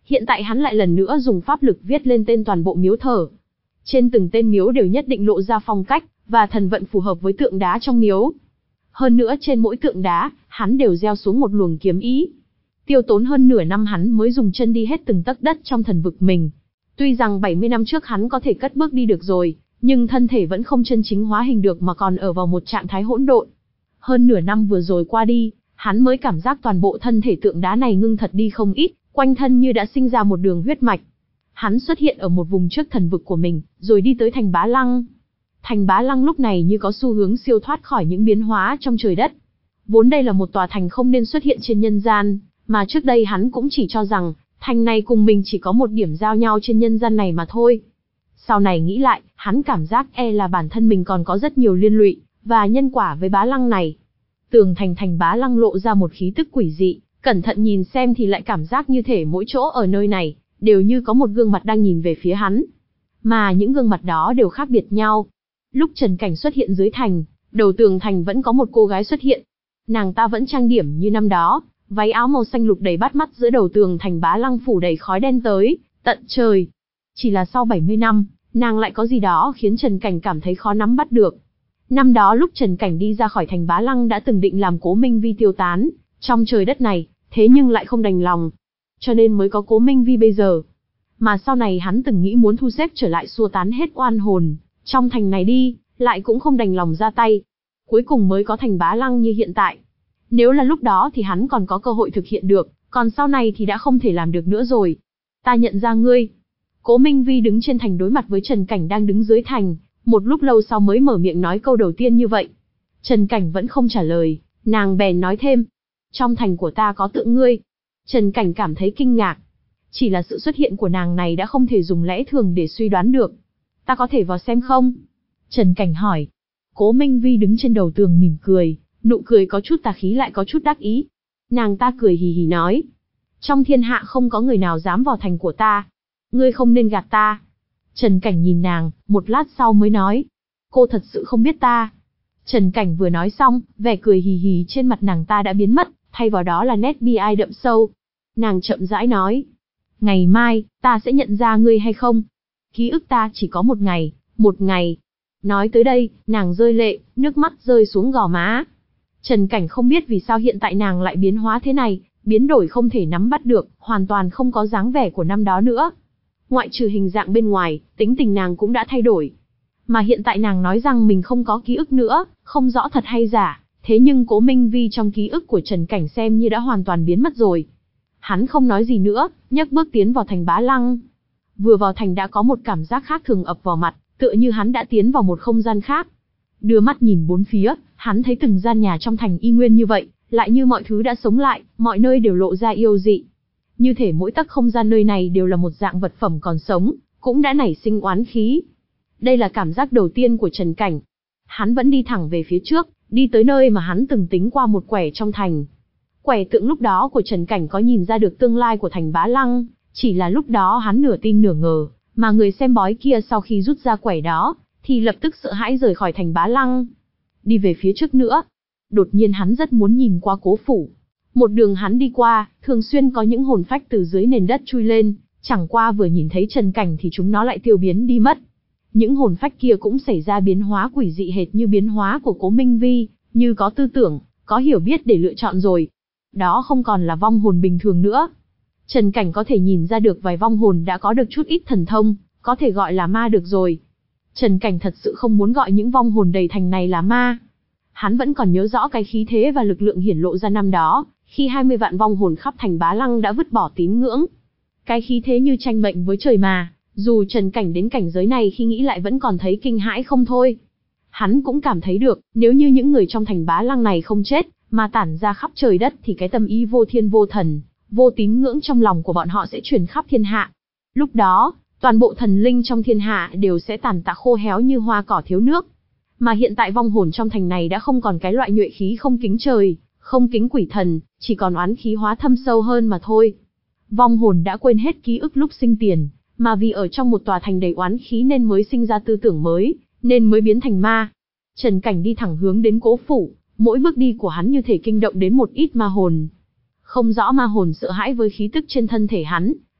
Hiện tại hắn lại lần nữa dùng pháp lực viết lên tên toàn bộ miếu thờ. Trên từng tên miếu đều nhất định lộ ra phong cách và thần vận phù hợp với tượng đá trong miếu. Hơn nữa trên mỗi tượng đá, hắn đều gieo xuống một luồng kiếm ý. Tiêu tốn hơn nửa năm hắn mới dùng chân đi hết từng tấc đất trong thần vực mình. Tuy rằng bảy mươi năm trước hắn có thể cất bước đi được rồi, nhưng thân thể vẫn không chân chính hóa hình được mà còn ở vào một trạng thái hỗn độn. Hơn nửa năm vừa rồi qua đi, hắn mới cảm giác toàn bộ thân thể tượng đá này ngưng thật đi không ít, quanh thân như đã sinh ra một đường huyết mạch. Hắn xuất hiện ở một vùng trước thần vực của mình, rồi đi tới thành Bá Lăng. Thành Bá Lăng lúc này như có xu hướng siêu thoát khỏi những biến hóa trong trời đất. Vốn đây là một tòa thành không nên xuất hiện trên nhân gian, mà trước đây hắn cũng chỉ cho rằng, thành này cùng mình chỉ có một điểm giao nhau trên nhân gian này mà thôi. Sau này nghĩ lại, hắn cảm giác e là bản thân mình còn có rất nhiều liên lụy, và nhân quả với Bá Lăng này. Tường thành thành Bá Lăng lộ ra một khí tức quỷ dị, cẩn thận nhìn xem thì lại cảm giác như thể mỗi chỗ ở nơi này, đều như có một gương mặt đang nhìn về phía hắn. Mà những gương mặt đó đều khác biệt nhau. Lúc Trần Cảnh xuất hiện dưới thành, đầu tường thành vẫn có một cô gái xuất hiện. Nàng ta vẫn trang điểm như năm đó, váy áo màu xanh lục đầy bắt mắt giữa đầu tường thành Bá Lăng phủ đầy khói đen tới tận trời. Chỉ là sau bảy mươi năm, nàng lại có gì đó khiến Trần Cảnh cảm thấy khó nắm bắt được. Năm đó lúc Trần Cảnh đi ra khỏi thành Bá Lăng đã từng định làm Cố Minh Vi tiêu tán trong trời đất này, thế nhưng lại không đành lòng, cho nên mới có Cố Minh Vi bây giờ. Mà sau này hắn từng nghĩ muốn thu xếp trở lại xua tán hết oan hồn trong thành này đi, lại cũng không đành lòng ra tay. Cuối cùng mới có thành Bá Lăng như hiện tại. Nếu là lúc đó thì hắn còn có cơ hội thực hiện được, còn sau này thì đã không thể làm được nữa rồi. Ta nhận ra ngươi. Cố Minh Vi đứng trên thành đối mặt với Trần Cảnh đang đứng dưới thành, một lúc lâu sau mới mở miệng nói câu đầu tiên như vậy. Trần Cảnh vẫn không trả lời, nàng bèn nói thêm. Trong thành của ta có tượng ngươi. Trần Cảnh cảm thấy kinh ngạc. Chỉ là sự xuất hiện của nàng này đã không thể dùng lẽ thường để suy đoán được. Ta có thể vào xem không? Trần Cảnh hỏi. Cố Minh Vi đứng trên đầu tường mỉm cười, nụ cười có chút tà khí lại có chút đắc ý. Nàng ta cười hì hì nói. Trong thiên hạ không có người nào dám vào thành của ta. Ngươi không nên gạt ta. Trần Cảnh nhìn nàng, một lát sau mới nói. Cô thật sự không biết ta. Trần Cảnh vừa nói xong, vẻ cười hì hì trên mặt nàng ta đã biến mất, thay vào đó là nét bi ai đậm sâu. Nàng chậm rãi nói. Ngày mai, ta sẽ nhận ra ngươi hay không? Ký ức ta chỉ có một ngày, một ngày. Nói tới đây, nàng rơi lệ, nước mắt rơi xuống gò má. Trần Cảnh không biết vì sao hiện tại nàng lại biến hóa thế này, biến đổi không thể nắm bắt được, hoàn toàn không có dáng vẻ của năm đó nữa. Ngoại trừ hình dạng bên ngoài, tính tình nàng cũng đã thay đổi. Mà hiện tại nàng nói rằng mình không có ký ức nữa, không rõ thật hay giả, thế nhưng Cố Minh Vi trong ký ức của Trần Cảnh xem như đã hoàn toàn biến mất rồi. Hắn không nói gì nữa, nhấc bước tiến vào thành Bá Lăng. Vừa vào thành đã có một cảm giác khác thường ập vào mặt, tựa như hắn đã tiến vào một không gian khác. Đưa mắt nhìn bốn phía, hắn thấy từng gian nhà trong thành y nguyên như vậy, lại như mọi thứ đã sống lại, mọi nơi đều lộ ra yêu dị. Như thể mỗi tấc không gian nơi này đều là một dạng vật phẩm còn sống, cũng đã nảy sinh oán khí. Đây là cảm giác đầu tiên của Trần Cảnh. Hắn vẫn đi thẳng về phía trước, đi tới nơi mà hắn từng tính qua một quẻ trong thành. Quẻ tượng lúc đó của Trần Cảnh có nhìn ra được tương lai của thành Bá Lăng, chỉ là lúc đó hắn nửa tin nửa ngờ, mà người xem bói kia sau khi rút ra quẻ đó, thì lập tức sợ hãi rời khỏi thành Bá Lăng. Đi về phía trước nữa, đột nhiên hắn rất muốn nhìn qua Cố phủ. Một đường hắn đi qua, thường xuyên có những hồn phách từ dưới nền đất chui lên, chẳng qua vừa nhìn thấy Trần Cảnh thì chúng nó lại tiêu biến đi mất. Những hồn phách kia cũng xảy ra biến hóa quỷ dị hệt như biến hóa của Cố Minh Vi, như có tư tưởng, có hiểu biết để lựa chọn rồi. Đó không còn là vong hồn bình thường nữa. Trần Cảnh có thể nhìn ra được vài vong hồn đã có được chút ít thần thông, có thể gọi là ma được rồi. Trần Cảnh thật sự không muốn gọi những vong hồn đầy thành này là ma. Hắn vẫn còn nhớ rõ cái khí thế và lực lượng hiển lộ ra năm đó, khi hai mươi vạn vong hồn khắp thành Bá Lăng đã vứt bỏ tín ngưỡng. Cái khí thế như tranh mệnh với trời mà, dù Trần Cảnh đến cảnh giới này khi nghĩ lại vẫn còn thấy kinh hãi không thôi. Hắn cũng cảm thấy được, nếu như những người trong thành Bá Lăng này không chết, mà tản ra khắp trời đất thì cái tâm ý vô thiên vô thần, vô tín ngưỡng trong lòng của bọn họ sẽ truyền khắp thiên hạ. Lúc đó, toàn bộ thần linh trong thiên hạ đều sẽ tàn tạ khô héo như hoa cỏ thiếu nước. Mà hiện tại vong hồn trong thành này đã không còn cái loại nhuệ khí không kính trời, không kính quỷ thần, chỉ còn oán khí hóa thâm sâu hơn mà thôi. Vong hồn đã quên hết ký ức lúc sinh tiền, mà vì ở trong một tòa thành đầy oán khí nên mới sinh ra tư tưởng mới, nên mới biến thành ma. Trần Cảnh đi thẳng hướng đến Cố phủ, mỗi bước đi của hắn như thể kinh động đến một ít ma hồn. Không rõ ma hồn sợ hãi với khí tức trên thân thể hắn,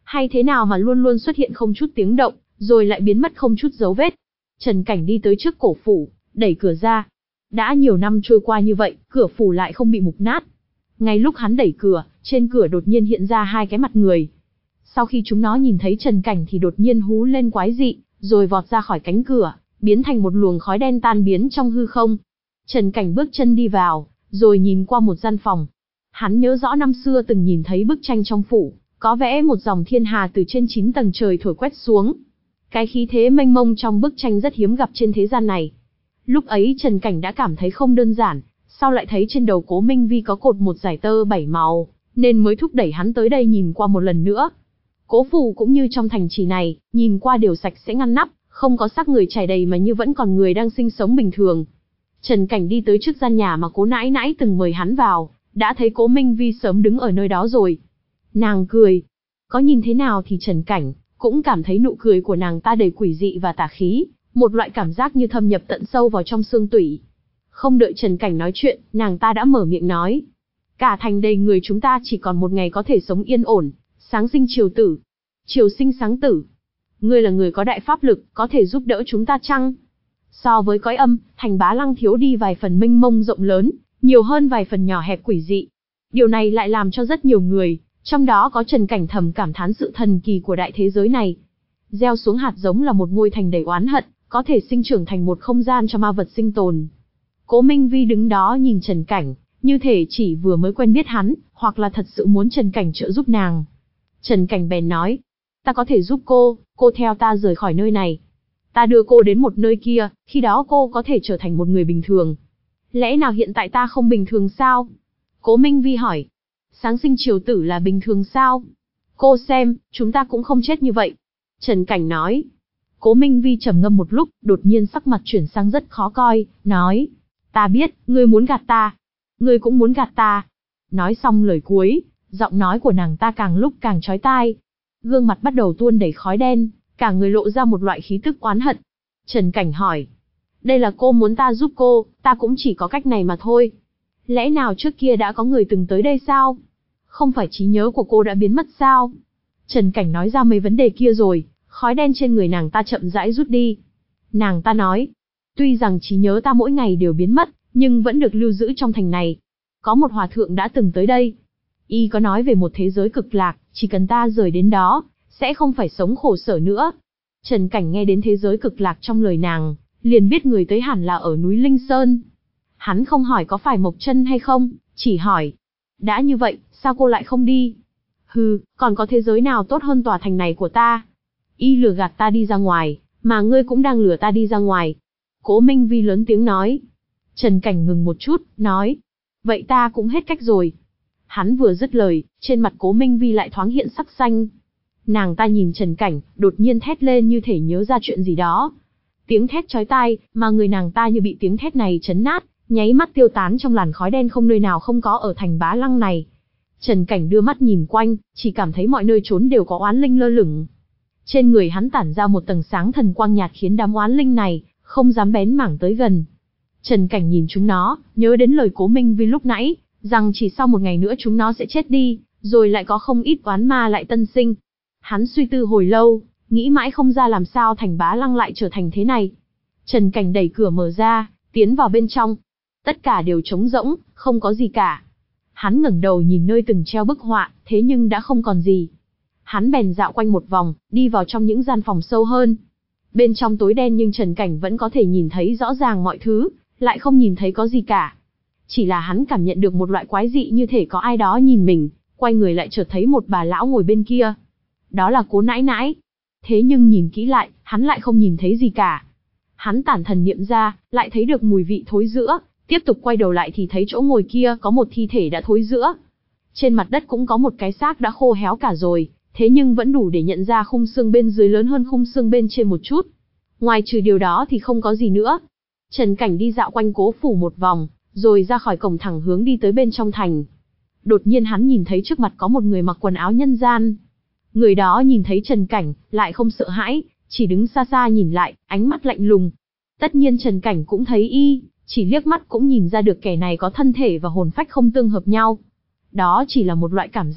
Hay thế nào mà luôn luôn xuất hiện không chút tiếng động, rồi lại biến mất không chút dấu vết. Trần Cảnh đi tới trước cổ phủ, đẩy cửa ra. Đã nhiều năm trôi qua như vậy, cửa phủ lại không bị mục nát. Ngay lúc hắn đẩy cửa, trên cửa đột nhiên hiện ra hai cái mặt người. Sau khi chúng nó nhìn thấy Trần Cảnh thì đột nhiên hú lên quái dị, rồi vọt ra khỏi cánh cửa, biến thành một luồng khói đen tan biến trong hư không. Trần Cảnh bước chân đi vào, rồi nhìn qua một gian phòng. Hắn nhớ rõ năm xưa từng nhìn thấy bức tranh trong phủ, có vẽ một dòng thiên hà từ trên chín tầng trời thổi quét xuống. Cái khí thế mênh mông trong bức tranh rất hiếm gặp trên thế gian này. Lúc ấy Trần Cảnh đã cảm thấy không đơn giản, sau lại thấy trên đầu Cố Minh Vi có cột một dải tơ bảy màu, nên mới thúc đẩy hắn tới đây nhìn qua một lần nữa. Cố phủ cũng như trong thành trì này, nhìn qua đều sạch sẽ ngăn nắp, không có xác người trải đầy mà như vẫn còn người đang sinh sống bình thường. Trần Cảnh đi tới trước gian nhà mà Cố nãi nãi từng mời hắn vào, đã thấy Cố Minh Vi sớm đứng ở nơi đó rồi. Nàng cười. Có nhìn thế nào thì Trần Cảnh cũng cảm thấy nụ cười của nàng ta đầy quỷ dị và tà khí, một loại cảm giác như thâm nhập tận sâu vào trong xương tủy. Không đợi Trần Cảnh nói chuyện, nàng ta đã mở miệng nói. Cả thành đầy người chúng ta chỉ còn một ngày có thể sống yên ổn, sáng sinh chiều tử. Chiều sinh sáng tử. Ngươi là người có đại pháp lực, có thể giúp đỡ chúng ta chăng? So với cõi âm, thành Bá Lăng thiếu đi vài phần mênh mông rộng lớn, nhiều hơn vài phần nhỏ hẹp quỷ dị. Điều này lại làm cho rất nhiều người, trong đó có Trần Cảnh thầm cảm thán sự thần kỳ của đại thế giới này. Gieo xuống hạt giống là một ngôi thành đầy oán hận, có thể sinh trưởng thành một không gian cho ma vật sinh tồn. Cố Minh Vi đứng đó nhìn Trần Cảnh, như thể chỉ vừa mới quen biết hắn, hoặc là thật sự muốn Trần Cảnh trợ giúp nàng. Trần Cảnh bèn nói, ta có thể giúp cô, cô theo ta rời khỏi nơi này. Ta đưa cô đến một nơi kia, khi đó cô có thể trở thành một người bình thường. Lẽ nào hiện tại ta không bình thường sao? Cố Minh Vi hỏi. Sáng sinh chiều tử là bình thường sao? Cô xem, chúng ta cũng không chết như vậy. Trần Cảnh nói. Cố Minh Vi trầm ngâm một lúc, đột nhiên sắc mặt chuyển sang rất khó coi, nói. Ta biết, ngươi muốn gạt ta. Ngươi cũng muốn gạt ta. Nói xong lời cuối, giọng nói của nàng ta càng lúc càng chói tai. Gương mặt bắt đầu tuôn đầy khói đen, cả người lộ ra một loại khí tức oán hận. Trần Cảnh hỏi. Đây là cô muốn ta giúp cô, ta cũng chỉ có cách này mà thôi. Lẽ nào trước kia đã có người từng tới đây sao? Không phải trí nhớ của cô đã biến mất sao? Trần Cảnh nói ra mấy vấn đề kia rồi, khói đen trên người nàng ta chậm rãi rút đi. Nàng ta nói, tuy rằng trí nhớ ta mỗi ngày đều biến mất, nhưng vẫn được lưu giữ trong thành này. Có một hòa thượng đã từng tới đây. Y có nói về một thế giới cực lạc, chỉ cần ta rời đến đó, sẽ không phải sống khổ sở nữa. Trần Cảnh nghe đến thế giới cực lạc trong lời nàng, liền biết người tới hẳn là ở núi Linh Sơn. Hắn không hỏi có phải Mộc Chân hay không, chỉ hỏi. Đã như vậy, sao cô lại không đi? Hừ, còn có thế giới nào tốt hơn tòa thành này của ta? Y lừa gạt ta đi ra ngoài, mà ngươi cũng đang lừa ta đi ra ngoài. Cố Minh Vi lớn tiếng nói. Trần Cảnh ngừng một chút, nói. Vậy ta cũng hết cách rồi. Hắn vừa dứt lời, trên mặt Cố Minh Vi lại thoáng hiện sắc xanh. Nàng ta nhìn Trần Cảnh, đột nhiên thét lên như thể nhớ ra chuyện gì đó. Tiếng thét chói tai, mà người nàng ta như bị tiếng thét này chấn nát, nháy mắt tiêu tán trong làn khói đen không nơi nào không có ở thành Bá Lăng này. Trần Cảnh đưa mắt nhìn quanh, chỉ cảm thấy mọi nơi trốn đều có oán linh lơ lửng. Trên người hắn tản ra một tầng sáng thần quang nhạt khiến đám oán linh này không dám bén mảng tới gần. Trần Cảnh nhìn chúng nó, nhớ đến lời Cố Minh Vi lúc nãy, rằng chỉ sau một ngày nữa chúng nó sẽ chết đi, rồi lại có không ít oán ma lại tân sinh. Hắn suy tư hồi lâu, nghĩ mãi không ra làm sao thành Bá Lăng lại trở thành thế này. Trần Cảnh đẩy cửa mở ra, tiến vào bên trong. Tất cả đều trống rỗng, không có gì cả. Hắn ngẩng đầu nhìn nơi từng treo bức họa, thế nhưng đã không còn gì. Hắn bèn dạo quanh một vòng, đi vào trong những gian phòng sâu hơn. Bên trong tối đen nhưng Trần Cảnh vẫn có thể nhìn thấy rõ ràng mọi thứ, lại không nhìn thấy có gì cả. Chỉ là hắn cảm nhận được một loại quái dị như thể có ai đó nhìn mình, quay người lại chợt thấy một bà lão ngồi bên kia. Đó là Cố nãi nãi. Thế nhưng nhìn kỹ lại, hắn lại không nhìn thấy gì cả. Hắn tản thần niệm ra, lại thấy được mùi vị thối rữa, tiếp tục quay đầu lại thì thấy chỗ ngồi kia có một thi thể đã thối rữa. Trên mặt đất cũng có một cái xác đã khô héo cả rồi, thế nhưng vẫn đủ để nhận ra khung xương bên dưới lớn hơn khung xương bên trên một chút. Ngoài trừ điều đó thì không có gì nữa. Trần Cảnh đi dạo quanh Cố phủ một vòng, rồi ra khỏi cổng thẳng hướng đi tới bên trong thành. Đột nhiên hắn nhìn thấy trước mặt có một người mặc quần áo nhân gian. Người đó nhìn thấy Trần Cảnh, lại không sợ hãi, chỉ đứng xa xa nhìn lại, ánh mắt lạnh lùng. Tất nhiên Trần Cảnh cũng thấy y, chỉ liếc mắt cũng nhìn ra được kẻ này có thân thể và hồn phách không tương hợp nhau. Đó chỉ là một loại cảm giác,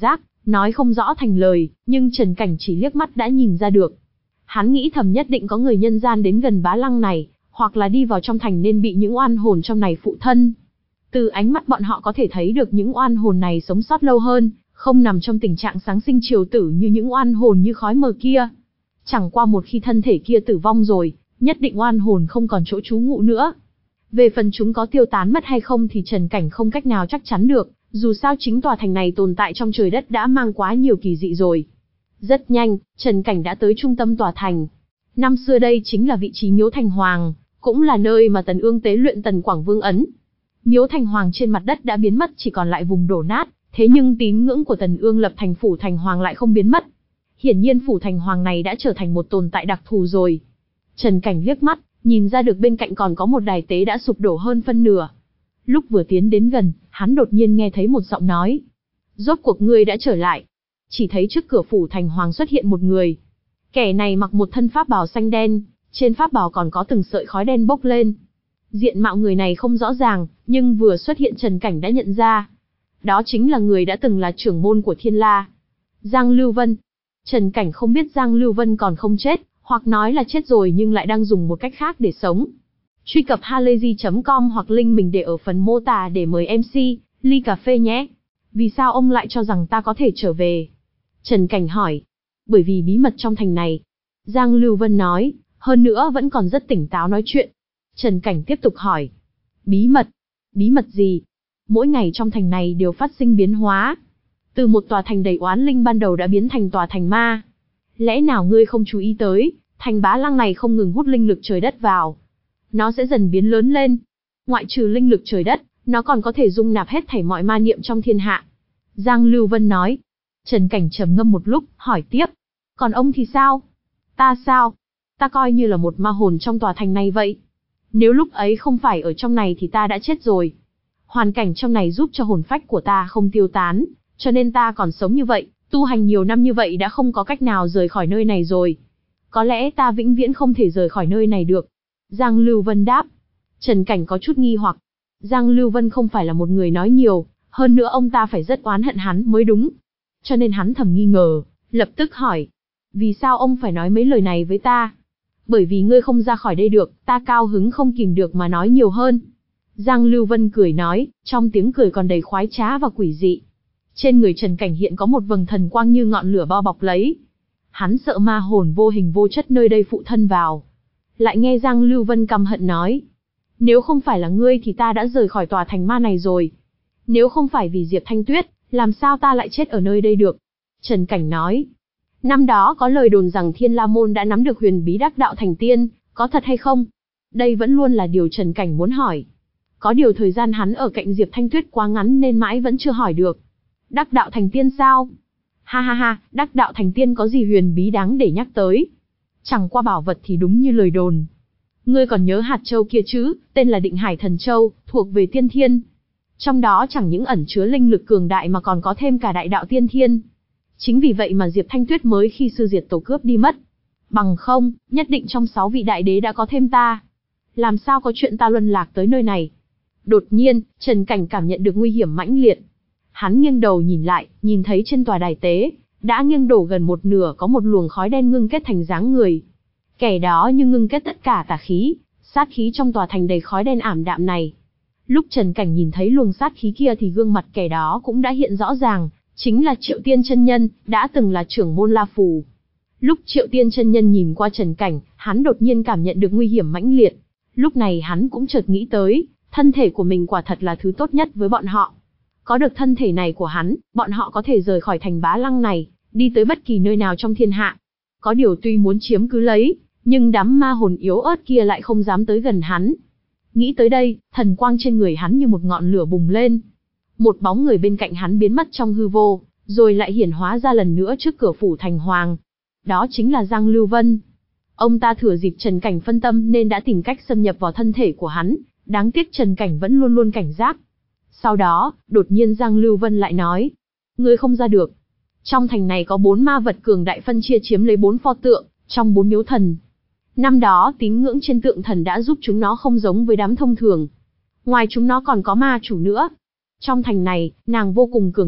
Nói không rõ thành lời, nhưng Trần Cảnh chỉ liếc mắt đã nhìn ra được. Hắn nghĩ thầm nhất định có người nhân gian đến gần bá lăng này, hoặc là đi vào trong thành nên bị những oan hồn trong này phụ thân. Từ ánh mắt bọn họ có thể thấy được những oan hồn này sống sót lâu hơn, không nằm trong tình trạng sáng sinh chiều tử như những oan hồn như khói mờ kia. Chẳng qua một khi thân thể kia tử vong rồi, nhất định oan hồn không còn chỗ trú ngụ nữa. Về phần chúng có tiêu tán mất hay không thì Trần Cảnh không cách nào chắc chắn được, dù sao chính tòa thành này tồn tại trong trời đất đã mang quá nhiều kỳ dị rồi. Rất nhanh, Trần Cảnh đã tới trung tâm tòa thành. Năm xưa đây chính là vị trí Miếu Thành Hoàng, cũng là nơi mà Tần Ương tế luyện Tần Quảng Vương ấn. Miếu Thành Hoàng trên mặt đất đã biến mất, chỉ còn lại vùng đổ nát, thế nhưng tín ngưỡng của Tần Ương lập thành phủ Thành Hoàng lại không biến mất. Hiển nhiên phủ Thành Hoàng này đã trở thành một tồn tại đặc thù rồi. Trần Cảnh liếc mắt, nhìn ra được bên cạnh còn có một đài tế đã sụp đổ hơn phân nửa. Lúc vừa tiến đến gần, hắn đột nhiên nghe thấy một giọng nói. Rốt cuộc ngươi đã trở lại. Chỉ thấy trước cửa phủ Thành Hoàng xuất hiện một người. Kẻ này mặc một thân pháp bào xanh đen, trên pháp bào còn có từng sợi khói đen bốc lên. Diện mạo người này không rõ ràng, nhưng vừa xuất hiện Trần Cảnh đã nhận ra. Đó chính là người đã từng là trưởng môn của Thiên La. Giang Lưu Vân. Trần Cảnh không biết Giang Lưu Vân còn không chết, hoặc nói là chết rồi nhưng lại đang dùng một cách khác để sống. Truy cập halayzi chấm com hoặc link mình để ở phần mô tả để mời em xê, ly cà phê nhé. Vì sao ông lại cho rằng ta có thể trở về? Trần Cảnh hỏi. Bởi vì bí mật trong thành này. Giang Lưu Vân nói, hơn nữa vẫn còn rất tỉnh táo nói chuyện. Trần Cảnh tiếp tục hỏi. Bí mật? Bí mật gì? Mỗi ngày trong thành này đều phát sinh biến hóa. Từ một tòa thành đầy oán linh ban đầu đã biến thành tòa thành ma. Lẽ nào ngươi không chú ý tới, thành Bá Lăng này không ngừng hút linh lực trời đất vào. Nó sẽ dần biến lớn lên. Ngoại trừ linh lực trời đất, nó còn có thể dung nạp hết thảy mọi ma niệm trong thiên hạ. Giang Lưu Vân nói. Trần Cảnh trầm ngâm một lúc, hỏi tiếp. Còn ông thì sao? Ta sao? Ta coi như là một ma hồn trong tòa thành này vậy. Nếu lúc ấy không phải ở trong này thì ta đã chết rồi. Hoàn cảnh trong này giúp cho hồn phách của ta không tiêu tán, cho nên ta còn sống như vậy, tu hành nhiều năm như vậy đã không có cách nào rời khỏi nơi này rồi. Có lẽ ta vĩnh viễn không thể rời khỏi nơi này được. Giang Lưu Vân đáp. Trần Cảnh có chút nghi hoặc. Giang Lưu Vân không phải là một người nói nhiều, hơn nữa ông ta phải rất oán hận hắn mới đúng. Cho nên hắn thầm nghi ngờ, lập tức hỏi. Vì sao ông phải nói mấy lời này với ta? Bởi vì ngươi không ra khỏi đây được, ta cao hứng không kìm được mà nói nhiều hơn. Giang Lưu Vân cười nói, trong tiếng cười còn đầy khoái trá và quỷ dị. Trên người Trần Cảnh hiện có một vầng thần quang như ngọn lửa bao bọc lấy. Hắn sợ ma hồn vô hình vô chất nơi đây phụ thân vào. Lại nghe Giang Lưu Vân căm hận nói. Nếu không phải là ngươi thì ta đã rời khỏi tòa thành ma này rồi. Nếu không phải vì Diệp Thanh Tuyết, làm sao ta lại chết ở nơi đây được? Trần Cảnh nói. Năm đó có lời đồn rằng Thiên La Môn đã nắm được huyền bí đắc đạo thành tiên, có thật hay không? Đây vẫn luôn là điều Trần Cảnh muốn hỏi. Có điều thời gian hắn ở cạnh Diệp Thanh Tuyết quá ngắn nên mãi vẫn chưa hỏi được. Đắc đạo thành tiên sao? Ha ha ha, đắc đạo thành tiên có gì huyền bí đáng để nhắc tới? Chẳng qua bảo vật thì đúng như lời đồn. Ngươi còn nhớ hạt châu kia chứ, tên là Định Hải Thần Châu, thuộc về tiên thiên. Trong đó chẳng những ẩn chứa linh lực cường đại mà còn có thêm cả đại đạo tiên thiên. Chính vì vậy mà Diệp Thanh Tuyết mới khi sư diệt tổ cướp đi mất. Bằng không, nhất định trong sáu vị đại đế đã có thêm ta. Làm sao có chuyện ta luân lạc tới nơi này? Đột nhiên, Trần Cảnh cảm nhận được nguy hiểm mãnh liệt. Hắn nghiêng đầu nhìn lại, nhìn thấy trên tòa đài tế, đã nghiêng đổ gần một nửa có một luồng khói đen ngưng kết thành dáng người. Kẻ đó như ngưng kết tất cả tà khí, sát khí trong tòa thành đầy khói đen ảm đạm này. Lúc Trần Cảnh nhìn thấy luồng sát khí kia thì gương mặt kẻ đó cũng đã hiện rõ ràng, chính là Triệu Tiên chân nhân, đã từng là trưởng môn La Phù. Lúc Triệu Tiên chân nhân nhìn qua Trần Cảnh, hắn đột nhiên cảm nhận được nguy hiểm mãnh liệt. Lúc này hắn cũng chợt nghĩ tới, thân thể của mình quả thật là thứ tốt nhất với bọn họ. Có được thân thể này của hắn, bọn họ có thể rời khỏi thành Bá Lăng này, đi tới bất kỳ nơi nào trong thiên hạ. Có điều tuy muốn chiếm cứ lấy, nhưng đám ma hồn yếu ớt kia lại không dám tới gần hắn. Nghĩ tới đây, thần quang trên người hắn như một ngọn lửa bùng lên. Một bóng người bên cạnh hắn biến mất trong hư vô, rồi lại hiển hóa ra lần nữa trước cửa phủ thành hoàng. Đó chính là Giang Lưu Vân. Ông ta thừa dịp Trần Cảnh phân tâm nên đã tìm cách xâm nhập vào thân thể của hắn, đáng tiếc Trần Cảnh vẫn luôn luôn cảnh giác. Sau đó, đột nhiên Giang Lưu Vân lại nói, ngươi không ra được. Trong thành này có bốn ma vật cường đại phân chia chiếm lấy bốn pho tượng, trong bốn miếu thần. Năm đó tín ngưỡng trên tượng thần đã giúp chúng nó không giống với đám thông thường. Ngoài chúng nó còn có ma chủ nữa. Trong thành này, nàng vô cùng cường đại,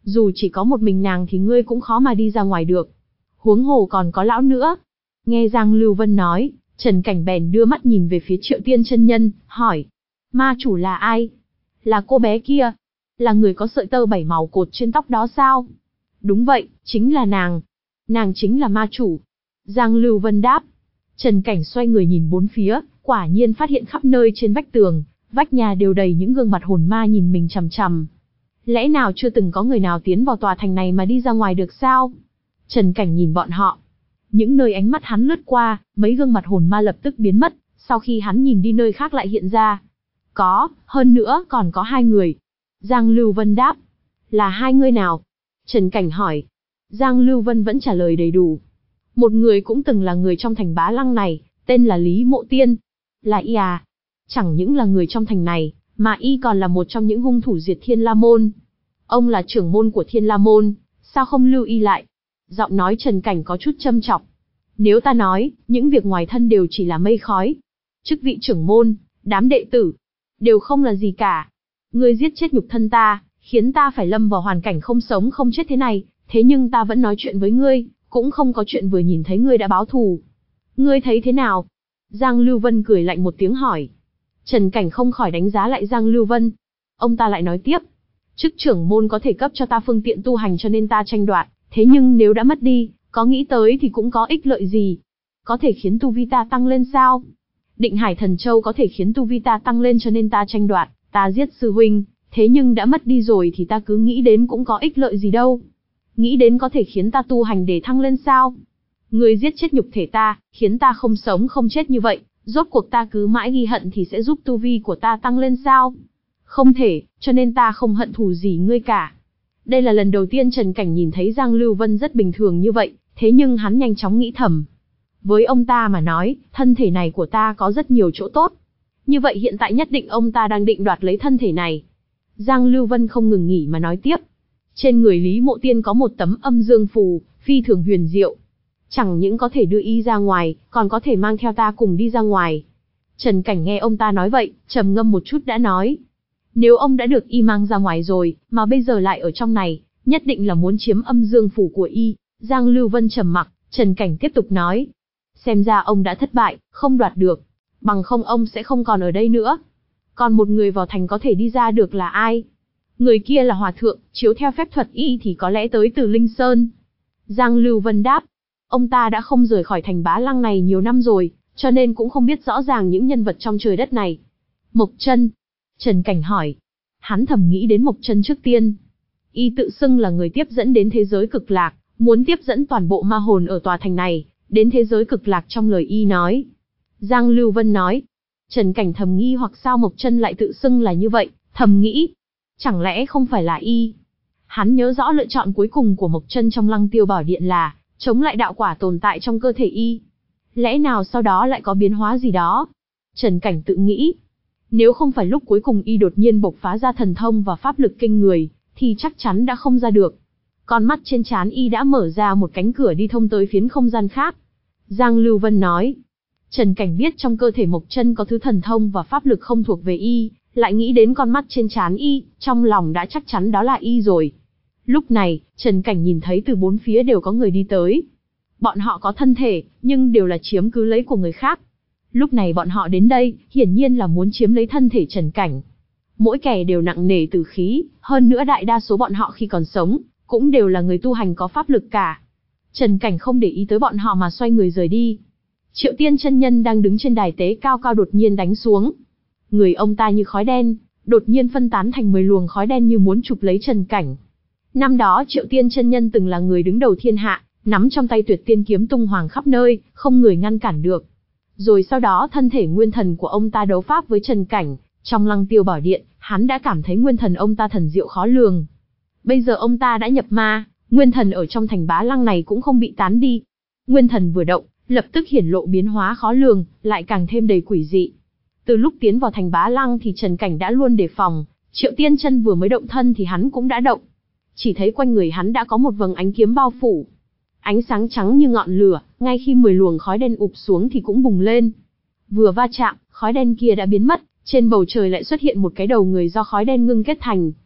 Dù chỉ có một mình nàng thì ngươi cũng khó mà đi ra ngoài được. Huống hồ còn có lão nữa. Nghe Giang Lưu Vân nói, Trần Cảnh bèn đưa mắt nhìn về phía Triệu Tiên chân nhân, hỏi. Ma chủ là ai? Là cô bé kia. Là người có sợi tơ bảy màu cột trên tóc đó sao? Đúng vậy, chính là nàng. Nàng chính là ma chủ. Giang Lưu Vân đáp. Trần Cảnh xoay người nhìn bốn phía, quả nhiên phát hiện khắp nơi trên vách tường, vách nhà đều đầy những gương mặt hồn ma nhìn mình chằm chằm. Lẽ nào chưa từng có người nào tiến vào tòa thành này mà đi ra ngoài được sao? Trần Cảnh nhìn bọn họ. Những nơi ánh mắt hắn lướt qua, mấy gương mặt hồn ma lập tức biến mất, sau khi hắn nhìn đi nơi khác lại hiện ra. Có, hơn nữa còn có hai người. Giang Lưu Vân đáp. Là hai người nào? Trần Cảnh hỏi. Giang Lưu Vân vẫn trả lời đầy đủ. Một người cũng từng là người trong thành Bá Lăng này, tên là Lý Mộ Tiên. Là y à? Chẳng những là người trong thành này, mà y còn là một trong những hung thủ diệt Thiên La Môn. Ông là trưởng môn của Thiên La Môn, sao không lưu y lại? Giọng nói Trần Cảnh có chút châm chọc. Nếu ta nói, những việc ngoài thân đều chỉ là mây khói. Chức vị trưởng môn, đám đệ tử, đều không là gì cả. Ngươi giết chết nhục thân ta, khiến ta phải lâm vào hoàn cảnh không sống không chết thế này, thế nhưng ta vẫn nói chuyện với ngươi, cũng không có chuyện vừa nhìn thấy ngươi đã báo thù. Ngươi thấy thế nào? Giang Lưu Vân cười lạnh một tiếng hỏi. Trần Cảnh không khỏi đánh giá lại Giang Lưu Vân. Ông ta lại nói tiếp. Chức trưởng môn có thể cấp cho ta phương tiện tu hành cho nên ta tranh đoạt, thế nhưng nếu đã mất đi, có nghĩ tới thì cũng có ích lợi gì? Có thể khiến tu vi ta tăng lên sao? Định Hải Thần Châu có thể khiến tu vi ta tăng lên cho nên ta tranh đoạt, ta giết sư huynh, thế nhưng đã mất đi rồi thì ta cứ nghĩ đến cũng có ích lợi gì đâu. Nghĩ đến có thể khiến ta tu hành để thăng lên sao? Ngươi giết chết nhục thể ta, khiến ta không sống không chết như vậy, rốt cuộc ta cứ mãi ghi hận thì sẽ giúp tu vi của ta tăng lên sao? Không thể, cho nên ta không hận thù gì ngươi cả. Đây là lần đầu tiên Trần Cảnh nhìn thấy Giang Lưu Vân rất bình thường như vậy, thế nhưng hắn nhanh chóng nghĩ thầm. Với ông ta mà nói, thân thể này của ta có rất nhiều chỗ tốt. Như vậy hiện tại nhất định ông ta đang định đoạt lấy thân thể này. Giang Lưu Vân không ngừng nghỉ mà nói tiếp. Trên người Lý Mộ Tiên có một tấm âm dương phù, phi thường huyền diệu. Chẳng những có thể đưa y ra ngoài, còn có thể mang theo ta cùng đi ra ngoài. Trần Cảnh nghe ông ta nói vậy, trầm ngâm một chút đã nói. Nếu ông đã được y mang ra ngoài rồi, mà bây giờ lại ở trong này, nhất định là muốn chiếm âm dương phủ của y. Giang Lưu Vân trầm mặc, Trần Cảnh tiếp tục nói. Xem ra ông đã thất bại, không đoạt được. Bằng không ông sẽ không còn ở đây nữa. Còn một người vào thành có thể đi ra được là ai? Người kia là Hòa Thượng, chiếu theo phép thuật y thì có lẽ tới từ Linh Sơn. Giang Lưu Vân đáp. Ông ta đã không rời khỏi thành Bá Lăng này nhiều năm rồi, cho nên cũng không biết rõ ràng những nhân vật trong trời đất này. Mộc Chân. Trần Cảnh hỏi. Hắn thầm nghĩ đến Mộc Chân trước tiên. Y tự xưng là người tiếp dẫn đến thế giới cực lạc, muốn tiếp dẫn toàn bộ ma hồn ở tòa thành này, đến thế giới cực lạc trong lời y nói. Giang Lưu Vân nói. Trần Cảnh thầm nghi hoặc sao Mộc Chân lại tự xưng là như vậy, thầm nghĩ. Chẳng lẽ không phải là y? Hắn nhớ rõ lựa chọn cuối cùng của Mộc Chân trong Lăng Tiêu Bảo Điện là chống lại đạo quả tồn tại trong cơ thể y. Lẽ nào sau đó lại có biến hóa gì đó? Trần Cảnh tự nghĩ. Nếu không phải lúc cuối cùng y đột nhiên bộc phá ra thần thông và pháp lực kinh người, thì chắc chắn đã không ra được. Con mắt trên trán y đã mở ra một cánh cửa đi thông tới phiến không gian khác. Giang Lưu Vân nói. Trần Cảnh biết trong cơ thể Mộc Chân có thứ thần thông và pháp lực không thuộc về y, lại nghĩ đến con mắt trên trán y, trong lòng đã chắc chắn đó là y rồi. Lúc này, Trần Cảnh nhìn thấy từ bốn phía đều có người đi tới. Bọn họ có thân thể, nhưng đều là chiếm cứ lấy của người khác. Lúc này bọn họ đến đây, hiển nhiên là muốn chiếm lấy thân thể Trần Cảnh. Mỗi kẻ đều nặng nề tử khí, hơn nữa đại đa số bọn họ khi còn sống, cũng đều là người tu hành có pháp lực cả. Trần Cảnh không để ý tới bọn họ mà xoay người rời đi. Triệu Tiên chân nhân đang đứng trên đài tế cao cao đột nhiên đánh xuống. Người ông ta như khói đen, đột nhiên phân tán thành mười luồng khói đen như muốn chụp lấy Trần Cảnh. Năm đó Triệu Tiên chân nhân từng là người đứng đầu thiên hạ, nắm trong tay Tuyệt Tiên kiếm tung hoàng khắp nơi, không người ngăn cản được. Rồi sau đó thân thể nguyên thần của ông ta đấu pháp với Trần Cảnh, trong Lăng Tiêu Bảo Điện, hắn đã cảm thấy nguyên thần ông ta thần diệu khó lường. Bây giờ ông ta đã nhập ma, nguyên thần ở trong thành Bá Lăng này cũng không bị tán đi. Nguyên thần vừa động, lập tức hiển lộ biến hóa khó lường, lại càng thêm đầy quỷ dị. Từ lúc tiến vào thành Bá Lăng thì Trần Cảnh đã luôn đề phòng, Triệu Tiên chân vừa mới động thân thì hắn cũng đã động. Chỉ thấy quanh người hắn đã có một vầng ánh kiếm bao phủ. Ánh sáng trắng như ngọn lửa, ngay khi mười luồng khói đen ụp xuống thì cũng bùng lên. Vừa va chạm, khói đen kia đã biến mất, trên bầu trời lại xuất hiện một cái đầu người do khói đen ngưng kết thành.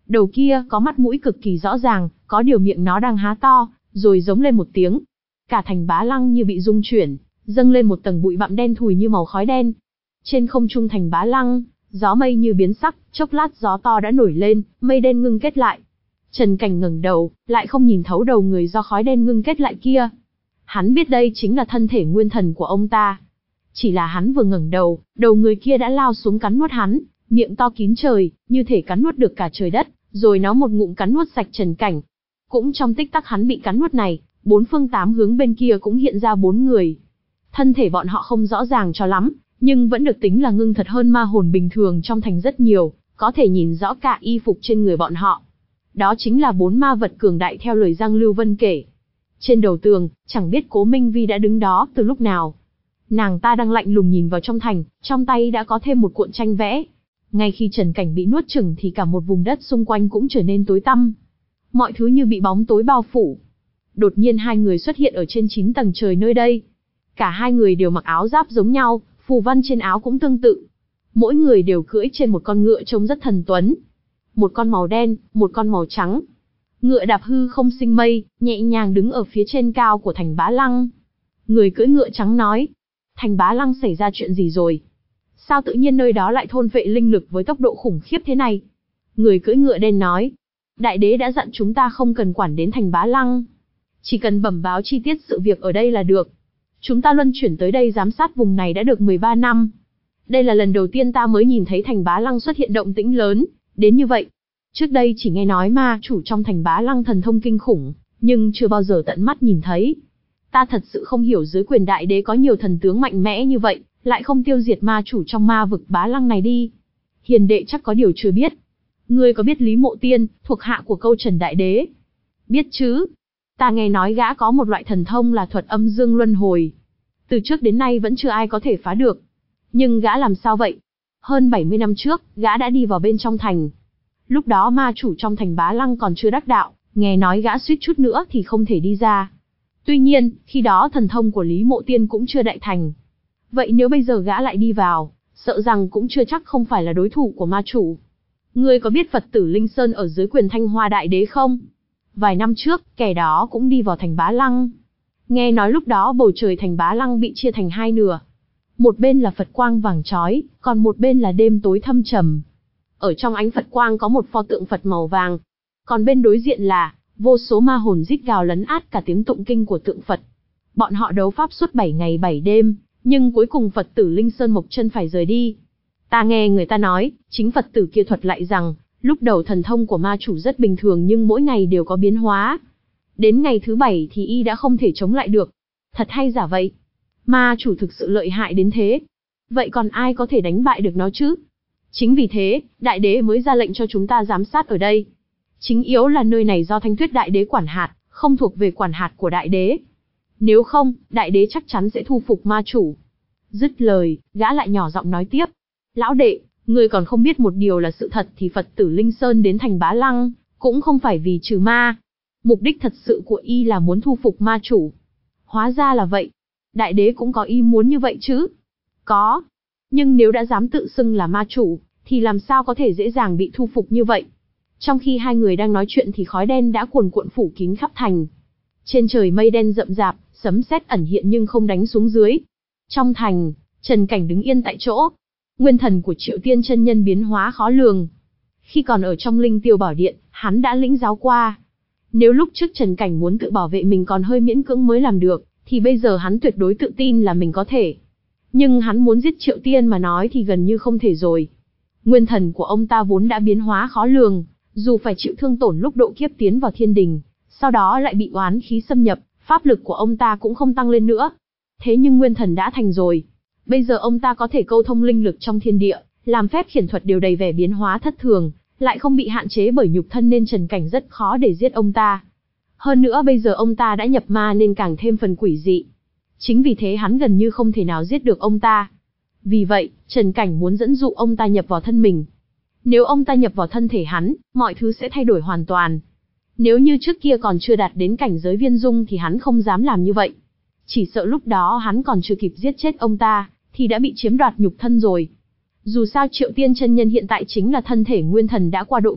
Đầu kia có mắt mũi cực kỳ rõ ràng, có điều miệng nó đang há to, rồi giống lên một tiếng. Cả thành Bá Lăng như bị rung chuyển, dâng lên một tầng bụi bặm đen thùi như màu khói đen. Trên không trung thành Bá Lăng, gió mây như biến sắc, chốc lát gió to đã nổi lên, mây đen ngưng kết lại. Trần Cảnh ngẩng đầu, lại không nhìn thấu đầu người do khói đen ngưng kết lại kia. Hắn biết đây chính là thân thể nguyên thần của ông ta. Chỉ là hắn vừa ngẩng đầu, đầu người kia đã lao xuống cắn nuốt hắn, miệng to kín trời, như thể cắn nuốt được cả trời đất, rồi nó một ngụm cắn nuốt sạch Trần Cảnh. Cũng trong tích tắc hắn bị cắn nuốt này, bốn phương tám hướng bên kia cũng hiện ra bốn người. Thân thể bọn họ không rõ ràng cho lắm, nhưng vẫn được tính là ngưng thật hơn ma hồn bình thường trong thành rất nhiều, có thể nhìn rõ cả y phục trên người bọn họ. Đó chính là bốn ma vật cường đại theo lời Giang Lưu Vân kể. Trên đầu tường, chẳng biết Cố Minh Vi đã đứng đó từ lúc nào. Nàng ta đang lạnh lùng nhìn vào trong thành, trong tay đã có thêm một cuộn tranh vẽ. Ngay khi Trần Cảnh bị nuốt chửng thì cả một vùng đất xung quanh cũng trở nên tối tăm. Mọi thứ như bị bóng tối bao phủ. Đột nhiên hai người xuất hiện ở trên chín tầng trời nơi đây. Cả hai người đều mặc áo giáp giống nhau, phù văn trên áo cũng tương tự. Mỗi người đều cưỡi trên một con ngựa trông rất thần tuấn. Một con màu đen, một con màu trắng. Ngựa đạp hư không sinh mây, nhẹ nhàng đứng ở phía trên cao của thành Bá Lăng. Người cưỡi ngựa trắng nói, thành Bá Lăng xảy ra chuyện gì rồi? Sao tự nhiên nơi đó lại thôn phệ linh lực với tốc độ khủng khiếp thế này? Người cưỡi ngựa đen nói, đại đế đã dặn chúng ta không cần quản đến thành Bá Lăng. Chỉ cần bẩm báo chi tiết sự việc ở đây là được. Chúng ta luân chuyển tới đây giám sát vùng này đã được mười ba năm. Đây là lần đầu tiên ta mới nhìn thấy thành Bá Lăng xuất hiện động tĩnh lớn, đến như vậy. Trước đây chỉ nghe nói ma chủ trong thành Bá Lăng thần thông kinh khủng, nhưng chưa bao giờ tận mắt nhìn thấy. Ta thật sự không hiểu dưới quyền đại đế có nhiều thần tướng mạnh mẽ như vậy, lại không tiêu diệt ma chủ trong ma vực Bá Lăng này đi. Hiền đệ chắc có điều chưa biết. Ngươi có biết Lý Mộ Tiên, thuộc hạ của Câu Trần đại đế? Biết chứ. Ta nghe nói gã có một loại thần thông là thuật âm dương luân hồi. Từ trước đến nay vẫn chưa ai có thể phá được. Nhưng gã làm sao vậy? Hơn bảy mươi năm trước, gã đã đi vào bên trong thành. Lúc đó ma chủ trong thành Bá Lăng còn chưa đắc đạo, nghe nói gã suýt chút nữa thì không thể đi ra. Tuy nhiên, khi đó thần thông của Lý Mộ Tiên cũng chưa đại thành. Vậy nếu bây giờ gã lại đi vào, sợ rằng cũng chưa chắc không phải là đối thủ của ma chủ. Ngươi có biết Phật tử Linh Sơn ở dưới quyền Thanh Hoa đại đế không? Vài năm trước, kẻ đó cũng đi vào thành Bá Lăng. Nghe nói lúc đó bầu trời thành Bá Lăng bị chia thành hai nửa. Một bên là Phật quang vàng chói, còn một bên là đêm tối thâm trầm. Ở trong ánh Phật quang có một pho tượng Phật màu vàng. Còn bên đối diện là vô số ma hồn rít gào lấn át cả tiếng tụng kinh của tượng Phật. Bọn họ đấu pháp suốt bảy ngày bảy đêm, nhưng cuối cùng Phật tử Linh Sơn Mộc Chân phải rời đi. Ta nghe người ta nói, chính Phật tử kia thuật lại rằng, lúc đầu thần thông của ma chủ rất bình thường nhưng mỗi ngày đều có biến hóa. Đến ngày thứ bảy thì y đã không thể chống lại được. Thật hay giả vậy? Ma chủ thực sự lợi hại đến thế. Vậy còn ai có thể đánh bại được nó chứ? Chính vì thế, đại đế mới ra lệnh cho chúng ta giám sát ở đây. Chính yếu là nơi này do Thanh Tuyết đại đế quản hạt, không thuộc về quản hạt của đại đế. Nếu không, đại đế chắc chắn sẽ thu phục ma chủ. Dứt lời, gã lại nhỏ giọng nói tiếp. Lão đệ, ngươi còn không biết một điều là sự thật thì Phật tử Linh Sơn đến thành Bá Lăng, cũng không phải vì trừ ma. Mục đích thật sự của y là muốn thu phục ma chủ. Hóa ra là vậy. Đại đế cũng có ý muốn như vậy chứ? Có. Nhưng nếu đã dám tự xưng là ma chủ, thì làm sao có thể dễ dàng bị thu phục như vậy? Trong khi hai người đang nói chuyện thì khói đen đã cuồn cuộn phủ kín khắp thành. Trên trời mây đen rậm rạp, sấm sét ẩn hiện nhưng không đánh xuống dưới. Trong thành, Trần Cảnh đứng yên tại chỗ. Nguyên thần của Triệu Tiên chân nhân biến hóa khó lường. Khi còn ở trong Linh Tiêu Bảo Điện, hắn đã lĩnh giáo qua. Nếu lúc trước Trần Cảnh muốn tự bảo vệ mình còn hơi miễn cưỡng mới làm được, thì bây giờ hắn tuyệt đối tự tin là mình có thể. Nhưng hắn muốn giết Triệu Tiên mà nói thì gần như không thể rồi. Nguyên thần của ông ta vốn đã biến hóa khó lường, dù phải chịu thương tổn lúc độ kiếp tiến vào thiên đình, sau đó lại bị oán khí xâm nhập, pháp lực của ông ta cũng không tăng lên nữa. Thế nhưng nguyên thần đã thành rồi. Bây giờ ông ta có thể câu thông linh lực trong thiên địa, làm phép khiển thuật đều đầy vẻ biến hóa thất thường, lại không bị hạn chế bởi nhục thân nên Trần Cảnh rất khó để giết ông ta. Hơn nữa bây giờ ông ta đã nhập ma nên càng thêm phần quỷ dị. Chính vì thế hắn gần như không thể nào giết được ông ta. Vì vậy, Trần Cảnh muốn dẫn dụ ông ta nhập vào thân mình. Nếu ông ta nhập vào thân thể hắn, mọi thứ sẽ thay đổi hoàn toàn. Nếu như trước kia còn chưa đạt đến cảnh giới viên dung thì hắn không dám làm như vậy. Chỉ sợ lúc đó hắn còn chưa kịp giết chết ông ta, thì đã bị chiếm đoạt nhục thân rồi. Dù sao Triệu Tiên chân nhân hiện tại chính là thân thể nguyên thần đã qua độ kiếp,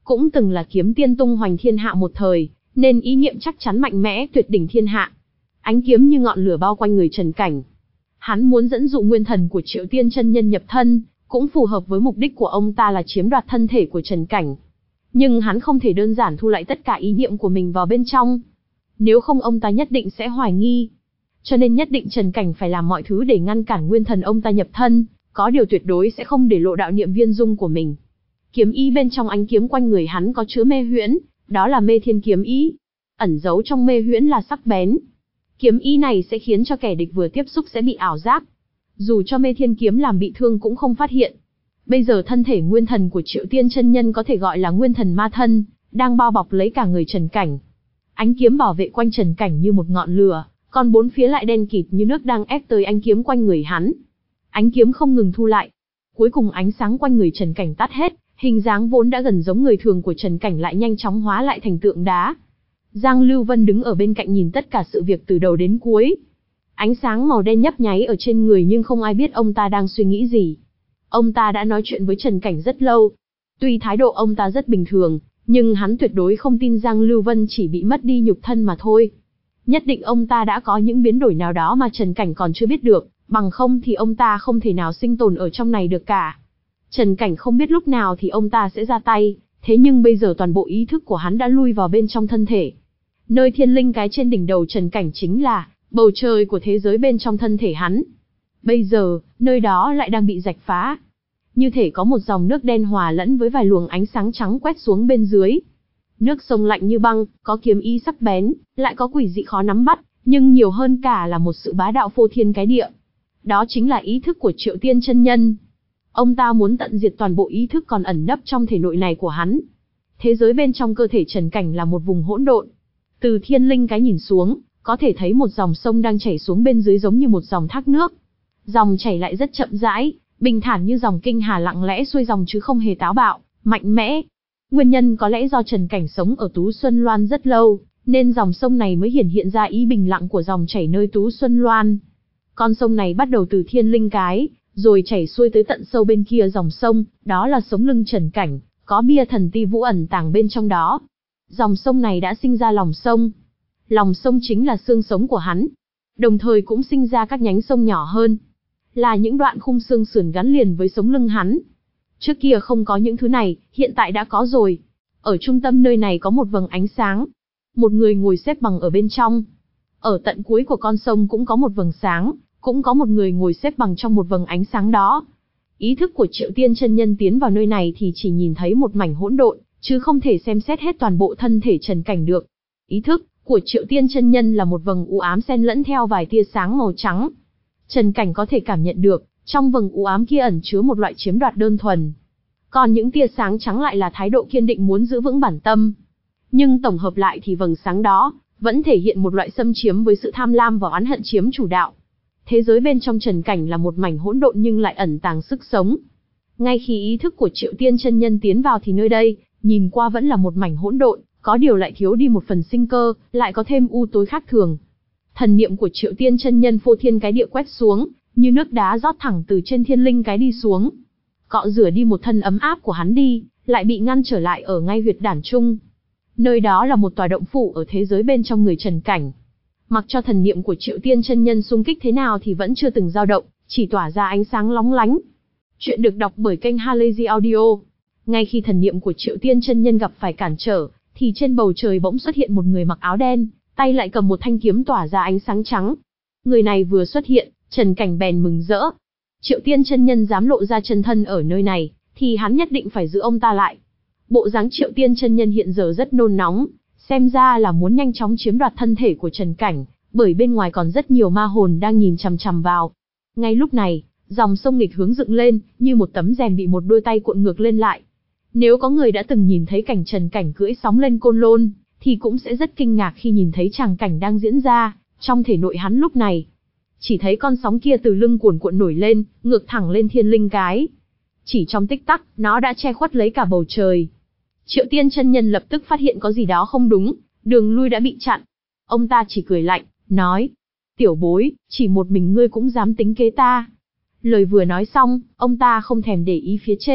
cũng từng là kiếm tiên tung hoành thiên hạ một thời, nên ý niệm chắc chắn mạnh mẽ tuyệt đỉnh thiên hạ. Ánh kiếm như ngọn lửa bao quanh người Trần Cảnh. Hắn muốn dẫn dụ nguyên thần của Triệu Tiên chân nhân nhập thân, cũng phù hợp với mục đích của ông ta là chiếm đoạt thân thể của Trần Cảnh. Nhưng hắn không thể đơn giản thu lại tất cả ý niệm của mình vào bên trong. Nếu không ông ta nhất định sẽ hoài nghi. Cho nên nhất định Trần Cảnh phải làm mọi thứ để ngăn cản nguyên thần ông ta nhập thân, có điều tuyệt đối sẽ không để lộ đạo niệm viên dung của mình. Kiếm ý bên trong ánh kiếm quanh người hắn có chứa mê huyễn, đó là mê thiên kiếm ý. Ẩn giấu trong mê huyễn là sắc bén. Kiếm ý này sẽ khiến cho kẻ địch vừa tiếp xúc sẽ bị ảo giác. Dù cho mê thiên kiếm làm bị thương cũng không phát hiện. Bây giờ thân thể nguyên thần của Triệu Tiên chân nhân có thể gọi là nguyên thần ma thân, đang bao bọc lấy cả người Trần Cảnh. Ánh kiếm bảo vệ quanh Trần Cảnh như một ngọn lửa, còn bốn phía lại đen kịt như nước đang ép tới ánh kiếm quanh người hắn. Ánh kiếm không ngừng thu lại. Cuối cùng ánh sáng quanh người Trần Cảnh tắt hết, hình dáng vốn đã gần giống người thường của Trần Cảnh lại nhanh chóng hóa lại thành tượng đá. Giang Lưu Vân đứng ở bên cạnh nhìn tất cả sự việc từ đầu đến cuối. Ánh sáng màu đen nhấp nháy ở trên người nhưng không ai biết ông ta đang suy nghĩ gì. Ông ta đã nói chuyện với Trần Cảnh rất lâu. Tuy thái độ ông ta rất bình thường, nhưng hắn tuyệt đối không tin Giang Lưu Vân chỉ bị mất đi nhục thân mà thôi. Nhất định ông ta đã có những biến đổi nào đó mà Trần Cảnh còn chưa biết được, bằng không thì ông ta không thể nào sinh tồn ở trong này được cả. Trần Cảnh không biết lúc nào thì ông ta sẽ ra tay, thế nhưng bây giờ toàn bộ ý thức của hắn đã lui vào bên trong thân thể. Nơi thiên linh cái trên đỉnh đầu Trần Cảnh chính là bầu trời của thế giới bên trong thân thể hắn. Bây giờ, nơi đó lại đang bị rạch phá. Như thể có một dòng nước đen hòa lẫn với vài luồng ánh sáng trắng quét xuống bên dưới. Nước sông lạnh như băng, có kiếm ý sắc bén, lại có quỷ dị khó nắm bắt, nhưng nhiều hơn cả là một sự bá đạo phô thiên cái địa. Đó chính là ý thức của Triệu Tiên chân nhân. Ông ta muốn tận diệt toàn bộ ý thức còn ẩn nấp trong thể nội này của hắn. Thế giới bên trong cơ thể Trần Cảnh là một vùng hỗn độn. Từ thiên linh cái nhìn xuống, có thể thấy một dòng sông đang chảy xuống bên dưới giống như một dòng thác nước. Dòng chảy lại rất chậm rãi, bình thản như dòng kinh hà lặng lẽ xuôi dòng chứ không hề táo bạo, mạnh mẽ. Nguyên nhân có lẽ do Trần Cảnh sống ở Tú Xuân Loan rất lâu, nên dòng sông này mới hiển hiện ra ý bình lặng của dòng chảy nơi Tú Xuân Loan. Con sông này bắt đầu từ thiên linh cái, rồi chảy xuôi tới tận sâu bên kia dòng sông, đó là sống lưng Trần Cảnh, có bia thần ti vũ ẩn tàng bên trong đó. Dòng sông này đã sinh ra lòng sông. Lòng sông chính là xương sống của hắn. Đồng thời cũng sinh ra các nhánh sông nhỏ hơn. Là những đoạn khung xương sườn gắn liền với sống lưng hắn. Trước kia không có những thứ này, hiện tại đã có rồi. Ở trung tâm nơi này có một vầng ánh sáng. Một người ngồi xếp bằng ở bên trong. Ở tận cuối của con sông cũng có một vầng sáng, cũng có một người ngồi xếp bằng trong một vầng ánh sáng đó. Ý thức của Triệu Tiên chân nhân tiến vào nơi này thì chỉ nhìn thấy một mảnh hỗn độn, chứ không thể xem xét hết toàn bộ thân thể Trần Cảnh được. Ý thức của Triệu Tiên chân nhân là một vầng u ám xen lẫn theo vài tia sáng màu trắng. Trần Cảnh có thể cảm nhận được, trong vầng u ám kia ẩn chứa một loại chiếm đoạt đơn thuần. Còn những tia sáng trắng lại là thái độ kiên định muốn giữ vững bản tâm. Nhưng tổng hợp lại thì vầng sáng đó vẫn thể hiện một loại xâm chiếm với sự tham lam và oán hận chiếm chủ đạo. Thế giới bên trong Trần Cảnh là một mảnh hỗn độn nhưng lại ẩn tàng sức sống. Ngay khi ý thức của Triệu Tiên chân nhân tiến vào thì nơi đây, nhìn qua vẫn là một mảnh hỗn độn, có điều lại thiếu đi một phần sinh cơ, lại có thêm u tối khác thường. Thần niệm của Triệu Tiên chân nhân phô thiên cái địa quét xuống, như nước đá rót thẳng từ trên thiên linh cái đi xuống. Cọ rửa đi một thân ấm áp của hắn đi, lại bị ngăn trở lại ở ngay huyệt đản trung. Nơi đó là một tòa động phủ ở thế giới bên trong người Trần Cảnh. Mặc cho thần niệm của Triệu Tiên chân nhân xung kích thế nào thì vẫn chưa từng dao động, chỉ tỏa ra ánh sáng lóng lánh. Chuyện được đọc bởi kênh Halazy Audio. Ngay khi thần niệm của Triệu Tiên chân nhân gặp phải cản trở, thì trên bầu trời bỗng xuất hiện một người mặc áo đen, tay lại cầm một thanh kiếm tỏa ra ánh sáng trắng. Người này vừa xuất hiện, Trần Cảnh bèn mừng rỡ. Triệu Tiên chân nhân dám lộ ra chân thân ở nơi này, thì hắn nhất định phải giữ ông ta lại. Bộ dáng Triệu Tiên chân nhân hiện giờ rất nôn nóng, xem ra là muốn nhanh chóng chiếm đoạt thân thể của Trần Cảnh, bởi bên ngoài còn rất nhiều ma hồn đang nhìn chằm chằm vào. Ngay lúc này, dòng sông nghịch hướng dựng lên, như một tấm rèm bị một đôi tay cuộn ngược lên lại. Nếu có người đã từng nhìn thấy cảnh Trần Cảnh cưỡi sóng lên Côn Lôn, thì cũng sẽ rất kinh ngạc khi nhìn thấy tràng cảnh đang diễn ra trong thể nội hắn lúc này. Chỉ thấy con sóng kia từ lưng cuồn cuộn nổi lên, ngược thẳng lên thiên linh cái. Chỉ trong tích tắc, nó đã che khuất lấy cả bầu trời. Triệu Tiên chân nhân lập tức phát hiện có gì đó không đúng, đường lui đã bị chặn. Ông ta chỉ cười lạnh, nói: "Tiểu bối, chỉ một mình ngươi cũng dám tính kế ta." Lời vừa nói xong, ông ta không thèm để ý phía trên,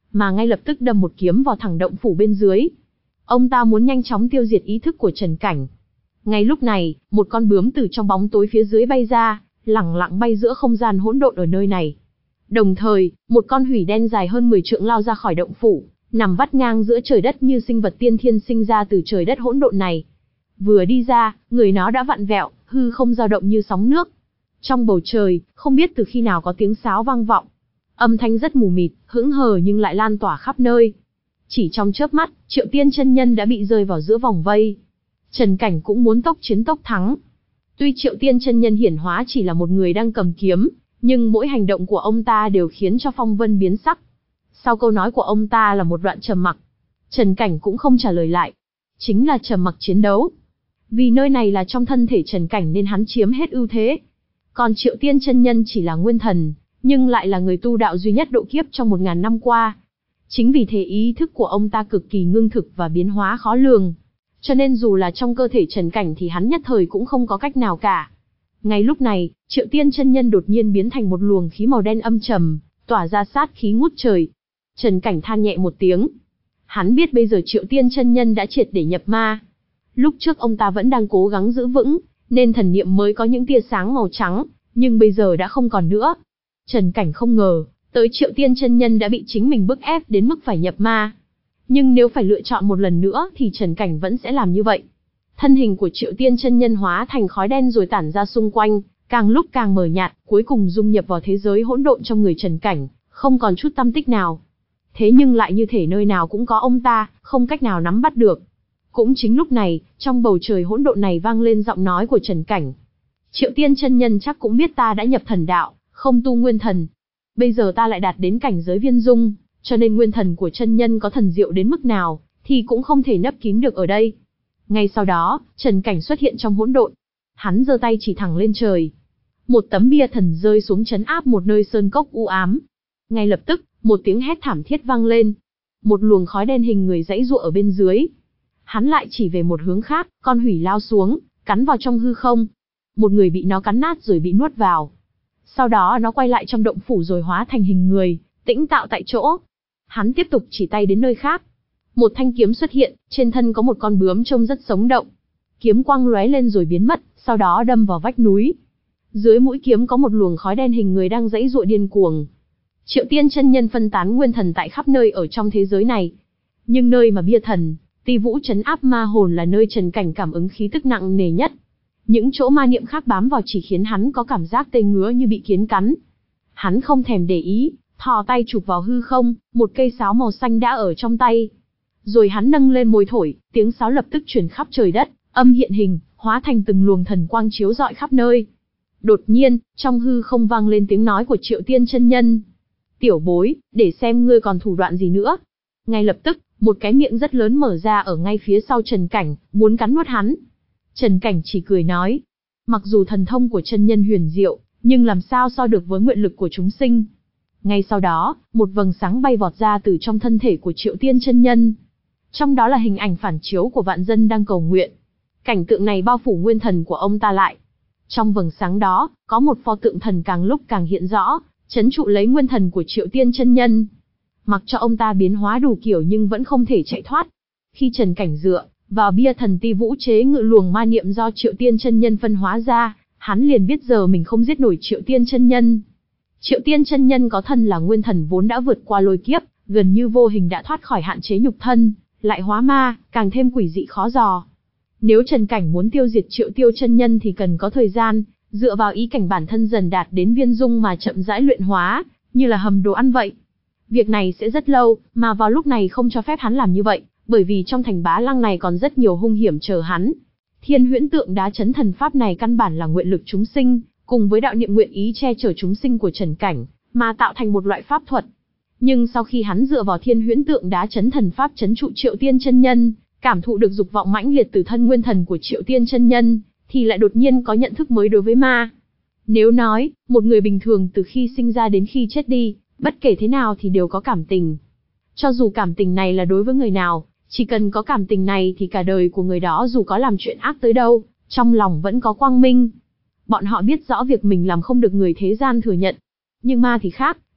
mà ngay lập tức đâm một kiếm vào thẳng động phủ bên dưới. Ông ta muốn nhanh chóng tiêu diệt ý thức của Trần Cảnh. Ngay lúc này, một con bướm từ trong bóng tối phía dưới bay ra, lẳng lặng bay giữa không gian hỗn độn ở nơi này. Đồng thời, một con hủy đen dài hơn mười trượng lao ra khỏi động phủ, nằm vắt ngang giữa trời đất như sinh vật tiên thiên sinh ra từ trời đất hỗn độn này. Vừa đi ra, người nó đã vặn vẹo, hư không dao động như sóng nước. Trong bầu trời, không biết từ khi nào có tiếng sáo vang vọng. Âm thanh rất mù mịt, hững hờ nhưng lại lan tỏa khắp nơi. Chỉ trong chớp mắt, Triệu Tiên chân nhân đã bị rơi vào giữa vòng vây. Trần Cảnh cũng muốn tốc chiến tốc thắng. Tuy Triệu Tiên chân nhân hiển hóa chỉ là một người đang cầm kiếm, nhưng mỗi hành động của ông ta đều khiến cho phong vân biến sắc. Sau câu nói của ông ta là một đoạn trầm mặc. Trần Cảnh cũng không trả lời lại. Chính là trầm mặc chiến đấu. Vì nơi này là trong thân thể Trần Cảnh nên hắn chiếm hết ưu thế. Còn Triệu Tiên chân nhân chỉ là nguyên thần, nhưng lại là người tu đạo duy nhất độ kiếp trong một ngàn năm qua. Chính vì thế ý thức của ông ta cực kỳ ngưng thực và biến hóa khó lường. Cho nên dù là trong cơ thể Trần Cảnh thì hắn nhất thời cũng không có cách nào cả. Ngay lúc này, Triệu Tiên chân nhân đột nhiên biến thành một luồng khí màu đen âm trầm, tỏa ra sát khí ngút trời. Trần Cảnh than nhẹ một tiếng. Hắn biết bây giờ Triệu Tiên chân nhân đã triệt để nhập ma. Lúc trước ông ta vẫn đang cố gắng giữ vững, nên thần niệm mới có những tia sáng màu trắng, nhưng bây giờ đã không còn nữa. Trần Cảnh không ngờ, tới Triệu Tiên chân nhân đã bị chính mình bức ép đến mức phải nhập ma. Nhưng nếu phải lựa chọn một lần nữa thì Trần Cảnh vẫn sẽ làm như vậy. Thân hình của Triệu Tiên chân nhân hóa thành khói đen rồi tản ra xung quanh, càng lúc càng mờ nhạt, cuối cùng dung nhập vào thế giới hỗn độn trong người Trần Cảnh, không còn chút tăm tích nào. Thế nhưng lại như thể nơi nào cũng có ông ta, không cách nào nắm bắt được. Cũng chính lúc này, trong bầu trời hỗn độn này vang lên giọng nói của Trần Cảnh. Triệu Tiên chân nhân chắc cũng biết ta đã nhập thần đạo, không tu nguyên thần. Bây giờ ta lại đạt đến cảnh giới viên dung, cho nên nguyên thần của chân nhân có thần diệu đến mức nào, thì cũng không thể nấp kín được ở đây. Ngay sau đó, Trần Cảnh xuất hiện trong hỗn độn. Hắn giơ tay chỉ thẳng lên trời. Một tấm bia thần rơi xuống trấn áp một nơi sơn cốc u ám. Ngay lập tức, một tiếng hét thảm thiết vang lên. Một luồng khói đen hình người giãy giụa ở bên dưới. Hắn lại chỉ về một hướng khác, con hủy lao xuống, cắn vào trong hư không. Một người bị nó cắn nát rồi bị nuốt vào. Sau đó nó quay lại trong động phủ rồi hóa thành hình người, tĩnh tạo tại chỗ. Hắn tiếp tục chỉ tay đến nơi khác. Một thanh kiếm xuất hiện, trên thân có một con bướm trông rất sống động. Kiếm quang lóe lên rồi biến mất, sau đó đâm vào vách núi. Dưới mũi kiếm có một luồng khói đen hình người đang giãy giụa điên cuồng. Triệu Tiên chân nhân phân tán nguyên thần tại khắp nơi ở trong thế giới này. Nhưng nơi mà bia thần, Ti Vũ trấn áp ma hồn là nơi Trần Cảnh cảm ứng khí tức nặng nề nhất. Những chỗ ma niệm khác bám vào chỉ khiến hắn có cảm giác tê ngứa như bị kiến cắn. Hắn không thèm để ý, thò tay chụp vào hư không, một cây sáo màu xanh đã ở trong tay. Rồi hắn nâng lên môi thổi, tiếng sáo lập tức truyền khắp trời đất, âm hiện hình, hóa thành từng luồng thần quang chiếu rọi khắp nơi. Đột nhiên, trong hư không vang lên tiếng nói của Triệu Tiên chân nhân. Tiểu bối, để xem ngươi còn thủ đoạn gì nữa. Ngay lập tức, một cái miệng rất lớn mở ra ở ngay phía sau Trần Cảnh, muốn cắn nuốt hắn. Trần Cảnh chỉ cười nói. Mặc dù thần thông của chân nhân huyền diệu, nhưng làm sao so được với nguyện lực của chúng sinh. Ngay sau đó, một vầng sáng bay vọt ra từ trong thân thể của Triệu Tiên chân nhân. Trong đó là hình ảnh phản chiếu của vạn dân đang cầu nguyện. Cảnh tượng này bao phủ nguyên thần của ông ta lại. Trong vầng sáng đó, có một pho tượng thần càng lúc càng hiện rõ, trấn trụ lấy nguyên thần của Triệu Tiên chân nhân. Mặc cho ông ta biến hóa đủ kiểu nhưng vẫn không thể chạy thoát. Khi Trần Cảnh dựa vào bia thần Ti Vũ chế ngự luồng ma niệm do Triệu Tiên chân nhân phân hóa ra, hắn liền biết giờ mình không giết nổi Triệu Tiên chân nhân. Triệu Tiên chân nhân có thân là nguyên thần vốn đã vượt qua lôi kiếp, gần như vô hình đã thoát khỏi hạn chế nhục thân, lại hóa ma, càng thêm quỷ dị khó dò. Nếu Trần Cảnh muốn tiêu diệt Triệu Tiêu chân nhân thì cần có thời gian, dựa vào ý cảnh bản thân dần đạt đến viên dung mà chậm rãi luyện hóa, như là hầm đồ ăn vậy. Việc này sẽ rất lâu, mà vào lúc này không cho phép hắn làm như vậy, bởi vì trong thành Bá Lăng này còn rất nhiều hung hiểm chờ hắn. Thiên Huyễn Tượng Đá chấn thần pháp này căn bản là nguyện lực chúng sinh, cùng với đạo niệm nguyện ý che chở chúng sinh của Trần Cảnh, mà tạo thành một loại pháp thuật. Nhưng sau khi hắn dựa vào Thiên Huyễn Tượng Đá chấn thần pháp chấn trụ Triệu Tiên chân nhân, cảm thụ được dục vọng mãnh liệt từ thân nguyên thần của Triệu Tiên chân nhân, thì lại đột nhiên có nhận thức mới đối với ma. Nếu nói, một người bình thường từ khi sinh ra đến khi chết đi, bất kể thế nào thì đều có cảm tình. Cho dù cảm tình này là đối với người nào, chỉ cần có cảm tình này thì cả đời của người đó dù có làm chuyện ác tới đâu, trong lòng vẫn có quang minh. Bọn họ biết rõ việc mình làm không được người thế gian thừa nhận. Nhưng ma thì khác,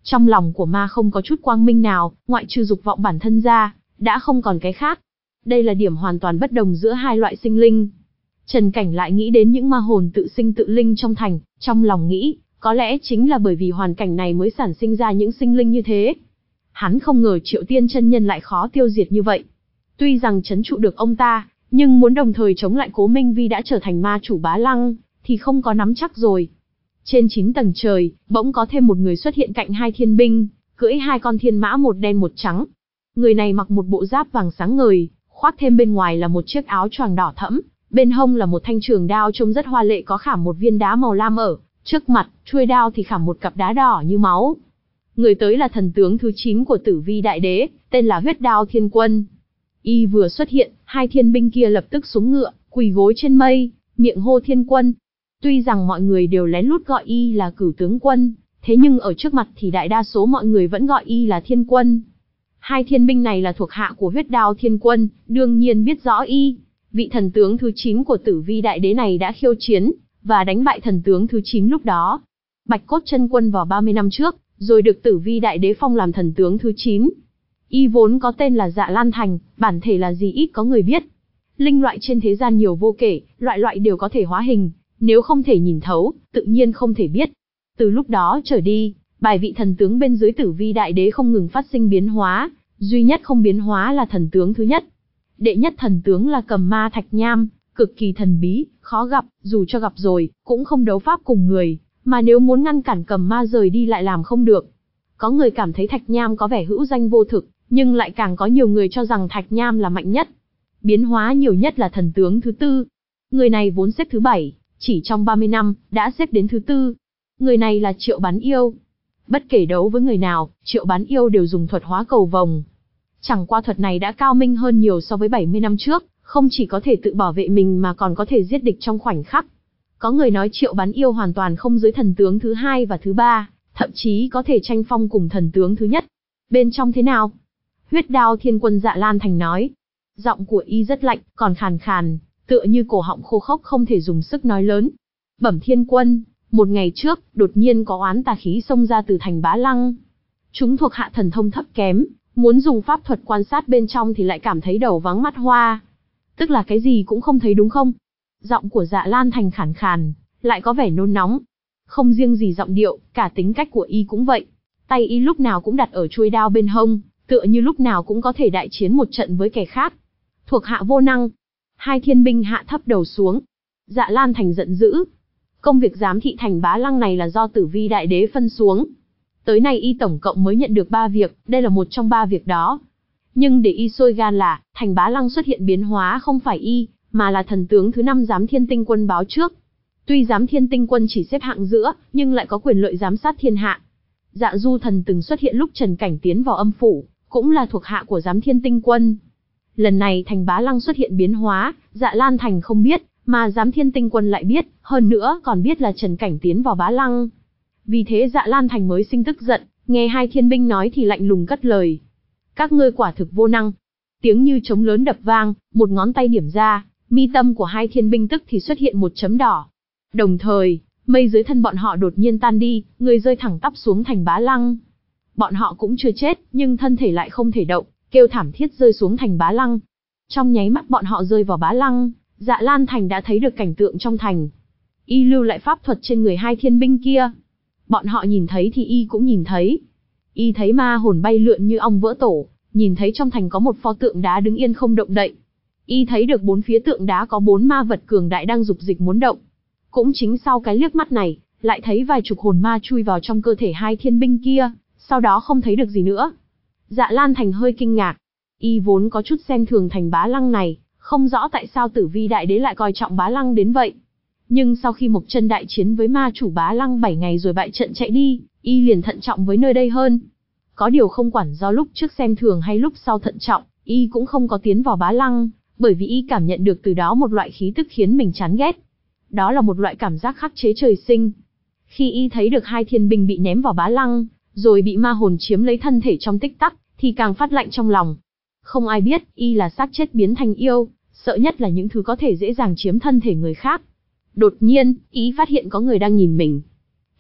Trong lòng của ma không có chút quang minh nào, ngoại trừ dục vọng bản thân ra, đã không còn cái khác. Đây là điểm hoàn toàn bất đồng giữa hai loại sinh linh. Trần Cảnh lại nghĩ đến những ma hồn tự sinh tự linh trong thành, trong lòng nghĩ, có lẽ chính là bởi vì hoàn cảnh này mới sản sinh ra những sinh linh như thế. Hắn không ngờ Triệu Tiên chân nhân lại khó tiêu diệt như vậy. Tuy rằng trấn trụ được ông ta, nhưng muốn đồng thời chống lại Cố Minh Vi đã trở thành ma chủ Bá Lăng, thì không có nắm chắc rồi. Trên chín tầng trời, bỗng có thêm một người xuất hiện cạnh hai thiên binh, cưỡi hai con thiên mã một đen một trắng. Người này mặc một bộ giáp vàng sáng ngời, khoác thêm bên ngoài là một chiếc áo choàng đỏ thẫm, bên hông là một thanh trường đao trông rất hoa lệ có khảm một viên đá màu lam ở trước mặt, chuôi đao thì khảm một cặp đá đỏ như máu. Người tới là thần tướng thứ chín của Tử Vi Đại Đế, tên là Huyết Đao Thiên Quân. Y vừa xuất hiện, hai thiên binh kia lập tức xuống ngựa, quỳ gối trên mây, miệng hô Thiên Quân. Tuy rằng mọi người đều lén lút gọi Y là Cửu Tướng Quân, thế nhưng ở trước mặt thì đại đa số mọi người vẫn gọi Y là Thiên Quân. Hai thiên binh này là thuộc hạ của Huyết Đao Thiên Quân, đương nhiên biết rõ Y. Vị thần tướng thứ chín của Tử Vi Đại Đế này đã khiêu chiến, và đánh bại thần tướng thứ chín lúc đó. Bạch Cốt Chân Quân vào ba mươi năm trước, rồi được Tử Vi Đại Đế phong làm thần tướng thứ chín. Y vốn có tên là Dạ Lan Thành, bản thể là gì ít có người biết. Linh loại trên thế gian nhiều vô kể, loại loại đều có thể hóa hình, nếu không thể nhìn thấu, tự nhiên không thể biết. Từ lúc đó trở đi, bài vị thần tướng bên dưới Tử Vi Đại Đế không ngừng phát sinh biến hóa, duy nhất không biến hóa là thần tướng thứ nhất. Đệ nhất thần tướng là Cầm Ma Thạch Nham, cực kỳ thần bí, khó gặp, dù cho gặp rồi, cũng không đấu pháp cùng người, mà nếu muốn ngăn cản Cầm Ma rời đi lại làm không được. Có người cảm thấy Thạch Nham có vẻ hữu danh vô thực, nhưng lại càng có nhiều người cho rằng Thạch Nham là mạnh nhất. Biến hóa nhiều nhất là thần tướng thứ tư. Người này vốn xếp thứ bảy, chỉ trong ba mươi năm, đã xếp đến thứ tư. Người này là Triệu Bán Yêu. Bất kể đấu với người nào, Triệu Bán Yêu đều dùng thuật hóa cầu vồng. Chẳng qua thuật này đã cao minh hơn nhiều so với bảy mươi năm trước, không chỉ có thể tự bảo vệ mình mà còn có thể giết địch trong khoảnh khắc. Có người nói Triệu Bán Yêu hoàn toàn không dưới thần tướng thứ hai và thứ ba, thậm chí có thể tranh phong cùng thần tướng thứ nhất. Bên trong thế nào? Huyết Đao Thiên Quân Dạ Lan Thành nói. Giọng của Y rất lạnh, còn khàn khàn, tựa như cổ họng khô khốc không thể dùng sức nói lớn. Bẩm Thiên Quân, một ngày trước, đột nhiên có oán tà khí xông ra từ thành Bá Lăng. Chúng thuộc hạ thần thông thấp kém, muốn dùng pháp thuật quan sát bên trong thì lại cảm thấy đầu vắng mắt hoa. Tức là cái gì cũng không thấy đúng không? Giọng của Dạ Lan Thành khàn khàn, lại có vẻ nôn nóng. Không riêng gì giọng điệu, cả tính cách của Y cũng vậy. Tay Y lúc nào cũng đặt ở chuôi đao bên hông, tựa như lúc nào cũng có thể đại chiến một trận với kẻ khác. Thuộc hạ vô năng. Hai thiên binh hạ thấp đầu xuống. Dạ Lan Thành giận dữ. Công việc giám thị thành Bá Lăng này là do Tử Vi Đại Đế phân xuống. Tới nay Y tổng cộng mới nhận được ba việc, đây là một trong ba việc đó. Nhưng để Y sôi gan là, thành Bá Lăng xuất hiện biến hóa không phải Y, mà là thần tướng thứ năm Giám Thiên Tinh Quân báo trước. Tuy Giám Thiên Tinh Quân chỉ xếp hạng giữa, nhưng lại có quyền lợi giám sát thiên hạ. Dạ Du Thần từng xuất hiện lúc Trần Cảnh tiến vào âm phủ, cũng là thuộc hạ của Giám Thiên Tinh Quân. Lần này thành Bá Lăng xuất hiện biến hóa, Dạ Lan Thành không biết, mà Giám Thiên Tinh Quân lại biết, hơn nữa còn biết là Trần Cảnh tiến vào Bá Lăng. Vì thế Dạ Lan Thành mới sinh tức giận, nghe hai thiên binh nói thì lạnh lùng cất lời. Các ngươi quả thực vô năng. Tiếng như trống lớn đập vang, một ngón tay điểm ra, mi tâm của hai thiên binh tức thì xuất hiện một chấm đỏ. Đồng thời, mây dưới thân bọn họ đột nhiên tan đi, người rơi thẳng tắp xuống thành Bá Lăng. Bọn họ cũng chưa chết, nhưng thân thể lại không thể động, kêu thảm thiết rơi xuống thành Bá Lăng. Trong nháy mắt bọn họ rơi vào Bá Lăng, Dạ Lan Thành đã thấy được cảnh tượng trong thành. Y lưu lại pháp thuật trên người hai thiên binh kia. Bọn họ nhìn thấy thì Y cũng nhìn thấy. Y thấy ma hồn bay lượn như ong vỡ tổ, nhìn thấy trong thành có một pho tượng đá đứng yên không động đậy. Y thấy được bốn phía tượng đá có bốn ma vật cường đại đang dục dịch muốn động. Cũng chính sau cái liếc mắt này, lại thấy vài chục hồn ma chui vào trong cơ thể hai thiên binh kia, sau đó không thấy được gì nữa. Dạ Lan Thành hơi kinh ngạc. Y vốn có chút xem thường thành Bá Lăng này, không rõ tại sao Tử Vi Đại Đế lại coi trọng Bá Lăng đến vậy. Nhưng sau khi Mộc Chân đại chiến với ma chủ Bá Lăng bảy ngày rồi bại trận chạy đi, Y liền thận trọng với nơi đây hơn. Có điều không quản do lúc trước xem thường hay lúc sau thận trọng, Y cũng không có tiến vào Bá Lăng, bởi vì Y cảm nhận được từ đó một loại khí tức khiến mình chán ghét. Đó là một loại cảm giác khắc chế trời sinh. Khi Y thấy được hai thiên binh bị ném vào Bá Lăng, rồi bị ma hồn chiếm lấy thân thể trong tích tắc, thì càng phát lạnh trong lòng. Không ai biết, Y là xác chết biến thành yêu, sợ nhất là những thứ có thể dễ dàng chiếm thân thể người khác. Đột nhiên, Y phát hiện có người đang nhìn mình.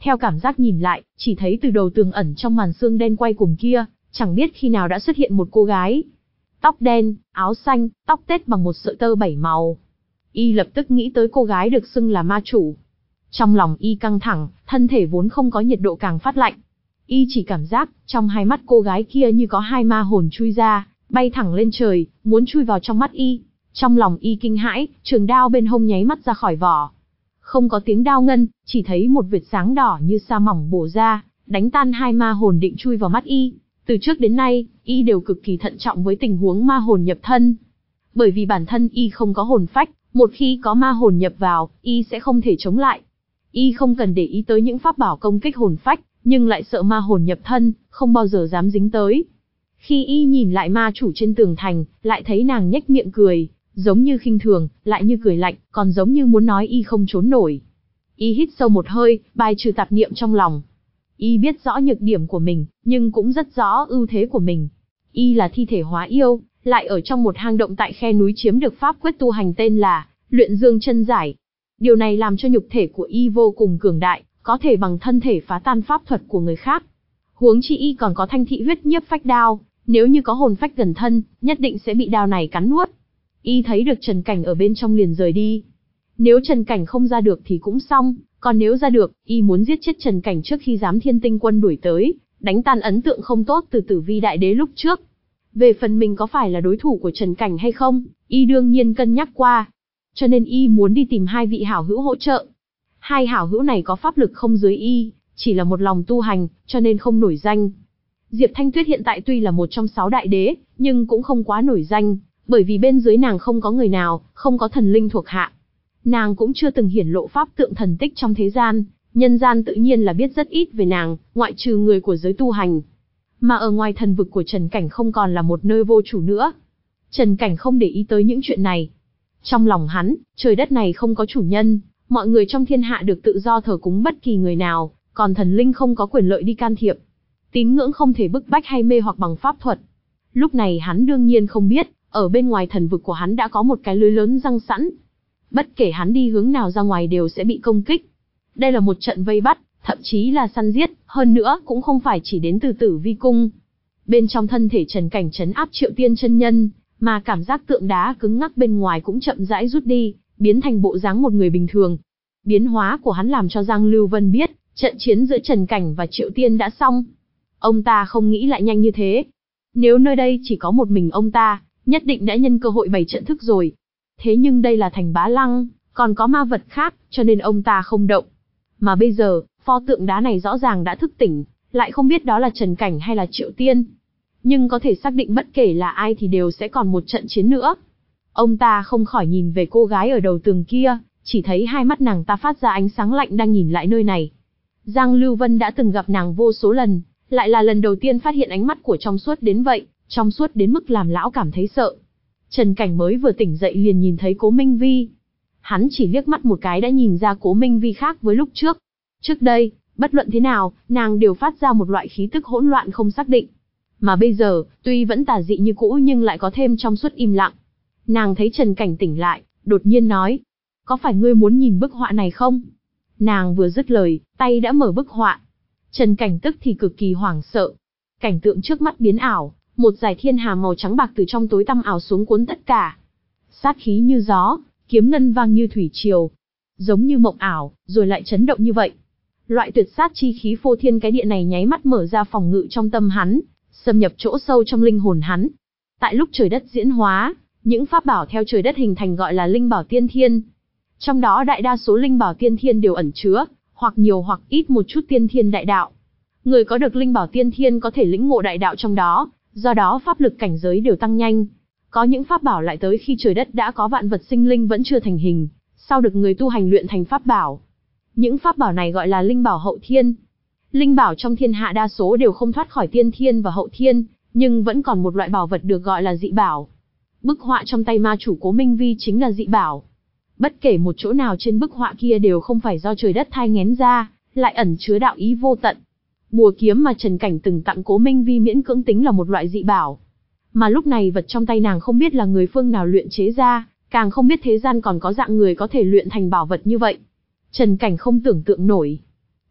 Theo cảm giác nhìn lại, chỉ thấy từ đầu tường ẩn trong màn sương đen quay cuồng kia, chẳng biết khi nào đã xuất hiện một cô gái. Tóc đen, áo xanh, tóc tết bằng một sợi tơ bảy màu. Y lập tức nghĩ tới cô gái được xưng là ma chủ. Trong lòng Y căng thẳng, thân thể vốn không có nhiệt độ càng phát lạnh. Y chỉ cảm giác, trong hai mắt cô gái kia như có hai ma hồn chui ra, bay thẳng lên trời, muốn chui vào trong mắt Y. Trong lòng Y kinh hãi, trường đao bên hông nháy mắt ra khỏi vỏ. Không có tiếng đao ngân, chỉ thấy một vệt sáng đỏ như sa mỏng bổ ra, đánh tan hai ma hồn định chui vào mắt Y. Từ trước đến nay, Y đều cực kỳ thận trọng với tình huống ma hồn nhập thân. Bởi vì bản thân Y không có hồn phách, một khi có ma hồn nhập vào, Y sẽ không thể chống lại. Y không cần để ý tới những pháp bảo công kích hồn phách, nhưng lại sợ ma hồn nhập thân, không bao giờ dám dính tới. Khi Y nhìn lại ma chủ trên tường thành, lại thấy nàng nhếch miệng cười, giống như khinh thường, lại như cười lạnh, còn giống như muốn nói Y không trốn nổi. Y hít sâu một hơi, bài trừ tạp niệm trong lòng. Y biết rõ nhược điểm của mình, nhưng cũng rất rõ ưu thế của mình. Y là thi thể hóa yêu, lại ở trong một hang động tại khe núi chiếm được pháp quyết tu hành tên là Luyện Dương Chân Giải. Điều này làm cho nhục thể của Y vô cùng cường đại, có thể bằng thân thể phá tan pháp thuật của người khác. Huống chi Y còn có thanh thị huyết nhiếp phách đao, nếu như có hồn phách gần thân, nhất định sẽ bị đao này cắn nuốt. Y thấy được Trần Cảnh ở bên trong liền rời đi. Nếu Trần Cảnh không ra được thì cũng xong, còn nếu ra được, Y muốn giết chết Trần Cảnh trước khi Giám Thiên Tinh Quân đuổi tới, đánh tan ấn tượng không tốt từ Tử Vi Đại Đế lúc trước. Về phần mình có phải là đối thủ của Trần Cảnh hay không, Y đương nhiên cân nhắc qua. Cho nên Y muốn đi tìm hai vị hảo hữu hỗ trợ. Hai hảo hữu này có pháp lực không dưới Y, chỉ là một lòng tu hành, cho nên không nổi danh. Diệp Thanh Tuyết hiện tại tuy là một trong sáu đại đế, nhưng cũng không quá nổi danh, bởi vì bên dưới nàng không có người nào, không có thần linh thuộc hạ. Nàng cũng chưa từng hiển lộ pháp tượng thần tích trong thế gian, nhân gian tự nhiên là biết rất ít về nàng, ngoại trừ người của giới tu hành. Mà ở ngoài thần vực của Trần Cảnh không còn là một nơi vô chủ nữa. Trần Cảnh không để ý tới những chuyện này. Trong lòng hắn, trời đất này không có chủ nhân, mọi người trong thiên hạ được tự do thờ cúng bất kỳ người nào, còn thần linh không có quyền lợi đi can thiệp. Tín ngưỡng không thể bức bách hay mê hoặc bằng pháp thuật. Lúc này hắn đương nhiên không biết, ở bên ngoài thần vực của hắn đã có một cái lưới lớn răng sẵn. Bất kể hắn đi hướng nào ra ngoài đều sẽ bị công kích. Đây là một trận vây bắt, thậm chí là săn giết, hơn nữa cũng không phải chỉ đến từ Tử Vi Cung. Bên trong thân thể Trần Cảnh trấn áp Triệu Tiên chân nhân, mà cảm giác tượng đá cứng ngắc bên ngoài cũng chậm rãi rút đi, biến thành bộ dáng một người bình thường. Biến hóa của hắn làm cho Giang Lưu Vân biết, trận chiến giữa Trần Cảnh và Triệu Tiên đã xong. Ông ta không nghĩ lại nhanh như thế. Nếu nơi đây chỉ có một mình ông ta, nhất định đã nhân cơ hội bày trận thức rồi. Thế nhưng đây là thành Bá Lăng, còn có ma vật khác, cho nên ông ta không động. Mà bây giờ, pho tượng đá này rõ ràng đã thức tỉnh, lại không biết đó là Trần Cảnh hay là Triệu Tiên. Nhưng có thể xác định bất kể là ai thì đều sẽ còn một trận chiến nữa. Ông ta không khỏi nhìn về cô gái ở đầu tường kia, chỉ thấy hai mắt nàng ta phát ra ánh sáng lạnh đang nhìn lại nơi này. Giang Lưu Vân đã từng gặp nàng vô số lần, lại là lần đầu tiên phát hiện ánh mắt của trong suốt đến vậy, trong suốt đến mức làm lão cảm thấy sợ. Trần Cảnh mới vừa tỉnh dậy liền nhìn thấy Cố Minh Vi. Hắn chỉ liếc mắt một cái đã nhìn ra Cố Minh Vi khác với lúc trước. Trước đây, bất luận thế nào, nàng đều phát ra một loại khí tức hỗn loạn không xác định. Mà bây giờ, tuy vẫn tà dị như cũ nhưng lại có thêm trong suốt im lặng. Nàng thấy Trần Cảnh tỉnh lại, đột nhiên nói, có phải ngươi muốn nhìn bức họa này không? Nàng vừa dứt lời, tay đã mở bức họa. Trần Cảnh tức thì cực kỳ hoảng sợ. Cảnh tượng trước mắt biến ảo, một dải thiên hà màu trắng bạc từ trong tối tăm ảo xuống cuốn tất cả. Sát khí như gió, kiếm ngân vang như thủy triều. Giống như mộng ảo, rồi lại chấn động như vậy. Loại tuyệt sát chi khí phô thiên cái địa này nháy mắt mở ra phòng ngự trong tâm hắn, xâm nhập chỗ sâu trong linh hồn hắn. Tại lúc trời đất diễn hóa, những pháp bảo theo trời đất hình thành gọi là linh bảo tiên thiên. Trong đó đại đa số linh bảo tiên thiên đều ẩn chứa, hoặc nhiều hoặc ít một chút tiên thiên đại đạo. Người có được linh bảo tiên thiên có thể lĩnh ngộ đại đạo trong đó, do đó pháp lực cảnh giới đều tăng nhanh. Có những pháp bảo lại tới khi trời đất đã có vạn vật sinh linh vẫn chưa thành hình, sau được người tu hành luyện thành pháp bảo. Những pháp bảo này gọi là linh bảo hậu thiên. Linh bảo trong thiên hạ đa số đều không thoát khỏi tiên thiên và hậu thiên, nhưng vẫn còn một loại bảo vật được gọi là dị bảo. Bức họa trong tay ma chủ Cố Minh Vi chính là dị bảo. Bất kể một chỗ nào trên bức họa kia đều không phải do trời đất thai nghén ra, lại ẩn chứa đạo ý vô tận. Bùa kiếm mà Trần Cảnh từng tặng Cố Minh Vi miễn cưỡng tính là một loại dị bảo. Mà lúc này vật trong tay nàng không biết là người phương nào luyện chế ra, càng không biết thế gian còn có dạng người có thể luyện thành bảo vật như vậy. Trần Cảnh không tưởng tượng nổi.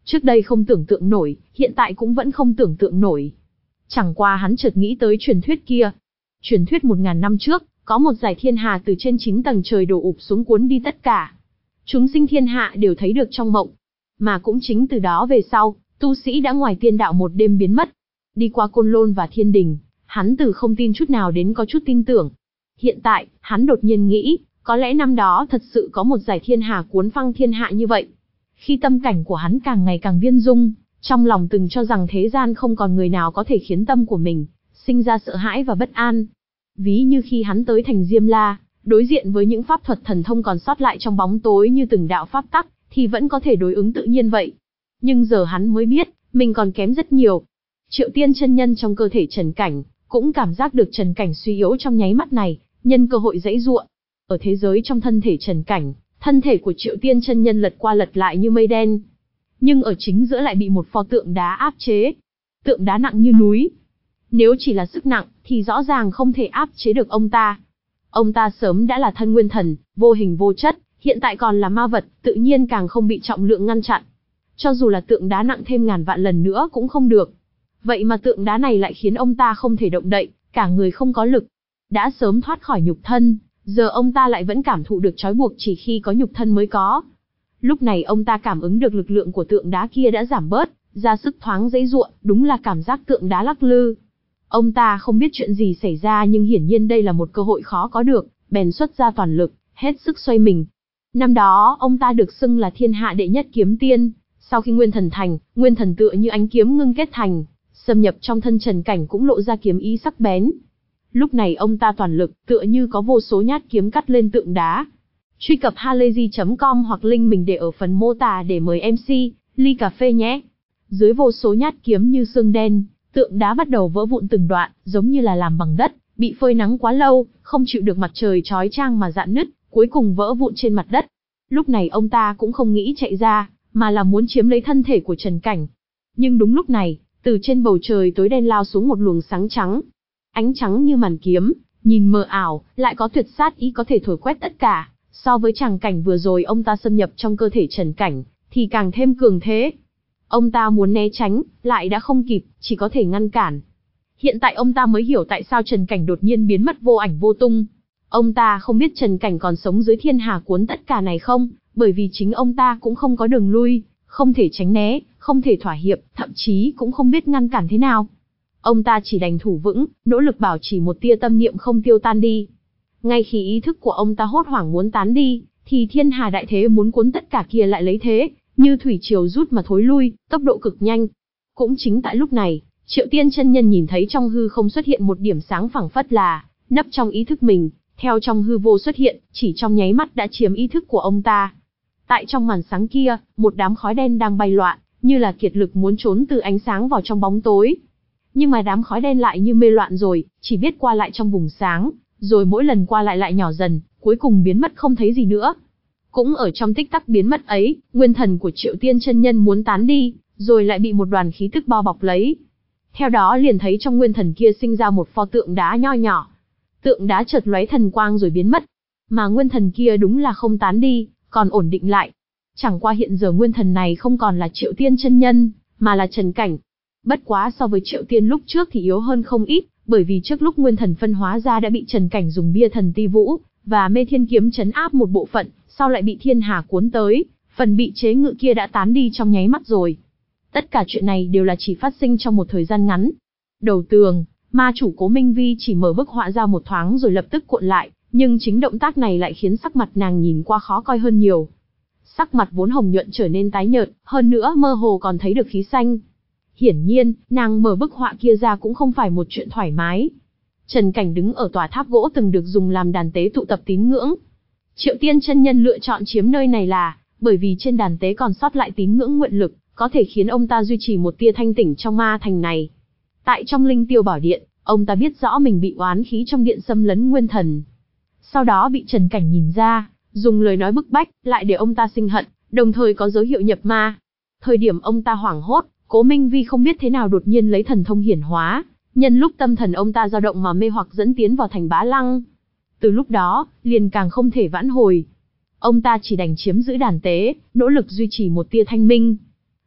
Trước đây không tưởng tượng nổi, hiện tại cũng vẫn không tưởng tượng nổi. Chẳng qua hắn chợt nghĩ tới truyền thuyết kia. Truyền thuyết một ngàn năm trước, có một dải thiên hà từ trên chín tầng trời đổ ụp xuống cuốn đi tất cả. Chúng sinh thiên hạ đều thấy được trong mộng. Mà cũng chính từ đó về sau, tu sĩ đã ngoài tiên đạo một đêm biến mất. Đi qua Côn Lôn và Thiên Đình, hắn từ không tin chút nào đến có chút tin tưởng. Hiện tại, hắn đột nhiên nghĩ, có lẽ năm đó thật sự có một dải thiên hà cuốn phăng thiên hạ như vậy. Khi tâm cảnh của hắn càng ngày càng viên dung, trong lòng từng cho rằng thế gian không còn người nào có thể khiến tâm của mình sinh ra sợ hãi và bất an. Ví như khi hắn tới thành Diêm La, đối diện với những pháp thuật thần thông còn sót lại trong bóng tối như từng đạo pháp tắc, thì vẫn có thể đối ứng tự nhiên vậy. Nhưng giờ hắn mới biết, mình còn kém rất nhiều. Triệu Tiên chân nhân trong cơ thể Trần Cảnh, cũng cảm giác được Trần Cảnh suy yếu trong nháy mắt này, nhân cơ hội giãy giụa. Ở thế giới trong thân thể Trần Cảnh, thân thể của Triệu Tiên chân nhân lật qua lật lại như mây đen. Nhưng ở chính giữa lại bị một pho tượng đá áp chế. Tượng đá nặng như núi. Nếu chỉ là sức nặng, thì rõ ràng không thể áp chế được ông ta. Ông ta sớm đã là thân nguyên thần, vô hình vô chất, hiện tại còn là ma vật, tự nhiên càng không bị trọng lượng ngăn chặn. Cho dù là tượng đá nặng thêm ngàn vạn lần nữa cũng không được. Vậy mà tượng đá này lại khiến ông ta không thể động đậy, cả người không có lực. Đã sớm thoát khỏi nhục thân, giờ ông ta lại vẫn cảm thụ được trói buộc chỉ khi có nhục thân mới có. Lúc này ông ta cảm ứng được lực lượng của tượng đá kia đã giảm bớt, ra sức thoáng giãy giụa, đúng là cảm giác tượng đá lắc lư. Ông ta không biết chuyện gì xảy ra nhưng hiển nhiên đây là một cơ hội khó có được, bèn xuất ra toàn lực, hết sức xoay mình. Năm đó, ông ta được xưng là thiên hạ đệ nhất kiếm tiên, sau khi nguyên thần thành, nguyên thần tựa như ánh kiếm ngưng kết thành, xâm nhập trong thân Trần Cảnh cũng lộ ra kiếm ý sắc bén. Lúc này ông ta toàn lực, tựa như có vô số nhát kiếm cắt lên tượng đá. Truy cập halayzi chấm com hoặc link mình để ở phần mô tả để mời em xê, ly cà phê nhé. Dưới vô số nhát kiếm như xương đen, tượng đá bắt đầu vỡ vụn từng đoạn, giống như là làm bằng đất, bị phơi nắng quá lâu, không chịu được mặt trời chói chang mà rạn nứt, cuối cùng vỡ vụn trên mặt đất. Lúc này ông ta cũng không nghĩ chạy ra, mà là muốn chiếm lấy thân thể của Trần Cảnh. Nhưng đúng lúc này, từ trên bầu trời tối đen lao xuống một luồng sáng trắng. Ánh trắng như màn kiếm, nhìn mờ ảo, lại có tuyệt sát ý có thể thổi quét tất cả. So với tràng cảnh vừa rồi ông ta xâm nhập trong cơ thể Trần Cảnh, thì càng thêm cường thế. Ông ta muốn né tránh, lại đã không kịp, chỉ có thể ngăn cản. Hiện tại ông ta mới hiểu tại sao Trần Cảnh đột nhiên biến mất vô ảnh vô tung. Ông ta không biết Trần Cảnh còn sống dưới thiên hà cuốn tất cả này không, bởi vì chính ông ta cũng không có đường lui, không thể tránh né, không thể thỏa hiệp, thậm chí cũng không biết ngăn cản thế nào. Ông ta chỉ đành thủ vững, nỗ lực bảo trì một tia tâm niệm không tiêu tan đi. Ngay khi ý thức của ông ta hốt hoảng muốn tán đi, thì thiên hà đại thế muốn cuốn tất cả kia lại lấy thế, như thủy triều rút mà thối lui, tốc độ cực nhanh. Cũng chính tại lúc này, Triệu Tiên chân nhân nhìn thấy trong hư không xuất hiện một điểm sáng phẳng phất là nấp trong ý thức mình, theo trong hư vô xuất hiện, chỉ trong nháy mắt đã chiếm ý thức của ông ta. Tại trong màn sáng kia, một đám khói đen đang bay loạn, như là kiệt lực muốn trốn từ ánh sáng vào trong bóng tối. Nhưng mà đám khói đen lại như mê loạn rồi, chỉ biết qua lại trong vùng sáng, rồi mỗi lần qua lại lại nhỏ dần, cuối cùng biến mất không thấy gì nữa. Cũng ở trong tích tắc biến mất ấy, nguyên thần của Triệu Tiên chân nhân muốn tán đi, rồi lại bị một đoàn khí tức bao bọc lấy. Theo đó liền thấy trong nguyên thần kia sinh ra một pho tượng đá nho nhỏ. Tượng đá chợt lóe thần quang rồi biến mất. Mà nguyên thần kia đúng là không tán đi, còn ổn định lại. Chẳng qua hiện giờ nguyên thần này không còn là Triệu Tiên chân nhân, mà là Trần Cảnh. Bất quá so với Triệu Tiên lúc trước thì yếu hơn không ít, bởi vì trước lúc nguyên thần phân hóa ra đã bị Trần Cảnh dùng bia thần ti vũ và mê thiên kiếm trấn áp một bộ phận, sau lại bị thiên hà cuốn tới, phần bị chế ngự kia đã tán đi trong nháy mắt rồi. Tất cả chuyện này đều là chỉ phát sinh trong một thời gian ngắn. Đầu tường, ma chủ Cố Minh Vi chỉ mở bức họa ra một thoáng rồi lập tức cuộn lại, nhưng chính động tác này lại khiến sắc mặt nàng nhìn qua khó coi hơn nhiều. Sắc mặt vốn hồng nhuận trở nên tái nhợt, hơn nữa mơ hồ còn thấy được khí xanh. Hiển nhiên, nàng mở bức họa kia ra cũng không phải một chuyện thoải mái. Trần Cảnh đứng ở tòa tháp gỗ từng được dùng làm đàn tế tụ tập tín ngưỡng. Triệu Tiên chân nhân lựa chọn chiếm nơi này là bởi vì trên đàn tế còn sót lại tín ngưỡng nguyện lực, có thể khiến ông ta duy trì một tia thanh tỉnh trong ma thành này. Tại trong Linh Tiêu Bảo Điện, ông ta biết rõ mình bị oán khí trong điện xâm lấn nguyên thần. Sau đó bị Trần Cảnh nhìn ra, dùng lời nói bức bách, lại để ông ta sinh hận, đồng thời có dấu hiệu nhập ma. Thời điểm ông ta hoảng hốt, Cố Minh Vi không biết thế nào đột nhiên lấy thần thông hiển hóa, nhân lúc tâm thần ông ta dao động mà mê hoặc dẫn tiến vào thành Bá Lăng. Từ lúc đó, liền càng không thể vãn hồi. Ông ta chỉ đành chiếm giữ đàn tế, nỗ lực duy trì một tia thanh minh.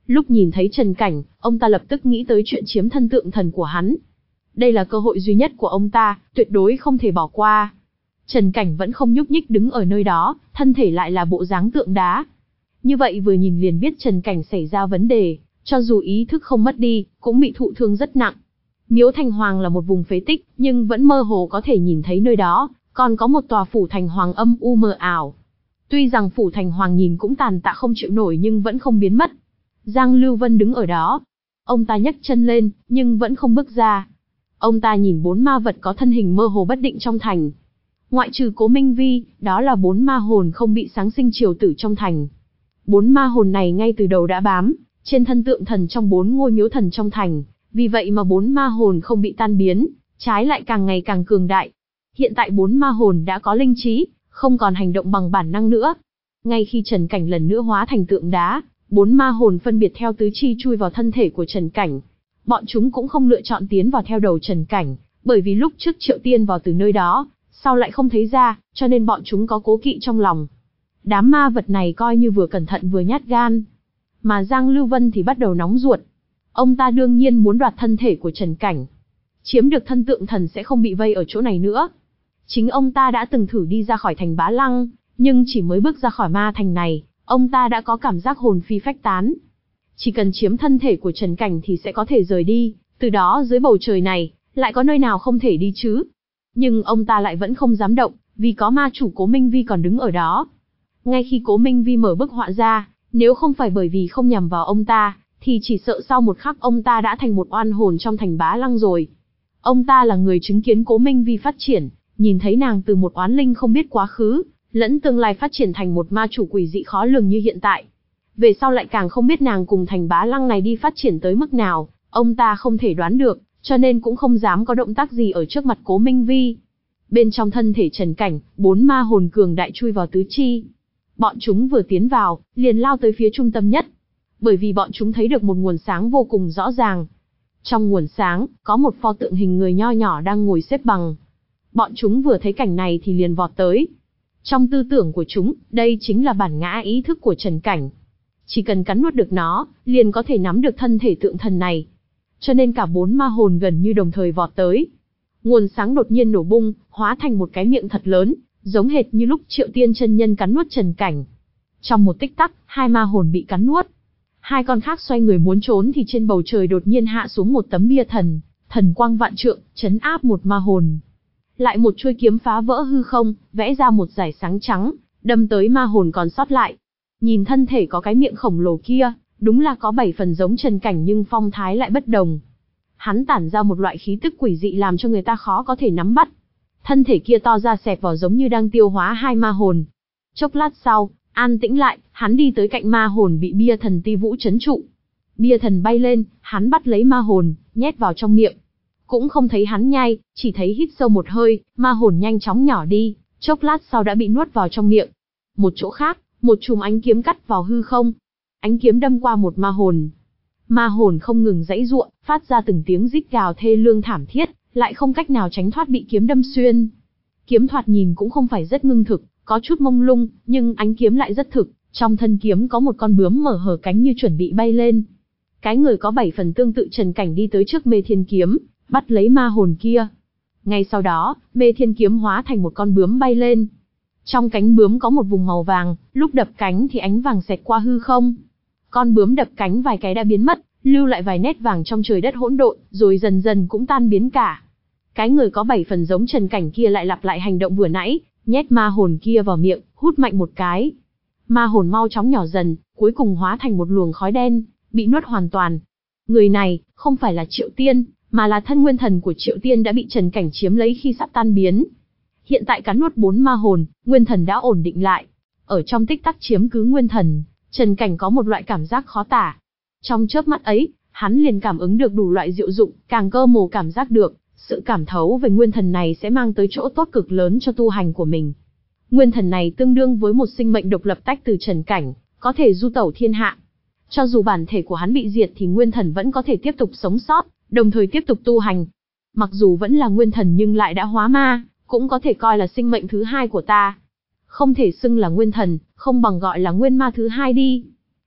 Lúc nhìn thấy Trần Cảnh, ông ta lập tức nghĩ tới chuyện chiếm thân tượng thần của hắn. Đây là cơ hội duy nhất của ông ta, tuyệt đối không thể bỏ qua. Trần Cảnh vẫn không nhúc nhích đứng ở nơi đó, thân thể lại là bộ dáng tượng đá. Như vậy vừa nhìn liền biết Trần Cảnh xảy ra vấn đề, cho dù ý thức không mất đi, cũng bị thụ thương rất nặng. Miếu Thành Hoàng là một vùng phế tích, nhưng vẫn mơ hồ có thể nhìn thấy nơi đó, còn có một tòa phủ Thành Hoàng âm u mờ ảo. Tuy rằng phủ Thành Hoàng nhìn cũng tàn tạ không chịu nổi nhưng vẫn không biến mất. Giang Lưu Vân đứng ở đó. Ông ta nhấc chân lên, nhưng vẫn không bước ra. Ông ta nhìn bốn ma vật có thân hình mơ hồ bất định trong thành. Ngoại trừ Cố Minh Vi, đó là bốn ma hồn không bị sáng sinh triều tử trong thành. Bốn ma hồn này ngay từ đầu đã bám trên thân tượng thần trong bốn ngôi miếu thần trong thành, vì vậy mà bốn ma hồn không bị tan biến, trái lại càng ngày càng cường đại. Hiện tại bốn ma hồn đã có linh trí, không còn hành động bằng bản năng nữa. Ngay khi Trần Cảnh lần nữa hóa thành tượng đá, bốn ma hồn phân biệt theo tứ chi chui vào thân thể của Trần Cảnh. Bọn chúng cũng không lựa chọn tiến vào theo đầu Trần Cảnh, bởi vì lúc trước Triệu Tiên vào từ nơi đó, sau lại không thấy ra, cho nên bọn chúng có cố kỵ trong lòng. Đám ma vật này coi như vừa cẩn thận vừa nhát gan. Mà Giang Lưu Vân thì bắt đầu nóng ruột. Ông ta đương nhiên muốn đoạt thân thể của Trần Cảnh. Chiếm được thân tượng thần sẽ không bị vây ở chỗ này nữa. Chính ông ta đã từng thử đi ra khỏi thành Bá Lăng, nhưng chỉ mới bước ra khỏi ma thành này, ông ta đã có cảm giác hồn phi phách tán. Chỉ cần chiếm thân thể của Trần Cảnh thì sẽ có thể rời đi, từ đó dưới bầu trời này, lại có nơi nào không thể đi chứ. Nhưng ông ta lại vẫn không dám động, vì có ma chủ Cố Minh Vi còn đứng ở đó. Ngay khi Cố Minh Vi mở bức họa ra, nếu không phải bởi vì không nhằm vào ông ta, thì chỉ sợ sau một khắc ông ta đã thành một oan hồn trong thành Bá Lăng rồi. Ông ta là người chứng kiến Cố Minh Vi phát triển, nhìn thấy nàng từ một oán linh không biết quá khứ, lẫn tương lai phát triển thành một ma chủ quỷ dị khó lường như hiện tại. Về sau lại càng không biết nàng cùng thành Bá Lăng này đi phát triển tới mức nào, ông ta không thể đoán được, cho nên cũng không dám có động tác gì ở trước mặt Cố Minh Vi. Bên trong thân thể Trần Cảnh, bốn ma hồn cường đại chui vào tứ chi. Bọn chúng vừa tiến vào, liền lao tới phía trung tâm nhất. Bởi vì bọn chúng thấy được một nguồn sáng vô cùng rõ ràng. Trong nguồn sáng, có một pho tượng hình người nho nhỏ đang ngồi xếp bằng. Bọn chúng vừa thấy cảnh này thì liền vọt tới. Trong tư tưởng của chúng, đây chính là bản ngã ý thức của Trần Cảnh. Chỉ cần cắn nuốt được nó, liền có thể nắm được thân thể tượng thần này. Cho nên cả bốn ma hồn gần như đồng thời vọt tới. Nguồn sáng đột nhiên nổ bung, hóa thành một cái miệng thật lớn, giống hệt như lúc Triệu Tiên chân nhân cắn nuốt Trần Cảnh. Trong một tích tắc, hai ma hồn bị cắn nuốt. Hai con khác xoay người muốn trốn thì trên bầu trời đột nhiên hạ xuống một tấm bia thần, thần quang vạn trượng, trấn áp một ma hồn. Lại một chuôi kiếm phá vỡ hư không, vẽ ra một dải sáng trắng, đâm tới ma hồn còn sót lại. Nhìn thân thể có cái miệng khổng lồ kia, đúng là có bảy phần giống Trần Cảnh nhưng phong thái lại bất đồng. Hắn tản ra một loại khí tức quỷ dị làm cho người ta khó có thể nắm bắt. Thân thể kia to ra xẹp vào giống như đang tiêu hóa hai ma hồn. Chốc lát sau, an tĩnh lại, hắn đi tới cạnh ma hồn bị bia thần ti vũ trấn trụ. Bia thần bay lên, hắn bắt lấy ma hồn, nhét vào trong miệng. Cũng không thấy hắn nhai, chỉ thấy hít sâu một hơi, ma hồn nhanh chóng nhỏ đi, chốc lát sau đã bị nuốt vào trong miệng. Một chỗ khác, một chùm ánh kiếm cắt vào hư không. Ánh kiếm đâm qua một ma hồn. Ma hồn không ngừng giãy giụa, phát ra từng tiếng rít gào thê lương thảm thiết, lại không cách nào tránh thoát bị kiếm đâm xuyên. Kiếm thoạt nhìn cũng không phải rất ngưng thực, có chút mông lung, nhưng ánh kiếm lại rất thực, trong thân kiếm có một con bướm mở hở cánh như chuẩn bị bay lên. Cái người có bảy phần tương tự Trần Cảnh đi tới trước Mê Thiên kiếm, bắt lấy ma hồn kia. Ngay sau đó, Mê Thiên kiếm hóa thành một con bướm bay lên. Trong cánh bướm có một vùng màu vàng, lúc đập cánh thì ánh vàng xẹt qua hư không. Con bướm đập cánh vài cái đã biến mất, lưu lại vài nét vàng trong trời đất hỗn độn, rồi dần dần cũng tan biến cả. Cái người có bảy phần giống Trần Cảnh kia lại lặp lại hành động vừa nãy, nhét ma hồn kia vào miệng, hút mạnh một cái. Ma hồn mau chóng nhỏ dần, cuối cùng hóa thành một luồng khói đen, bị nuốt hoàn toàn. Người này, không phải là Triệu Tiên, mà là thân nguyên thần của Triệu Tiên đã bị Trần Cảnh chiếm lấy khi sắp tan biến. Hiện tại cắn nuốt bốn ma hồn, nguyên thần đã ổn định lại. Ở trong tích tắc chiếm cứ nguyên thần, Trần Cảnh có một loại cảm giác khó tả. Trong chớp mắt ấy, hắn liền cảm ứng được đủ loại diệu dụng, càng cơ hồ cảm giác được, sự cảm thấu về nguyên thần này sẽ mang tới chỗ tốt cực lớn cho tu hành của mình. Nguyên thần này tương đương với một sinh mệnh độc lập tách từ Trần Cảnh, có thể du tẩu thiên hạ. Cho dù bản thể của hắn bị diệt thì nguyên thần vẫn có thể tiếp tục sống sót, đồng thời tiếp tục tu hành. Mặc dù vẫn là nguyên thần nhưng lại đã hóa ma, cũng có thể coi là sinh mệnh thứ hai của ta. Không thể xưng là nguyên thần, không bằng gọi là nguyên ma thứ hai đi.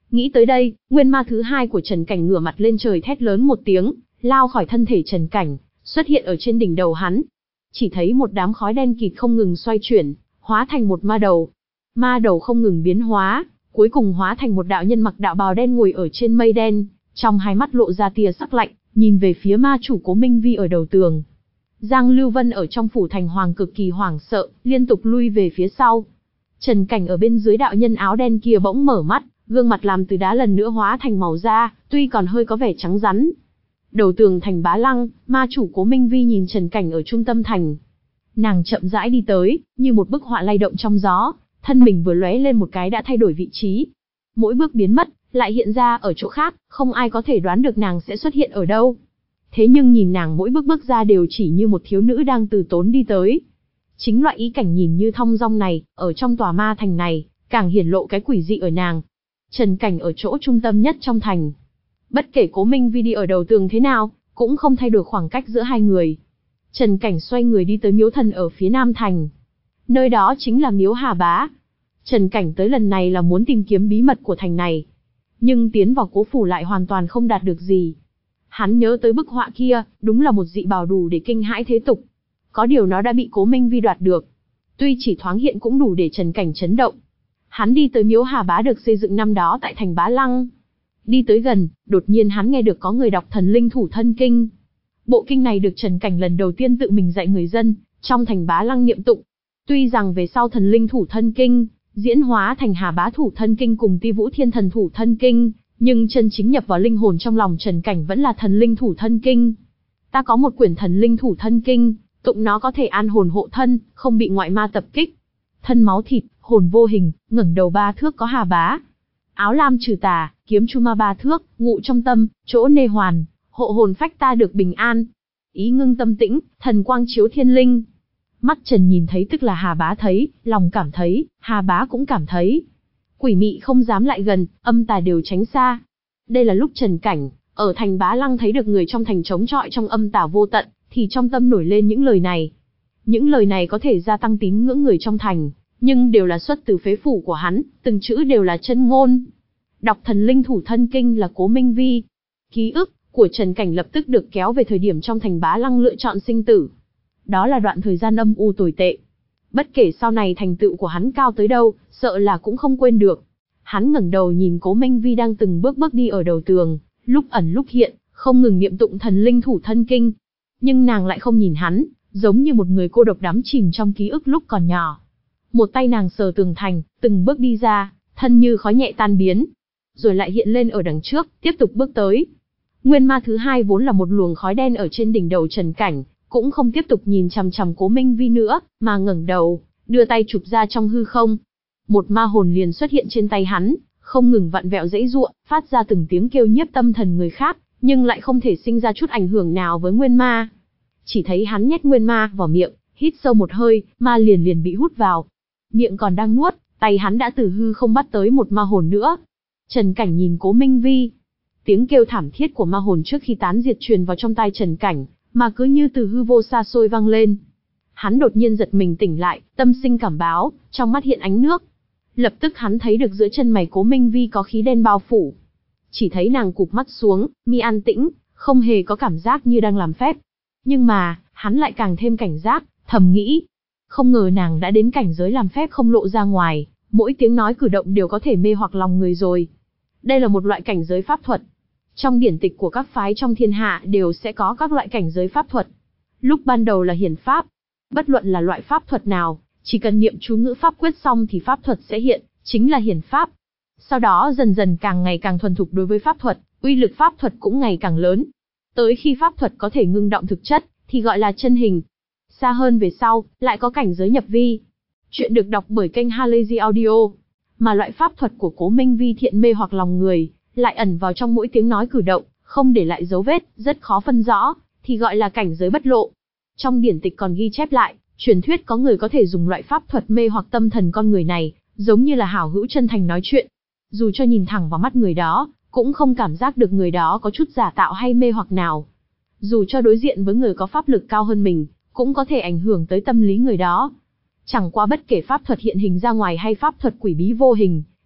Nghĩ tới đây, nguyên ma thứ hai của Trần Cảnh ngửa mặt lên trời thét lớn một tiếng, lao khỏi thân thể Trần Cảnh, xuất hiện ở trên đỉnh đầu hắn. Chỉ thấy một đám khói đen kịt không ngừng xoay chuyển, hóa thành một ma đầu. Ma đầu không ngừng biến hóa, cuối cùng hóa thành một đạo nhân mặc đạo bào đen ngồi ở trên mây đen, trong hai mắt lộ ra tia sắc lạnh, nhìn về phía ma chủ Cố Minh Vi ở đầu tường. Giang Lưu Vân ở trong phủ thành hoàng cực kỳ hoảng sợ, liên tục lui về phía sau. Trần Cảnh ở bên dưới đạo nhân áo đen kia bỗng mở mắt, gương mặt làm từ đá lần nữa hóa thành màu da, tuy còn hơi có vẻ trắng rắn. Đầu tường thành Bá Lăng, ma chủ Cố Minh Vi nhìn Trần Cảnh ở trung tâm thành. Nàng chậm rãi đi tới, như một bức họa lay động trong gió, thân mình vừa lóe lên một cái đã thay đổi vị trí. Mỗi bước biến mất, lại hiện ra ở chỗ khác, không ai có thể đoán được nàng sẽ xuất hiện ở đâu. Thế nhưng nhìn nàng mỗi bước bước ra đều chỉ như một thiếu nữ đang từ tốn đi tới. Chính loại ý cảnh nhìn như thong dong này, ở trong tòa ma thành này, càng hiển lộ cái quỷ dị ở nàng. Trần Cảnh ở chỗ trung tâm nhất trong thành. Bất kể Cố Minh Vi đi ở đầu tường thế nào, cũng không thay đổi khoảng cách giữa hai người. Trần Cảnh xoay người đi tới miếu thần ở phía nam thành. Nơi đó chính là miếu Hà Bá. Trần Cảnh tới lần này là muốn tìm kiếm bí mật của thành này. Nhưng tiến vào Cố phủ lại hoàn toàn không đạt được gì. Hắn nhớ tới bức họa kia, đúng là một dị bảo đủ để kinh hãi thế tục. Có điều nó đã bị Cố Minh Vi đoạt được. Tuy chỉ thoáng hiện cũng đủ để Trần Cảnh chấn động. Hắn đi tới miếu Hà Bá được xây dựng năm đó tại thành Bá Lăng. Đi tới gần, đột nhiên hắn nghe được có người đọc Thần Linh Thủ Thân Kinh. Bộ kinh này được Trần Cảnh lần đầu tiên tự mình dạy người dân, trong thành Bá Lăng niệm tụng. Tuy rằng về sau Thần Linh Thủ Thân Kinh, diễn hóa thành Hà Bá Thủ Thân Kinh cùng Ti Vũ Thiên Thần Thủ Thân Kinh, nhưng chân chính nhập vào linh hồn trong lòng Trần Cảnh vẫn là Thần Linh Thủ Thân Kinh. Ta có một quyển Thần Linh Thủ Thân Kinh, tụng nó có thể an hồn hộ thân, không bị ngoại ma tập kích. Thân máu thịt, hồn vô hình, ngẩng đầu ba thước có Hà Bá. Áo lam trừ tà, kiếm chu ma ba thước, ngụ trong tâm, chỗ nê hoàn, hộ hồn phách ta được bình an. Ý ngưng tâm tĩnh, thần quang chiếu thiên linh. Mắt Trần nhìn thấy tức là Hà Bá thấy, lòng cảm thấy, Hà Bá cũng cảm thấy. Quỷ mị không dám lại gần, âm tà đều tránh xa. Đây là lúc Trần Cảnh, ở thành Bá Lăng thấy được người trong thành chống chọi trong âm tà vô tận, thì trong tâm nổi lên những lời này. Những lời này có thể gia tăng tín ngưỡng người trong thành, nhưng đều là xuất từ phế phủ của hắn, từng chữ đều là chân ngôn. Đọc Thần Linh Thủ Thân Kinh là Cố Minh Vi. Ký ức của Trần Cảnh lập tức được kéo về thời điểm trong thành Bá Lăng lựa chọn sinh tử. Đó là đoạn thời gian âm u tồi tệ. Bất kể sau này thành tựu của hắn cao tới đâu, sợ là cũng không quên được. Hắn ngẩng đầu nhìn Cố Minh Vi đang từng bước bước đi ở đầu tường, lúc ẩn lúc hiện, không ngừng niệm tụng Thần Linh Thủ Thân Kinh. Nhưng nàng lại không nhìn hắn, giống như một người cô độc đắm chìm trong ký ức lúc còn nhỏ. Một tay nàng sờ tường thành, từng bước đi ra, thân như khói nhẹ tan biến, rồi lại hiện lên ở đằng trước, tiếp tục bước tới. Nguyên ma thứ hai vốn là một luồng khói đen ở trên đỉnh đầu Trần Cảnh, cũng không tiếp tục nhìn chằm chằm Cố Minh Vi nữa, mà ngẩng đầu, đưa tay chụp ra trong hư không. Một ma hồn liền xuất hiện trên tay hắn, không ngừng vặn vẹo giãy giụa, phát ra từng tiếng kêu nhiếp tâm thần người khác, nhưng lại không thể sinh ra chút ảnh hưởng nào với nguyên ma. Chỉ thấy hắn nhét nguyên ma vào miệng, hít sâu một hơi, ma liền liền bị hút vào. Miệng còn đang nuốt, tay hắn đã từ hư không bắt tới một ma hồn nữa. Trần Cảnh nhìn Cố Minh Vi. Tiếng kêu thảm thiết của ma hồn trước khi tán diệt truyền vào trong tai Trần Cảnh, mà cứ như từ hư vô xa xôi vang lên. Hắn đột nhiên giật mình tỉnh lại, tâm sinh cảm báo, trong mắt hiện ánh nước. Lập tức hắn thấy được giữa chân mày Cố Minh Vi có khí đen bao phủ. Chỉ thấy nàng cụp mắt xuống, mi an tĩnh, không hề có cảm giác như đang làm phép. Nhưng mà, hắn lại càng thêm cảnh giác, thầm nghĩ. Không ngờ nàng đã đến cảnh giới làm phép không lộ ra ngoài, mỗi tiếng nói cử động đều có thể mê hoặc lòng người rồi. Đây là một loại cảnh giới pháp thuật. Trong điển tịch của các phái trong thiên hạ đều sẽ có các loại cảnh giới pháp thuật. Lúc ban đầu là hiển pháp. Bất luận là loại pháp thuật nào, chỉ cần niệm chú ngữ pháp quyết xong thì pháp thuật sẽ hiện, chính là hiển pháp. Sau đó dần dần càng ngày càng thuần thục đối với pháp thuật, uy lực pháp thuật cũng ngày càng lớn. Tới khi pháp thuật có thể ngưng động thực chất, thì gọi là chân hình. Xa hơn về sau, lại có cảnh giới nhập vi. Chuyện được đọc bởi kênh Halazy Audio. Mà loại pháp thuật của Cố Minh Vi thiện mê hoặc lòng người, lại ẩn vào trong mỗi tiếng nói cử động, không để lại dấu vết, rất khó phân rõ, thì gọi là cảnh giới bất lộ. Trong điển tịch còn ghi chép lại, truyền thuyết có người có thể dùng loại pháp thuật mê hoặc tâm thần con người này, giống như là hảo hữu chân thành nói chuyện. Dù cho nhìn thẳng vào mắt người đó, cũng không cảm giác được người đó có chút giả tạo hay mê hoặc nào. Dù cho đối diện với người có pháp lực cao hơn mình, cũng có thể ảnh hưởng tới tâm lý người đó. Chẳng qua bất kể pháp thuật hiện hình ra ngoài hay pháp thuật quỷ bí vô hình,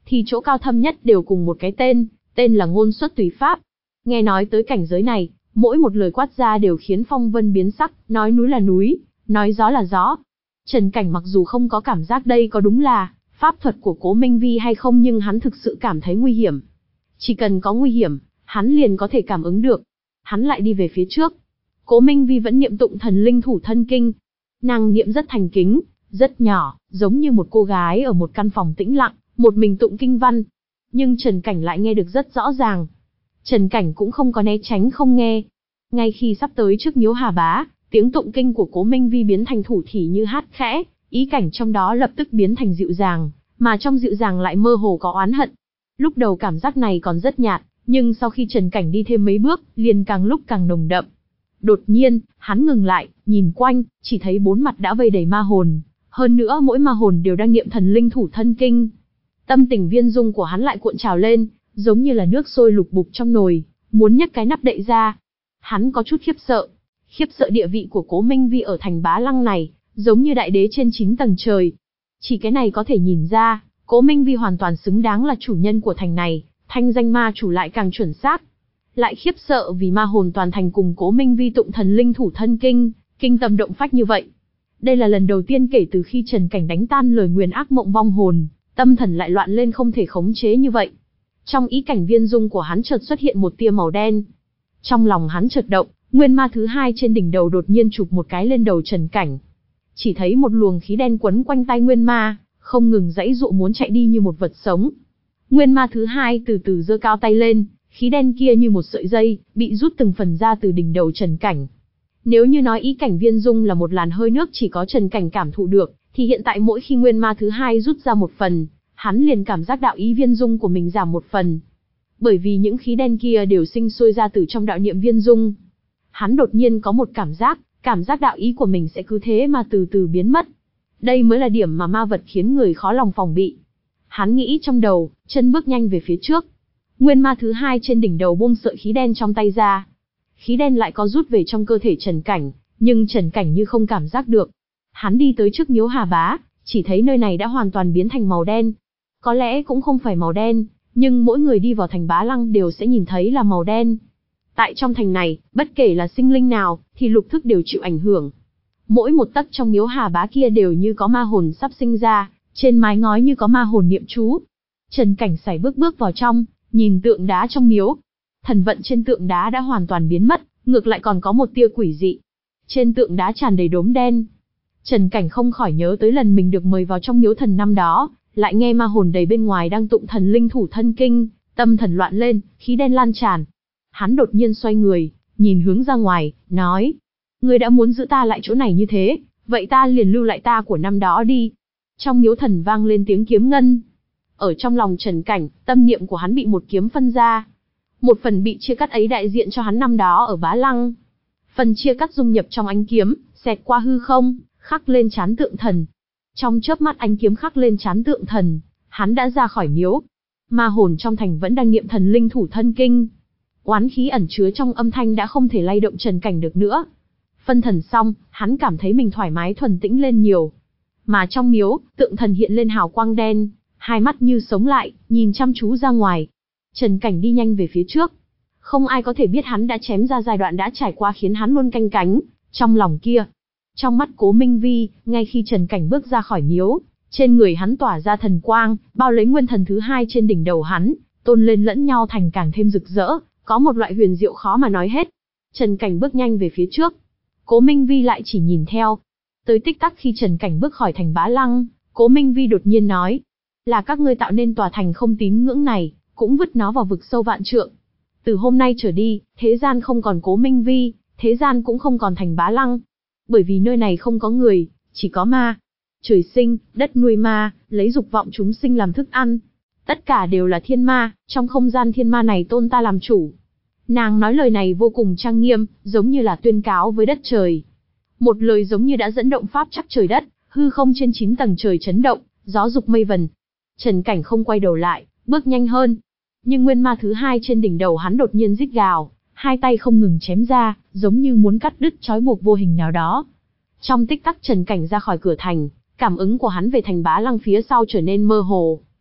thì chỗ cao thâm nhất đều cùng một cái tên, tên là Ngôn Xuất Tùy Pháp. Nghe nói tới cảnh giới này, mỗi một lời quát ra đều khiến phong vân biến sắc, nói núi là núi, nói gió là gió. Trần Cảnh mặc dù không có cảm giác đây có đúng là pháp thuật của Cố Minh Vi hay không, nhưng hắn thực sự cảm thấy nguy hiểm. Chỉ cần có nguy hiểm, hắn liền có thể cảm ứng được. Hắn lại đi về phía trước. Cố Minh Vi vẫn niệm tụng Thần Linh Thủ Thân Kinh. Nàng niệm rất thành kính, rất nhỏ, giống như một cô gái ở một căn phòng tĩnh lặng, một mình tụng kinh văn. Nhưng Trần Cảnh lại nghe được rất rõ ràng. Trần Cảnh cũng không có né tránh không nghe. Ngay khi sắp tới trước miếu Hà Bá, tiếng tụng kinh của Cố Minh Vi biến thành thủ thỉ như hát khẽ, ý cảnh trong đó lập tức biến thành dịu dàng, mà trong dịu dàng lại mơ hồ có oán hận. Lúc đầu cảm giác này còn rất nhạt, nhưng sau khi Trần Cảnh đi thêm mấy bước, liền càng lúc càng nồng đậm. Đột nhiên, hắn ngừng lại, nhìn quanh, chỉ thấy bốn mặt đã vây đầy ma hồn, hơn nữa mỗi ma hồn đều đang niệm Thần Linh Thủ Thân Kinh. Tâm tình viên dung của hắn lại cuộn trào lên, giống như là nước sôi lục bục trong nồi, muốn nhấc cái nắp đậy ra. Hắn có chút khiếp sợ, khiếp sợ địa vị của Cố Minh Vi ở thành Bá Lăng này, giống như đại đế trên chín tầng trời. Chỉ cái này có thể nhìn ra, Cố Minh Vi hoàn toàn xứng đáng là chủ nhân của thành này, thanh danh ma chủ lại càng chuẩn xác. Lại khiếp sợ vì ma hồn toàn thành cùng Cố Minh Vi tụng Thần Linh Thủ Thân Kinh, kinh tâm động phách như vậy. Đây là lần đầu tiên kể từ khi Trần Cảnh đánh tan lời nguyền ác mộng vong hồn, tâm thần lại loạn lên không thể khống chế như vậy. Trong ý cảnh viên dung của hắn chợt xuất hiện một tia màu đen. Trong lòng hắn chợt động, nguyên ma thứ hai trên đỉnh đầu đột nhiên chụp một cái lên đầu Trần Cảnh. Chỉ thấy một luồng khí đen quấn quanh tay nguyên ma, không ngừng giãy giụa muốn chạy đi như một vật sống. Nguyên ma thứ hai từ từ giơ cao tay lên, khí đen kia như một sợi dây, bị rút từng phần ra từ đỉnh đầu Trần Cảnh. Nếu như nói ý cảnh viên dung là một làn hơi nước chỉ có Trần Cảnh cảm thụ được, thì hiện tại mỗi khi nguyên ma thứ hai rút ra một phần, hắn liền cảm giác đạo ý viên dung của mình giảm một phần. Bởi vì những khí đen kia đều sinh sôi ra từ trong đạo niệm viên dung. Hắn đột nhiên có một cảm giác, cảm giác đạo ý của mình sẽ cứ thế mà từ từ biến mất. Đây mới là điểm mà ma vật khiến người khó lòng phòng bị. Hắn nghĩ trong đầu, chân bước nhanh về phía trước. Nguyên ma thứ hai trên đỉnh đầu buông sợi khí đen trong tay ra. Khí đen lại có rút về trong cơ thể Trần Cảnh, nhưng Trần Cảnh như không cảm giác được. Hắn đi tới trước miếu Hà Bá, chỉ thấy nơi này đã hoàn toàn biến thành màu đen. Có lẽ cũng không phải màu đen, nhưng mỗi người đi vào thành Bá Lăng đều sẽ nhìn thấy là màu đen. Tại trong thành này, bất kể là sinh linh nào, thì lục thức đều chịu ảnh hưởng. Mỗi một tấc trong miếu Hà Bá kia đều như có ma hồn sắp sinh ra, trên mái ngói như có ma hồn niệm chú. Trần Cảnh sải bước bước vào trong, nhìn tượng đá trong miếu. Thần vận trên tượng đá đã hoàn toàn biến mất, ngược lại còn có một tia quỷ dị. Trên tượng đá tràn đầy đốm đen. Trần Cảnh không khỏi nhớ tới lần mình được mời vào trong miếu thần năm đó, lại nghe ma hồn đầy bên ngoài đang tụng Thần Linh Thủ Thân Kinh, tâm thần loạn lên, khí đen lan tràn. Hắn đột nhiên xoay người, nhìn hướng ra ngoài, nói: "Ngươi đã muốn giữ ta lại chỗ này như thế, vậy ta liền lưu lại ta của năm đó đi." Trong miếu thần vang lên tiếng kiếm ngân. Ở trong lòng Trần Cảnh, tâm niệm của hắn bị một kiếm phân ra. Một phần bị chia cắt ấy đại diện cho hắn năm đó ở Bá Lăng. Phần chia cắt dung nhập trong ánh kiếm, xẹt qua hư không, khắc lên trán tượng thần. Trong chớp mắt ánh kiếm khắc lên trán tượng thần, hắn đã ra khỏi miếu. Ma hồn trong thành vẫn đang niệm Thần Linh Thủ Thân Kinh. Oán khí ẩn chứa trong âm thanh đã không thể lay động Trần Cảnh được nữa. Phân thần xong, hắn cảm thấy mình thoải mái thuần tĩnh lên nhiều. Mà trong miếu, tượng thần hiện lên hào quang đen, hai mắt như sống lại, nhìn chăm chú ra ngoài. Trần Cảnh đi nhanh về phía trước. Không ai có thể biết hắn đã chém ra giai đoạn đã trải qua khiến hắn luôn canh cánh trong lòng kia. Trong mắt Cố Minh Vi, ngay khi Trần Cảnh bước ra khỏi miếu, trên người hắn tỏa ra thần quang, bao lấy nguyên thần thứ hai trên đỉnh đầu hắn, tôn lên lẫn nhau thành càng thêm rực rỡ, có một loại huyền diệu khó mà nói hết. Trần Cảnh bước nhanh về phía trước. Cố Minh Vi lại chỉ nhìn theo. Tới tích tắc khi Trần Cảnh bước khỏi thành Bá Lăng, Cố Minh Vi đột nhiên nói: "Là các ngươi tạo nên tòa thành không tín ngưỡng này, cũng vứt nó vào vực sâu vạn trượng. Từ hôm nay trở đi, thế gian không còn Cố Minh Vi, thế gian cũng không còn thành Bá Lăng. Bởi vì nơi này không có người, chỉ có ma. Trời sinh, đất nuôi ma, lấy dục vọng chúng sinh làm thức ăn. Tất cả đều là thiên ma, trong không gian thiên ma này tôn ta làm chủ." Nàng nói lời này vô cùng trang nghiêm, giống như là tuyên cáo với đất trời. Một lời giống như đã dẫn động pháp chắc trời đất, hư không trên chín tầng trời chấn động, gió dục mây vần. Trần Cảnh không quay đầu lại, bước nhanh hơn. Nhưng nguyên ma thứ hai trên đỉnh đầu hắn đột nhiên rít gào, hai tay không ngừng chém ra, giống như muốn cắt đứt trói buộc vô hình nào đó. Trong tích tắc Trần Cảnh ra khỏi cửa thành, cảm ứng của hắn về thành Bá Lăng phía sau trở nên mơ hồ.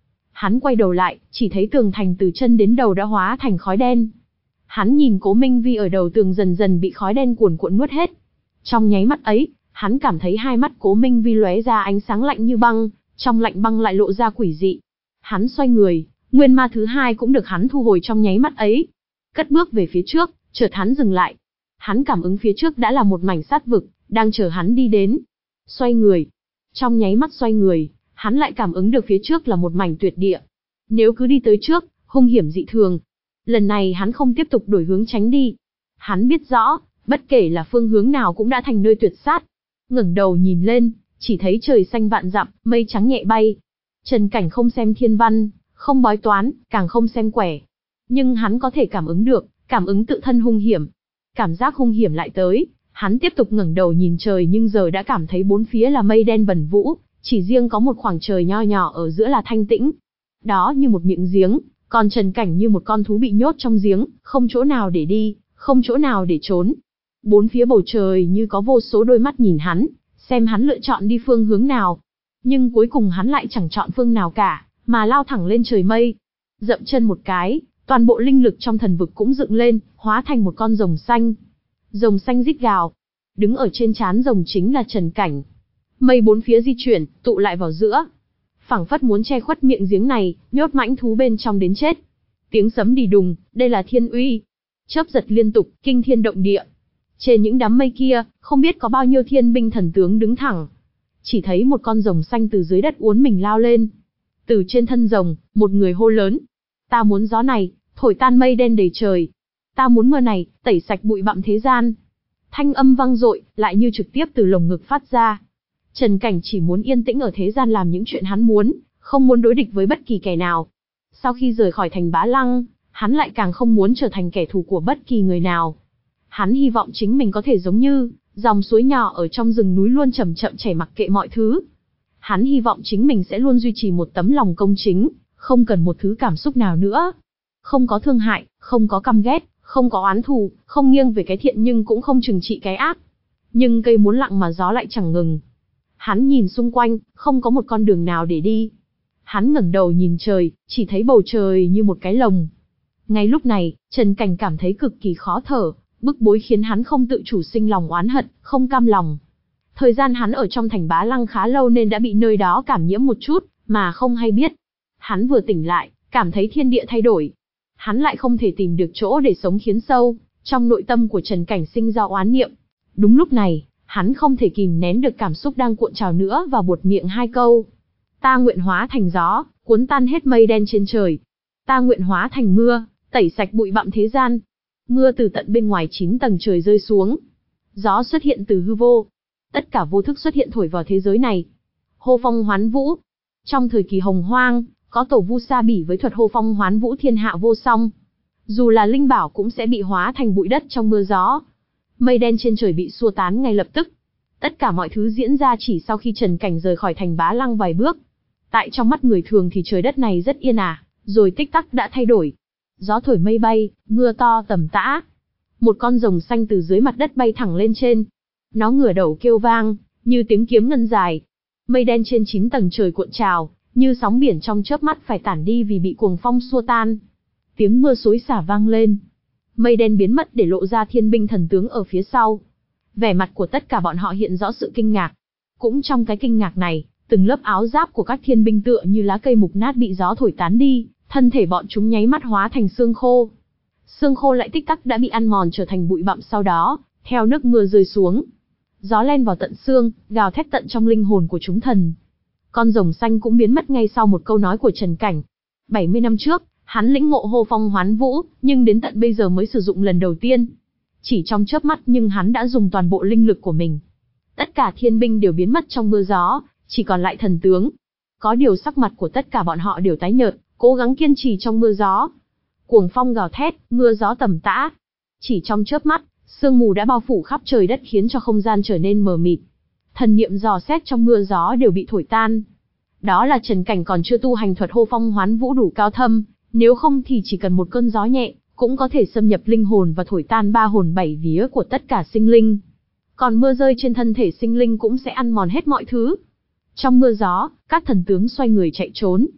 Hắn quay đầu lại, chỉ thấy tường thành từ chân đến đầu đã hóa thành khói đen. Hắn nhìn Cố Minh Vi ở đầu tường dần dần bị khói đen cuồn cuộn nuốt hết. Trong nháy mắt ấy, hắn cảm thấy hai mắt Cố Minh Vi lóe ra ánh sáng lạnh như băng, trong lạnh băng lại lộ ra quỷ dị. Hắn xoay người, nguyên ma thứ hai cũng được hắn thu hồi trong nháy mắt ấy. Cất bước về phía trước, chợt hắn dừng lại. Hắn cảm ứng phía trước đã là một mảnh sát vực, đang chờ hắn đi đến. Xoay người. Trong nháy mắt xoay người, hắn lại cảm ứng được phía trước là một mảnh tuyệt địa. Nếu cứ đi tới trước, hung hiểm dị thường. Lần này hắn không tiếp tục đổi hướng tránh đi. Hắn biết rõ, bất kể là phương hướng nào cũng đã thành nơi tuyệt sát. Ngẩng đầu nhìn lên, chỉ thấy trời xanh vạn dặm, mây trắng nhẹ bay. Trần Cảnh không xem thiên văn, không bói toán, càng không xem quẻ. Nhưng hắn có thể cảm ứng được, cảm ứng tự thân hung hiểm. Cảm giác hung hiểm lại tới, hắn tiếp tục ngẩng đầu nhìn trời nhưng giờ đã cảm thấy bốn phía là mây đen vần vũ, chỉ riêng có một khoảng trời nho nhỏ ở giữa là thanh tĩnh. Đó như một miệng giếng, còn Trần Cảnh như một con thú bị nhốt trong giếng, không chỗ nào để đi, không chỗ nào để trốn. Bốn phía bầu trời như có vô số đôi mắt nhìn hắn, xem hắn lựa chọn đi phương hướng nào. Nhưng cuối cùng hắn lại chẳng chọn phương nào cả, mà lao thẳng lên trời mây. Dậm chân một cái, toàn bộ linh lực trong thần vực cũng dựng lên, hóa thành một con rồng xanh. Rồng xanh rít gào. Đứng ở trên trán rồng chính là Trần Cảnh. Mây bốn phía di chuyển, tụ lại vào giữa. Phảng phất muốn che khuất miệng giếng này, nhốt mãnh thú bên trong đến chết. Tiếng sấm đì đùng, đây là thiên uy. Chớp giật liên tục, kinh thiên động địa. Trên những đám mây kia, không biết có bao nhiêu thiên binh thần tướng đứng thẳng. Chỉ thấy một con rồng xanh từ dưới đất uốn mình lao lên. Từ trên thân rồng, một người hô lớn. Ta muốn gió này, thổi tan mây đen đầy trời. Ta muốn mưa này, tẩy sạch bụi bặm thế gian. Thanh âm vang dội, lại như trực tiếp từ lồng ngực phát ra. Trần Cảnh chỉ muốn yên tĩnh ở thế gian làm những chuyện hắn muốn, không muốn đối địch với bất kỳ kẻ nào. Sau khi rời khỏi thành Bá Lăng, hắn lại càng không muốn trở thành kẻ thù của bất kỳ người nào. Hắn hy vọng chính mình có thể giống như dòng suối nhỏ ở trong rừng núi luôn chậm chậm chảy mặc kệ mọi thứ. Hắn hy vọng chính mình sẽ luôn duy trì một tấm lòng công chính, không cần một thứ cảm xúc nào nữa. Không có thương hại, không có căm ghét, không có oán thù, không nghiêng về cái thiện nhưng cũng không trừng trị cái ác. Nhưng cây muốn lặng mà gió lại chẳng ngừng. Hắn nhìn xung quanh, không có một con đường nào để đi. Hắn ngẩng đầu nhìn trời, chỉ thấy bầu trời như một cái lồng. Ngay lúc này, Trần Cảnh cảm thấy cực kỳ khó thở, bức bối khiến hắn không tự chủ sinh lòng oán hận, không cam lòng. Thời gian hắn ở trong thành Bá Lăng khá lâu nên đã bị nơi đó cảm nhiễm một chút, mà không hay biết. Hắn vừa tỉnh lại, cảm thấy thiên địa thay đổi. Hắn lại không thể tìm được chỗ để sống khiến sâu, trong nội tâm của Trần Cảnh sinh ra oán niệm. Đúng lúc này, hắn không thể kìm nén được cảm xúc đang cuộn trào nữa và buột miệng hai câu. Ta nguyện hóa thành gió, cuốn tan hết mây đen trên trời. Ta nguyện hóa thành mưa, tẩy sạch bụi bặm thế gian. Mưa từ tận bên ngoài chín tầng trời rơi xuống. Gió xuất hiện từ hư vô. Tất cả vô thức xuất hiện thổi vào thế giới này. Hô phong hoán vũ. Trong thời kỳ hồng hoang, có tổ vu Sa Bỉ với thuật hô phong hoán vũ thiên hạ vô song. Dù là linh bảo cũng sẽ bị hóa thành bụi đất trong mưa gió. Mây đen trên trời bị xua tán ngay lập tức. Tất cả mọi thứ diễn ra chỉ sau khi Trần Cảnh rời khỏi thành Bá Lăng vài bước. Tại trong mắt người thường thì trời đất này rất yên ả, rồi tích tắc đã thay đổi. Gió thổi mây bay, mưa to tầm tã. Một con rồng xanh từ dưới mặt đất bay thẳng lên trên. Nó ngửa đầu kêu vang, như tiếng kiếm ngân dài. Mây đen trên chín tầng trời cuộn trào, như sóng biển trong chớp mắt phải tản đi vì bị cuồng phong xua tan. Tiếng mưa xối xả vang lên. Mây đen biến mất để lộ ra thiên binh thần tướng ở phía sau. Vẻ mặt của tất cả bọn họ hiện rõ sự kinh ngạc. Cũng trong cái kinh ngạc này, từng lớp áo giáp của các thiên binh tựa như lá cây mục nát bị gió thổi tán đi, thân thể bọn chúng nháy mắt hóa thành xương khô. Xương khô lại tích tắc đã bị ăn mòn trở thành bụi bặm sau đó, theo nước mưa rơi xuống. Gió len vào tận xương, gào thét tận trong linh hồn của chúng thần. Con rồng xanh cũng biến mất ngay sau một câu nói của Trần Cảnh. bảy mươi năm trước, hắn lĩnh ngộ hô phong hoán vũ, nhưng đến tận bây giờ mới sử dụng lần đầu tiên. Chỉ trong chớp mắt nhưng hắn đã dùng toàn bộ linh lực của mình. Tất cả thiên binh đều biến mất trong mưa gió, chỉ còn lại thần tướng. Có điều sắc mặt của tất cả bọn họ đều tái nhợt, cố gắng kiên trì trong mưa gió. Cuồng phong gào thét, mưa gió tầm tã. Chỉ trong chớp mắt, sương mù đã bao phủ khắp trời đất khiến cho không gian trở nên mờ mịt. Thần niệm dò xét trong mưa gió đều bị thổi tan. Đó là Trần Cảnh còn chưa tu hành thuật hô phong hoán vũ đủ cao thâm, nếu không thì chỉ cần một cơn gió nhẹ, cũng có thể xâm nhập linh hồn và thổi tan ba hồn bảy vía của tất cả sinh linh. Còn mưa rơi trên thân thể sinh linh cũng sẽ ăn mòn hết mọi thứ. Trong mưa gió, các thần tướng xoay người chạy trốn.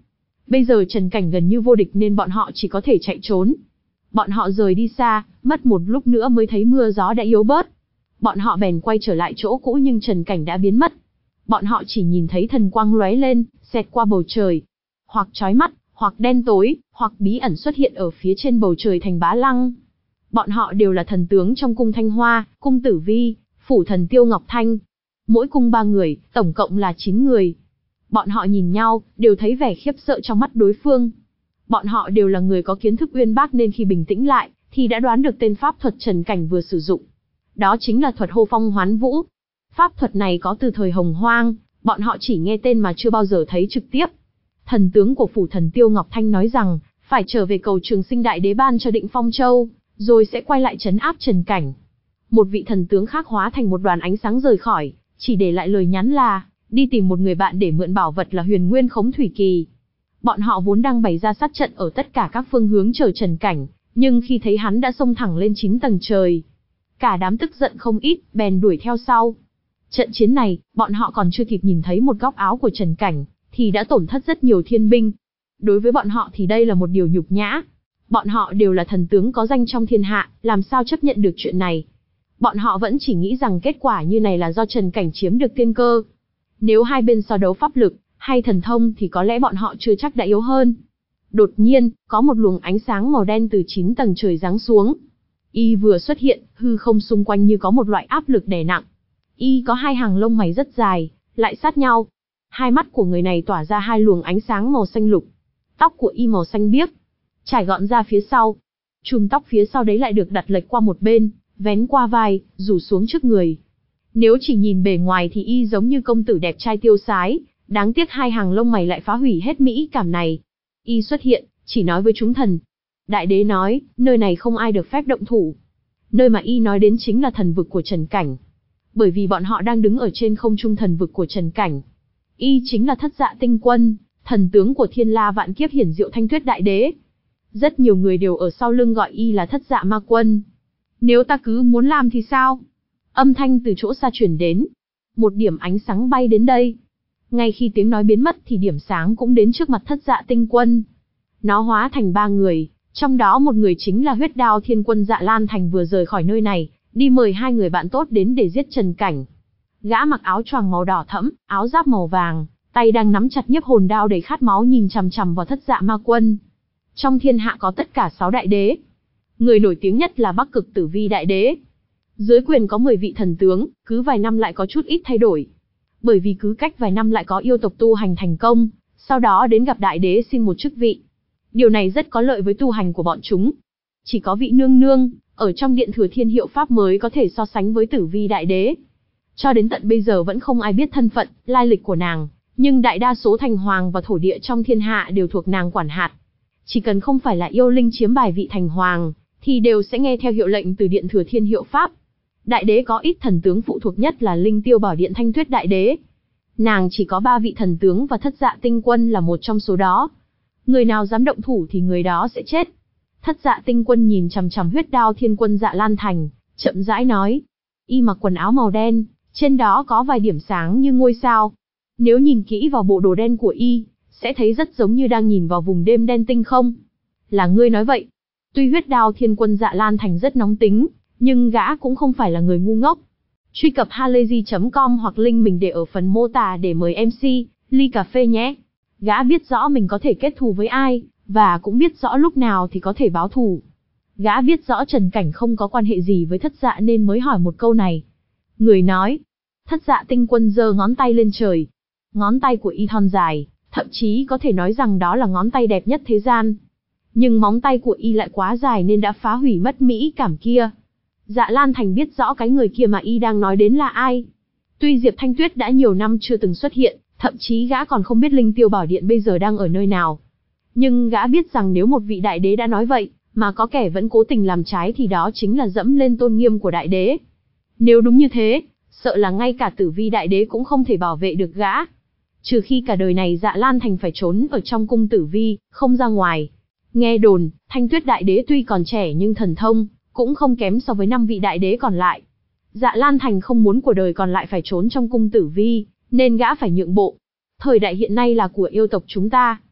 Bây giờ Trần Cảnh gần như vô địch nên bọn họ chỉ có thể chạy trốn. Bọn họ rời đi xa, mất một lúc nữa mới thấy mưa gió đã yếu bớt. Bọn họ bèn quay trở lại chỗ cũ nhưng Trần Cảnh đã biến mất. Bọn họ chỉ nhìn thấy thần quang lóe lên, xẹt qua bầu trời. Hoặc chói mắt, hoặc đen tối, hoặc bí ẩn xuất hiện ở phía trên bầu trời thành Bá Lăng. Bọn họ đều là thần tướng trong cung Thanh Hoa, cung Tử Vi, phủ thần Tiêu Ngọc Thanh. Mỗi cung ba người, tổng cộng là chín người. Bọn họ nhìn nhau, đều thấy vẻ khiếp sợ trong mắt đối phương. Bọn họ đều là người có kiến thức uyên bác nên khi bình tĩnh lại, thì đã đoán được tên pháp thuật Trần Cảnh vừa sử dụng. Đó chính là thuật hô phong hoán vũ. Pháp thuật này có từ thời Hồng Hoang, bọn họ chỉ nghe tên mà chưa bao giờ thấy trực tiếp. Thần tướng của phủ thần Tiêu Ngọc Thanh nói rằng, phải trở về cầu Trường Sinh Đại Đế ban cho Định Phong Châu, rồi sẽ quay lại trấn áp Trần Cảnh. Một vị thần tướng khác hóa thành một đoàn ánh sáng rời khỏi, chỉ để lại lời nhắn là, đi tìm một người bạn để mượn bảo vật là Huyền Nguyên Khống Thủy Kỳ. Bọn họ vốn đang bày ra sát trận ở tất cả các phương hướng chờ Trần Cảnh, nhưng khi thấy hắn đã xông thẳng lên chín tầng trời, cả đám tức giận không ít, bèn đuổi theo sau. Trận chiến này, bọn họ còn chưa kịp nhìn thấy một góc áo của Trần Cảnh, thì đã tổn thất rất nhiều thiên binh. Đối với bọn họ thì đây là một điều nhục nhã. Bọn họ đều là thần tướng có danh trong thiên hạ, làm sao chấp nhận được chuyện này. Bọn họ vẫn chỉ nghĩ rằng kết quả như này là do Trần Cảnh chiếm được tiên cơ. Nếu hai bên so đấu pháp lực, hay thần thông thì có lẽ bọn họ chưa chắc đã yếu hơn. Đột nhiên, có một luồng ánh sáng màu đen từ chín tầng trời giáng xuống. Y vừa xuất hiện, hư không xung quanh như có một loại áp lực đè nặng. Y có hai hàng lông mày rất dài, lại sát nhau. Hai mắt của người này tỏa ra hai luồng ánh sáng màu xanh lục. Tóc của Y màu xanh biếc, trải gọn ra phía sau. Chùm tóc phía sau đấy lại được đặt lệch qua một bên, vén qua vai, rủ xuống trước người. Nếu chỉ nhìn bề ngoài thì Y giống như công tử đẹp trai tiêu sái, đáng tiếc hai hàng lông mày lại phá hủy hết mỹ cảm này. Y xuất hiện, chỉ nói với chúng thần. Đại đế nói, nơi này không ai được phép động thủ. Nơi mà Y nói đến chính là thần vực của Trần Cảnh. Bởi vì bọn họ đang đứng ở trên không trung thần vực của Trần Cảnh. Y chính là Thất Dạ Tinh Quân, thần tướng của Thiên La Vạn Kiếp hiển diệu Thanh Tuyết Đại Đế. Rất nhiều người đều ở sau lưng gọi Y là Thất Dạ Ma Quân. Nếu ta cứ muốn làm thì sao? Âm thanh từ chỗ xa truyền đến. Một điểm ánh sáng bay đến đây. Ngay khi tiếng nói biến mất thì điểm sáng cũng đến trước mặt Thất Dạ Tinh Quân. Nó hóa thành ba người, trong đó một người chính là Huyết Đao Thiên Quân Dạ Lan Thành vừa rời khỏi nơi này, đi mời hai người bạn tốt đến để giết Trần Cảnh. Gã mặc áo choàng màu đỏ thẫm, áo giáp màu vàng, tay đang nắm chặt nhiếp hồn đao đầy khát máu nhìn chằm chằm vào Thất Dạ Ma Quân. Trong thiên hạ có tất cả sáu đại đế. Người nổi tiếng nhất là Bắc Cực Tử Vi Đại Đế. Dưới quyền có mười vị thần tướng, cứ vài năm lại có chút ít thay đổi. Bởi vì cứ cách vài năm lại có yêu tộc tu hành thành công, sau đó đến gặp đại đế xin một chức vị. Điều này rất có lợi với tu hành của bọn chúng. Chỉ có vị nương nương, ở trong điện Thừa Thiên Hiệu Pháp mới có thể so sánh với Tử Vi Đại Đế. Cho đến tận bây giờ vẫn không ai biết thân phận, lai lịch của nàng, nhưng đại đa số thành hoàng và thổ địa trong thiên hạ đều thuộc nàng quản hạt. Chỉ cần không phải là yêu linh chiếm bài vị thành hoàng, thì đều sẽ nghe theo hiệu lệnh từ điện Thừa Thiên Hiệu Pháp. Đại đế có ít thần tướng phụ thuộc nhất là Linh Tiêu Bảo Điện Thanh Tuyết Đại Đế. Nàng chỉ có ba vị thần tướng và Thất Dạ Tinh Quân là một trong số đó. Người nào dám động thủ thì người đó sẽ chết. Thất Dạ Tinh Quân nhìn chằm chằm Huyết Đao Thiên Quân Dạ Lan Thành, chậm rãi nói. Y mặc quần áo màu đen, trên đó có vài điểm sáng như ngôi sao. Nếu nhìn kỹ vào bộ đồ đen của Y, sẽ thấy rất giống như đang nhìn vào vùng đêm đen tinh không. Là ngươi nói vậy. Tuy Huyết Đao Thiên Quân Dạ Lan Thành rất nóng tính, nhưng gã cũng không phải là người ngu ngốc. Truy cập halayzi chấm com hoặc link mình để ở phần mô tả để mời em xê, ly cà phê nhé. Gã biết rõ mình có thể kết thù với ai, và cũng biết rõ lúc nào thì có thể báo thù. Gã biết rõ Trần Cảnh không có quan hệ gì với Thất Dạ nên mới hỏi một câu này. Người nói. Thất Dạ Tinh Quân giơ ngón tay lên trời. Ngón tay của Y thon dài, thậm chí có thể nói rằng đó là ngón tay đẹp nhất thế gian. Nhưng móng tay của Y lại quá dài nên đã phá hủy mất mỹ cảm kia. Dạ Lan Thành biết rõ cái người kia mà Y đang nói đến là ai. Tuy Diệp Thanh Tuyết đã nhiều năm chưa từng xuất hiện, thậm chí gã còn không biết Linh Tiêu Bảo Điện bây giờ đang ở nơi nào. Nhưng gã biết rằng nếu một vị đại đế đã nói vậy, mà có kẻ vẫn cố tình làm trái thì đó chính là dẫm lên tôn nghiêm của đại đế. Nếu đúng như thế, sợ là ngay cả Tử Vi Đại Đế cũng không thể bảo vệ được gã. Trừ khi cả đời này Dạ Lan Thành phải trốn ở trong cung Tử Vi, không ra ngoài. Nghe đồn, Thanh Tuyết Đại Đế tuy còn trẻ nhưng thần thông cũng không kém so với năm vị đại đế còn lại. Dạ Lan Thành không muốn của đời còn lại phải trốn trong cung Tử Vi, nên gã phải nhượng bộ. Thời đại hiện nay là của yêu tộc chúng ta.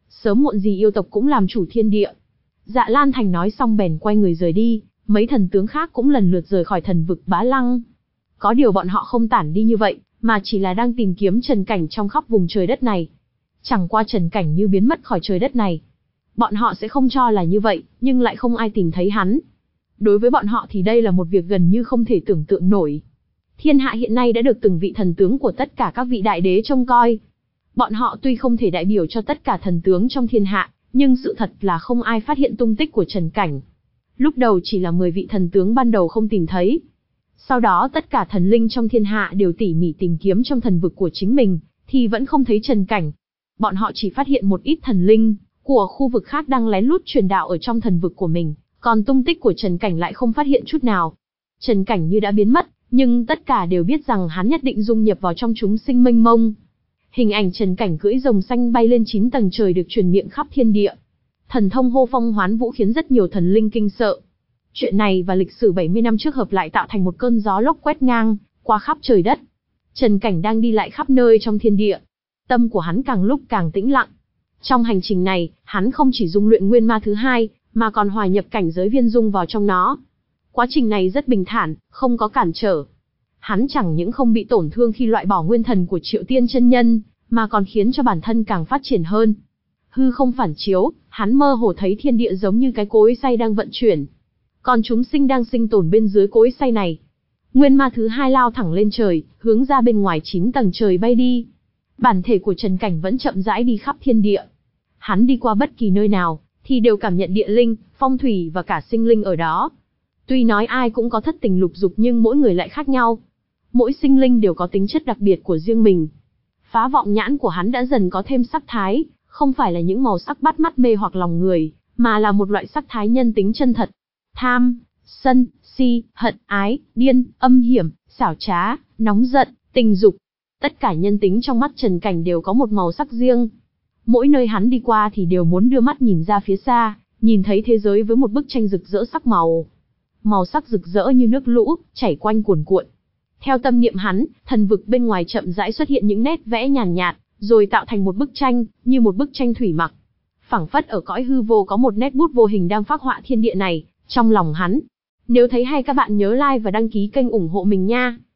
Sớm muộn gì yêu tộc cũng làm chủ thiên địa. Dạ Lan Thành nói xong bèn quay người rời đi, mấy thần tướng khác cũng lần lượt rời khỏi thần vực Bá Lăng. Có điều bọn họ không tản đi như vậy, mà chỉ là đang tìm kiếm Trần Cảnh trong khắp vùng trời đất này. Chẳng qua Trần Cảnh như biến mất khỏi trời đất này. Bọn họ sẽ không cho là như vậy, nhưng lại không ai tìm thấy hắn. Đối với bọn họ thì đây là một việc gần như không thể tưởng tượng nổi. Thiên hạ hiện nay đã được từng vị thần tướng của tất cả các vị đại đế trông coi. Bọn họ tuy không thể đại biểu cho tất cả thần tướng trong thiên hạ, nhưng sự thật là không ai phát hiện tung tích của Trần Cảnh. Lúc đầu chỉ là mười vị thần tướng ban đầu không tìm thấy. Sau đó tất cả thần linh trong thiên hạ đều tỉ mỉ tìm kiếm trong thần vực của chính mình, thì vẫn không thấy Trần Cảnh. Bọn họ chỉ phát hiện một ít thần linh của khu vực khác đang lén lút truyền đạo ở trong thần vực của mình, còn tung tích của Trần Cảnh lại không phát hiện chút nào. Trần Cảnh như đã biến mất, nhưng tất cả đều biết rằng hắn nhất định dung nhập vào trong chúng sinh mênh mông. Hình ảnh Trần Cảnh cưỡi rồng xanh bay lên chín tầng trời được truyền miệng khắp thiên địa. Thần thông hô phong hoán vũ khiến rất nhiều thần linh kinh sợ. Chuyện này và lịch sử bảy mươi năm trước hợp lại tạo thành một cơn gió lốc quét ngang qua khắp trời đất. Trần Cảnh đang đi lại khắp nơi trong thiên địa. Tâm của hắn càng lúc càng tĩnh lặng. Trong hành trình này, hắn không chỉ dung luyện nguyên ma thứ hai, mà còn hòa nhập cảnh giới viên dung vào trong nó. Quá trình này rất bình thản, không có cản trở. Hắn chẳng những không bị tổn thương khi loại bỏ nguyên thần của Triệu Tiên chân nhân, mà còn khiến cho bản thân càng phát triển hơn. Hư không phản chiếu, hắn mơ hồ thấy thiên địa giống như cái cối xay đang vận chuyển. Còn chúng sinh đang sinh tồn bên dưới cối xay này. Nguyên ma thứ hai lao thẳng lên trời, hướng ra bên ngoài chín tầng trời bay đi. Bản thể của Trần Cảnh vẫn chậm rãi đi khắp thiên địa. Hắn đi qua bất kỳ nơi nào, thì đều cảm nhận địa linh, phong thủy và cả sinh linh ở đó. Tuy nói ai cũng có thất tình lục dục nhưng mỗi người lại khác nhau. Mỗi sinh linh đều có tính chất đặc biệt của riêng mình. Phá vọng nhãn của hắn đã dần có thêm sắc thái, không phải là những màu sắc bắt mắt mê hoặc lòng người, mà là một loại sắc thái nhân tính chân thật. Tham, sân, si, hận, ái, điên, âm hiểm, xảo trá, nóng giận, tình dục. Tất cả nhân tính trong mắt Trần Cảnh đều có một màu sắc riêng. Mỗi nơi hắn đi qua thì đều muốn đưa mắt nhìn ra phía xa, nhìn thấy thế giới với một bức tranh rực rỡ sắc màu. Màu sắc rực rỡ như nước lũ, chảy quanh cuồn cuộn. Theo tâm niệm hắn, thần vực bên ngoài chậm rãi xuất hiện những nét vẽ nhàn nhạt, rồi tạo thành một bức tranh, như một bức tranh thủy mặc. Phảng phất ở cõi hư vô có một nét bút vô hình đang phác họa thiên địa này, trong lòng hắn. Nếu thấy hay các bạn nhớ like và đăng ký kênh ủng hộ mình nha.